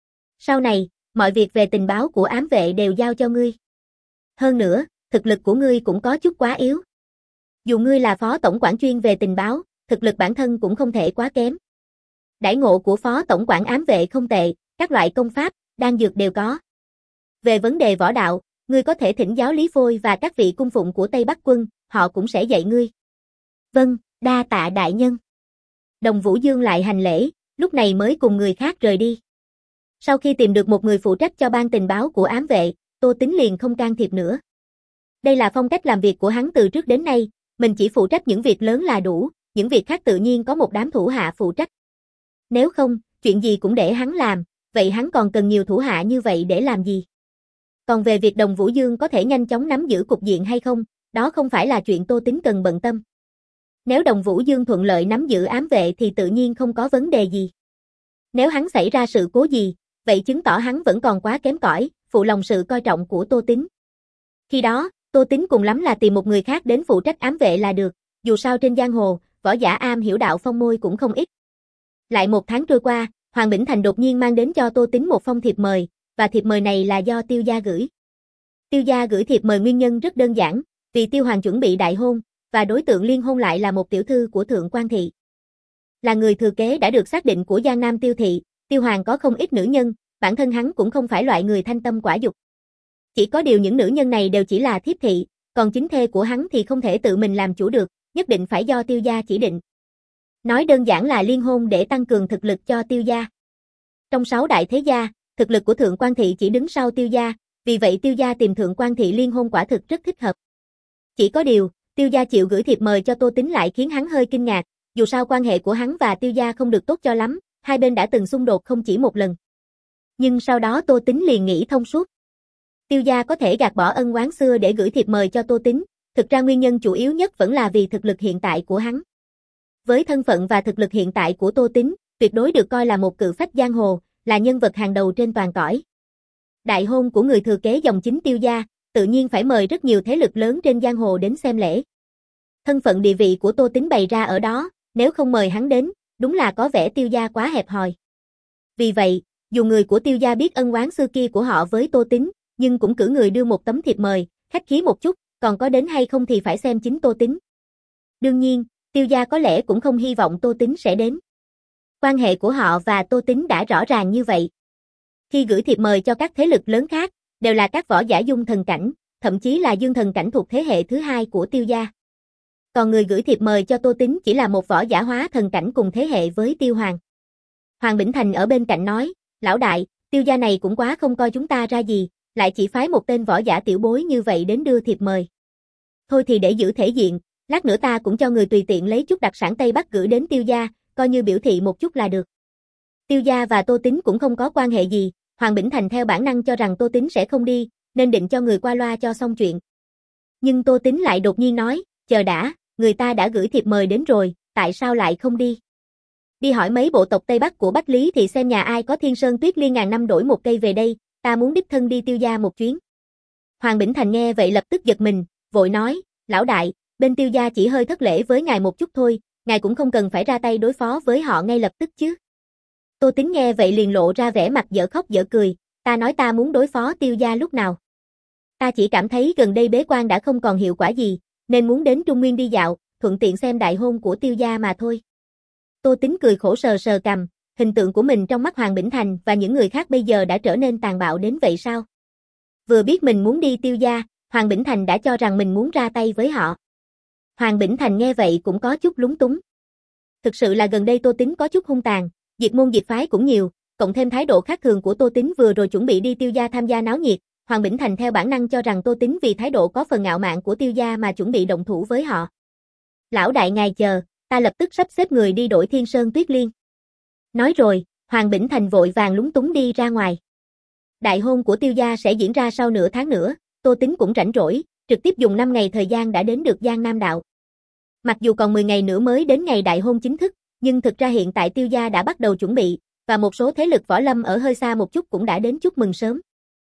Sau này, mọi việc về tình báo của ám vệ đều giao cho ngươi. Hơn nữa, thực lực của ngươi cũng có chút quá yếu. Dù ngươi là phó tổng quản chuyên về tình báo, thực lực bản thân cũng không thể quá kém. Đãi ngộ của phó tổng quản ám vệ không tệ, các loại công pháp, đan dược đều có. Về vấn đề võ đạo, ngươi có thể thỉnh giáo Lý Phôi và các vị cung phụng của Tây Bắc quân, họ cũng sẽ dạy ngươi. Vâng, đa tạ đại nhân. Đồng Vũ Dương lại hành lễ, lúc này mới cùng người khác rời đi. Sau khi tìm được một người phụ trách cho ban tình báo của ám vệ, Tô Tín liền không can thiệp nữa. Đây là phong cách làm việc của hắn từ trước đến nay, mình chỉ phụ trách những việc lớn là đủ, những việc khác tự nhiên có một đám thủ hạ phụ trách. Nếu không, chuyện gì cũng để hắn làm, vậy hắn còn cần nhiều thủ hạ như vậy để làm gì? Còn về việc Đồng Vũ Dương có thể nhanh chóng nắm giữ cục diện hay không, đó không phải là chuyện Tô Tín cần bận tâm. Nếu Đồng Vũ Dương thuận lợi nắm giữ ám vệ thì tự nhiên không có vấn đề gì. Nếu hắn xảy ra sự cố gì, vậy chứng tỏ hắn vẫn còn quá kém cỏi, phụ lòng sự coi trọng của Tô Tín. Khi đó, Tô Tín cùng lắm là tìm một người khác đến phụ trách ám vệ là được, dù sao trên giang hồ, võ giả am hiểu đạo phong môi cũng không ít. Lại một tháng trôi qua, Hoàng Bỉnh Thành đột nhiên mang đến cho Tô Tín một phong thiệp mời, và thiệp mời này là do Tiêu gia gửi. Tiêu gia gửi thiệp mời nguyên nhân rất đơn giản, vì Tiêu Hoàng chuẩn bị đại hôn, và đối tượng liên hôn lại là một tiểu thư của Thượng Quan thị. Là người thừa kế đã được xác định của Giang Nam Tiêu thị, Tiêu Hoàng có không ít nữ nhân, bản thân hắn cũng không phải loại người thanh tâm quả dục. Chỉ có điều những nữ nhân này đều chỉ là thiếp thị, còn chính thê của hắn thì không thể tự mình làm chủ được, nhất định phải do Tiêu gia chỉ định. Nói đơn giản là liên hôn để tăng cường thực lực cho Tiêu gia. Trong sáu đại thế gia, thực lực của Thượng Quan thị chỉ đứng sau Tiêu gia, vì vậy Tiêu gia tìm Thượng Quan thị liên hôn quả thực rất thích hợp. Chỉ có điều, Tiêu gia chịu gửi thiệp mời cho Tô Tín lại khiến hắn hơi kinh ngạc, dù sao quan hệ của hắn và Tiêu gia không được tốt cho lắm, hai bên đã từng xung đột không chỉ một lần. Nhưng sau đó Tô Tín liền nghĩ thông suốt. Tiêu gia có thể gạt bỏ ân oán xưa để gửi thiệp mời cho Tô Tín, thực ra nguyên nhân chủ yếu nhất vẫn là vì thực lực hiện tại của hắn. Với thân phận và thực lực hiện tại của Tô Tín, tuyệt đối được coi là một cự phách giang hồ, là nhân vật hàng đầu trên toàn cõi. Đại hôn của người thừa kế dòng chính Tiêu gia, tự nhiên phải mời rất nhiều thế lực lớn trên giang hồ đến xem lễ. Thân phận địa vị của Tô Tín bày ra ở đó, nếu không mời hắn đến, đúng là có vẻ Tiêu gia quá hẹp hòi. Vì vậy, dù người của Tiêu gia biết ân oán xưa kia của họ với Tô Tín, nhưng cũng cử người đưa một tấm thiệp mời, khách khí một chút, còn có đến hay không thì phải xem chính Tô Tín. Đương nhiên, Tiêu gia có lẽ cũng không hy vọng Tô Tín sẽ đến. Quan hệ của họ và Tô Tín đã rõ ràng như vậy. Khi gửi thiệp mời cho các thế lực lớn khác, đều là các võ giả dung thần cảnh, thậm chí là dương thần cảnh thuộc thế hệ thứ hai của Tiêu gia. Còn người gửi thiệp mời cho Tô Tín chỉ là một võ giả hóa thần cảnh cùng thế hệ với Tiêu Hoàng. Hoàng Bỉnh Thành ở bên cạnh nói, lão đại, Tiêu gia này cũng quá không coi chúng ta ra gì, lại chỉ phái một tên võ giả tiểu bối như vậy đến đưa thiệp mời. Thôi thì để giữ thể diện, lát nữa ta cũng cho người tùy tiện lấy chút đặc sản Tây Bắc gửi đến Tiêu gia, coi như biểu thị một chút là được. Tiêu gia và Tô Tín cũng không có quan hệ gì, Hoàng Bỉnh Thành theo bản năng cho rằng Tô Tín sẽ không đi, nên định cho người qua loa cho xong chuyện. Nhưng Tô Tính lại đột nhiên nói, chờ đã, người ta đã gửi thiệp mời đến rồi, tại sao lại không đi? Đi hỏi mấy bộ tộc Tây Bắc của Bách Lý thì xem nhà ai có thiên sơn tuyết liên ngàn năm đổi một cây về đây, ta muốn đích thân đi Tiêu gia một chuyến. Hoàng Bỉnh Thành nghe vậy lập tức giật mình, vội nói, lão đại, bên Tiêu gia chỉ hơi thất lễ với ngài một chút thôi, ngài cũng không cần phải ra tay đối phó với họ ngay lập tức chứ. Tô Tính nghe vậy liền lộ ra vẻ mặt dở khóc dở cười, ta nói ta muốn đối phó Tiêu gia lúc nào. Ta chỉ cảm thấy gần đây bế quan đã không còn hiệu quả gì, nên muốn đến Trung Nguyên đi dạo, thuận tiện xem đại hôn của Tiêu gia mà thôi. Tô Tính cười khổ sờ sờ cằm, hình tượng của mình trong mắt Hoàng Bỉnh Thành và những người khác bây giờ đã trở nên tàn bạo đến vậy sao? Vừa biết mình muốn đi Tiêu gia, Hoàng Bỉnh Thành đã cho rằng mình muốn ra tay với họ. Hoàng Bỉnh Thành nghe vậy cũng có chút lúng túng. Thực sự là gần đây Tô Tính có chút hung tàn, diệt môn diệt phái cũng nhiều, cộng thêm thái độ khác thường của Tô Tính vừa rồi chuẩn bị đi Tiêu gia tham gia náo nhiệt, Hoàng Bỉnh Thành theo bản năng cho rằng Tô Tính vì thái độ có phần ngạo mạn của Tiêu gia mà chuẩn bị động thủ với họ. Lão đại ngài chờ, ta lập tức sắp xếp người đi đổi thiên sơn tuyết liên. Nói rồi, Hoàng Bỉnh Thành vội vàng lúng túng đi ra ngoài. Đại hôn của Tiêu gia sẽ diễn ra sau nửa tháng nữa, Tô Tính cũng rảnh rỗi, trực tiếp dùng năm ngày thời gian đã đến được Giang Nam Đạo. Mặc dù còn mười ngày nữa mới đến ngày đại hôn chính thức, nhưng thực ra hiện tại Tiêu gia đã bắt đầu chuẩn bị, và một số thế lực võ lâm ở hơi xa một chút cũng đã đến chúc mừng sớm.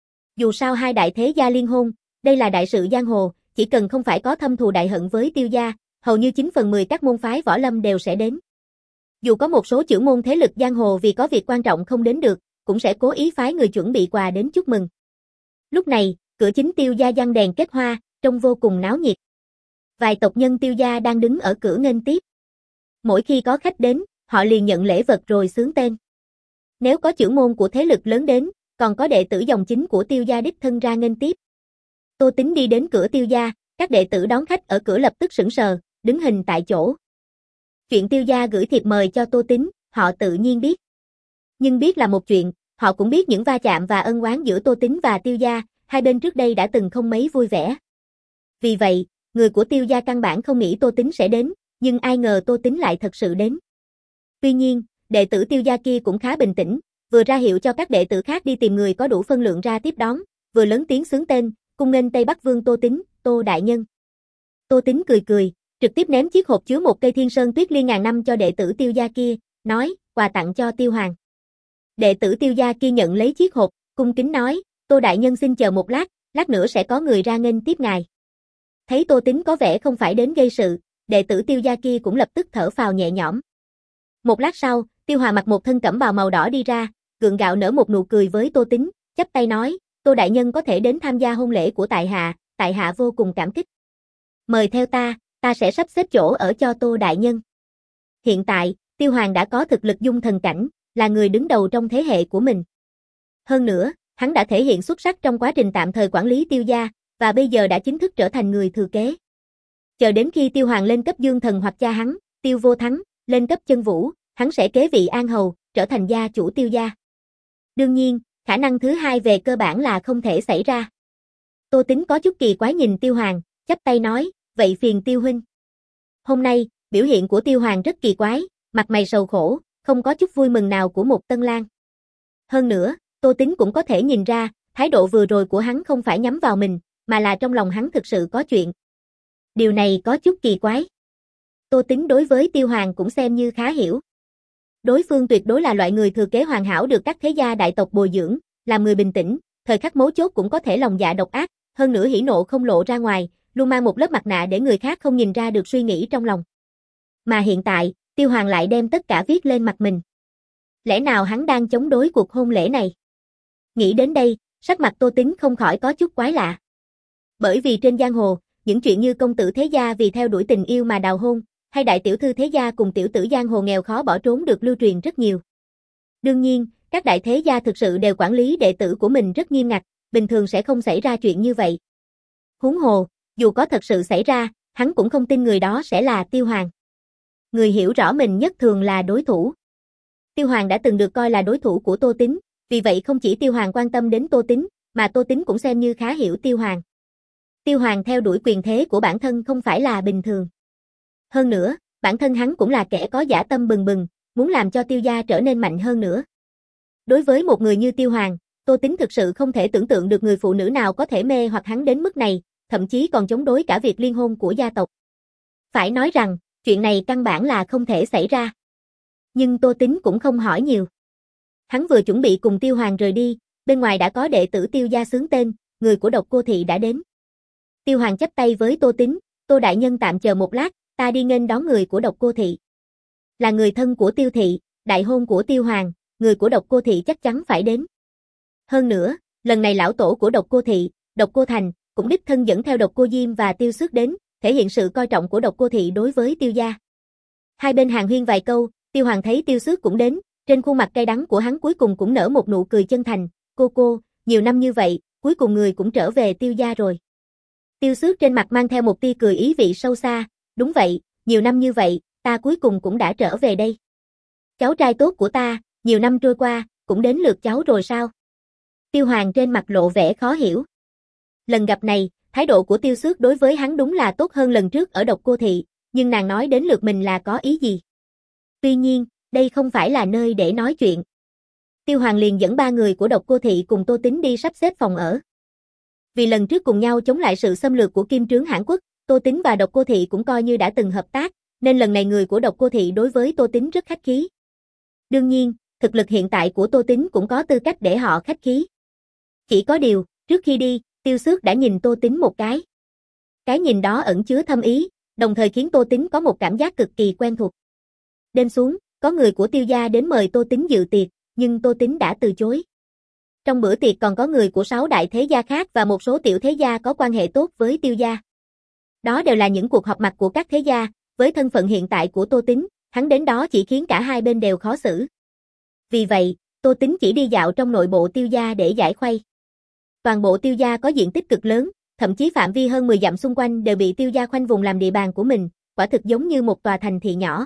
Dù sao hai đại thế gia liên hôn, đây là đại sự giang hồ, chỉ cần không phải có thâm thù đại hận với Tiêu gia, hầu như chín phần mười các môn phái võ lâm đều sẽ đến. Dù có một số chưởng môn thế lực giang hồ vì có việc quan trọng không đến được, cũng sẽ cố ý phái người chuẩn bị quà đến chúc mừng. Lúc này, cửa chính Tiêu gia giăng đèn kết hoa, trông vô cùng náo nhiệt. Vài tộc nhân Tiêu gia đang đứng ở cửa nghênh tiếp. Mỗi khi có khách đến, họ liền nhận lễ vật rồi xướng tên. Nếu có chưởng môn của thế lực lớn đến, còn có đệ tử dòng chính của Tiêu gia đích thân ra nghênh tiếp. Tô Tính đi đến cửa Tiêu gia, các đệ tử đón khách ở cửa lập tức sững sờ, đứng hình tại chỗ. Chuyện Tiêu gia gửi thiệp mời cho Tô Tính, họ tự nhiên biết. Nhưng biết là một chuyện, họ cũng biết những va chạm và ân oán giữa Tô Tính và Tiêu gia, hai bên trước đây đã từng không mấy vui vẻ. Vì vậy, người của Tiêu gia căn bản không nghĩ Tô Tính sẽ đến, nhưng ai ngờ Tô Tính lại thật sự đến. Tuy nhiên, đệ tử Tiêu gia kia cũng khá bình tĩnh, vừa ra hiệu cho các đệ tử khác đi tìm người có đủ phân lượng ra tiếp đón, vừa lớn tiếng xướng tên, cung nghênh Tây Bắc Vương Tô Tính, Tô đại nhân. Tô Tính cười cười, trực tiếp ném chiếc hộp chứa một cây thiên sơn tuyết liên ngàn năm cho đệ tử Tiêu gia kia, nói, quà tặng cho Tiêu Hoàng. Đệ tử Tiêu gia kia nhận lấy chiếc hộp, cung kính nói, Tô đại nhân xin chờ một lát, lát nữa sẽ có người ra nghênh tiếp ngài. Thấy Tô Tính có vẻ không phải đến gây sự, đệ tử Tiêu gia kia cũng lập tức thở phào nhẹ nhõm. Một lát sau, Tiêu Hoàng mặc một thân cẩm bào màu đỏ đi ra, gượng gạo nở một nụ cười với Tô Tính, chắp tay nói, Tô đại nhân có thể đến tham gia hôn lễ của tại hạ, tại hạ vô cùng cảm kích. Mời theo ta, ta sẽ sắp xếp chỗ ở cho Tô đại nhân. Hiện tại, Tiêu Hoàng đã có thực lực dung thần cảnh, là người đứng đầu trong thế hệ của mình. Hơn nữa, hắn đã thể hiện xuất sắc trong quá trình tạm thời quản lý Tiêu gia, và bây giờ đã chính thức trở thành người thừa kế. Chờ đến khi Tiêu Hoàng lên cấp dương thần hoặc cha hắn, Tiêu Vô Thắng, lên cấp chân vũ, hắn sẽ kế vị An Hầu, trở thành gia chủ Tiêu gia. Đương nhiên, khả năng thứ hai về cơ bản là không thể xảy ra. Tô Tính có chút kỳ quái nhìn Tiêu Hoàng, chắp tay nói, vậy phiền Tiêu huynh. Hôm nay, biểu hiện của Tiêu Hoàng rất kỳ quái, mặt mày sầu khổ, không có chút vui mừng nào của một tân lang. Hơn nữa, Tô Tính cũng có thể nhìn ra, thái độ vừa rồi của hắn không phải nhắm vào mình, mà là trong lòng hắn thực sự có chuyện. Điều này có chút kỳ quái. Tô Tính đối với Tiêu Hoàng cũng xem như khá hiểu. Đối phương tuyệt đối là loại người thừa kế hoàn hảo được các thế gia đại tộc bồi dưỡng, làm người bình tĩnh, thời khắc mấu chốt cũng có thể lòng dạ độc ác, hơn nữa hỉ nộ không lộ ra ngoài, luôn mang một lớp mặt nạ để người khác không nhìn ra được suy nghĩ trong lòng. Mà hiện tại, Tiêu Hoàng lại đem tất cả viết lên mặt mình. Lẽ nào hắn đang chống đối cuộc hôn lễ này? Nghĩ đến đây, sắc mặt Tô Tính không khỏi có chút quái lạ. Bởi vì trên giang hồ, những chuyện như công tử thế gia vì theo đuổi tình yêu mà đào hôn, hay đại tiểu thư thế gia cùng tiểu tử giang hồ nghèo khó bỏ trốn được lưu truyền rất nhiều. Đương nhiên, các đại thế gia thực sự đều quản lý đệ tử của mình rất nghiêm ngặt, bình thường sẽ không xảy ra chuyện như vậy. Huống hồ, dù có thật sự xảy ra, hắn cũng không tin người đó sẽ là Tiêu Hoàng. Người hiểu rõ mình nhất thường là đối thủ. Tiêu Hoàng đã từng được coi là đối thủ của Tô Tính, vì vậy không chỉ Tiêu Hoàng quan tâm đến Tô Tính, mà Tô Tính cũng xem như khá hiểu Tiêu Hoàng. Tiêu Hoàng theo đuổi quyền thế của bản thân không phải là bình thường. Hơn nữa, bản thân hắn cũng là kẻ có dã tâm bừng bừng, muốn làm cho Tiêu gia trở nên mạnh hơn nữa. Đối với một người như Tiêu Hoàng, Tô Tính thực sự không thể tưởng tượng được người phụ nữ nào có thể mê hoặc hắn đến mức này, thậm chí còn chống đối cả việc liên hôn của gia tộc. Phải nói rằng, chuyện này căn bản là không thể xảy ra. Nhưng Tô Tính cũng không hỏi nhiều. Hắn vừa chuẩn bị cùng Tiêu Hoàng rời đi, bên ngoài đã có đệ tử Tiêu gia xướng tên, người của Độc Cô Thị đã đến. Tiêu Hoàng chắp tay với Tô Tính, Tô đại nhân tạm chờ một lát, ta đi nghênh đón người của Độc Cô Thị. Là người thân của Tiêu Thị, đại hôn của Tiêu Hoàng, người của Độc Cô Thị chắc chắn phải đến. Hơn nữa, lần này lão tổ của Độc Cô Thị, Độc Cô Thành, cũng đích thân dẫn theo Độc Cô Diêm và Tiêu Xước đến, thể hiện sự coi trọng của Độc Cô Thị đối với Tiêu gia. Hai bên hàn huyên vài câu, Tiêu Hoàng thấy Tiêu Xước cũng đến, trên khuôn mặt cay đắng của hắn cuối cùng cũng nở một nụ cười chân thành, cô cô, nhiều năm như vậy, cuối cùng người cũng trở về Tiêu gia rồi. Tiêu Xước trên mặt mang theo một tia cười ý vị sâu xa, đúng vậy, nhiều năm như vậy, ta cuối cùng cũng đã trở về đây. Cháu trai tốt của ta, nhiều năm trôi qua, cũng đến lượt cháu rồi sao? Tiêu Hoàng trên mặt lộ vẻ khó hiểu. Lần gặp này, thái độ của Tiêu Xước đối với hắn đúng là tốt hơn lần trước ở Độc Cô Thị, nhưng nàng nói đến lượt mình là có ý gì? Tuy nhiên, đây không phải là nơi để nói chuyện. Tiêu Hoàng liền dẫn ba người của Độc Cô Thị cùng Tô Tính đi sắp xếp phòng ở. Vì lần trước cùng nhau chống lại sự xâm lược của Kim Trướng Hãn Quốc, Tô Tính và Độc Cô Thị cũng coi như đã từng hợp tác, nên lần này người của Độc Cô Thị đối với Tô Tính rất khách khí. Đương nhiên, thực lực hiện tại của Tô Tính cũng có tư cách để họ khách khí. Chỉ có điều, trước khi đi, Tiêu Xước đã nhìn Tô Tính một cái. Cái nhìn đó ẩn chứa thâm ý, đồng thời khiến Tô Tính có một cảm giác cực kỳ quen thuộc. Đêm xuống, có người của Tiêu gia đến mời Tô Tính dự tiệc, nhưng Tô Tính đã từ chối. Trong bữa tiệc còn có người của sáu đại thế gia khác và một số tiểu thế gia có quan hệ tốt với Tiêu gia. Đó đều là những cuộc họp mặt của các thế gia, với thân phận hiện tại của Tô Tính, hắn đến đó chỉ khiến cả hai bên đều khó xử. Vì vậy, Tô Tính chỉ đi dạo trong nội bộ Tiêu gia để giải khuây. Toàn bộ Tiêu gia có diện tích cực lớn, thậm chí phạm vi hơn mười dặm xung quanh đều bị Tiêu gia khoanh vùng làm địa bàn của mình, quả thực giống như một tòa thành thị nhỏ.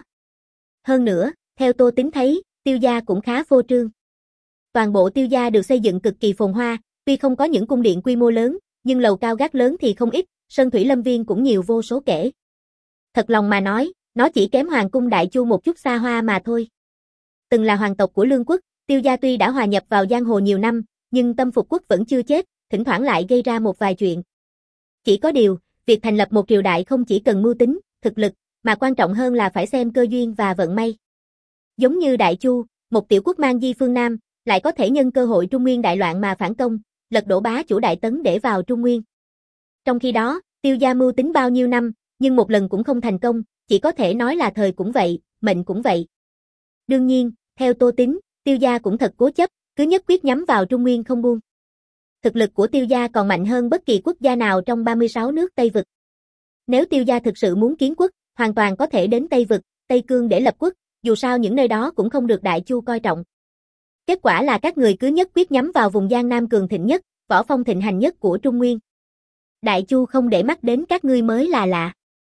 Hơn nữa, theo Tô Tính thấy, Tiêu gia cũng khá phô trương. Toàn bộ Tiêu gia được xây dựng cực kỳ phồn hoa, tuy không có những cung điện quy mô lớn, nhưng lầu cao gác lớn thì không ít, sơn thủy lâm viên cũng nhiều vô số kể. Thật lòng mà nói, nó chỉ kém Hoàng cung Đại Chu một chút xa hoa mà thôi. Từng là hoàng tộc của Lương quốc, Tiêu gia tuy đã hòa nhập vào giang hồ nhiều năm, nhưng tâm phục quốc vẫn chưa chết, thỉnh thoảng lại gây ra một vài chuyện. Chỉ có điều, việc thành lập một triều đại không chỉ cần mưu tính, thực lực, mà quan trọng hơn là phải xem cơ duyên và vận may. Giống như Đại Chu, một tiểu quốc mang di phương Nam, lại có thể nhân cơ hội Trung Nguyên đại loạn mà phản công, lật đổ bá chủ Đại Tấn để vào Trung Nguyên. Trong khi đó, Tiêu gia mưu tính bao nhiêu năm, nhưng một lần cũng không thành công, chỉ có thể nói là thời cũng vậy, mệnh cũng vậy. Đương nhiên, theo Tô Tính, Tiêu gia cũng thật cố chấp, cứ nhất quyết nhắm vào Trung Nguyên không buông. Thực lực của Tiêu gia còn mạnh hơn bất kỳ quốc gia nào trong ba mươi sáu nước Tây Vực. Nếu Tiêu gia thực sự muốn kiến quốc, hoàn toàn có thể đến Tây Vực, Tây Cương để lập quốc, dù sao những nơi đó cũng không được Đại Chu coi trọng. Kết quả là các người cứ nhất quyết nhắm vào vùng Giang Nam cường thịnh nhất, võ phong thịnh hành nhất của Trung Nguyên. Đại Chu không để mắt đến các ngươi mới là lạ.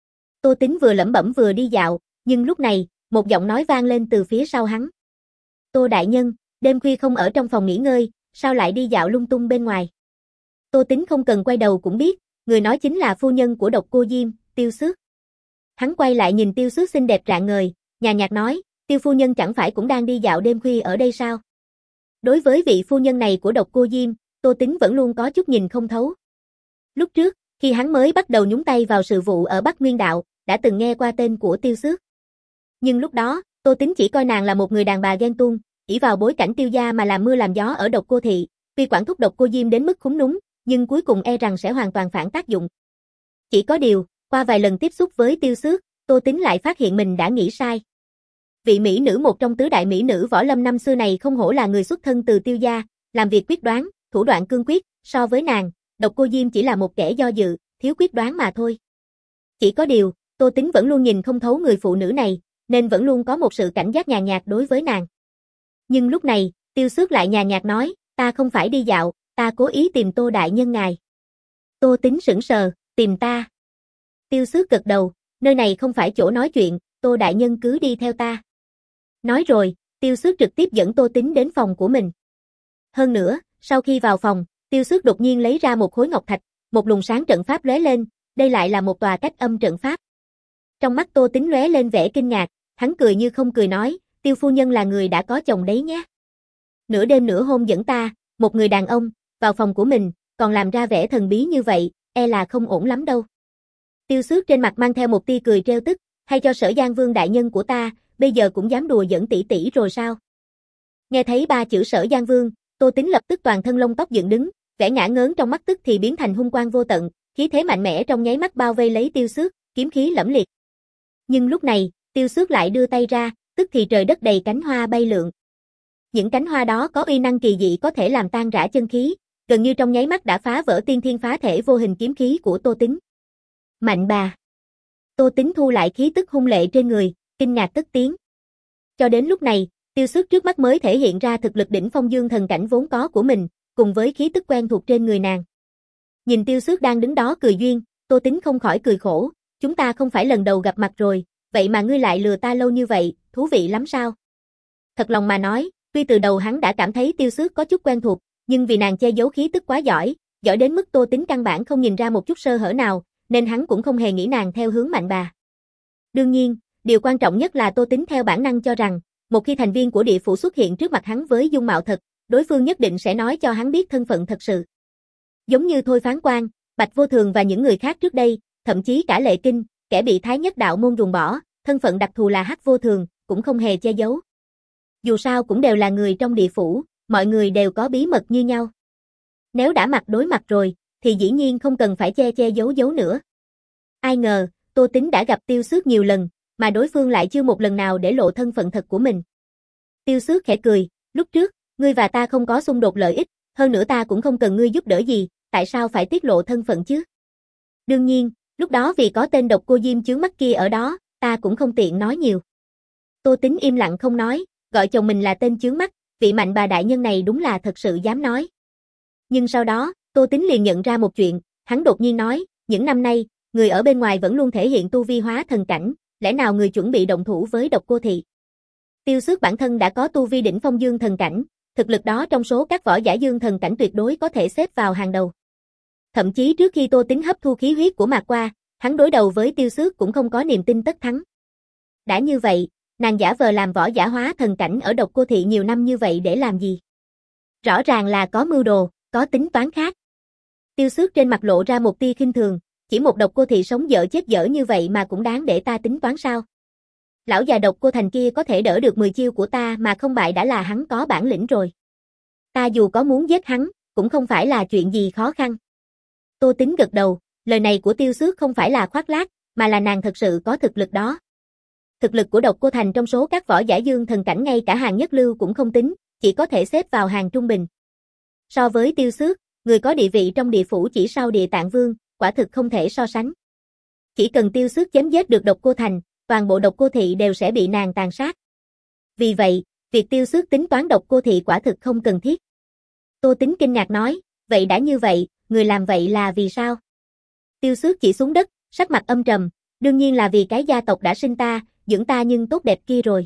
Tô Tính vừa lẩm bẩm vừa đi dạo, nhưng lúc này, một giọng nói vang lên từ phía sau hắn. Tô đại nhân, đêm khuya không ở trong phòng nghỉ ngơi, sao lại đi dạo lung tung bên ngoài? Tô Tính không cần quay đầu cũng biết, người nói chính là phu nhân của Độc Cô Diêm, Tiêu Xước. Hắn quay lại nhìn Tiêu Xước xinh đẹp rạng ngời, nhàn nhạt nói, Tiêu phu nhân chẳng phải cũng đang đi dạo đêm khuya ở đây sao? Đối với vị phu nhân này của Độc Cô Diêm, Tô Tính vẫn luôn có chút nhìn không thấu. Lúc trước, khi hắn mới bắt đầu nhúng tay vào sự vụ ở Bắc Nguyên Đạo, đã từng nghe qua tên của Tiêu Xước. Nhưng lúc đó, Tô Tính chỉ coi nàng là một người đàn bà ghen tuông, ỷ vào bối cảnh Tiêu gia mà làm mưa làm gió ở Độc Cô Thị, tuy quản thúc Độc Cô Diêm đến mức khúng núng, nhưng cuối cùng e rằng sẽ hoàn toàn phản tác dụng. Chỉ có điều, qua vài lần tiếp xúc với Tiêu Xước, Tô Tính lại phát hiện mình đã nghĩ sai. Vị mỹ nữ một trong tứ đại mỹ nữ võ lâm năm xưa này không hổ là người xuất thân từ Tiêu gia, làm việc quyết đoán, thủ đoạn cương quyết, so với nàng, Độc Cô Diêm chỉ là một kẻ do dự, thiếu quyết đoán mà thôi. Chỉ có điều, Tô Tính vẫn luôn nhìn không thấu người phụ nữ này, nên vẫn luôn có một sự cảnh giác nhàn nhạt đối với nàng. Nhưng lúc này, Tiêu Xước lại nhàn nhạt nói, ta không phải đi dạo, ta cố ý tìm Tô đại nhân ngài. Tô Tính sững sờ, tìm ta. Tiêu Xước gật đầu, nơi này không phải chỗ nói chuyện, Tô đại nhân cứ đi theo ta. Nói rồi, Tiêu Xước trực tiếp dẫn Tô Tính đến phòng của mình. Hơn nữa, sau khi vào phòng, Tiêu Xước đột nhiên lấy ra một khối ngọc thạch, một luồng sáng trận pháp lóe lên, đây lại là một tòa cách âm trận pháp. Trong mắt Tô Tính lóe lên vẻ kinh ngạc, hắn cười như không cười nói, Tiêu phu nhân là người đã có chồng đấy nhé. Nửa đêm nửa hôm dẫn ta, một người đàn ông, vào phòng của mình, còn làm ra vẻ thần bí như vậy, e là không ổn lắm đâu. Tiêu Xước trên mặt mang theo một tia cười trêu tức, hay cho Sở Giang Vương đại nhân của ta, bây giờ cũng dám đùa giỡn tỷ tỷ rồi sao? Nghe thấy ba chữ Sở Giang Vương, Tô Tính lập tức toàn thân lông tóc dựng đứng, vẻ ngã ngớn trong mắt tức thì biến thành hung quang vô tận, khí thế mạnh mẽ trong nháy mắt bao vây lấy Tiêu Xước, kiếm khí lẫm liệt. Nhưng lúc này, Tiêu Xước lại đưa tay ra, tức thì trời đất đầy cánh hoa bay lượn. Những cánh hoa đó có uy năng kỳ dị có thể làm tan rã chân khí, gần như trong nháy mắt đã phá vỡ tiên thiên phá thể vô hình kiếm khí của Tô Tính. Mạnh bà! Tô Tính thu lại khí tức hung lệ trên người, kinh ngạc cất tiếng. Cho đến lúc này, Tiêu Xước trước mắt mới thể hiện ra thực lực đỉnh phong dương thần cảnh vốn có của mình, cùng với khí tức quen thuộc trên người nàng. Nhìn Tiêu Xước đang đứng đó cười duyên, Tô Tính không khỏi cười khổ, chúng ta không phải lần đầu gặp mặt rồi, vậy mà ngươi lại lừa ta lâu như vậy, thú vị lắm sao? Thật lòng mà nói, tuy từ đầu hắn đã cảm thấy Tiêu Xước có chút quen thuộc, nhưng vì nàng che giấu khí tức quá giỏi, giỏi đến mức Tô Tính căn bản không nhìn ra một chút sơ hở nào, nên hắn cũng không hề nghĩ nàng theo hướng mạnh bà. Đương nhiên, điều quan trọng nhất là Tô Tính theo bản năng cho rằng, một khi thành viên của địa phủ xuất hiện trước mặt hắn với dung mạo thật, đối phương nhất định sẽ nói cho hắn biết thân phận thật sự. Giống như Thôi Phán Quan, Bạch Vô Thường và những người khác trước đây, thậm chí cả Lệ Kinh, kẻ bị Thái Nhất đạo môn ruồng bỏ, thân phận đặc thù là Hắc Vô Thường, cũng không hề che giấu. Dù sao cũng đều là người trong địa phủ, mọi người đều có bí mật như nhau. Nếu đã mặt đối mặt rồi, thì dĩ nhiên không cần phải che che giấu giấu nữa. Ai ngờ, Tô Tính đã gặp Tiêu Xước nhiều lần, mà đối phương lại chưa một lần nào để lộ thân phận thật của mình. Tiêu Xước khẽ cười, lúc trước, ngươi và ta không có xung đột lợi ích, hơn nữa ta cũng không cần ngươi giúp đỡ gì, tại sao phải tiết lộ thân phận chứ? Đương nhiên, lúc đó vì có tên độc cô Diêm chướng mắt kia ở đó, ta cũng không tiện nói nhiều. Tô Tính im lặng không nói, gọi chồng mình là tên chướng mắt, vị mạnh bà đại nhân này đúng là thật sự dám nói. Nhưng sau đó, Tô Tính liền nhận ra một chuyện, hắn đột nhiên nói, những năm nay, người ở bên ngoài vẫn luôn thể hiện tu vi hóa thần cảnh, lẽ nào người chuẩn bị động thủ với độc cô thị? Tiêu Xước bản thân đã có tu vi đỉnh phong dương thần cảnh, thực lực đó trong số các võ giả dương thần cảnh tuyệt đối có thể xếp vào hàng đầu. Thậm chí trước khi Tô Tính hấp thu khí huyết của Mạc Qua, hắn đối đầu với Tiêu Xước cũng không có niềm tin tất thắng. Đã như vậy, nàng giả vờ làm võ giả hóa thần cảnh ở độc cô thị nhiều năm như vậy để làm gì? Rõ ràng là có mưu đồ, có tính toán khác. Tiêu Xước trên mặt lộ ra một tia khinh thường, chỉ một độc cô thị sống dở chết dở như vậy mà cũng đáng để ta tính toán sao? Lão già độc cô thành kia có thể đỡ được mười chiêu của ta mà không bại đã là hắn có bản lĩnh rồi. Ta dù có muốn giết hắn, cũng không phải là chuyện gì khó khăn. Tô Tính gật đầu, lời này của Tiêu Xước không phải là khoác lác, mà là nàng thật sự có thực lực đó. Thực lực của độc cô thành trong số các võ giả dương thần cảnh ngay cả hàng nhất lưu cũng không tính, chỉ có thể xếp vào hàng trung bình. So với Tiêu Xước, người có địa vị trong địa phủ chỉ sau Địa Tạng Vương, quả thực không thể so sánh. Chỉ cần Tiêu Xước chém giết được độc cô thành, toàn bộ độc cô thị đều sẽ bị nàng tàn sát. Vì vậy, việc Tiêu Xước tính toán độc cô thị quả thực không cần thiết. Tô Tính kinh ngạc nói, vậy đã như vậy, người làm vậy là vì sao? Tiêu Xước chỉ xuống đất, sắc mặt âm trầm, đương nhiên là vì cái gia tộc đã sinh ta, dưỡng ta nhưng tốt đẹp kia rồi.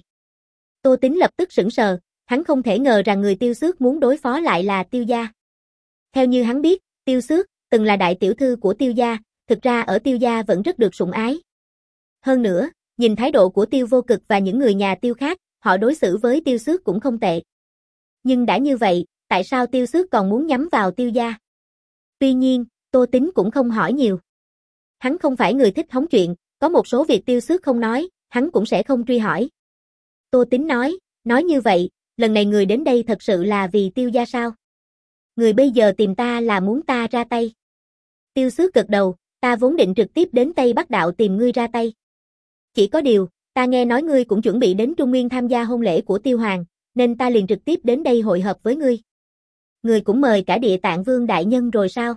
Tô Tính lập tức sững sờ, hắn không thể ngờ rằng người Tiêu Xước muốn đối phó lại là Tiêu gia. Theo như hắn biết, Tiêu Xước từng là đại tiểu thư của Tiêu gia, thực ra ở Tiêu gia vẫn rất được sủng ái. Hơn nữa, nhìn thái độ của Tiêu Vô Cực và những người nhà Tiêu khác, họ đối xử với Tiêu Xước cũng không tệ. Nhưng đã như vậy, tại sao Tiêu Xước còn muốn nhắm vào Tiêu gia? Tuy nhiên, Tô Tính cũng không hỏi nhiều. Hắn không phải người thích hóng chuyện, có một số việc Tiêu Xước không nói, hắn cũng sẽ không truy hỏi. Tô Tính nói, nói như vậy, lần này người đến đây thật sự là vì Tiêu gia sao? Người bây giờ tìm ta là muốn ta ra tay. Tiêu Xước gật đầu, ta vốn định trực tiếp đến Tây Bắc Đạo tìm ngươi ra tay. Chỉ có điều, ta nghe nói ngươi cũng chuẩn bị đến Trung Nguyên tham gia hôn lễ của Tiêu Hoàng, nên ta liền trực tiếp đến đây hội hợp với ngươi. Ngươi cũng mời cả Địa Tạng Vương đại nhân rồi sao?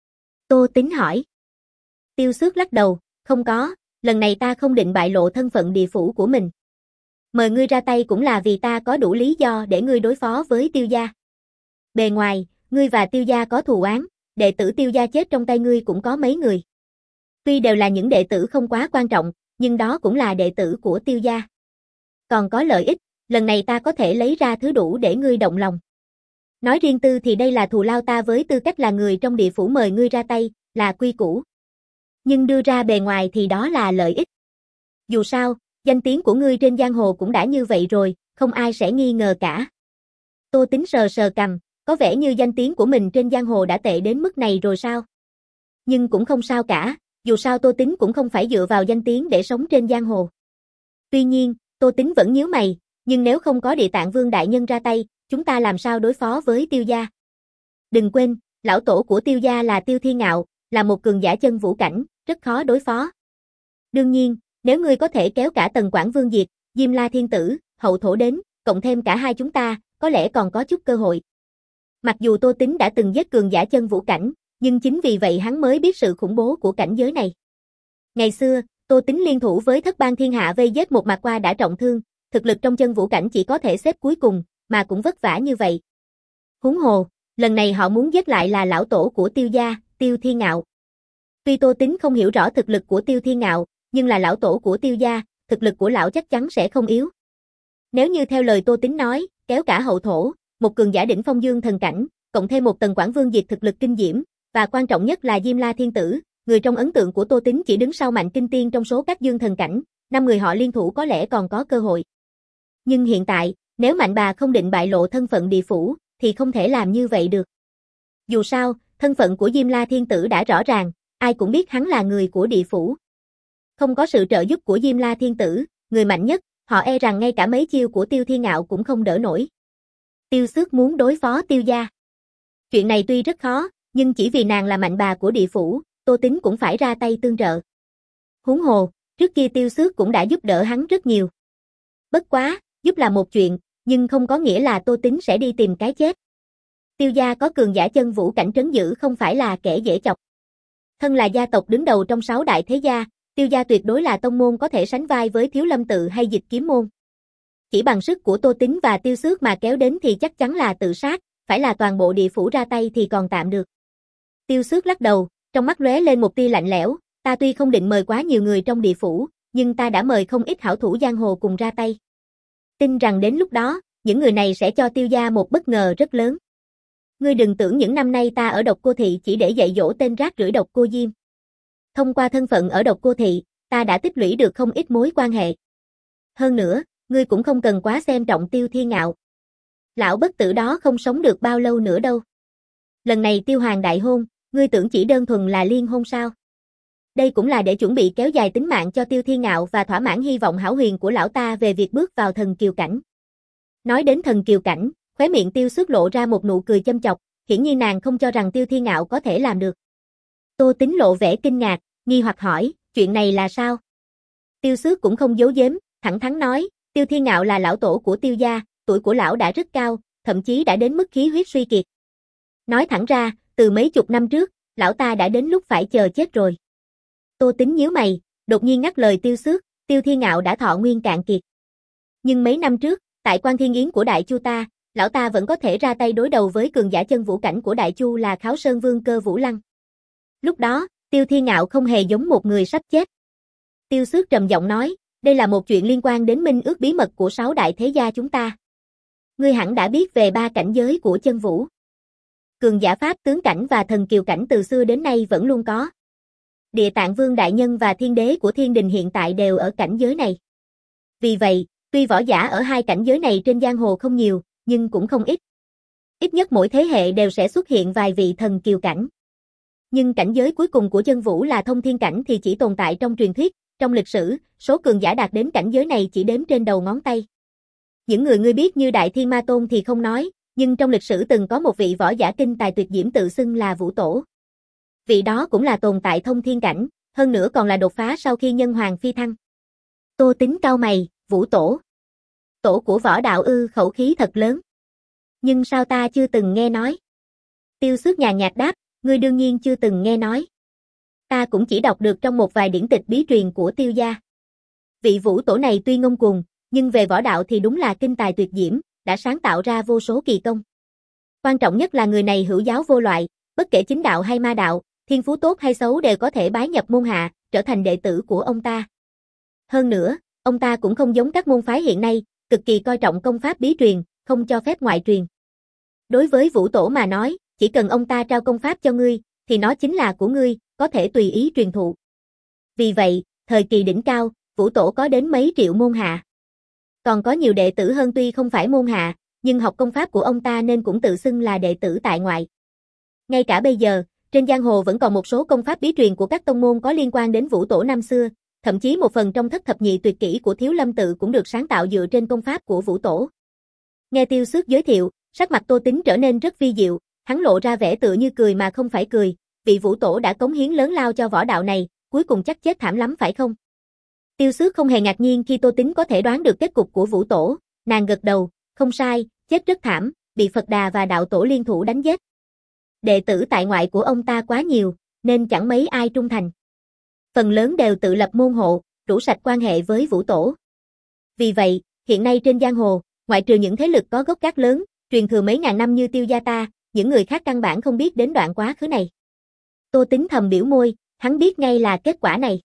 Tô Tính hỏi. Tiêu Xước lắc đầu, không có, lần này ta không định bại lộ thân phận địa phủ của mình. Mời ngươi ra tay cũng là vì ta có đủ lý do để ngươi đối phó với Tiêu gia. Bề ngoài, ngươi và Tiêu gia có thù oán, đệ tử Tiêu gia chết trong tay ngươi cũng có mấy người. Tuy đều là những đệ tử không quá quan trọng, nhưng đó cũng là đệ tử của Tiêu gia. Còn có lợi ích, lần này ta có thể lấy ra thứ đủ để ngươi động lòng. Nói riêng tư thì đây là thù lao ta với tư cách là người trong địa phủ mời ngươi ra tay, là quy củ. Nhưng đưa ra bề ngoài thì đó là lợi ích. Dù sao, danh tiếng của ngươi trên giang hồ cũng đã như vậy rồi, không ai sẽ nghi ngờ cả. Tô Tính sờ sờ cằm, có vẻ như danh tiếng của mình trên giang hồ đã tệ đến mức này rồi sao? Nhưng cũng không sao cả, dù sao Tô Tính cũng không phải dựa vào danh tiếng để sống trên giang hồ. Tuy nhiên, Tô Tính vẫn nhíu mày, nhưng nếu không có Địa Tạng Vương đại nhân ra tay, chúng ta làm sao đối phó với Tiêu gia? Đừng quên, lão tổ của Tiêu gia là Tiêu Thiên Ngạo, là một cường giả chân vũ cảnh, rất khó đối phó. Đương nhiên, nếu ngươi có thể kéo cả Tần Quảng Vương Diệt, Diêm La Thiên Tử, Hậu Thổ đến, cộng thêm cả hai chúng ta, có lẽ còn có chút cơ hội. Mặc dù Tô Tính đã từng giết cường giả chân vũ cảnh, nhưng chính vì vậy hắn mới biết sự khủng bố của cảnh giới này. Ngày xưa, Tô Tính liên thủ với Thất Bang Thiên Hạ vây giết một Mạc Qua đã trọng thương, thực lực trong chân vũ cảnh chỉ có thể xếp cuối cùng, mà cũng vất vả như vậy. Huống hồ, lần này họ muốn giết lại là lão tổ của Tiêu gia, Tiêu Thiên Ngạo. Tuy Tô Tính không hiểu rõ thực lực của Tiêu Thiên Ngạo, nhưng là lão tổ của Tiêu gia, thực lực của lão chắc chắn sẽ không yếu. Nếu như theo lời Tô Tính nói, kéo cả Hậu Thổ, một cường giả đỉnh phong dương thần cảnh, cộng thêm một Tần Quảng Vương Diệt thực lực kinh diễm, và quan trọng nhất là Diêm La Thiên Tử, người trong ấn tượng của Tô Tính chỉ đứng sau Mạnh Kinh Tiên trong số các dương thần cảnh, năm người họ liên thủ có lẽ còn có cơ hội. Nhưng hiện tại, nếu Mạnh bà không định bại lộ thân phận địa phủ, thì không thể làm như vậy được. Dù sao, thân phận của Diêm La Thiên Tử đã rõ ràng, ai cũng biết hắn là người của địa phủ. Không có sự trợ giúp của Diêm La Thiên Tử, người mạnh nhất, họ e rằng ngay cả mấy chiêu của Tiêu Thiên Ngạo cũng không đỡ nổi. Tiêu Xước muốn đối phó Tiêu gia. Chuyện này tuy rất khó, nhưng chỉ vì nàng là mạnh bà của địa phủ, Tô Tính cũng phải ra tay tương trợ. Huống hồ, trước kia Tiêu Xước cũng đã giúp đỡ hắn rất nhiều. Bất quá, giúp là một chuyện, nhưng không có nghĩa là Tô Tính sẽ đi tìm cái chết. Tiêu gia có cường giả chân vũ cảnh trấn giữ không phải là kẻ dễ chọc. Thân là gia tộc đứng đầu trong sáu đại thế gia, Tiêu gia tuyệt đối là tông môn có thể sánh vai với Thiếu Lâm tự hay Dịch Kiếm môn. Chỉ bằng sức của Tô Tính và Tiêu Xước mà kéo đến thì chắc chắn là tự sát, phải là toàn bộ địa phủ ra tay thì còn tạm được. Tiêu Xước lắc đầu, trong mắt lóe lên một tia lạnh lẽo, ta tuy không định mời quá nhiều người trong địa phủ, nhưng ta đã mời không ít hảo thủ giang hồ cùng ra tay. Tin rằng đến lúc đó, những người này sẽ cho Tiêu gia một bất ngờ rất lớn. Ngươi đừng tưởng những năm nay ta ở Độc Cô Thị chỉ để dạy dỗ tên rác rưởi Độc Cô Diêm. Thông qua thân phận ở Độc Cô Thị, ta đã tích lũy được không ít mối quan hệ. Hơn nữa, ngươi cũng không cần quá xem trọng Tiêu Thiên Ngạo. Lão bất tử đó không sống được bao lâu nữa đâu. Lần này Tiêu Hoàng đại hôn, ngươi tưởng chỉ đơn thuần là liên hôn sao? Đây cũng là để chuẩn bị kéo dài tính mạng cho Tiêu Thiên Ngạo và thỏa mãn hy vọng hão huyền của lão ta về việc bước vào thần kiều cảnh. Nói đến thần kiều cảnh, khóe miệng Tiêu Xước lộ ra một nụ cười châm chọc, hiển nhiên nàng không cho rằng Tiêu Thiên Ngạo có thể làm được. Tô Tính lộ vẻ kinh ngạc, nghi hoặc hỏi, chuyện này là sao? Tiêu Xước cũng không giấu giếm, thẳng thắn nói, Tiêu Thiên Ngạo là lão tổ của Tiêu gia, tuổi của lão đã rất cao, thậm chí đã đến mức khí huyết suy kiệt. Nói thẳng ra, từ mấy chục năm trước, lão ta đã đến lúc phải chờ chết rồi. Tô Tính nhíu mày, đột nhiên ngắt lời Tiêu Xước, Tiêu Thiên Ngạo đã thọ nguyên cạn kiệt. Nhưng mấy năm trước, tại Quan Thiên Yến của Đại Chu ta, lão ta vẫn có thể ra tay đối đầu với cường giả chân vũ cảnh của Đại Chu là Kháo Sơn Vương Cơ Vũ Lăng. Lúc đó, Tiêu Thiên Ngạo không hề giống một người sắp chết. Tiêu Xước trầm giọng nói, đây là một chuyện liên quan đến minh ước bí mật của sáu đại thế gia chúng ta. Ngươi hẳn đã biết về ba cảnh giới của chân vũ. Cường giả pháp tướng cảnh và thần kiều cảnh từ xưa đến nay vẫn luôn có. Địa Tạng Vương đại nhân và thiên đế của thiên đình hiện tại đều ở cảnh giới này. Vì vậy, tuy võ giả ở hai cảnh giới này trên giang hồ không nhiều, nhưng cũng không ít. Ít nhất mỗi thế hệ đều sẽ xuất hiện vài vị thần kiều cảnh. Nhưng cảnh giới cuối cùng của chân vũ là thông thiên cảnh thì chỉ tồn tại trong truyền thuyết, trong lịch sử, số cường giả đạt đến cảnh giới này chỉ đếm trên đầu ngón tay. Những người ngươi biết như Đại Thiên Ma Tôn thì không nói, nhưng trong lịch sử từng có một vị võ giả kinh tài tuyệt diễm tự xưng là Vũ Tổ. Vị đó cũng là tồn tại thông thiên cảnh, hơn nữa còn là đột phá sau khi nhân hoàng phi thăng. Tô Tính cau mày, Vũ Tổ. Tổ của võ đạo ư, khẩu khí thật lớn. Nhưng sao ta chưa từng nghe nói? Tiêu Xước nhàn nhạt đáp, ngươi đương nhiên chưa từng nghe nói. Ta cũng chỉ đọc được trong một vài điển tịch bí truyền của Tiêu gia. Vị Vũ Tổ này tuy ngông cuồng, nhưng về võ đạo thì đúng là kinh tài tuyệt diễm, đã sáng tạo ra vô số kỳ công. Quan trọng nhất là người này hữu giáo vô loại, bất kể chính đạo hay ma đạo, thiên phú tốt hay xấu đều có thể bái nhập môn hạ, trở thành đệ tử của ông ta. Hơn nữa, ông ta cũng không giống các môn phái hiện nay, cực kỳ coi trọng công pháp bí truyền, không cho phép ngoại truyền. Đối với Vũ Tổ mà nói, chỉ cần ông ta trao công pháp cho ngươi, thì nó chính là của ngươi, có thể tùy ý truyền thụ. Vì vậy, thời kỳ đỉnh cao, Vũ Tổ có đến mấy triệu môn hạ. Còn có nhiều đệ tử hơn tuy không phải môn hạ, nhưng học công pháp của ông ta nên cũng tự xưng là đệ tử tại ngoại. Ngay cả bây giờ, trên giang hồ vẫn còn một số công pháp bí truyền của các tông môn có liên quan đến Vũ Tổ năm xưa, thậm chí một phần trong thất thập nhị tuyệt kỹ của Thiếu Lâm tự cũng được sáng tạo dựa trên công pháp của Vũ Tổ. Nghe Tiêu Xước giới thiệu, sắc mặt Tô Tính trở nên rất vi diệu, hắn lộ ra vẻ tựa như cười mà không phải cười, vị Vũ Tổ đã cống hiến lớn lao cho võ đạo này, cuối cùng chắc chết thảm lắm phải không? Tiêu Xước không hề ngạc nhiên khi Tô Tính có thể đoán được kết cục của Vũ Tổ, nàng gật đầu, không sai, chết rất thảm, bị Phật Đà và đạo tổ liên thủ đánh giết. Đệ tử tại ngoại của ông ta quá nhiều, nên chẳng mấy ai trung thành. Phần lớn đều tự lập môn hộ, rũ sạch quan hệ với Vũ Tổ. Vì vậy, hiện nay trên giang hồ, ngoại trừ những thế lực có gốc gác lớn, truyền thừa mấy ngàn năm như Tiêu gia ta, những người khác căn bản không biết đến đoạn quá khứ này. Tô Tính thầm biểu môi, hắn biết ngay là kết quả này.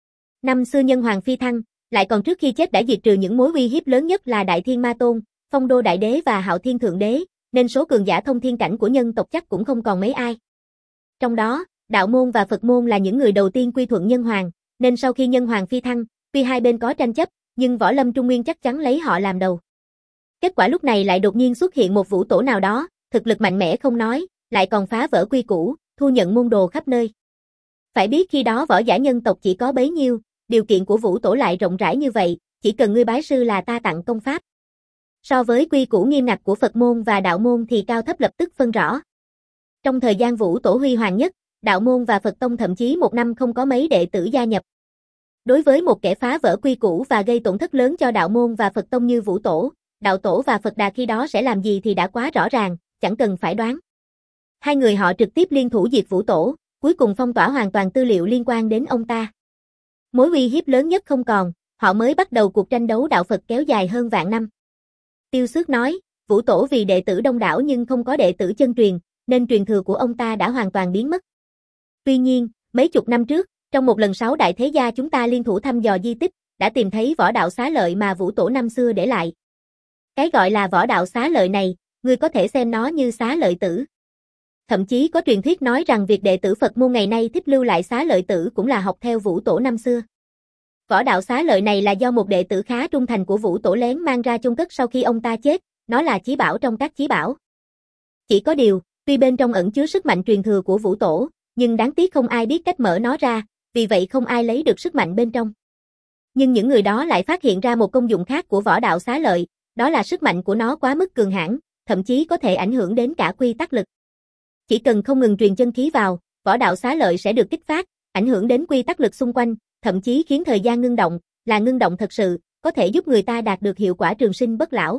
Năm xưa Nhân Hoàng phi thăng, lại còn trước khi chết đã diệt trừ những mối uy hiếp lớn nhất là Đại Thiên Ma Tôn, Phong Đô Đại Đế và Hạo Thiên Thượng Đế, nên số cường giả thông thiên cảnh của nhân tộc chắc cũng không còn mấy ai. Trong đó, đạo môn và Phật môn là những người đầu tiên quy thuận Nhân Hoàng, nên sau khi Nhân Hoàng phi thăng, tuy hai bên có tranh chấp, nhưng Võ Lâm Trung Nguyên chắc chắn lấy họ làm đầu. Kết quả lúc này lại đột nhiên xuất hiện một Vũ Tổ nào đó, thực lực mạnh mẽ không nói, lại còn phá vỡ quy củ, thu nhận môn đồ khắp nơi. Phải biết khi đó võ giả nhân tộc chỉ có bấy nhiêu, điều kiện của Vũ Tổ lại rộng rãi như vậy, chỉ cần ngươi bái sư là ta tặng công pháp. So với quy củ nghiêm ngặt của Phật môn và đạo môn thì cao thấp lập tức phân rõ. Trong thời gian Vũ Tổ huy hoàng nhất, đạo môn và Phật tông thậm chí một năm không có mấy đệ tử gia nhập. Đối với một kẻ phá vỡ quy củ và gây tổn thất lớn cho đạo môn và Phật tông như Vũ Tổ, đạo tổ và Phật Đà khi đó sẽ làm gì thì đã quá rõ ràng, chẳng cần phải đoán. Hai người họ trực tiếp liên thủ diệt Vũ Tổ, cuối cùng phong tỏa hoàn toàn tư liệu liên quan đến ông ta. Mối uy hiếp lớn nhất không còn, họ mới bắt đầu cuộc tranh đấu đạo Phật kéo dài hơn vạn năm. Tiêu Xước nói, Vũ Tổ vì đệ tử đông đảo nhưng không có đệ tử chân truyền, nên truyền thừa của ông ta đã hoàn toàn biến mất. Tuy nhiên, mấy chục năm trước, trong một lần sáu đại thế gia chúng ta liên thủ thăm dò di tích, đã tìm thấy võ đạo xá lợi mà Vũ Tổ năm xưa để lại. Cái gọi là võ đạo xá lợi này, ngươi có thể xem nó như xá lợi tử. Thậm chí có truyền thuyết nói rằng việc đệ tử Phật môn ngày nay thích lưu lại xá lợi tử cũng là học theo Vũ Tổ năm xưa. Võ đạo xá lợi này là do một đệ tử khá trung thành của Vũ Tổ lén mang ra chôn cất sau khi ông ta chết, nó là chí bảo trong các chí bảo. Chỉ có điều, tuy bên trong ẩn chứa sức mạnh truyền thừa của Vũ Tổ, nhưng đáng tiếc không ai biết cách mở nó ra, vì vậy không ai lấy được sức mạnh bên trong. Nhưng những người đó lại phát hiện ra một công dụng khác của võ đạo xá lợi, đó là sức mạnh của nó quá mức cường hãn, thậm chí có thể ảnh hưởng đến cả quy tắc lực. Chỉ cần không ngừng truyền chân khí vào, võ đạo xá lợi sẽ được kích phát, ảnh hưởng đến quy tắc lực xung quanh, thậm chí khiến thời gian ngưng động, là ngưng động thật sự, có thể giúp người ta đạt được hiệu quả trường sinh bất lão.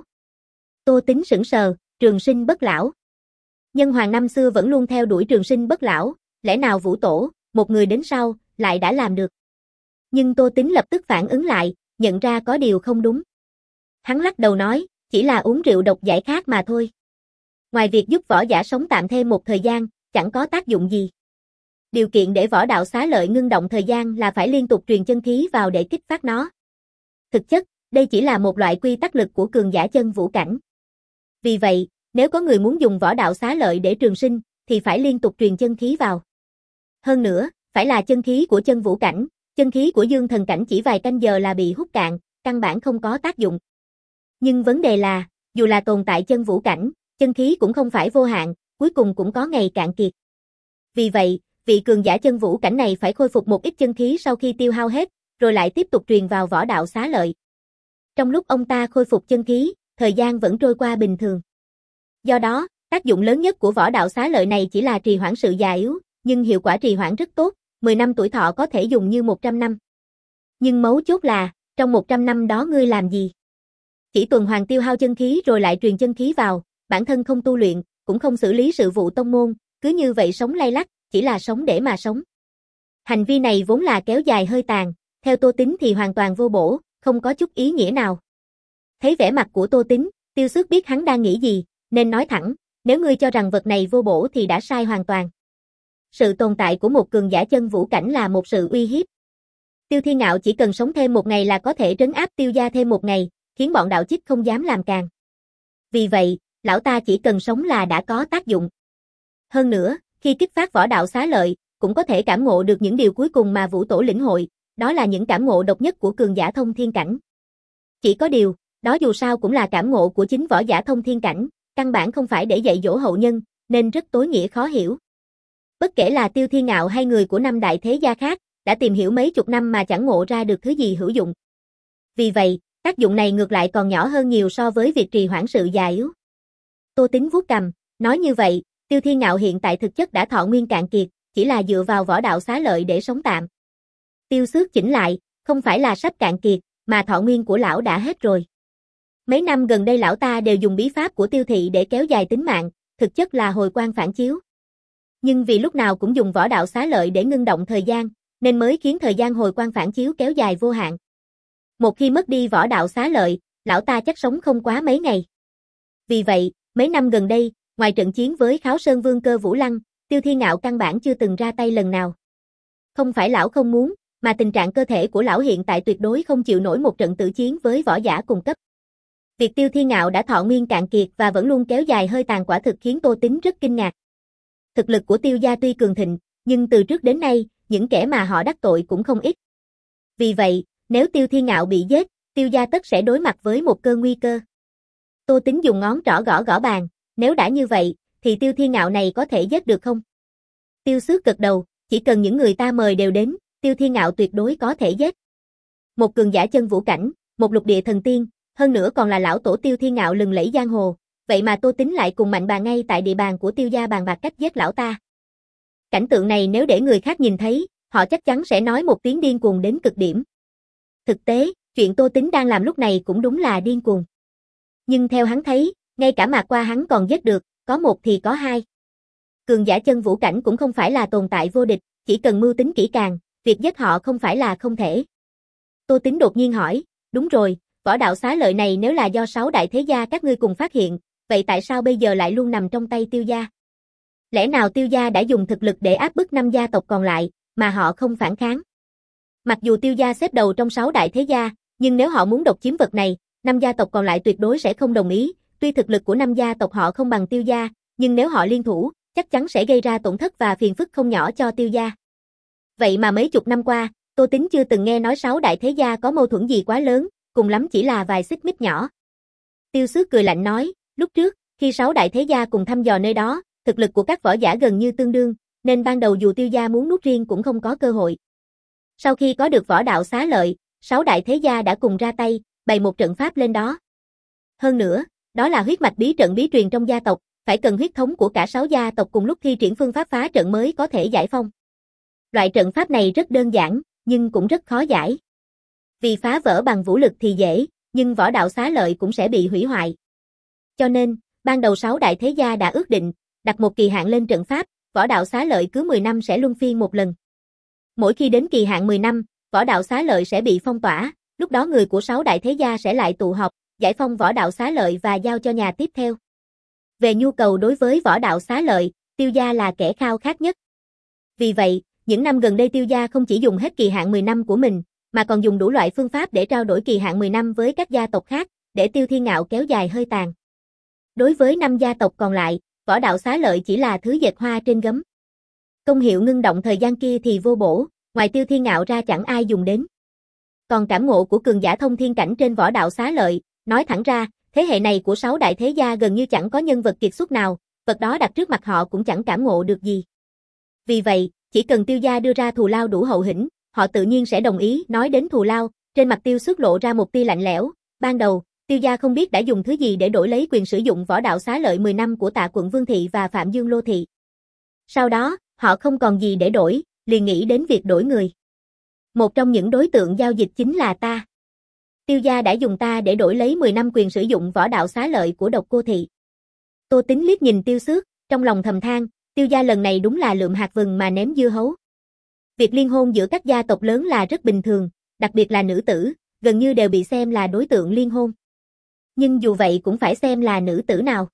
Tô Tính sững sờ, trường sinh bất lão. Nhân Hoàng năm xưa vẫn luôn theo đuổi trường sinh bất lão, lẽ nào Vũ Tổ, một người đến sau, lại đã làm được. Nhưng Tô Tính lập tức phản ứng lại, nhận ra có điều không đúng. Hắn lắc đầu nói, chỉ là uống rượu độc giải khát mà thôi. Ngoài việc giúp võ giả sống tạm thêm một thời gian, chẳng có tác dụng gì. Điều kiện để võ đạo xá lợi ngưng động thời gian là phải liên tục truyền chân khí vào để kích phát nó. Thực chất, đây chỉ là một loại quy tắc lực của cường giả chân vũ cảnh. Vì vậy, nếu có người muốn dùng võ đạo xá lợi để trường sinh, thì phải liên tục truyền chân khí vào. Hơn nữa, phải là chân khí của chân vũ cảnh, chân khí của dương thần cảnh chỉ vài canh giờ là bị hút cạn, căn bản không có tác dụng. Nhưng vấn đề là, dù là tồn tại chân vũ cảnh, chân khí cũng không phải vô hạn, cuối cùng cũng có ngày cạn kiệt. Vì vậy, vị cường giả chân vũ cảnh này phải khôi phục một ít chân khí sau khi tiêu hao hết, rồi lại tiếp tục truyền vào võ đạo xá lợi. Trong lúc ông ta khôi phục chân khí, thời gian vẫn trôi qua bình thường. Do đó, tác dụng lớn nhất của võ đạo xá lợi này chỉ là trì hoãn sự già yếu, nhưng hiệu quả trì hoãn rất tốt, mười năm tuổi thọ có thể dùng như một trăm năm. Nhưng mấu chốt là, trong một trăm năm đó ngươi làm gì? Chỉ tuần hoàn tiêu hao chân khí rồi lại truyền chân khí vào, bản thân không tu luyện, cũng không xử lý sự vụ tông môn, cứ như vậy sống lay lắt, chỉ là sống để mà sống. Hành vi này vốn là kéo dài hơi tàn, theo Tô Tính thì hoàn toàn vô bổ, không có chút ý nghĩa nào. Thấy vẻ mặt của Tô Tính, Tiêu Xước biết hắn đang nghĩ gì, nên nói thẳng, nếu ngươi cho rằng vật này vô bổ thì đã sai hoàn toàn. Sự tồn tại của một cường giả chân vũ cảnh là một sự uy hiếp. Tiêu Thiên Ngạo chỉ cần sống thêm một ngày là có thể trấn áp Tiêu gia thêm một ngày, khiến bọn đạo chích không dám làm càng. Vì vậy, lão ta chỉ cần sống là đã có tác dụng. Hơn nữa, khi kích phát võ đạo xá lợi, cũng có thể cảm ngộ được những điều cuối cùng mà Vũ Tổ lĩnh hội, đó là những cảm ngộ độc nhất của cường giả thông thiên cảnh. Chỉ có điều, Đó dù sao cũng là cảm ngộ của chính võ giả thông thiên cảnh, căn bản không phải để dạy dỗ hậu nhân, nên rất tối nghĩa khó hiểu. Bất kể là Tiêu Thiên Ngạo hay người của năm đại thế gia khác, đã tìm hiểu mấy chục năm mà chẳng ngộ ra được thứ gì hữu dụng. Vì vậy, tác dụng này ngược lại còn nhỏ hơn nhiều so với việc trì hoãn sự già yếu. Tô Tính vuốt cằm, nói như vậy, Tiêu Thiên Ngạo hiện tại thực chất đã thọ nguyên cạn kiệt, chỉ là dựa vào võ đạo xá lợi để sống tạm. Tiêu Xước chỉnh lại, không phải là sắp cạn kiệt, mà thọ nguyên của lão đã hết rồi. Mấy năm gần đây lão ta đều dùng bí pháp của Tiêu thị để kéo dài tính mạng, thực chất là hồi quang phản chiếu. Nhưng vì lúc nào cũng dùng võ đạo xá lợi để ngưng động thời gian, nên mới khiến thời gian hồi quang phản chiếu kéo dài vô hạn. Một khi mất đi võ đạo xá lợi, lão ta chắc sống không quá mấy ngày. Vì vậy, mấy năm gần đây, ngoài trận chiến với Kháo Sơn Vương Cơ Vũ Lăng, Tiêu Thiên Ngạo căn bản chưa từng ra tay lần nào. Không phải lão không muốn, mà tình trạng cơ thể của lão hiện tại tuyệt đối không chịu nổi một trận tử chiến với võ giả cùng cấp. Việc Tiêu Thiên Ngạo đã thọ nguyên cạn kiệt và vẫn luôn kéo dài hơi tàn quả thực khiến Tô Tính rất kinh ngạc. Thực lực của Tiêu gia tuy cường thịnh, nhưng từ trước đến nay, những kẻ mà họ đắc tội cũng không ít. Vì vậy, nếu Tiêu Thiên Ngạo bị giết, Tiêu gia tất sẽ đối mặt với một cơn nguy cơ. Tô Tính dùng ngón trỏ gõ gõ bàn, nếu đã như vậy, thì Tiêu Thiên Ngạo này có thể giết được không? Tiêu Xước gật đầu, chỉ cần những người ta mời đều đến, Tiêu Thiên Ngạo tuyệt đối có thể giết. Một cường giả chân vũ cảnh, một lục địa thần tiên, hơn nữa còn là lão tổ Tiêu Thiên Ngạo lừng lẫy giang hồ, vậy mà Tô Tính lại cùng mạnh bà ngay tại địa bàn của Tiêu gia bàn bạc cách giết lão ta. Cảnh tượng này nếu để người khác nhìn thấy, họ chắc chắn sẽ nói một tiếng điên cuồng đến cực điểm. Thực tế, chuyện Tô Tính đang làm lúc này cũng đúng là điên cuồng. Nhưng theo hắn thấy, ngay cả Mạc Qua hắn còn giết được, có một thì có hai. Cường giả chân vũ cảnh cũng không phải là tồn tại vô địch, chỉ cần mưu tính kỹ càng, việc giết họ không phải là không thể. Tô Tính đột nhiên hỏi, đúng rồi, võ đạo xá lợi này nếu là do sáu đại thế gia các ngươi cùng phát hiện, vậy tại sao bây giờ lại luôn nằm trong tay Tiêu gia? Lẽ nào Tiêu gia đã dùng thực lực để áp bức năm gia tộc còn lại, mà họ không phản kháng? Mặc dù Tiêu gia xếp đầu trong sáu đại thế gia, nhưng nếu họ muốn độc chiếm vật này, năm gia tộc còn lại tuyệt đối sẽ không đồng ý. Tuy thực lực của năm gia tộc họ không bằng Tiêu gia, nhưng nếu họ liên thủ, chắc chắn sẽ gây ra tổn thất và phiền phức không nhỏ cho Tiêu gia. Vậy mà mấy chục năm qua, Tô Tính chưa từng nghe nói sáu đại thế gia có mâu thuẫn gì quá lớn, cùng lắm chỉ là vài xích mích nhỏ. Tiêu Xước cười lạnh nói, lúc trước, khi sáu đại thế gia cùng thăm dò nơi đó, thực lực của các võ giả gần như tương đương, nên ban đầu dù Tiêu gia muốn nuốt riêng cũng không có cơ hội. Sau khi có được võ đạo xá lợi, sáu đại thế gia đã cùng ra tay, bày một trận pháp lên đó. Hơn nữa, đó là huyết mạch bí trận bí truyền trong gia tộc, phải cần huyết thống của cả sáu gia tộc cùng lúc thi triển phương pháp phá trận mới có thể giải phong. Loại trận pháp này rất đơn giản, nhưng cũng rất khó giải. Vì phá vỡ bằng vũ lực thì dễ, nhưng võ đạo xá lợi cũng sẽ bị hủy hoại. Cho nên, ban đầu sáu đại thế gia đã ước định, đặt một kỳ hạn lên trận pháp, võ đạo xá lợi cứ mười năm sẽ luân phiên một lần. Mỗi khi đến kỳ hạn mười năm, võ đạo xá lợi sẽ bị phong tỏa, lúc đó người của sáu đại thế gia sẽ lại tụ họp, giải phong võ đạo xá lợi và giao cho nhà tiếp theo. Về nhu cầu đối với võ đạo xá lợi, Tiêu gia là kẻ khao khát nhất. Vì vậy, những năm gần đây Tiêu gia không chỉ dùng hết kỳ hạn mười năm của mình, mà còn dùng đủ loại phương pháp để trao đổi kỳ hạn mười năm với các gia tộc khác, để Tiêu Thiên Ngạo kéo dài hơi tàn. Đối với năm gia tộc còn lại, võ đạo xá lợi chỉ là thứ dệt hoa trên gấm. Công hiệu ngưng động thời gian kia thì vô bổ, ngoài Tiêu Thiên Ngạo ra chẳng ai dùng đến. Còn cảm ngộ của cường giả thông thiên cảnh trên võ đạo xá lợi, nói thẳng ra, thế hệ này của sáu đại thế gia gần như chẳng có nhân vật kiệt xuất nào, vật đó đặt trước mặt họ cũng chẳng cảm ngộ được gì. Vì vậy, chỉ cần Tiêu gia đưa ra thù lao đủ hậu hĩnh, họ tự nhiên sẽ đồng ý. Nói đến thù lao, trên mặt Tiêu Xước lộ ra một tia lạnh lẽo. Ban đầu, Tiêu gia không biết đã dùng thứ gì để đổi lấy quyền sử dụng võ đạo xá lợi mười năm của Tạ Quận Vương Thị và Phạm Dương Lô Thị. Sau đó, họ không còn gì để đổi, liền nghĩ đến việc đổi người. Một trong những đối tượng giao dịch chính là ta. Tiêu gia đã dùng ta để đổi lấy mười năm quyền sử dụng võ đạo xá lợi của Độc Cô Thị. Tô Tính liếc nhìn Tiêu Xước, trong lòng thầm than, Tiêu gia lần này đúng là lượm hạt vừng mà ném dưa hấu. Việc liên hôn giữa các gia tộc lớn là rất bình thường, đặc biệt là nữ tử, gần như đều bị xem là đối tượng liên hôn. Nhưng dù vậy cũng phải xem là nữ tử nào.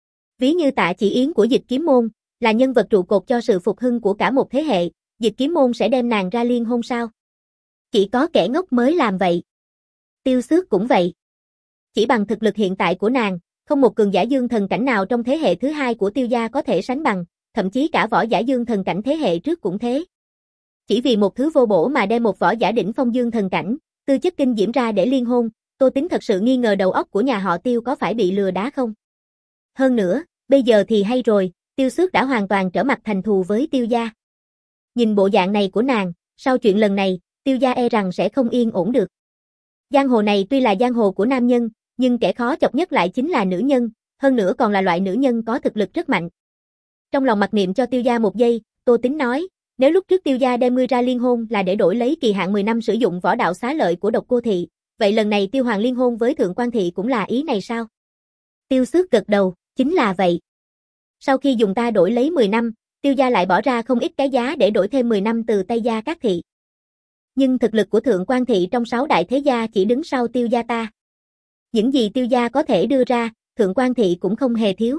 Ví như Tạ Chỉ Yến của Dịch Kiếm Môn, là nhân vật trụ cột cho sự phục hưng của cả một thế hệ, Dịch Kiếm Môn sẽ đem nàng ra liên hôn sao? Chỉ có kẻ ngốc mới làm vậy. Tiêu Xước cũng vậy. Chỉ bằng thực lực hiện tại của nàng, không một cường giả dương thần cảnh nào trong thế hệ thứ hai của Tiêu gia có thể sánh bằng, thậm chí cả võ giả dương thần cảnh thế hệ trước cũng thế. Chỉ vì một thứ vô bổ mà đem một võ giả đỉnh phong dương thần cảnh, tư chất kinh diễm ra để liên hôn, Tô Tính thật sự nghi ngờ đầu óc của nhà họ Tiêu có phải bị lừa đá không. Hơn nữa, bây giờ thì hay rồi, Tiêu Xước đã hoàn toàn trở mặt thành thù với Tiêu gia. Nhìn bộ dạng này của nàng, sau chuyện lần này, Tiêu gia e rằng sẽ không yên ổn được. Giang hồ này tuy là giang hồ của nam nhân, nhưng kẻ khó chọc nhất lại chính là nữ nhân, hơn nữa còn là loại nữ nhân có thực lực rất mạnh. Trong lòng mặc niệm cho Tiêu gia một giây, Tô Tính nói, nếu lúc trước Tiêu gia đem ngươi ra liên hôn là để đổi lấy kỳ hạn mười năm sử dụng võ đạo xá lợi của Độc Cô thị, vậy lần này Tiêu Hoàng liên hôn với Thượng Quan thị cũng là ý này sao? Tiêu Xước gật đầu, chính là vậy. Sau khi dùng ta đổi lấy mười năm, Tiêu gia lại bỏ ra không ít cái giá để đổi thêm mười năm từ tay gia các thị. Nhưng thực lực của Thượng Quan thị trong sáu đại thế gia chỉ đứng sau Tiêu gia ta. Những gì Tiêu gia có thể đưa ra, Thượng Quan thị cũng không hề thiếu.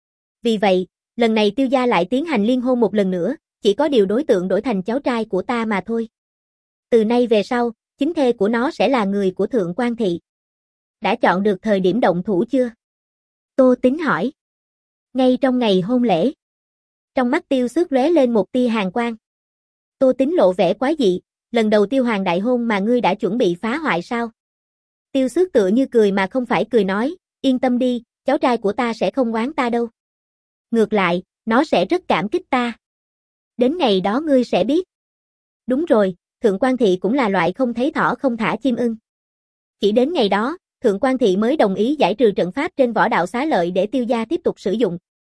Vì vậy, lần này Tiêu gia lại tiến hành liên hôn một lần nữa, chỉ có điều đối tượng đổi thành cháu trai của ta mà thôi. Từ nay về sau, chính thê của nó sẽ là người của Thượng Quan thị. Đã chọn được thời điểm động thủ chưa? Tô Tính hỏi. Ngay trong ngày hôn lễ. Trong mắt Tiêu Xước lóe lên một tia hàn quang. Tô Tính lộ vẻ quái dị, lần đầu Tiêu Hoàng đại hôn mà ngươi đã chuẩn bị phá hoại sao? Tiêu Xước tựa như cười mà không phải cười nói, yên tâm đi, cháu trai của ta sẽ không oán ta đâu. Ngược lại, nó sẽ rất cảm kích ta. Đến ngày đó ngươi sẽ biết. Đúng rồi, Thượng Quan thị cũng là loại không thấy thỏ không thả chim ưng. Chỉ đến ngày đó, Thượng Quan thị mới đồng ý giải trừ trận pháp trên võ đạo xá lợi để Tiêu gia tiếp tục sử dụng.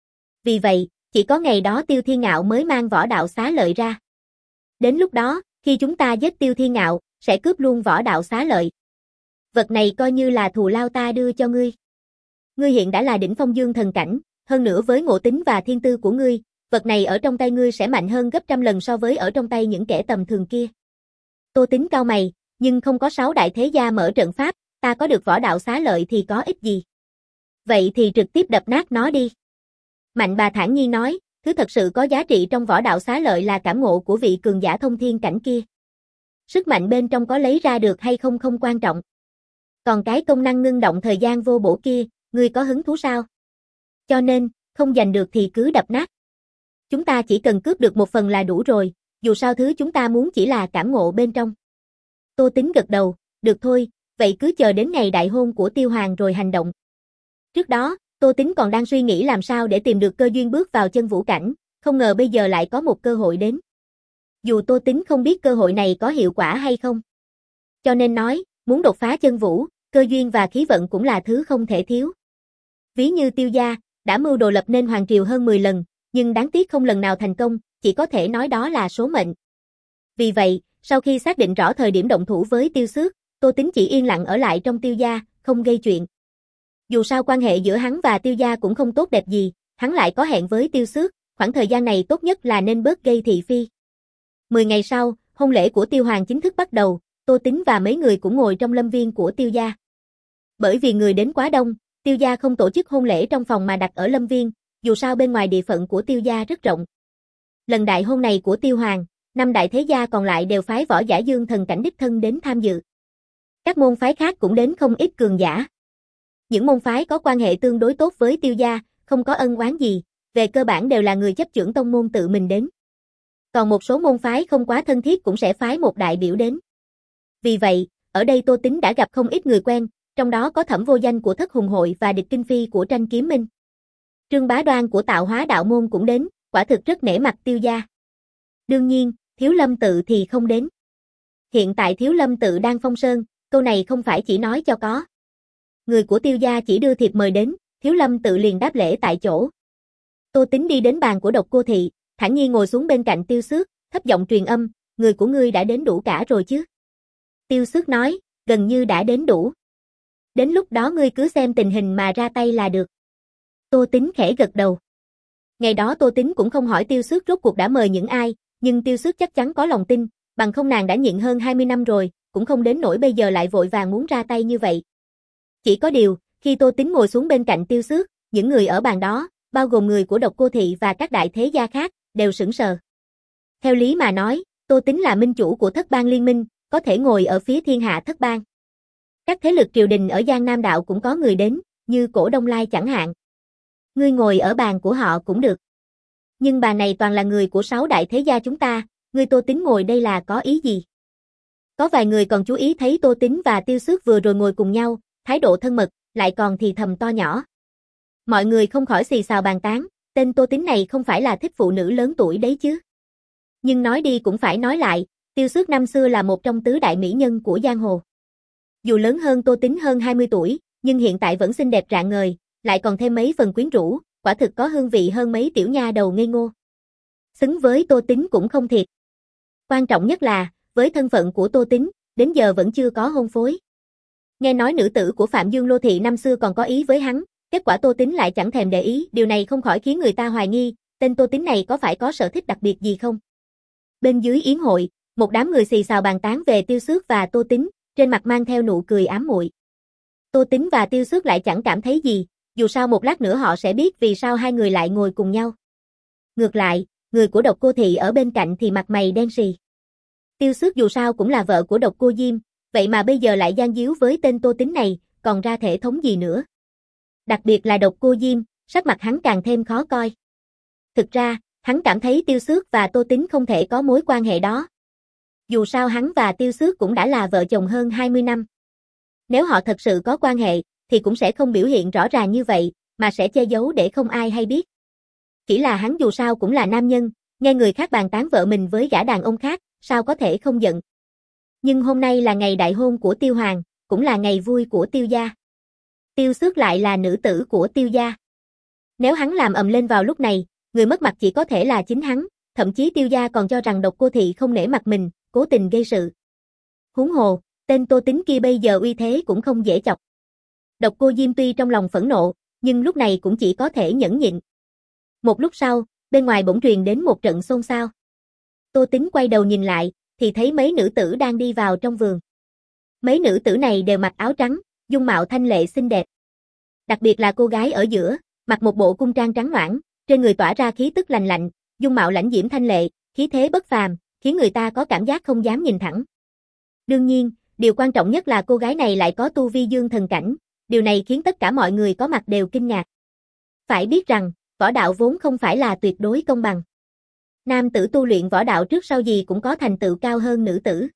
Vì vậy, chỉ có ngày đó Tiêu Thiên Ngạo mới mang võ đạo xá lợi ra. Đến lúc đó, khi chúng ta giết Tiêu Thiên Ngạo, sẽ cướp luôn võ đạo xá lợi. Vật này coi như là thù lao ta đưa cho ngươi. Ngươi hiện đã là đỉnh phong dương thần cảnh, hơn nữa với ngộ tính và thiên tư của ngươi, vật này ở trong tay ngươi sẽ mạnh hơn gấp trăm lần so với ở trong tay những kẻ tầm thường kia. Tô Tính cau mày, nhưng không có sáu đại thế gia mở trận pháp, ta có được võ đạo xá lợi thì có ích gì. Vậy thì trực tiếp đập nát nó đi. Mạnh bà thản nhiên nói, thứ thật sự có giá trị trong võ đạo xá lợi là cảm ngộ của vị cường giả thông thiên cảnh kia. Sức mạnh bên trong có lấy ra được hay không không quan trọng. Còn cái công năng ngưng động thời gian vô bổ kia, ngươi có hứng thú sao? Cho nên, không giành được thì cứ đập nát. Chúng ta chỉ cần cướp được một phần là đủ rồi, dù sao thứ chúng ta muốn chỉ là cảm ngộ bên trong. Tô Tính gật đầu, được thôi, vậy cứ chờ đến ngày đại hôn của Tiêu Hoàng rồi hành động. Trước đó, Tô Tính còn đang suy nghĩ làm sao để tìm được cơ duyên bước vào chân vũ cảnh, không ngờ bây giờ lại có một cơ hội đến. Dù Tô Tính không biết cơ hội này có hiệu quả hay không. Cho nên nói, muốn đột phá chân vũ, cơ duyên và khí vận cũng là thứ không thể thiếu. Ví như Tiêu gia, đã mưu đồ lập nên hoàng triều hơn mười lần, nhưng đáng tiếc không lần nào thành công, chỉ có thể nói đó là số mệnh. Vì vậy, sau khi xác định rõ thời điểm động thủ với Tiêu Xước, Tô Tính chỉ yên lặng ở lại trong Tiêu gia, không gây chuyện. Dù sao quan hệ giữa hắn và Tiêu gia cũng không tốt đẹp gì, hắn lại có hẹn với Tiêu Xước, khoảng thời gian này tốt nhất là nên bớt gây thị phi. Mười ngày sau, hôn lễ của Tiêu Hoàng chính thức bắt đầu, Tô Tính và mấy người cũng ngồi trong lâm viên của Tiêu gia. Bởi vì người đến quá đông, Tiêu gia không tổ chức hôn lễ trong phòng mà đặt ở lâm viên, dù sao bên ngoài địa phận của Tiêu gia rất rộng. Lần đại hôn này của Tiêu Hoàng, năm đại thế gia còn lại đều phái võ giả dương thần cảnh đích thân đến tham dự. Các môn phái khác cũng đến không ít cường giả. Những môn phái có quan hệ tương đối tốt với Tiêu gia, không có ân oán gì, về cơ bản đều là người chấp chưởng tông môn tự mình đến. Còn một số môn phái không quá thân thiết cũng sẽ phái một đại biểu đến. Vì vậy, ở đây Tô Tính đã gặp không ít người quen, trong đó có Thẩm Vô Danh của Thất Hùng Hội và Địch Kinh Phi của Tranh Kiếm Minh. Trương Bá Đoan của Tạo Hóa Đạo Môn cũng đến, quả thực rất nể mặt Tiêu gia. Đương nhiên, Thiếu Lâm Tự thì không đến. Hiện tại Thiếu Lâm Tự đang phong sơn, câu này không phải chỉ nói cho có. Người của Tiêu gia chỉ đưa thiệp mời đến, Thiếu Lâm Tự liền đáp lễ tại chỗ. Tô Tính đi đến bàn của Độc Cô thị, thản nhiên ngồi xuống bên cạnh Tiêu Xước, thấp giọng truyền âm, người của ngươi đã đến đủ cả rồi chứ? Tiêu Xước nói, gần như đã đến đủ. Đến lúc đó ngươi cứ xem tình hình mà ra tay là được. Tô Tính khẽ gật đầu. Ngày đó Tô Tính cũng không hỏi Tiêu Xước rốt cuộc đã mời những ai, nhưng Tiêu Xước chắc chắn có lòng tin, bằng không nàng đã nhịn hơn hai mươi năm rồi, cũng không đến nỗi bây giờ lại vội vàng muốn ra tay như vậy. Chỉ có điều, khi Tô Tính ngồi xuống bên cạnh Tiêu Xước, những người ở bàn đó, bao gồm người của Độc Cô thị và các đại thế gia khác, đều sững sờ. Theo lý mà nói, Tô Tính là minh chủ của Thất Bang Liên minh, có thể ngồi ở phía thiên hạ Thất Bang. Các thế lực triều đình ở Giang Nam Đạo cũng có người đến, như Cổ Đông Lai chẳng hạn. Ngươi ngồi ở bàn của họ cũng được. Nhưng bàn này toàn là người của sáu đại thế gia chúng ta, ngươi Tô Tính ngồi đây là có ý gì? Có vài người còn chú ý thấy Tô Tính và Tiêu Xước vừa rồi ngồi cùng nhau, thái độ thân mật, lại còn thì thầm to nhỏ. Mọi người không khỏi xì xào bàn tán, tên Tô Tính này không phải là thích phụ nữ lớn tuổi đấy chứ. Nhưng nói đi cũng phải nói lại, Tiêu Xước năm xưa là một trong tứ đại mỹ nhân của giang hồ. Dù lớn hơn Tô Tính hơn hai mươi tuổi, nhưng hiện tại vẫn xinh đẹp rạng ngời, lại còn thêm mấy phần quyến rũ, quả thực có hương vị hơn mấy tiểu nha đầu ngây ngô. Xứng với Tô Tính cũng không thiệt. Quan trọng nhất là, với thân phận của Tô Tính, đến giờ vẫn chưa có hôn phối. Nghe nói nữ tử của Phạm Dương Lô Thị năm xưa còn có ý với hắn, kết quả Tô Tính lại chẳng thèm để ý, điều này không khỏi khiến người ta hoài nghi, tên Tô Tính này có phải có sở thích đặc biệt gì không? Bên dưới yến hội, một đám người xì xào bàn tán về Tiêu Xước và Tô Tính, trên mặt mang theo nụ cười ám muội. Tô Tính và Tiêu Xước lại chẳng cảm thấy gì, dù sao một lát nữa họ sẽ biết vì sao hai người lại ngồi cùng nhau. Ngược lại, người của Độc Cô Thị ở bên cạnh thì mặt mày đen sì. Tiêu Xước dù sao cũng là vợ của Độc Cô Diêm, vậy mà bây giờ lại gian díu với tên Tô Tính này, còn ra thể thống gì nữa. Đặc biệt là Độc Cô Diêm, sắc mặt hắn càng thêm khó coi. Thực ra, hắn cảm thấy Tiêu Xước và Tô Tính không thể có mối quan hệ đó. Dù sao hắn và Tiêu Xước cũng đã là vợ chồng hơn hai mươi năm. Nếu họ thật sự có quan hệ, thì cũng sẽ không biểu hiện rõ ràng như vậy, mà sẽ che giấu để không ai hay biết. Chỉ là hắn dù sao cũng là nam nhân, nghe người khác bàn tán vợ mình với gã đàn ông khác, sao có thể không giận. Nhưng hôm nay là ngày đại hôn của Tiêu Hoàng, cũng là ngày vui của Tiêu gia. Tiêu Xước lại là nữ tử của Tiêu gia. Nếu hắn làm ầm lên vào lúc này, người mất mặt chỉ có thể là chính hắn, thậm chí Tiêu gia còn cho rằng Độc Cô Thị không nể mặt mình, cố tình gây sự. Huống hồ, tên Tô Tính kia bây giờ uy thế cũng không dễ chọc. Độc Cô Diêm tuy trong lòng phẫn nộ, nhưng lúc này cũng chỉ có thể nhẫn nhịn. Một lúc sau, bên ngoài bỗng truyền đến một trận xôn xao. Tô Tính quay đầu nhìn lại, thì thấy mấy nữ tử đang đi vào trong vườn. Mấy nữ tử này đều mặc áo trắng, dung mạo thanh lệ xinh đẹp. Đặc biệt là cô gái ở giữa, mặc một bộ cung trang trắng noãn, trên người tỏa ra khí tức lành lạnh, dung mạo lãnh diễm thanh lệ, khí thế bất phàm, khiến người ta có cảm giác không dám nhìn thẳng. Đương nhiên, điều quan trọng nhất là cô gái này lại có tu vi dương thần cảnh, điều này khiến tất cả mọi người có mặt đều kinh ngạc. Phải biết rằng, võ đạo vốn không phải là tuyệt đối công bằng. Nam tử tu luyện võ đạo trước sau gì cũng có thành tựu cao hơn nữ tử.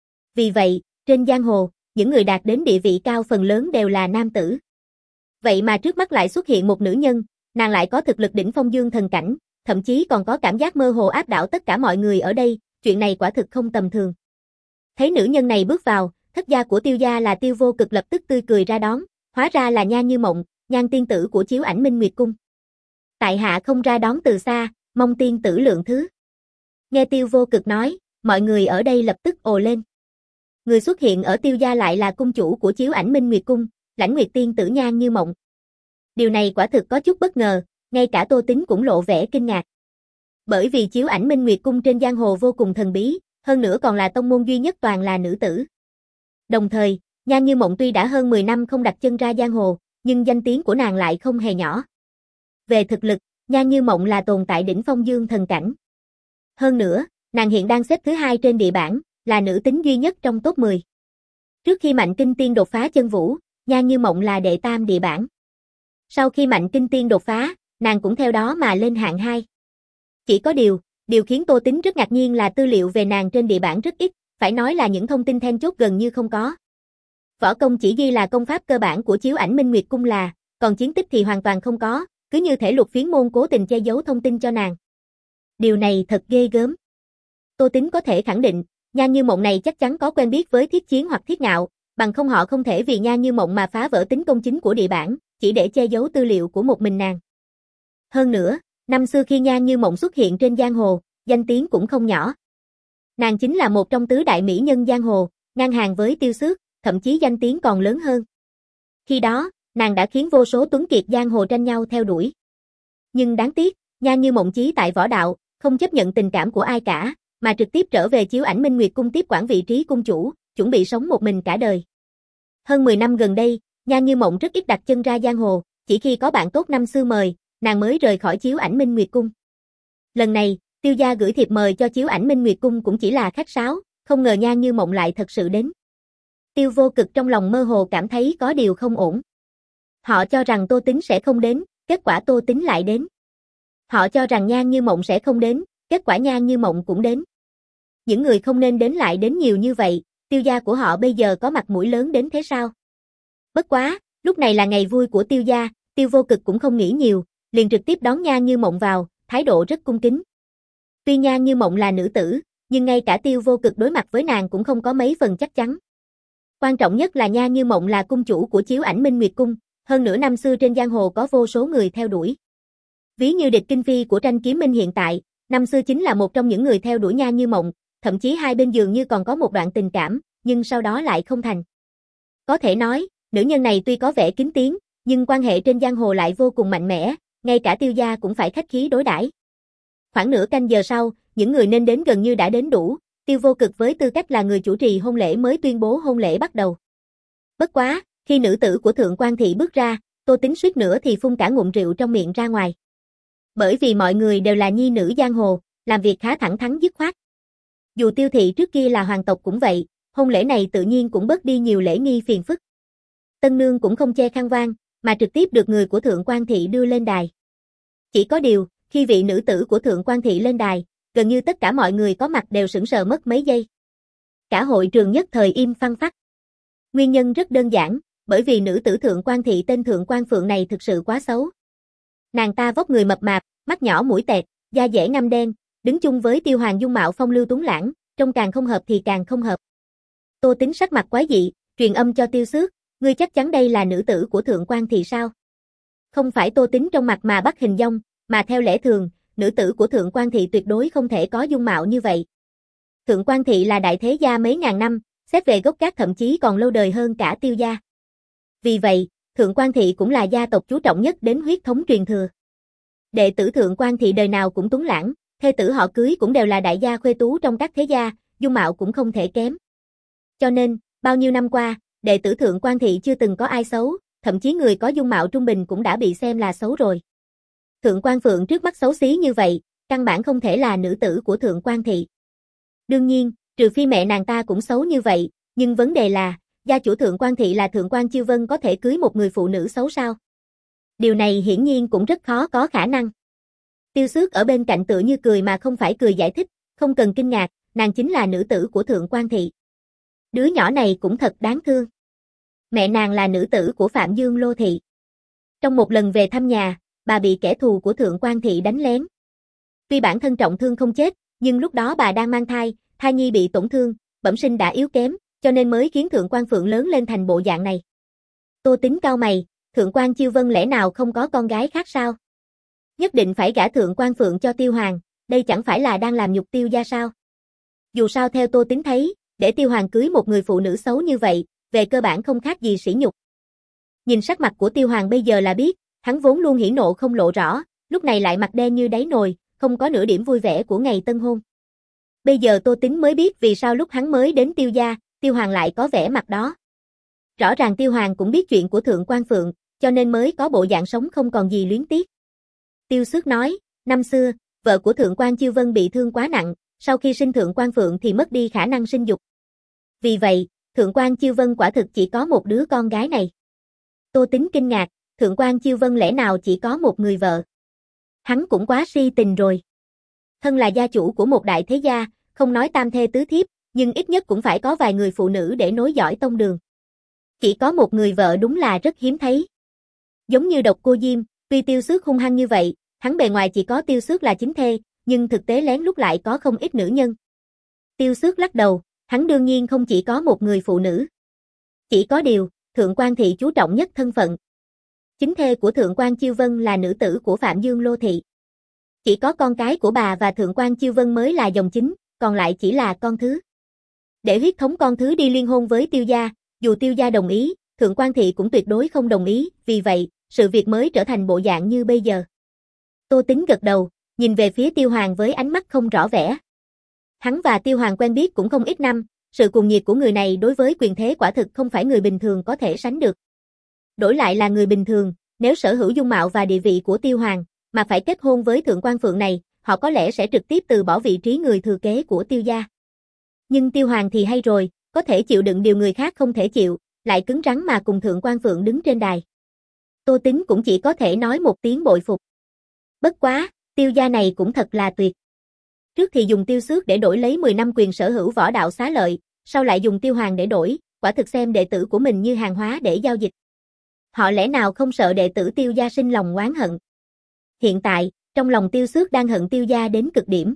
Vì vậy, trên giang hồ, những người đạt đến địa vị cao phần lớn đều là nam tử. Vậy mà trước mắt lại xuất hiện một nữ nhân, nàng lại có thực lực đỉnh phong dương thần cảnh, thậm chí còn có cảm giác mơ hồ áp đảo tất cả mọi người ở đây, chuyện này quả thực không tầm thường. Thấy nữ nhân này bước vào, thất gia của Tiêu gia là Tiêu Vô Cực lập tức tươi cười ra đón, hóa ra là Nhan Như Mộng, Nhan tiên tử của Chiếu Ảnh Minh Nguyệt Cung. Tại hạ không ra đón từ xa, mong tiên tử lượng thứ. Nghe Tiêu Vô Cực nói, mọi người ở đây lập tức ồ lên. Người xuất hiện ở Tiêu gia lại là cung chủ của Chiếu Ảnh Minh Nguyệt Cung, Lãnh Nguyệt tiên tử Nhan Như Mộng. Điều này quả thực có chút bất ngờ, ngay cả Tô Tính cũng lộ vẻ kinh ngạc. Bởi vì Chiếu Ảnh Minh Nguyệt Cung trên giang hồ vô cùng thần bí, hơn nữa còn là tông môn duy nhất toàn là nữ tử. Đồng thời, Nhan Như Mộng tuy đã hơn mười năm không đặt chân ra giang hồ, nhưng danh tiếng của nàng lại không hề nhỏ. Về thực lực, Nhan Như Mộng là tồn tại đỉnh phong dương thần cảnh. Hơn nữa, nàng hiện đang xếp thứ hai trên địa bảng, là nữ tính duy nhất trong top mười. Trước khi Mạnh Kinh Tiên đột phá chân vũ, Nhan Như Mộng là đệ tam địa bảng. Sau khi Mạnh Kinh Tiên đột phá, nàng cũng theo đó mà lên hạng hai. Chỉ có điều, điều khiến Tô Tính rất ngạc nhiên là tư liệu về nàng trên địa bảng rất ít, phải nói là những thông tin then chốt gần như không có. Võ công chỉ ghi là công pháp cơ bản của Chiếu Ảnh Minh Nguyệt Cung là, còn chiến tích thì hoàn toàn không có, cứ như thể Lục Phiến môn cố tình che giấu thông tin cho nàng. Điều này thật ghê gớm. Tô Tính có thể khẳng định, Nhan Như Mộng này chắc chắn có quen biết với Thiết Chiến hoặc Thiết Ngạo, bằng không họ không thể vì Nhan Như Mộng mà phá vỡ tính công chính của địa bảng, chỉ để che giấu tư liệu của một mình nàng. Hơn nữa, năm xưa khi Nhan Như Mộng xuất hiện trên giang hồ, danh tiếng cũng không nhỏ. Nàng chính là một trong tứ đại mỹ nhân giang hồ, ngang hàng với Tiêu Xước, thậm chí danh tiếng còn lớn hơn. Khi đó, nàng đã khiến vô số tuấn kiệt giang hồ tranh nhau theo đuổi. Nhưng đáng tiếc, Nhan Như Mộng chí tại võ đạo, không chấp nhận tình cảm của ai cả, mà trực tiếp trở về Chiếu Ảnh Minh Nguyệt Cung tiếp quản vị trí cung chủ, chuẩn bị sống một mình cả đời. Hơn mười năm gần đây, Nhan Như Mộng rất ít đặt chân ra giang hồ, chỉ khi có bạn tốt năm xưa mời, nàng mới rời khỏi Chiếu Ảnh Minh Nguyệt Cung. Lần này, Tiêu gia gửi thiệp mời cho Chiếu Ảnh Minh Nguyệt Cung cũng chỉ là khách sáo, không ngờ Nhan Như Mộng lại thật sự đến. Tiêu Vô Cực trong lòng mơ hồ cảm thấy có điều không ổn. Họ cho rằng Tô Tính sẽ không đến, kết quả Tô Tính lại đến. Họ cho rằng Nhan Như Mộng sẽ không đến, kết quả Nhan Như Mộng cũng đến. Những người không nên đến lại đến nhiều như vậy, Tiêu gia của họ bây giờ có mặt mũi lớn đến thế sao? Bất quá, lúc này là ngày vui của Tiêu gia, Tiêu Vô Cực cũng không nghĩ nhiều, liền trực tiếp đón Nhan Như Mộng vào, thái độ rất cung kính. Tuy Nhan Như Mộng là nữ tử, nhưng ngay cả Tiêu Vô Cực đối mặt với nàng cũng không có mấy phần chắc chắn. Quan trọng nhất là Nhan Như Mộng là cung chủ của Chiếu Ảnh Minh Nguyệt Cung, hơn nữa năm xưa trên giang hồ có vô số người theo đuổi. Ví như địch kinh phi của Tranh Kiếm Minh hiện tại, năm xưa chính là một trong những người theo đuổi Nhan Như Mộng, thậm chí hai bên dường như còn có một đoạn tình cảm, nhưng sau đó lại không thành. Có thể nói, nữ nhân này tuy có vẻ kín tiếng, nhưng quan hệ trên giang hồ lại vô cùng mạnh mẽ, ngay cả Tiêu gia cũng phải khách khí đối đãi. Khoảng nửa canh giờ sau, những người nên đến gần như đã đến đủ, Tiêu Vô Cực với tư cách là người chủ trì hôn lễ mới tuyên bố hôn lễ bắt đầu. Bất quá, khi nữ tử của Thượng Quan Thị bước ra, Tô Tính suýt nữa thì phun cả ngụm rượu trong miệng ra ngoài. Bởi vì mọi người đều là nhi nữ giang hồ, làm việc khá thẳng thắn dứt khoát. Dù Tiêu thị trước kia là hoàng tộc cũng vậy, hôn lễ này tự nhiên cũng bớt đi nhiều lễ nghi phiền phức. Tân nương cũng không che khăn vang, mà trực tiếp được người của Thượng Quan Thị đưa lên đài. Chỉ có điều, khi vị nữ tử của Thượng Quan Thị lên đài, gần như tất cả mọi người có mặt đều sững sờ mất mấy giây. Cả hội trường nhất thời im phăng phắc. Nguyên nhân rất đơn giản, bởi vì nữ tử Thượng Quan Thị tên Thượng Quan Phượng này thực sự quá xấu. Nàng ta vóc người mập mạp, mắt nhỏ mũi tẹt, da dẻ ngăm đen, đứng chung với Tiêu Hoàng dung mạo phong lưu tuấn lãng, trông càng không hợp thì càng không hợp. Tô Tính sắc mặt quái dị, truyền âm cho Tiêu Xước, ngươi chắc chắn đây là nữ tử của Thượng Quan Thị sao? Không phải Tô Tính trong mặt mà bắt hình dong, mà theo lẽ thường, nữ tử của Thượng Quan Thị tuyệt đối không thể có dung mạo như vậy. Thượng Quan Thị là đại thế gia mấy ngàn năm, xét về gốc gác thậm chí còn lâu đời hơn cả Tiêu gia. Vì vậy, Thượng Quan Thị cũng là gia tộc chú trọng nhất đến huyết thống truyền thừa. Đệ tử Thượng Quan Thị đời nào cũng tuấn lãng, thê tử họ cưới cũng đều là đại gia khuê tú trong các thế gia, dung mạo cũng không thể kém. Cho nên, bao nhiêu năm qua, đệ tử Thượng Quan Thị chưa từng có ai xấu, thậm chí người có dung mạo trung bình cũng đã bị xem là xấu rồi. Thượng Quan Phượng trước mắt xấu xí như vậy, căn bản không thể là nữ tử của Thượng Quan Thị. Đương nhiên, trừ phi mẹ nàng ta cũng xấu như vậy, nhưng vấn đề là, gia chủ Thượng Quan Thị là Thượng Quan Chiêu Vân có thể cưới một người phụ nữ xấu sao? Điều này hiển nhiên cũng rất khó có khả năng. Tiêu Xước ở bên cạnh tựa như cười mà không phải cười giải thích, không cần kinh ngạc, nàng chính là nữ tử của Thượng Quan Thị. Đứa nhỏ này cũng thật đáng thương. Mẹ nàng là nữ tử của Phạm Dương Lô Thị. Trong một lần về thăm nhà, bà bị kẻ thù của Thượng Quan Thị đánh lén. Tuy bản thân trọng thương không chết, nhưng lúc đó bà đang mang thai, thai nhi bị tổn thương, bẩm sinh đã yếu kém, cho nên mới khiến Thượng Quan Phượng lớn lên thành bộ dạng này. Tô Tính cau mày, Thượng Quan Chiêu Vân lẽ nào không có con gái khác sao? Nhất định phải gả Thượng Quan Phượng cho Tiêu Hoàng, đây chẳng phải là đang làm nhục Tiêu gia sao? Dù sao theo Tô Tính thấy, để Tiêu Hoàng cưới một người phụ nữ xấu như vậy, về cơ bản không khác gì sỉ nhục. Nhìn sắc mặt của Tiêu Hoàng bây giờ là biết, hắn vốn luôn hỉ nộ không lộ rõ, lúc này lại mặt đen như đáy nồi, không có nửa điểm vui vẻ của ngày tân hôn. Bây giờ Tô Tính mới biết vì sao lúc hắn mới đến Tiêu gia, Tiêu Hoàng lại có vẻ mặt đó. Rõ ràng Tiêu Hoàng cũng biết chuyện của Thượng Quan Phượng, cho nên mới có bộ dạng sống không còn gì luyến tiếc. Tiêu Xước nói, năm xưa, vợ của Thượng Quan Chiêu Vân bị thương quá nặng, sau khi sinh Thượng Quan Phượng thì mất đi khả năng sinh dục. Vì vậy, Thượng Quan Chiêu Vân quả thực chỉ có một đứa con gái này. Tô Tính kinh ngạc, Thượng Quan Chiêu Vân lẽ nào chỉ có một người vợ? Hắn cũng quá si tình rồi. Thân là gia chủ của một đại thế gia, không nói tam thê tứ thiếp, nhưng ít nhất cũng phải có vài người phụ nữ để nối dõi tông đường. Chỉ có một người vợ đúng là rất hiếm thấy. Giống như Độc Cô Diêm, tuy Tiêu Xước hung hăng như vậy, hắn bề ngoài chỉ có Tiêu Xước là chính thê, nhưng thực tế lén lút lại có không ít nữ nhân. Tiêu Xước lắc đầu, hắn đương nhiên không chỉ có một người phụ nữ. Chỉ có điều, Thượng Quan Thị chú trọng nhất thân phận. Chính thê của Thượng Quan Chiêu Vân là nữ tử của Phạm Dương Lô Thị. Chỉ có con cái của bà và Thượng Quan Chiêu Vân mới là dòng chính, còn lại chỉ là con thứ. Để huyết thống con thứ đi liên hôn với Tiêu gia, dù Tiêu gia đồng ý, Thượng Quan Thị cũng tuyệt đối không đồng ý, vì vậy, sự việc mới trở thành bộ dạng như bây giờ. Tô Tính gật đầu, nhìn về phía Tiêu Hoàng với ánh mắt không rõ vẻ. Hắn và Tiêu Hoàng quen biết cũng không ít năm, sự cuồng nhiệt của người này đối với quyền thế quả thực không phải người bình thường có thể sánh được. Đổi lại là người bình thường, nếu sở hữu dung mạo và địa vị của Tiêu Hoàng, mà phải kết hôn với Thượng Quan Phượng này, họ có lẽ sẽ trực tiếp từ bỏ vị trí người thừa kế của Tiêu gia. Nhưng Tiêu Hoàng thì hay rồi, có thể chịu đựng điều người khác không thể chịu, lại cứng rắn mà cùng Thượng Quan Phượng đứng trên đài. Tô Tính cũng chỉ có thể nói một tiếng bội phục. Bất quá, Tiêu gia này cũng thật là tuyệt. Trước thì dùng Tiêu Xước để đổi lấy mười năm quyền sở hữu võ đạo xá lợi, sao lại dùng Tiêu Hoàng để đổi, quả thực xem đệ tử của mình như hàng hóa để giao dịch. Họ lẽ nào không sợ đệ tử Tiêu gia sinh lòng oán hận? Hiện tại, trong lòng Tiêu Xước đang hận Tiêu gia đến cực điểm.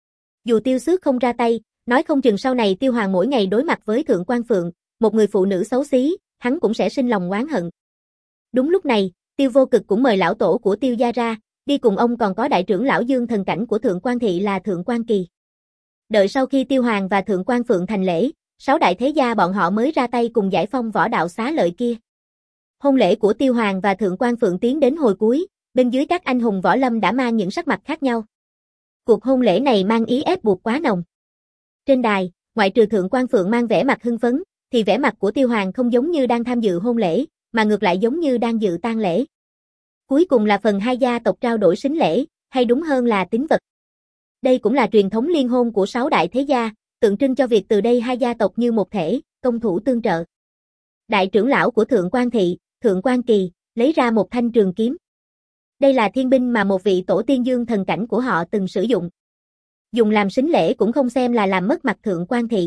Dù Tiêu Xước không ra tay, nói không chừng sau này Tiêu Hoàng mỗi ngày đối mặt với Thượng Quan Phượng, một người phụ nữ xấu xí, hắn cũng sẽ sinh lòng oán hận. Đúng lúc này, Tiêu Vô Cực cũng mời lão tổ của Tiêu gia ra, đi cùng ông còn có đại trưởng lão Dương thần cảnh của Thượng Quan thị là Thượng Quan Kỳ. Đợi sau khi Tiêu Hoàng và Thượng Quan Phượng thành lễ, sáu đại thế gia bọn họ mới ra tay cùng giải phong võ đạo xá lợi kia. Hôn lễ của Tiêu Hoàng và Thượng Quan Phượng tiến đến hồi cuối, bên dưới các anh hùng võ lâm đã mang những sắc mặt khác nhau. Cuộc hôn lễ này mang ý ép buộc quá nồng. Trên đài, ngoại trừ Thượng Quan Phượng mang vẻ mặt hưng phấn, thì vẻ mặt của Tiêu Hoàng không giống như đang tham dự hôn lễ, mà ngược lại giống như đang dự tang lễ. Cuối cùng là phần hai gia tộc trao đổi sính lễ, hay đúng hơn là tín vật. Đây cũng là truyền thống liên hôn của sáu đại thế gia, tượng trưng cho việc từ đây hai gia tộc như một thể, công thủ tương trợ. Đại trưởng lão của Thượng Quan thị, Thượng Quan Kỳ, lấy ra một thanh trường kiếm. Đây là thiên binh mà một vị tổ tiên Dương thần cảnh của họ từng sử dụng. Dùng làm sính lễ cũng không xem là làm mất mặt Thượng Quan thị.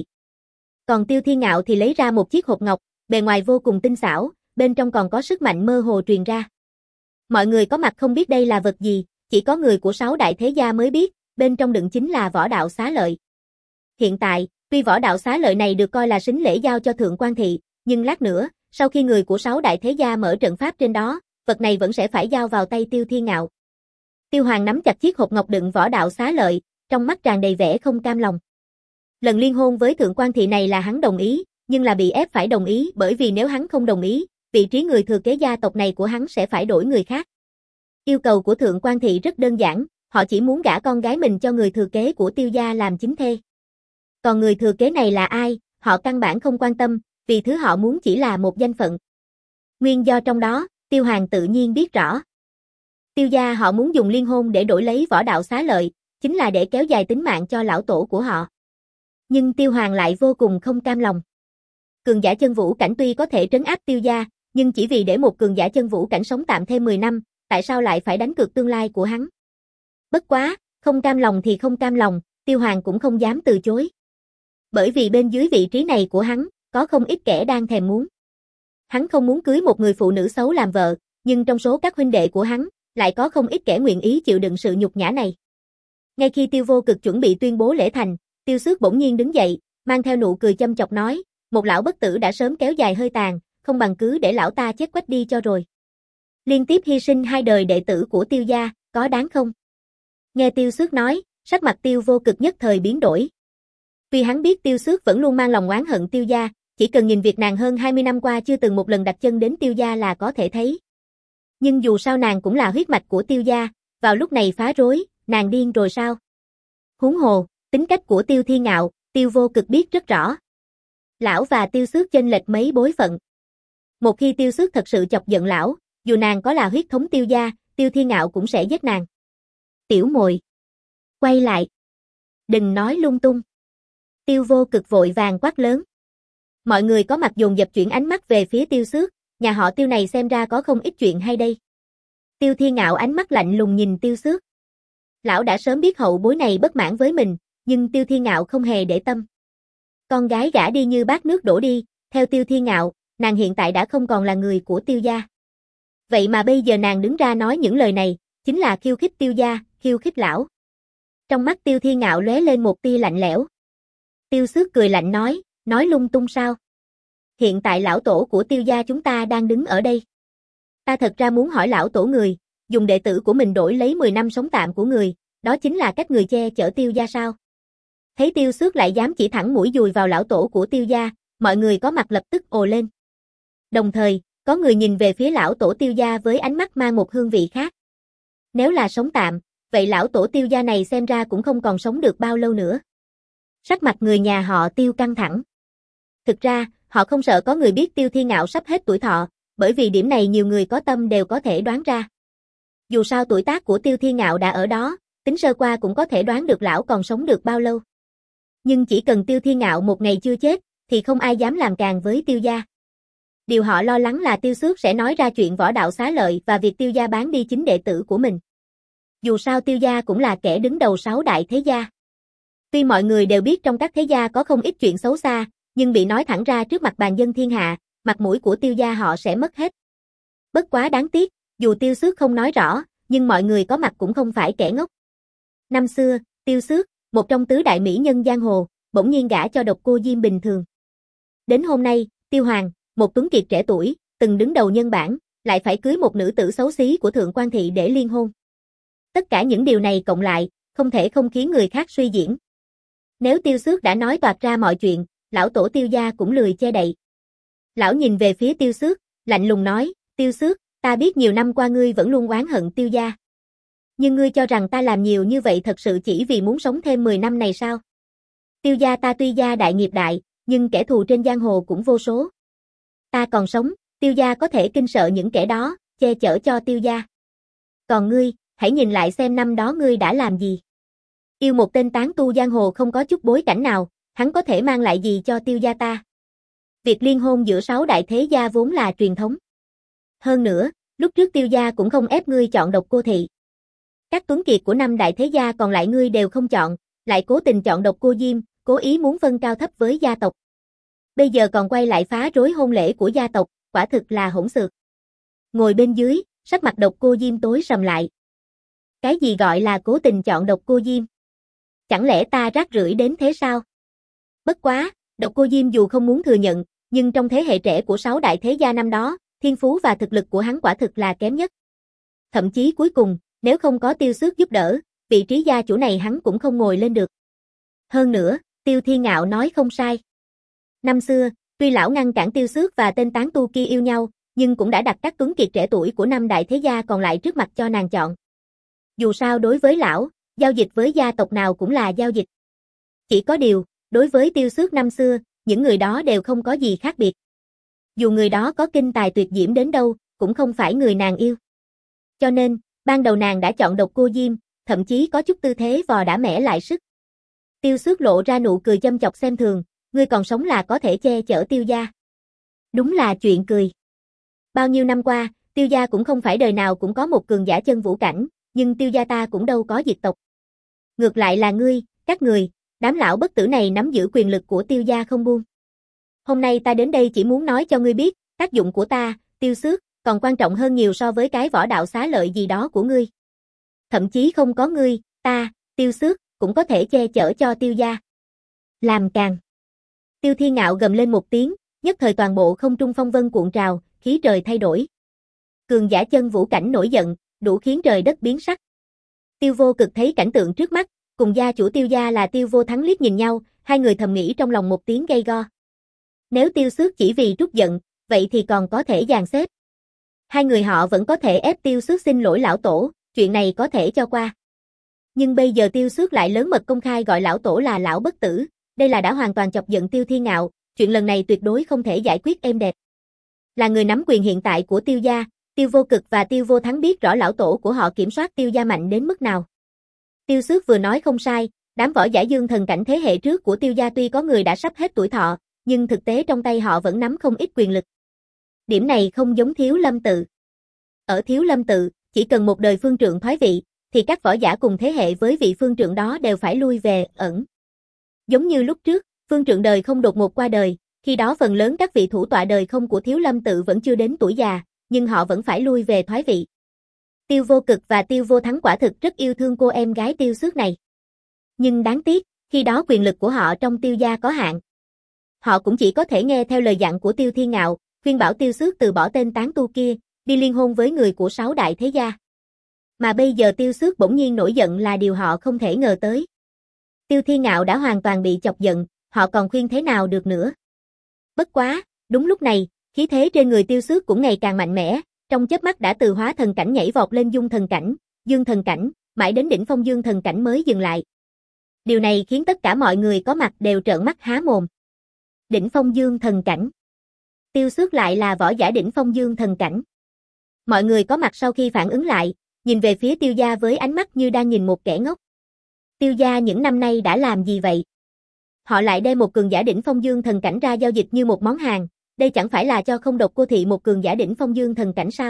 Còn Tiêu Thiên Ngạo thì lấy ra một chiếc hộp ngọc, bề ngoài vô cùng tinh xảo, bên trong còn có sức mạnh mơ hồ truyền ra. Mọi người có mặt không biết đây là vật gì, chỉ có người của sáu đại thế gia mới biết, bên trong đựng chính là võ đạo xá lợi. Hiện tại, tuy võ đạo xá lợi này được coi là sính lễ giao cho Thượng Quan thị, nhưng lát nữa, sau khi người của sáu đại thế gia mở trận pháp trên đó, vật này vẫn sẽ phải giao vào tay Tiêu Thiên Ngạo. Tiêu Hoàng nắm chặt chiếc hộp ngọc đựng võ đạo xá lợi, trong mắt tràn đầy vẻ không cam lòng. Lần liên hôn với Thượng Quan thị này là hắn đồng ý, nhưng là bị ép phải đồng ý bởi vì nếu hắn không đồng ý, vị trí người thừa kế gia tộc này của hắn sẽ phải đổi người khác. Yêu cầu của Thượng Quan thị rất đơn giản, họ chỉ muốn gả con gái mình cho người thừa kế của Tiêu gia làm chính thê. Còn người thừa kế này là ai, họ căn bản không quan tâm, vì thứ họ muốn chỉ là một danh phận. Nguyên do trong đó, Tiêu Hoàng tự nhiên biết rõ. Tiêu gia họ muốn dùng liên hôn để đổi lấy võ đạo xá lợi, chính là để kéo dài tính mạng cho lão tổ của họ. Nhưng Tiêu Hoàng lại vô cùng không cam lòng. Cường giả chân vũ cảnh tuy có thể trấn áp Tiêu gia, nhưng chỉ vì để một cường giả chân vũ cảnh sống tạm thêm mười năm, tại sao lại phải đánh cược tương lai của hắn? Bất quá, không cam lòng thì không cam lòng, Tiêu Hoàng cũng không dám từ chối. Bởi vì bên dưới vị trí này của hắn, có không ít kẻ đang thèm muốn. Hắn không muốn cưới một người phụ nữ xấu làm vợ, nhưng trong số các huynh đệ của hắn, lại có không ít kẻ nguyện ý chịu đựng sự nhục nhã này. Ngay khi Tiêu Vô Cực chuẩn bị tuyên bố lễ thành, Tiêu Xước bỗng nhiên đứng dậy, mang theo nụ cười châm chọc nói, một lão bất tử đã sớm kéo dài hơi tàn, không bằng cứ để lão ta chết quách đi cho rồi. Liên tiếp hy sinh hai đời đệ tử của Tiêu gia, có đáng không? Nghe Tiêu Xước nói, sắc mặt Tiêu Vô Cực nhất thời biến đổi. Vì hắn biết Tiêu Xước vẫn luôn mang lòng oán hận Tiêu gia, chỉ cần nhìn việc nàng hơn hai mươi năm qua chưa từng một lần đặt chân đến Tiêu gia là có thể thấy. Nhưng dù sao nàng cũng là huyết mạch của Tiêu gia, vào lúc này phá rối, nàng điên rồi sao? Huống hồ, tính cách của Tiêu Thiên Ngạo, Tiêu Vô Cực biết rất rõ. Lão và Tiêu Xước chênh lệch mấy bối phận. Một khi Tiêu Xước thật sự chọc giận lão, dù nàng có là huyết thống Tiêu gia, Tiêu Thiên Ngạo cũng sẽ giết nàng. Tiểu muội, quay lại. Đừng nói lung tung. Tiêu Vô Cực vội vàng quát lớn. Mọi người có mặt dồn dập chuyển ánh mắt về phía Tiêu Xước, nhà họ Tiêu này xem ra có không ít chuyện hay đây. Tiêu Thiên Ngạo ánh mắt lạnh lùng nhìn Tiêu Xước. Lão đã sớm biết hậu bối này bất mãn với mình, nhưng Tiêu Thiên Ngạo không hề để tâm. Con gái gả đi như bát nước đổ đi, theo Tiêu Thiên Ngạo, nàng hiện tại đã không còn là người của Tiêu gia. Vậy mà bây giờ nàng đứng ra nói những lời này, chính là khiêu khích Tiêu gia, khiêu khích lão. Trong mắt Tiêu Thiên Ngạo lóe lên một tia lạnh lẽo. Tiêu Xước cười lạnh nói, nói lung tung sao? Hiện tại lão tổ của Tiêu gia chúng ta đang đứng ở đây. Ta thật ra muốn hỏi lão tổ người, dùng đệ tử của mình đổi lấy mười năm sống tạm của người, đó chính là cách người che chở Tiêu gia sao? Thấy Tiêu Xước lại dám chỉ thẳng mũi dùi vào lão tổ của Tiêu gia, mọi người có mặt lập tức ồ lên. Đồng thời, có người nhìn về phía lão tổ Tiêu gia với ánh mắt mang một hương vị khác. Nếu là sống tạm, vậy lão tổ Tiêu gia này xem ra cũng không còn sống được bao lâu nữa. Sắc mặt người nhà họ Tiêu căng thẳng. Thực ra, họ không sợ có người biết Tiêu Thiên Ngạo sắp hết tuổi thọ, bởi vì điểm này nhiều người có tâm đều có thể đoán ra. Dù sao tuổi tác của Tiêu Thiên Ngạo đã ở đó, tính sơ qua cũng có thể đoán được lão còn sống được bao lâu. Nhưng chỉ cần Tiêu Thiên Ngạo một ngày chưa chết, thì không ai dám làm càng với Tiêu gia. Điều họ lo lắng là Tiêu Xước sẽ nói ra chuyện võ đạo xá lợi và việc Tiêu gia bán đi chính đệ tử của mình. Dù sao Tiêu gia cũng là kẻ đứng đầu sáu đại thế gia. Tuy mọi người đều biết trong các thế gia có không ít chuyện xấu xa, nhưng bị nói thẳng ra trước mặt bàn dân thiên hạ, mặt mũi của Tiêu gia họ sẽ mất hết. Bất quá đáng tiếc, dù Tiêu Xước không nói rõ, nhưng mọi người có mặt cũng không phải kẻ ngốc. Năm xưa, Tiêu Xước, một trong tứ đại mỹ nhân giang hồ, bỗng nhiên gả cho độc cô Diêm bình thường. Đến hôm nay, Tiêu Hoàng, một tuấn kiệt trẻ tuổi, từng đứng đầu nhân bản, lại phải cưới một nữ tử xấu xí của Thượng Quan Thị để liên hôn. Tất cả những điều này cộng lại, không thể không khiến người khác suy diễn. Nếu Tiêu Xước đã nói toạc ra mọi chuyện, lão tổ Tiêu gia cũng lười che đậy. Lão nhìn về phía Tiêu Xước, lạnh lùng nói, Tiêu Xước, ta biết nhiều năm qua ngươi vẫn luôn oán hận Tiêu gia. Nhưng ngươi cho rằng ta làm nhiều như vậy thật sự chỉ vì muốn sống thêm mười năm này sao? Tiêu gia ta tuy gia đại nghiệp đại, nhưng kẻ thù trên giang hồ cũng vô số. Ta còn sống, Tiêu gia có thể kinh sợ những kẻ đó, che chở cho Tiêu gia. Còn ngươi, hãy nhìn lại xem năm đó ngươi đã làm gì. Yêu một tên tán tu giang hồ không có chút bối cảnh nào, hắn có thể mang lại gì cho Tiêu gia ta? Việc liên hôn giữa sáu đại thế gia vốn là truyền thống. Hơn nữa, lúc trước Tiêu gia cũng không ép ngươi chọn Độc Cô Thị. Các tuấn kiệt của năm đại thế gia còn lại ngươi đều không chọn, lại cố tình chọn Độc Cô Diêm, cố ý muốn phân cao thấp với gia tộc. Bây giờ còn quay lại phá rối hôn lễ của gia tộc, quả thực là hỗn xược. Ngồi bên dưới, sắc mặt Độc Cô Diêm tối sầm lại. Cái gì gọi là cố tình chọn Độc Cô Diêm? Chẳng lẽ ta rác rưởi đến thế sao? Bất quá, Độc Cô Diêm dù không muốn thừa nhận, nhưng trong thế hệ trẻ của sáu đại thế gia năm đó, thiên phú và thực lực của hắn quả thực là kém nhất. Thậm chí cuối cùng, nếu không có Tiêu Xước giúp đỡ, vị trí gia chủ này hắn cũng không ngồi lên được. Hơn nữa, Tiêu Thiên Ngạo nói không sai. Năm xưa, tuy lão ngăn cản Tiêu Xước và tên tán tu kia yêu nhau, nhưng cũng đã đặt các tuấn kiệt trẻ tuổi của năm đại thế gia còn lại trước mặt cho nàng chọn. Dù sao đối với lão, giao dịch với gia tộc nào cũng là giao dịch. Chỉ có điều, đối với Tiêu Xước năm xưa, những người đó đều không có gì khác biệt. Dù người đó có kinh tài tuyệt diễm đến đâu, cũng không phải người nàng yêu. Cho nên, ban đầu nàng đã chọn Độc Cô Diêm, thậm chí có chút tư thế vò đã mẻ lại sức. Tiêu Xước lộ ra nụ cười châm chọc xem thường, ngươi còn sống là có thể che chở Tiêu gia. Đúng là chuyện cười. Bao nhiêu năm qua, Tiêu gia cũng không phải đời nào cũng có một cường giả chân vũ cảnh, nhưng Tiêu gia ta cũng đâu có diệt tộc. Ngược lại là ngươi, các người, đám lão bất tử này nắm giữ quyền lực của Tiêu gia không buông. Hôm nay ta đến đây chỉ muốn nói cho ngươi biết, tác dụng của ta, Tiêu Xước, còn quan trọng hơn nhiều so với cái võ đạo xá lợi gì đó của ngươi. Thậm chí không có ngươi, ta, Tiêu Xước, cũng có thể che chở cho Tiêu gia. Làm càng. Tiêu Thiên Ngạo gầm lên một tiếng, nhất thời toàn bộ không trung phong vân cuộn trào, khí trời thay đổi. Cường giả chân vũ cảnh nổi giận, đủ khiến trời đất biến sắc. Tiêu Vô Cực thấy cảnh tượng trước mắt, cùng gia chủ Tiêu gia là Tiêu Vô Thắng liếc nhìn nhau, hai người thầm nghĩ trong lòng một tiếng gay go. Nếu Tiêu Xước chỉ vì trút giận, vậy thì còn có thể dàn xếp. Hai người họ vẫn có thể ép Tiêu Xước xin lỗi lão tổ, chuyện này có thể cho qua. Nhưng bây giờ Tiêu Xước lại lớn mật công khai gọi lão tổ là lão bất tử, đây là đã hoàn toàn chọc giận Tiêu Thiên Ngạo, chuyện lần này tuyệt đối không thể giải quyết êm đẹp. Là người nắm quyền hiện tại của Tiêu gia, Tiêu Vô Cực và Tiêu Vô Thắng biết rõ lão tổ của họ kiểm soát Tiêu gia mạnh đến mức nào. Tiêu Xước vừa nói không sai, đám võ giả dương thần cảnh thế hệ trước của Tiêu gia tuy có người đã sắp hết tuổi thọ, nhưng thực tế trong tay họ vẫn nắm không ít quyền lực. Điểm này không giống Thiếu Lâm Tự. Ở Thiếu Lâm Tự, chỉ cần một đời phương trượng thoái vị, thì các võ giả cùng thế hệ với vị phương trượng đó đều phải lui về, ẩn. Giống như lúc trước, phương trượng đời không đột ngột qua đời, khi đó phần lớn các vị thủ tọa đời không của Thiếu Lâm Tự vẫn chưa đến tuổi già, nhưng họ vẫn phải lui về thoái vị. Tiêu Vô Cực và Tiêu Vô Thắng quả thực rất yêu thương cô em gái Tiêu Xước này. Nhưng đáng tiếc, khi đó quyền lực của họ trong Tiêu gia có hạn. Họ cũng chỉ có thể nghe theo lời dặn của Tiêu Thiên Ngạo, khuyên bảo Tiêu Xước từ bỏ tên tán tu kia, đi liên hôn với người của sáu đại thế gia. Mà bây giờ Tiêu Xước bỗng nhiên nổi giận là điều họ không thể ngờ tới. Tiêu Thiên Ngạo đã hoàn toàn bị chọc giận, họ còn khuyên thế nào được nữa. Bất quá, đúng lúc này, khí thế trên người Tiêu Xước cũng ngày càng mạnh mẽ, trong chớp mắt đã từ hóa thần cảnh nhảy vọt lên dung thần cảnh, dương thần cảnh, mãi đến đỉnh phong dương thần cảnh mới dừng lại. Điều này khiến tất cả mọi người có mặt đều trợn mắt há mồm. Đỉnh phong dương thần cảnh. Tiêu Xước lại là võ giả đỉnh phong dương thần cảnh. Mọi người có mặt sau khi phản ứng lại, nhìn về phía Tiêu gia với ánh mắt như đang nhìn một kẻ ngốc. Tiêu gia những năm nay đã làm gì vậy? Họ lại đem một cường giả đỉnh phong dương thần cảnh ra giao dịch như một món hàng, đây chẳng phải là cho không Độc Cô Thị một cường giả đỉnh phong dương thần cảnh sao?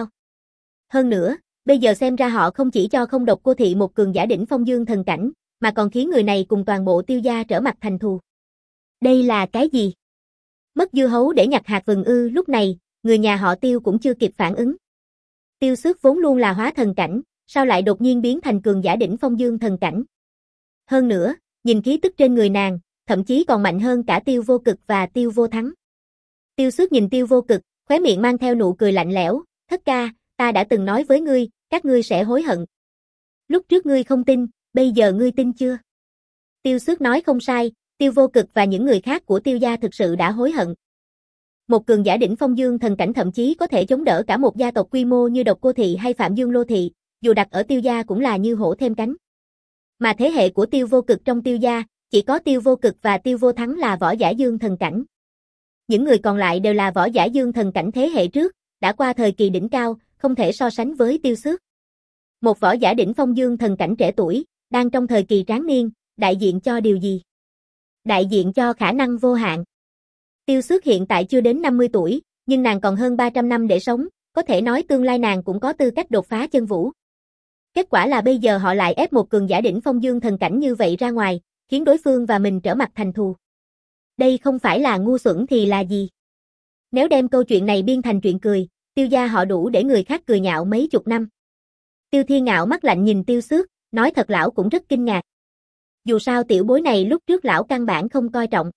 Hơn nữa, bây giờ xem ra họ không chỉ cho không Độc Cô Thị một cường giả đỉnh phong dương thần cảnh, mà còn khiến người này cùng toàn bộ Tiêu gia trở mặt thành thù. Đây là cái gì? Mất dưa hấu để nhặt hạt vừng ư? Lúc này, người nhà họ Tiêu cũng chưa kịp phản ứng. Tiêu Xước vốn luôn là hóa thần cảnh, sao lại đột nhiên biến thành cường giả đỉnh phong dương thần cảnh? Hơn nữa, nhìn khí tức trên người nàng, thậm chí còn mạnh hơn cả Tiêu Vô Cực và Tiêu Vô Thắng. Tiêu Xước nhìn Tiêu Vô Cực, khóe miệng mang theo nụ cười lạnh lẽo, "Thất ca, ta đã từng nói với ngươi, các ngươi sẽ hối hận. Lúc trước ngươi không tin, bây giờ ngươi tin chưa?" Tiêu Xước nói không sai, Tiêu Vô Cực và những người khác của Tiêu gia thực sự đã hối hận. Một cường giả đỉnh phong dương thần cảnh thậm chí có thể chống đỡ cả một gia tộc quy mô như Độc Cô Thị hay Phạm Dương Lô Thị, dù đặt ở Tiêu gia cũng là như hổ thêm cánh. Mà thế hệ của Tiêu Vô Cực trong Tiêu gia, chỉ có Tiêu Vô Cực và Tiêu Vô Thắng là võ giả dương thần cảnh. Những người còn lại đều là võ giả dương thần cảnh thế hệ trước, đã qua thời kỳ đỉnh cao, không thể so sánh với Tiêu Xước. Một võ giả đỉnh phong dương thần cảnh trẻ tuổi, đang trong thời kỳ tráng niên, đại diện cho điều gì? Đại diện cho khả năng vô hạn. Tiêu Xước hiện tại chưa đến năm mươi tuổi, nhưng nàng còn hơn ba trăm năm để sống, có thể nói tương lai nàng cũng có tư cách đột phá chân vũ. Kết quả là bây giờ họ lại ép một cường giả đỉnh phong dương thần cảnh như vậy ra ngoài, khiến đối phương và mình trở mặt thành thù. Đây không phải là ngu xuẩn thì là gì? Nếu đem câu chuyện này biên thành chuyện cười, Tiêu gia họ đủ để người khác cười nhạo mấy chục năm. Tiêu Thiên Ngạo mắt lạnh nhìn Tiêu Xước, nói thật lão cũng rất kinh ngạc. Dù sao tiểu bối này lúc trước lão căn bản không coi trọng.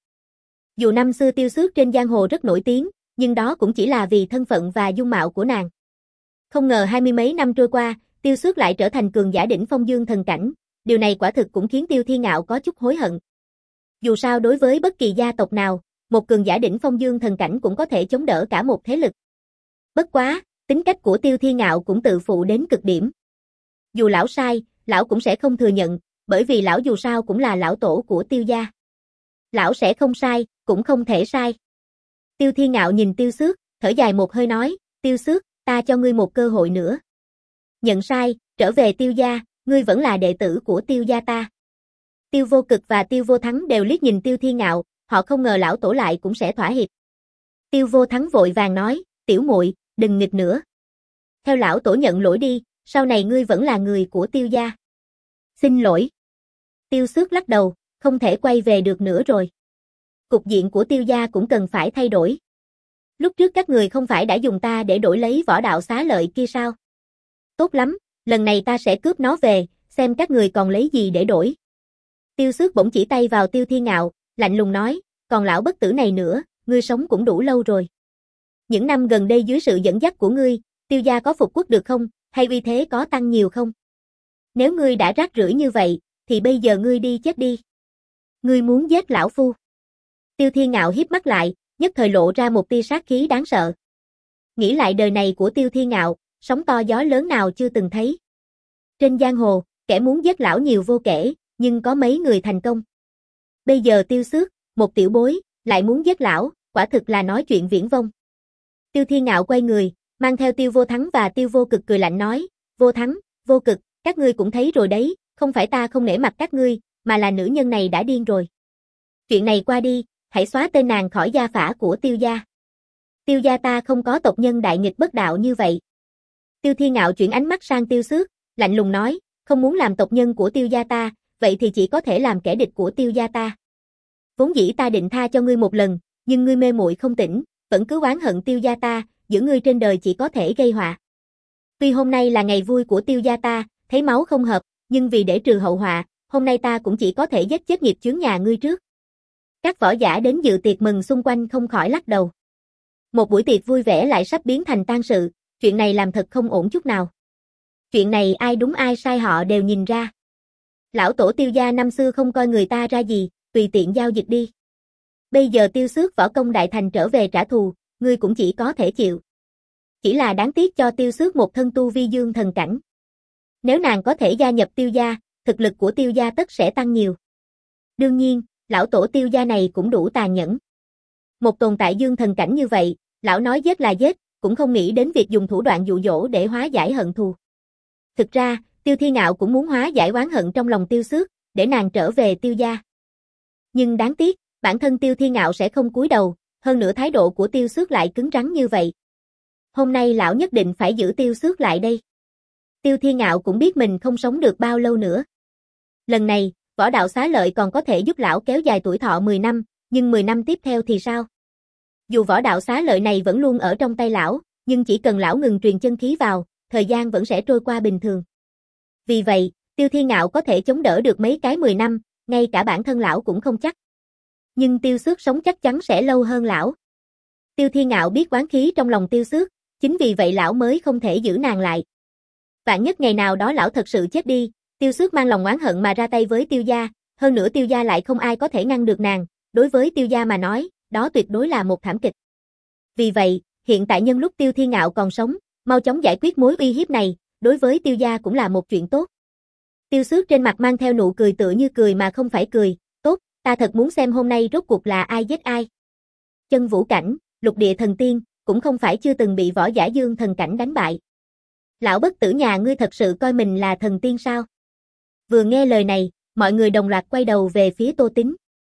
Dù năm xưa Tiêu Xước trên giang hồ rất nổi tiếng, nhưng đó cũng chỉ là vì thân phận và dung mạo của nàng. Không ngờ hai mươi mấy năm trôi qua, Tiêu Xước lại trở thành cường giả đỉnh phong dương thần cảnh, điều này quả thực cũng khiến Tiêu Thiên Ngạo có chút hối hận. Dù sao đối với bất kỳ gia tộc nào, một cường giả đỉnh phong dương thần cảnh cũng có thể chống đỡ cả một thế lực. Bất quá, tính cách của Tiêu Thiên Ngạo cũng tự phụ đến cực điểm. Dù lão sai, lão cũng sẽ không thừa nhận, bởi vì lão dù sao cũng là lão tổ của Tiêu gia. Lão sẽ không sai, cũng không thể sai. Tiêu Thiên Ngạo nhìn Tiêu Xước, thở dài một hơi nói, Tiêu Xước, ta cho ngươi một cơ hội nữa. Nhận sai, trở về Tiêu gia, ngươi vẫn là đệ tử của Tiêu gia ta. Tiêu Vô Cực và Tiêu Vô Thắng đều liếc nhìn Tiêu Thiên Ngạo, họ không ngờ lão tổ lại cũng sẽ thỏa hiệp. Tiêu Vô Thắng vội vàng nói, tiểu muội, đừng nghịch nữa. Theo lão tổ nhận lỗi đi, sau này ngươi vẫn là người của Tiêu gia. Xin lỗi. Tiêu Xước lắc đầu, không thể quay về được nữa rồi. Cục diện của Tiêu gia cũng cần phải thay đổi. Lúc trước các người không phải đã dùng ta để đổi lấy võ đạo xá lợi kia sao? Tốt lắm, lần này ta sẽ cướp nó về, xem các người còn lấy gì để đổi. Tiêu Xước bỗng chỉ tay vào Tiêu Thiên Ngạo, lạnh lùng nói, còn lão bất tử này nữa, ngươi sống cũng đủ lâu rồi. Những năm gần đây dưới sự dẫn dắt của ngươi, Tiêu gia có phục quốc được không, hay uy thế có tăng nhiều không? Nếu ngươi đã rác rưởi như vậy, thì bây giờ ngươi đi chết đi. Ngươi muốn giết lão phu. Tiêu Thiên Ngạo híp mắt lại, nhất thời lộ ra một tia sát khí đáng sợ. Nghĩ lại đời này của Tiêu Thiên Ngạo, sóng to gió lớn nào chưa từng thấy. Trên giang hồ, kẻ muốn giết lão nhiều vô kể, nhưng có mấy người thành công. Bây giờ Tiêu Xước, một tiểu bối, lại muốn giết lão, quả thực là nói chuyện viển vông. Tiêu Thiên Ngạo quay người, mang theo Tiêu Vô Thắng và Tiêu Vô Cực cười lạnh nói, Vô Thắng, Vô Cực, các ngươi cũng thấy rồi đấy, không phải ta không nể mặt các ngươi, mà là nữ nhân này đã điên rồi. Chuyện này qua đi, hãy xóa tên nàng khỏi gia phả của Tiêu gia. Tiêu gia ta không có tộc nhân đại nghịch bất đạo như vậy. Tiêu Thiên Ngạo chuyển ánh mắt sang Tiêu Xước, lạnh lùng nói, không muốn làm tộc nhân của Tiêu gia ta, vậy thì chỉ có thể làm kẻ địch của Tiêu gia ta. Vốn dĩ ta định tha cho ngươi một lần, nhưng ngươi mê muội không tỉnh, vẫn cứ oán hận Tiêu gia ta, giữ ngươi trên đời chỉ có thể gây họa. Tuy hôm nay là ngày vui của Tiêu gia ta, thấy máu không hợp, nhưng vì để trừ hậu họa, hôm nay ta cũng chỉ có thể giết chết nghiệp chướng nhà ngươi trước. Các võ giả đến dự tiệc mừng xung quanh không khỏi lắc đầu. Một buổi tiệc vui vẻ lại sắp biến thành tang sự, chuyện này làm thật không ổn chút nào. Chuyện này ai đúng ai sai họ đều nhìn ra. Lão tổ Tiêu gia năm xưa không coi người ta ra gì, tùy tiện giao dịch đi. Bây giờ Tiêu Xước võ công đại thành trở về trả thù, ngươi cũng chỉ có thể chịu. Chỉ là đáng tiếc cho Tiêu Xước một thân tu vi dương thần cảnh. Nếu nàng có thể gia nhập Tiêu gia, thực lực của Tiêu gia tất sẽ tăng nhiều. Đương nhiên, lão tổ Tiêu gia này cũng đủ tàn nhẫn. Một tồn tại dương thần cảnh như vậy, lão nói giết là giết, cũng không nghĩ đến việc dùng thủ đoạn dụ dỗ để hóa giải hận thù. Thực ra, Tiêu Thiên Ngạo cũng muốn hóa giải oán hận trong lòng Tiêu Xước, để nàng trở về Tiêu gia. Nhưng đáng tiếc, bản thân Tiêu Thiên Ngạo sẽ không cúi đầu, hơn nữa thái độ của Tiêu Xước lại cứng rắn như vậy. Hôm nay lão nhất định phải giữ Tiêu Xước lại đây. Tiêu Thiên Ngạo cũng biết mình không sống được bao lâu nữa. Lần này, võ đạo xá lợi còn có thể giúp lão kéo dài tuổi thọ mười năm, nhưng mười năm tiếp theo thì sao? Dù võ đạo xá lợi này vẫn luôn ở trong tay lão, nhưng chỉ cần lão ngừng truyền chân khí vào, thời gian vẫn sẽ trôi qua bình thường. Vì vậy, Tiêu Thiên Ngạo có thể chống đỡ được mấy cái mười năm, ngay cả bản thân lão cũng không chắc. Nhưng Tiêu Xước sống chắc chắn sẽ lâu hơn lão. Tiêu Thiên Ngạo biết oán khí trong lòng Tiêu Xước, chính vì vậy lão mới không thể giữ nàng lại. Vạn nhất ngày nào đó lão thật sự chết đi, Tiêu Xước mang lòng oán hận mà ra tay với Tiêu gia, hơn nữa Tiêu gia lại không ai có thể ngăn được nàng, đối với Tiêu gia mà nói, đó tuyệt đối là một thảm kịch. Vì vậy, hiện tại nhân lúc Tiêu Thiên Ngạo còn sống, mau chóng giải quyết mối uy hiếp này, đối với Tiêu gia cũng là một chuyện tốt. Tiêu Xước trên mặt mang theo nụ cười tựa như cười mà không phải cười, tốt, ta thật muốn xem hôm nay rốt cuộc là ai giết ai. Chân Vũ Cảnh, Lục Địa Thần Tiên, cũng không phải chưa từng bị võ giả Dương Thần Cảnh đánh bại. Lão bất tử nhà ngươi thật sự coi mình là thần tiên sao? Vừa nghe lời này, mọi người đồng loạt quay đầu về phía Tô Tín.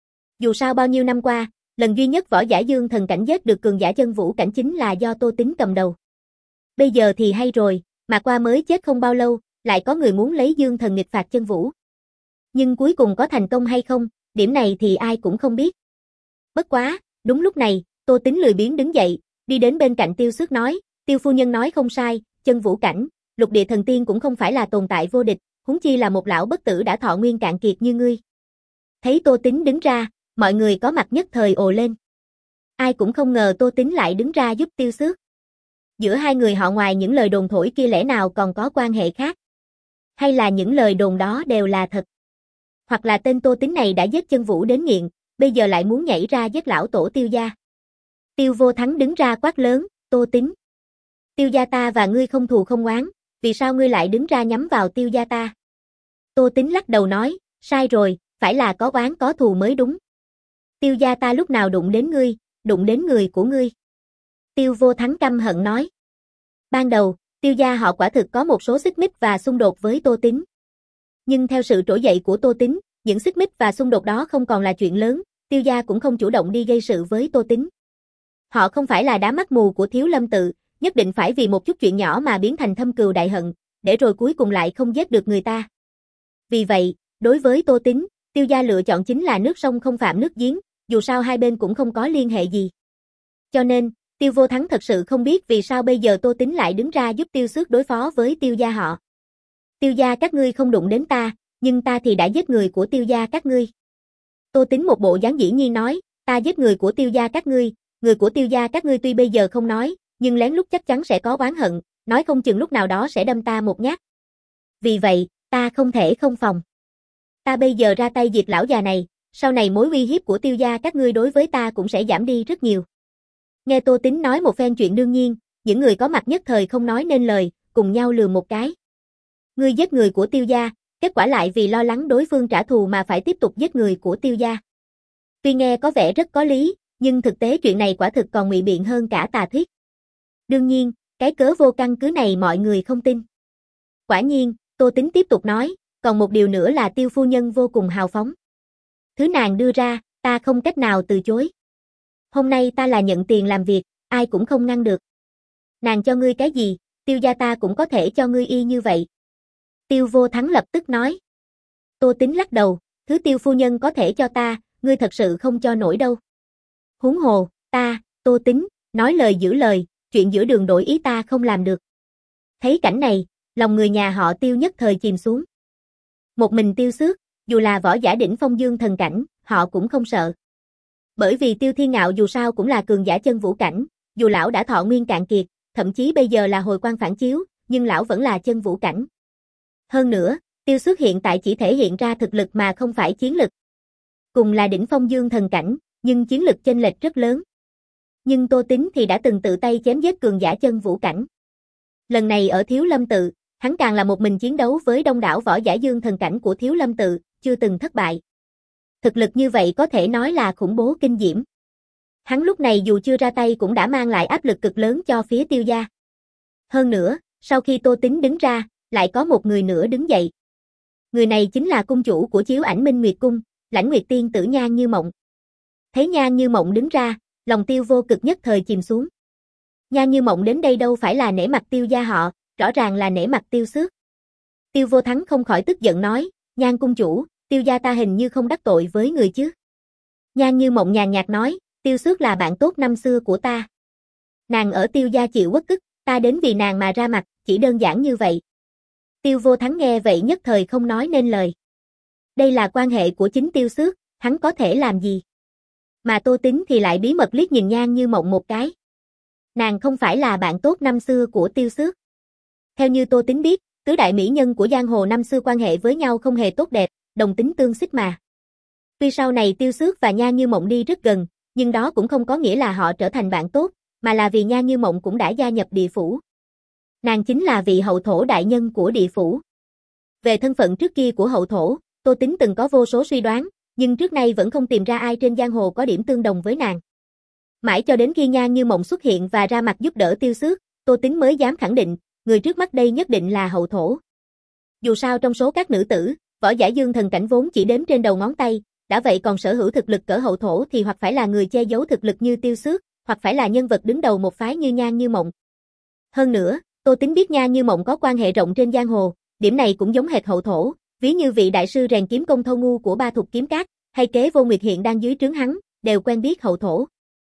Dù sao bao nhiêu năm qua, lần duy nhất võ giả Dương Thần Cảnh giết được cường giả Chân Vũ Cảnh chính là do Tô Tín cầm đầu. Bây giờ thì hay rồi, mà qua mới chết không bao lâu, lại có người muốn lấy Dương Thần nghịch phạt Chân Vũ. Nhưng cuối cùng có thành công hay không, điểm này thì ai cũng không biết. Bất quá, đúng lúc này, Tô Tín lười biếng đứng dậy, đi đến bên cạnh Tiêu Xước nói, Tiêu phu nhân nói không sai, Chân Vũ Cảnh, Lục Địa Thần Tiên cũng không phải là tồn tại vô địch, huống chi là một lão bất tử đã thọ nguyên cạn kiệt như ngươi. Thấy Tô Tín đứng ra, mọi người có mặt nhất thời ồ lên. Ai cũng không ngờ Tô Tín lại đứng ra giúp Tiêu Xước. Giữa hai người họ ngoài những lời đồn thổi kia lẽ nào còn có quan hệ khác? Hay là những lời đồn đó đều là thật? Hoặc là tên Tô Tín này đã giết Chân Vũ đến nghiện, bây giờ lại muốn nhảy ra giết lão tổ Tiêu gia. Tiêu Vô Thắng đứng ra quát lớn, Tô Tín. Tiêu gia ta và ngươi không thù không oán, vì sao ngươi lại đứng ra nhắm vào Tiêu gia ta? Tô Tín lắc đầu nói, sai rồi, phải là có oán có thù mới đúng. Tiêu gia ta lúc nào đụng đến ngươi, đụng đến người của ngươi. Tiêu Vô Thắng căm hận nói. Ban đầu, Tiêu gia họ quả thực có một số xích mích và xung đột với Tô Tín. Nhưng theo sự trỗi dậy của Tô Tín, những xích mích và xung đột đó không còn là chuyện lớn, Tiêu gia cũng không chủ động đi gây sự với Tô Tín. Họ không phải là đá mắt mù của Thiếu Lâm Tự, nhất định phải vì một chút chuyện nhỏ mà biến thành thâm cừu đại hận, để rồi cuối cùng lại không giết được người ta. Vì vậy, đối với Tô Tín, Tiêu gia lựa chọn chính là nước sông không phạm nước giếng, dù sao hai bên cũng không có liên hệ gì. Cho nên, Tiêu Vô Thắng thật sự không biết vì sao bây giờ Tô Tín lại đứng ra giúp Tiêu Xước đối phó với Tiêu gia họ. Tiêu gia các ngươi không đụng đến ta, nhưng ta thì đã giết người của Tiêu gia các ngươi. Tô Tín một bộ dáng dĩ nhiên nói, ta giết người của Tiêu gia các ngươi, người của Tiêu gia các ngươi tuy bây giờ không nói, nhưng lén lút chắc chắn sẽ có oán hận, nói không chừng lúc nào đó sẽ đâm ta một nhát. Vì vậy, ta không thể không phòng. Ta bây giờ ra tay diệt lão già này, sau này mối uy hiếp của Tiêu gia các ngươi đối với ta cũng sẽ giảm đi rất nhiều. Nghe Tô Tín nói một phen chuyện đương nhiên, những người có mặt nhất thời không nói nên lời, cùng nhau lườm một cái. Ngươi giết người của Tiêu gia, kết quả lại vì lo lắng đối phương trả thù mà phải tiếp tục giết người của Tiêu gia. Tuy nghe có vẻ rất có lý, nhưng thực tế chuyện này quả thực còn ngụy biện hơn cả tà thuyết. Đương nhiên, cái cớ vô căn cứ này mọi người không tin. Quả nhiên, Tô Tín tiếp tục nói, còn một điều nữa là Tiêu phu nhân vô cùng hào phóng. Thứ nàng đưa ra, ta không cách nào từ chối. Hôm nay ta là nhận tiền làm việc, ai cũng không ngăn được. Nàng cho ngươi cái gì, Tiêu gia ta cũng có thể cho ngươi y như vậy. Tiêu Vô Thắng lập tức nói. Tô Tín lắc đầu, thứ Tiêu phu nhân có thể cho ta, ngươi thật sự không cho nổi đâu. Huống hồ, ta, Tô Tín, nói lời giữ lời, chuyện giữa đường đổi ý ta không làm được. Thấy cảnh này, lòng người nhà họ Tiêu nhất thời chìm xuống. Một mình Tiêu Xước, dù là võ giả đỉnh phong Dương Thần Cảnh, họ cũng không sợ. Bởi vì Tiêu Thiên Ngạo dù sao cũng là cường giả Chân Vũ Cảnh, dù lão đã thọ nguyên cạn kiệt, thậm chí bây giờ là hồi quang phản chiếu, nhưng lão vẫn là Chân Vũ Cảnh. Hơn nữa, Tiêu Xước hiện tại chỉ thể hiện ra thực lực mà không phải chiến lực. Cùng là đỉnh phong Dương Thần Cảnh, nhưng chiến lực chênh lệch rất lớn. Nhưng Tô Tín thì đã từng tự tay chém giết cường giả Chân Vũ Cảnh. Lần này ở Thiếu Lâm Tự, hắn càng là một mình chiến đấu với đông đảo võ giả Dương Thần Cảnh của Thiếu Lâm Tự, chưa từng thất bại. Thực lực như vậy có thể nói là khủng bố kinh diễm. Hắn lúc này dù chưa ra tay cũng đã mang lại áp lực cực lớn cho phía Tiêu gia. Hơn nữa, sau khi Tô Tín đứng ra, lại có một người nữa đứng dậy. Người này chính là cung chủ của Chiếu Ảnh Minh Nguyệt Cung, Lãnh Nguyệt Tiên tử Nhan Như Mộng. Thấy Nhan Như Mộng đứng ra, lòng Tiêu Vô Cực nhất thời chìm xuống. Nhan Như Mộng đến đây đâu phải là nể mặt Tiêu gia họ, rõ ràng là nể mặt Tiêu Xước. Tiêu Vô Thắng không khỏi tức giận nói, Nhan cung chủ, Tiêu gia ta hình như không đắc tội với người chứ. Nhan Như Mộng nhàn nhạt nói, Tiêu Xước là bạn tốt năm xưa của ta. Nàng ở Tiêu gia chịu uất ức, ta đến vì nàng mà ra mặt, chỉ đơn giản như vậy. Tiêu Vô Thắng nghe vậy nhất thời không nói nên lời. Đây là quan hệ của chính Tiêu Xước, hắn có thể làm gì? Mà Tô Tín thì lại bí mật liếc nhìn Nhan Như Mộng một cái. Nàng không phải là bạn tốt năm xưa của Tiêu Xước. Theo như Tô Tín biết, tứ đại mỹ nhân của giang hồ năm xưa quan hệ với nhau không hề tốt đẹp, đồng tính tương xích mà. Tuy sau này Tiêu Xước và Nhan Như Mộng đi rất gần, nhưng đó cũng không có nghĩa là họ trở thành bạn tốt, mà là vì Nhan Như Mộng cũng đã gia nhập địa phủ. Nàng chính là vị hậu thổ đại nhân của địa phủ. Về thân phận trước kia của hậu thổ, Tô Tín từng có vô số suy đoán, nhưng trước nay vẫn không tìm ra ai trên giang hồ có điểm tương đồng với nàng. Mãi cho đến khi Nhan Như Mộng xuất hiện và ra mặt giúp đỡ Tiêu Xước, Tô Tín mới dám khẳng định, người trước mắt đây nhất định là hậu thổ. Dù sao trong số các nữ tử, võ giả dương thần cảnh vốn chỉ đếm trên đầu ngón tay, đã vậy còn sở hữu thực lực cỡ hậu thổ thì hoặc phải là người che giấu thực lực như Tiêu Xước, hoặc phải là nhân vật đứng đầu một phái như Nhan Như Mộng. Hơn nữa, Tô Tín biết Nhan Như Mộng có quan hệ rộng trên giang hồ, điểm này cũng giống hệt hậu thổ, ví như vị đại sư rèn kiếm công Thâu Ngu của Ba Thục Kiếm Các, hay Kế Vô Nguyệt hiện đang dưới trướng hắn, đều quen biết hậu thổ.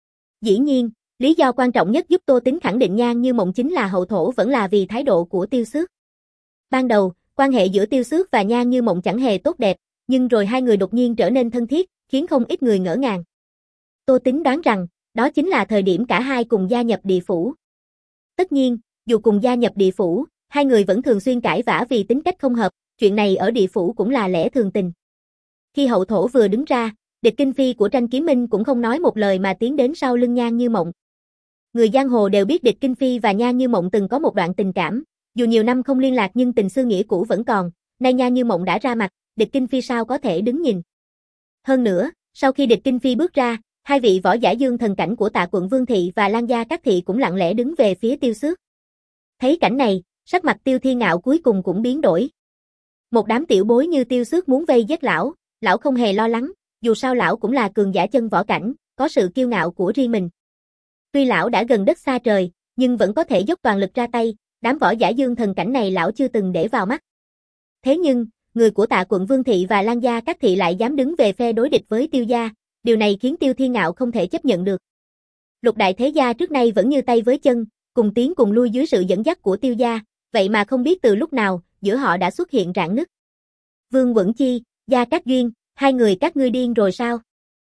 Dĩ nhiên, lý do quan trọng nhất giúp Tô Tín khẳng định Nhan Như Mộng chính là hậu thổ vẫn là vì thái độ của Tiêu Xước. Ban đầu, quan hệ giữa Tiêu Xước và Nhan Như Mộng chẳng hề tốt đẹp, nhưng rồi hai người đột nhiên trở nên thân thiết, khiến không ít người ngỡ ngàng. Tô Tín đoán rằng, đó chính là thời điểm cả hai cùng gia nhập địa phủ. Tất nhiên, dù cùng gia nhập địa phủ, hai người vẫn thường xuyên cãi vã vì tính cách không hợp, chuyện này ở địa phủ cũng là lẽ thường tình. Khi hậu thổ vừa đứng ra, Địch Kinh Phi của Tranh Kiếm Minh cũng không nói một lời mà tiến đến sau lưng Nhan Như Mộng. Người giang hồ đều biết Địch Kinh Phi và Nhan Như Mộng từng có một đoạn tình cảm, dù nhiều năm không liên lạc nhưng tình xưa nghĩa cũ vẫn còn, nay Nhan Như Mộng đã ra mặt, Địch Kinh Phi sao có thể đứng nhìn. Hơn nữa, sau khi Địch Kinh Phi bước ra, hai vị võ giả dương thần cảnh của Tạ quận Vương Thị và Lan Gia Các Thị cũng lặng lẽ đứng về phía Tiêu Xước. Thấy cảnh này, sắc mặt Tiêu Thiên Ngạo cuối cùng cũng biến đổi. Một đám tiểu bối như Tiêu Xước muốn vây giết lão, lão không hề lo lắng, dù sao lão cũng là cường giả chân võ cảnh, có sự kiêu ngạo của riêng mình. Tuy lão đã gần đất xa trời, nhưng vẫn có thể dốc toàn lực ra tay, đám võ giả dương thần cảnh này lão chưa từng để vào mắt. Thế nhưng, người của Tạ quận Vương Thị và Lan Gia Các Thị lại dám đứng về phe đối địch với Tiêu gia, điều này khiến Tiêu Thiên Ngạo không thể chấp nhận được. Lục đại thế gia trước nay vẫn như tay với chân, cùng tiến cùng lui dưới sự dẫn dắt của Tiêu gia, vậy mà không biết từ lúc nào, giữa họ đã xuất hiện rạn nứt. Vương Quẩn Chi, Gia Cát Duyên, hai người các ngươi điên rồi sao?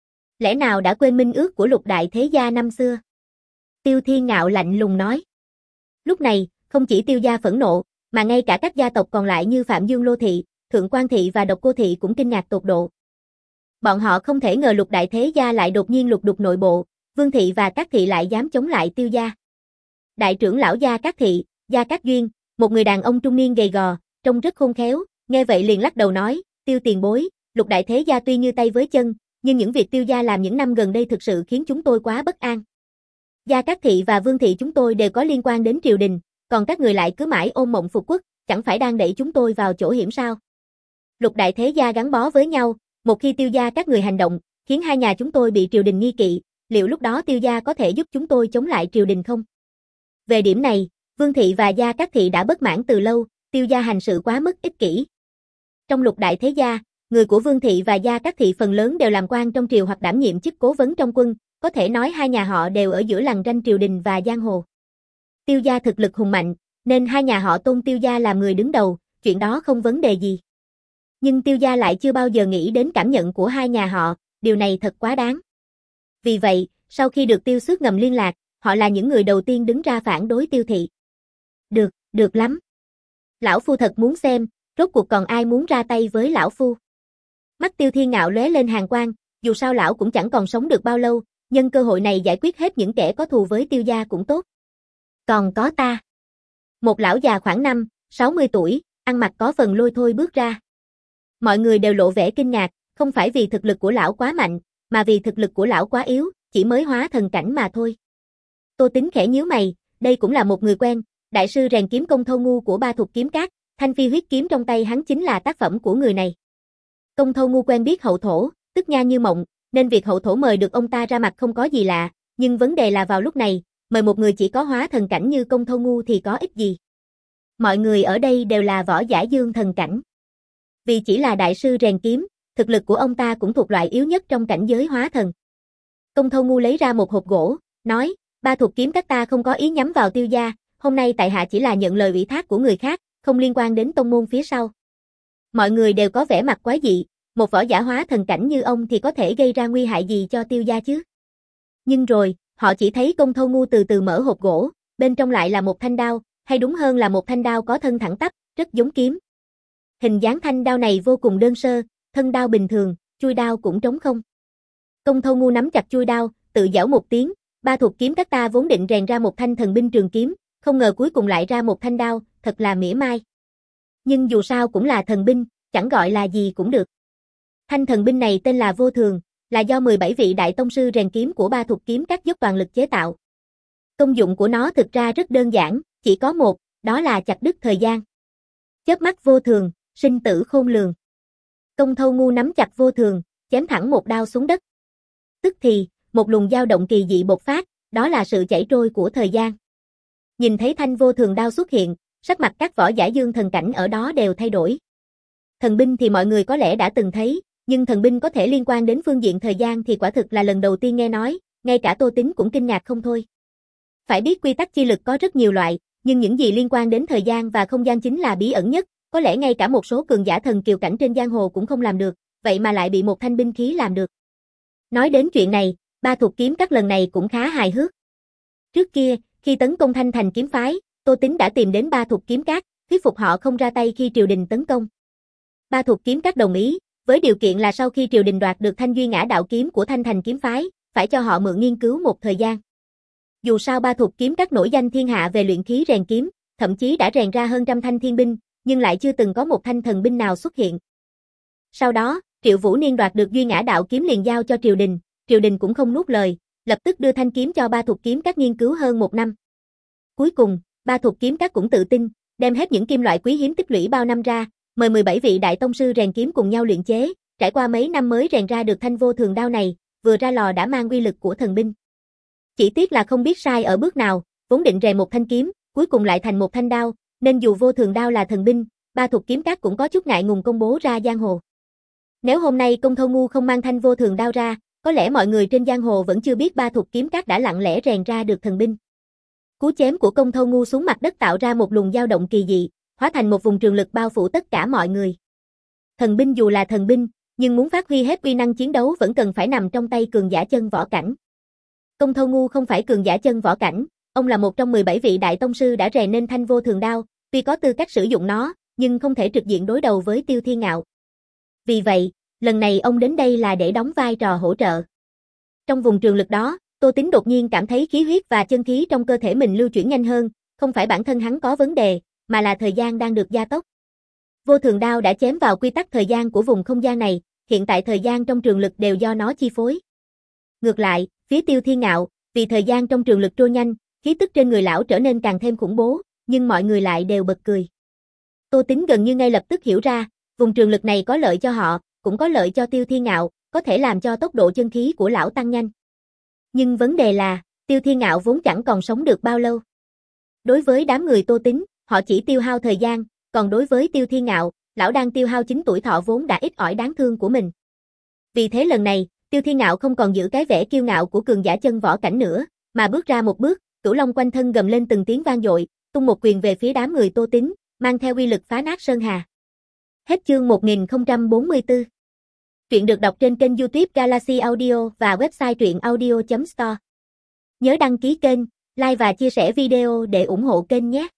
Lẽ nào đã quên minh ước của lục đại thế gia năm xưa? Tiêu Thiên Ngạo lạnh lùng nói. Lúc này, không chỉ Tiêu gia phẫn nộ, mà ngay cả các gia tộc còn lại như Phạm Dương Lô Thị, Thượng Quan Thị và Độc Cô Thị cũng kinh ngạc tột độ. Bọn họ không thể ngờ lục đại thế gia lại đột nhiên lục đục nội bộ, Vương Thị và Các Thị lại dám chống lại Tiêu gia. Đại trưởng lão Gia Các Thị, Gia Cát Duyên, một người đàn ông trung niên gầy gò, trông rất khôn khéo, nghe vậy liền lắc đầu nói, Tiêu tiền bối, lục đại thế gia tuy như tay với chân, nhưng những việc Tiêu gia làm những năm gần đây thực sự khiến chúng tôi quá bất an. Gia Cát Thị và Vương Thị chúng tôi đều có liên quan đến triều đình, còn các người lại cứ mãi ôm mộng phục quốc, chẳng phải đang đẩy chúng tôi vào chỗ hiểm sao? Lục đại thế gia gắn bó với nhau, một khi Tiêu gia các người hành động, khiến hai nhà chúng tôi bị triều đình nghi kỵ, liệu lúc đó Tiêu gia có thể giúp chúng tôi chống lại triều đình không? Về điểm này, Vương Thị và Gia Cát Thị đã bất mãn từ lâu, Tiêu gia hành sự quá mức ích kỷ. Trong lục đại thế gia, người của Vương Thị và Gia Cát Thị phần lớn đều làm quan trong triều hoặc đảm nhiệm chức cố vấn trong quân, có thể nói hai nhà họ đều ở giữa lằn ranh triều đình và giang hồ. Tiêu gia thực lực hùng mạnh, nên hai nhà họ tôn Tiêu gia làm người đứng đầu, chuyện đó không vấn đề gì. Nhưng Tiêu gia lại chưa bao giờ nghĩ đến cảm nhận của hai nhà họ, điều này thật quá đáng. Vì vậy, sau khi được Tiêu Xước ngầm liên lạc, họ là những người đầu tiên đứng ra phản đối Tiêu thị. Được, được lắm. Lão Phu thật muốn xem, rốt cuộc còn ai muốn ra tay với Lão Phu. Mắt Tiêu Thiên Ngạo lóe lên hàn quang, dù sao lão cũng chẳng còn sống được bao lâu, nhân cơ hội này giải quyết hết những kẻ có thù với Tiêu gia cũng tốt. Còn có ta. Một lão già khoảng năm, sáu mươi tuổi, ăn mặc có phần lôi thôi bước ra. Mọi người đều lộ vẻ kinh ngạc, không phải vì thực lực của lão quá mạnh, mà vì thực lực của lão quá yếu, chỉ mới hóa thần cảnh mà thôi. Tô Tín khẽ nhíu mày, đây cũng là một người quen, đại sư rèn kiếm công Thâu Ngu của Ba Thục Kiếm Các, thanh phi huyết kiếm trong tay hắn chính là tác phẩm của người này. Công Thâu Ngu quen biết hậu thổ, tức Nhan Như Mộng, nên việc hậu thổ mời được ông ta ra mặt không có gì lạ, nhưng vấn đề là vào lúc này, mời một người chỉ có hóa thần cảnh như Công Thâu Ngu thì có ích gì. Mọi người ở đây đều là võ giả dương thần cảnh. Vì chỉ là đại sư rèn kiếm, thực lực của ông ta cũng thuộc loại yếu nhất trong cảnh giới hóa thần. Công Thâu Ngu lấy ra một hộp gỗ, nói, ba thuộc kiếm các ta không có ý nhắm vào Tiêu gia, hôm nay tại hạ chỉ là nhận lời ủy thác của người khác, không liên quan đến tông môn phía sau. Mọi người đều có vẻ mặt quái dị, một võ giả hóa thần cảnh như ông thì có thể gây ra nguy hại gì cho Tiêu gia chứ? Nhưng rồi, họ chỉ thấy Công Thâu Ngu từ từ mở hộp gỗ, bên trong lại là một thanh đao, hay đúng hơn là một thanh đao có thân thẳng tắp, rất giống kiếm. Hình dáng thanh đao này vô cùng đơn sơ, thân đao bình thường, chuôi đao cũng trống không. Công Thâu Ngu nắm chặt chuôi đao, tự giảo một tiếng, ba thuộc kiếm các ta vốn định rèn ra một thanh thần binh trường kiếm, không ngờ cuối cùng lại ra một thanh đao, thật là mỉa mai. Nhưng dù sao cũng là thần binh, chẳng gọi là gì cũng được. Thanh thần binh này tên là Vô Thường, là do mười bảy vị đại tông sư rèn kiếm của ba thuộc kiếm các dốc toàn lực chế tạo. Công dụng của nó thực ra rất đơn giản, chỉ có một, đó là chặt đứt thời gian. Chớp mắt vô thường, sinh tử khôn lường. Công Thâu Ngu nắm chặt Vô Thường, chém thẳng một đao xuống đất. Tức thì, một luồng dao động kỳ dị bộc phát, đó là sự chảy trôi của thời gian. Nhìn thấy thanh Vô Thường đao xuất hiện, sắc mặt các võ giả dương thần cảnh ở đó đều thay đổi. Thần binh thì mọi người có lẽ đã từng thấy, nhưng thần binh có thể liên quan đến phương diện thời gian thì quả thực là lần đầu tiên nghe nói, ngay cả Tô Tính cũng kinh ngạc không thôi. Phải biết quy tắc chi lực có rất nhiều loại, nhưng những gì liên quan đến thời gian và không gian chính là bí ẩn nhất, có lẽ ngay cả một số cường giả thần kiều cảnh trên giang hồ cũng không làm được, vậy mà lại bị một thanh binh khí làm được. Nói đến chuyện này, ba thuộc kiếm các lần này cũng khá hài hước. Trước kia, khi tấn công Thanh Thành kiếm phái, Tô Tính đã tìm đến ba thuộc kiếm các, thuyết phục họ không ra tay khi triều đình tấn công. Ba thuộc kiếm các đồng ý, với điều kiện là sau khi triều đình đoạt được thanh duy ngã đạo kiếm của Thanh Thành kiếm phái, phải cho họ mượn nghiên cứu một thời gian. Dù sao ba thuộc kiếm các nổi danh thiên hạ về luyện khí rèn kiếm, thậm chí đã rèn ra hơn trăm thanh thiên binh, nhưng lại chưa từng có một thanh thần binh nào xuất hiện. Sau đó, Triệu Vũ Niên đoạt được duy ngã đạo kiếm liền giao cho triều đình, triều đình cũng không nuốt lời, lập tức đưa thanh kiếm cho ba thuộc kiếm các nghiên cứu hơn một năm. Cuối cùng, ba thuộc kiếm các cũng tự tin, đem hết những kim loại quý hiếm tích lũy bao năm ra, mời mười bảy vị đại tông sư rèn kiếm cùng nhau luyện chế, trải qua mấy năm mới rèn ra được thanh Vô Thường đao này, vừa ra lò đã mang uy lực của thần binh. Chỉ tiếc là không biết sai ở bước nào, vốn định rèn một thanh kiếm, cuối cùng lại thành một thanh đao, nên dù Vô Thường đao là thần binh, ba thuộc kiếm các cũng có chút ngại ngùng công bố ra giang hồ. Nếu hôm nay Công Thâu Ngu không mang thanh Vô Thường đao ra, có lẽ mọi người trên giang hồ vẫn chưa biết ba thuộc kiếm các đã lặng lẽ rèn ra được thần binh. Cú chém của Công Thâu Ngu xuống mặt đất tạo ra một luồng dao động kỳ dị, hóa thành một vùng trường lực bao phủ tất cả mọi người. Thần binh dù là thần binh, nhưng muốn phát huy hết uy năng chiến đấu vẫn cần phải nằm trong tay cường giả chân võ cảnh. Công Thâu Ngu không phải cường giả chân võ cảnh, ông là một trong mười bảy vị đại tông sư đã rèn nên thanh Vô Thường đao, tuy có tư cách sử dụng nó, nhưng không thể trực diện đối đầu với Tiêu Thiên Ngạo. Vì vậy, lần này ông đến đây là để đóng vai trò hỗ trợ. Trong vùng trường lực đó, Tô Tính đột nhiên cảm thấy khí huyết và chân khí trong cơ thể mình lưu chuyển nhanh hơn, không phải bản thân hắn có vấn đề, mà là thời gian đang được gia tốc. Vô Thường đao đã chém vào quy tắc thời gian của vùng không gian này, hiện tại thời gian trong trường lực đều do nó chi phối. Ngược lại, phía Tiêu Thiên Ngạo, vì thời gian trong trường lực trôi nhanh, khí tức trên người lão trở nên càng thêm khủng bố, nhưng mọi người lại đều bật cười. Tô Tính gần như ngay lập tức hiểu ra, vùng trường lực này có lợi cho họ, cũng có lợi cho Tiêu Thiên Ngạo, có thể làm cho tốc độ chân khí của lão tăng nhanh. Nhưng vấn đề là, Tiêu Thiên Ngạo vốn chẳng còn sống được bao lâu. Đối với đám người Tô Tính, họ chỉ tiêu hao thời gian, còn đối với Tiêu Thiên Ngạo, lão đang tiêu hao chính tuổi thọ vốn đã ít ỏi đáng thương của mình. Vì thế lần này, Tiêu Thiên Ngạo không còn giữ cái vẻ kiêu ngạo của cường giả chân võ cảnh nữa, mà bước ra một bước, cửu long quanh thân gầm lên từng tiếng vang dội, tung một quyền về phía đám người Tô Tính, mang theo uy lực phá nát sơn hà. Hết chương một nghìn không trăm bốn mươi tư. Truyện được đọc trên kênh YouTube Galaxy Audio và website truyện audio chấm store. Nhớ đăng ký kênh, like và chia sẻ video để ủng hộ kênh nhé.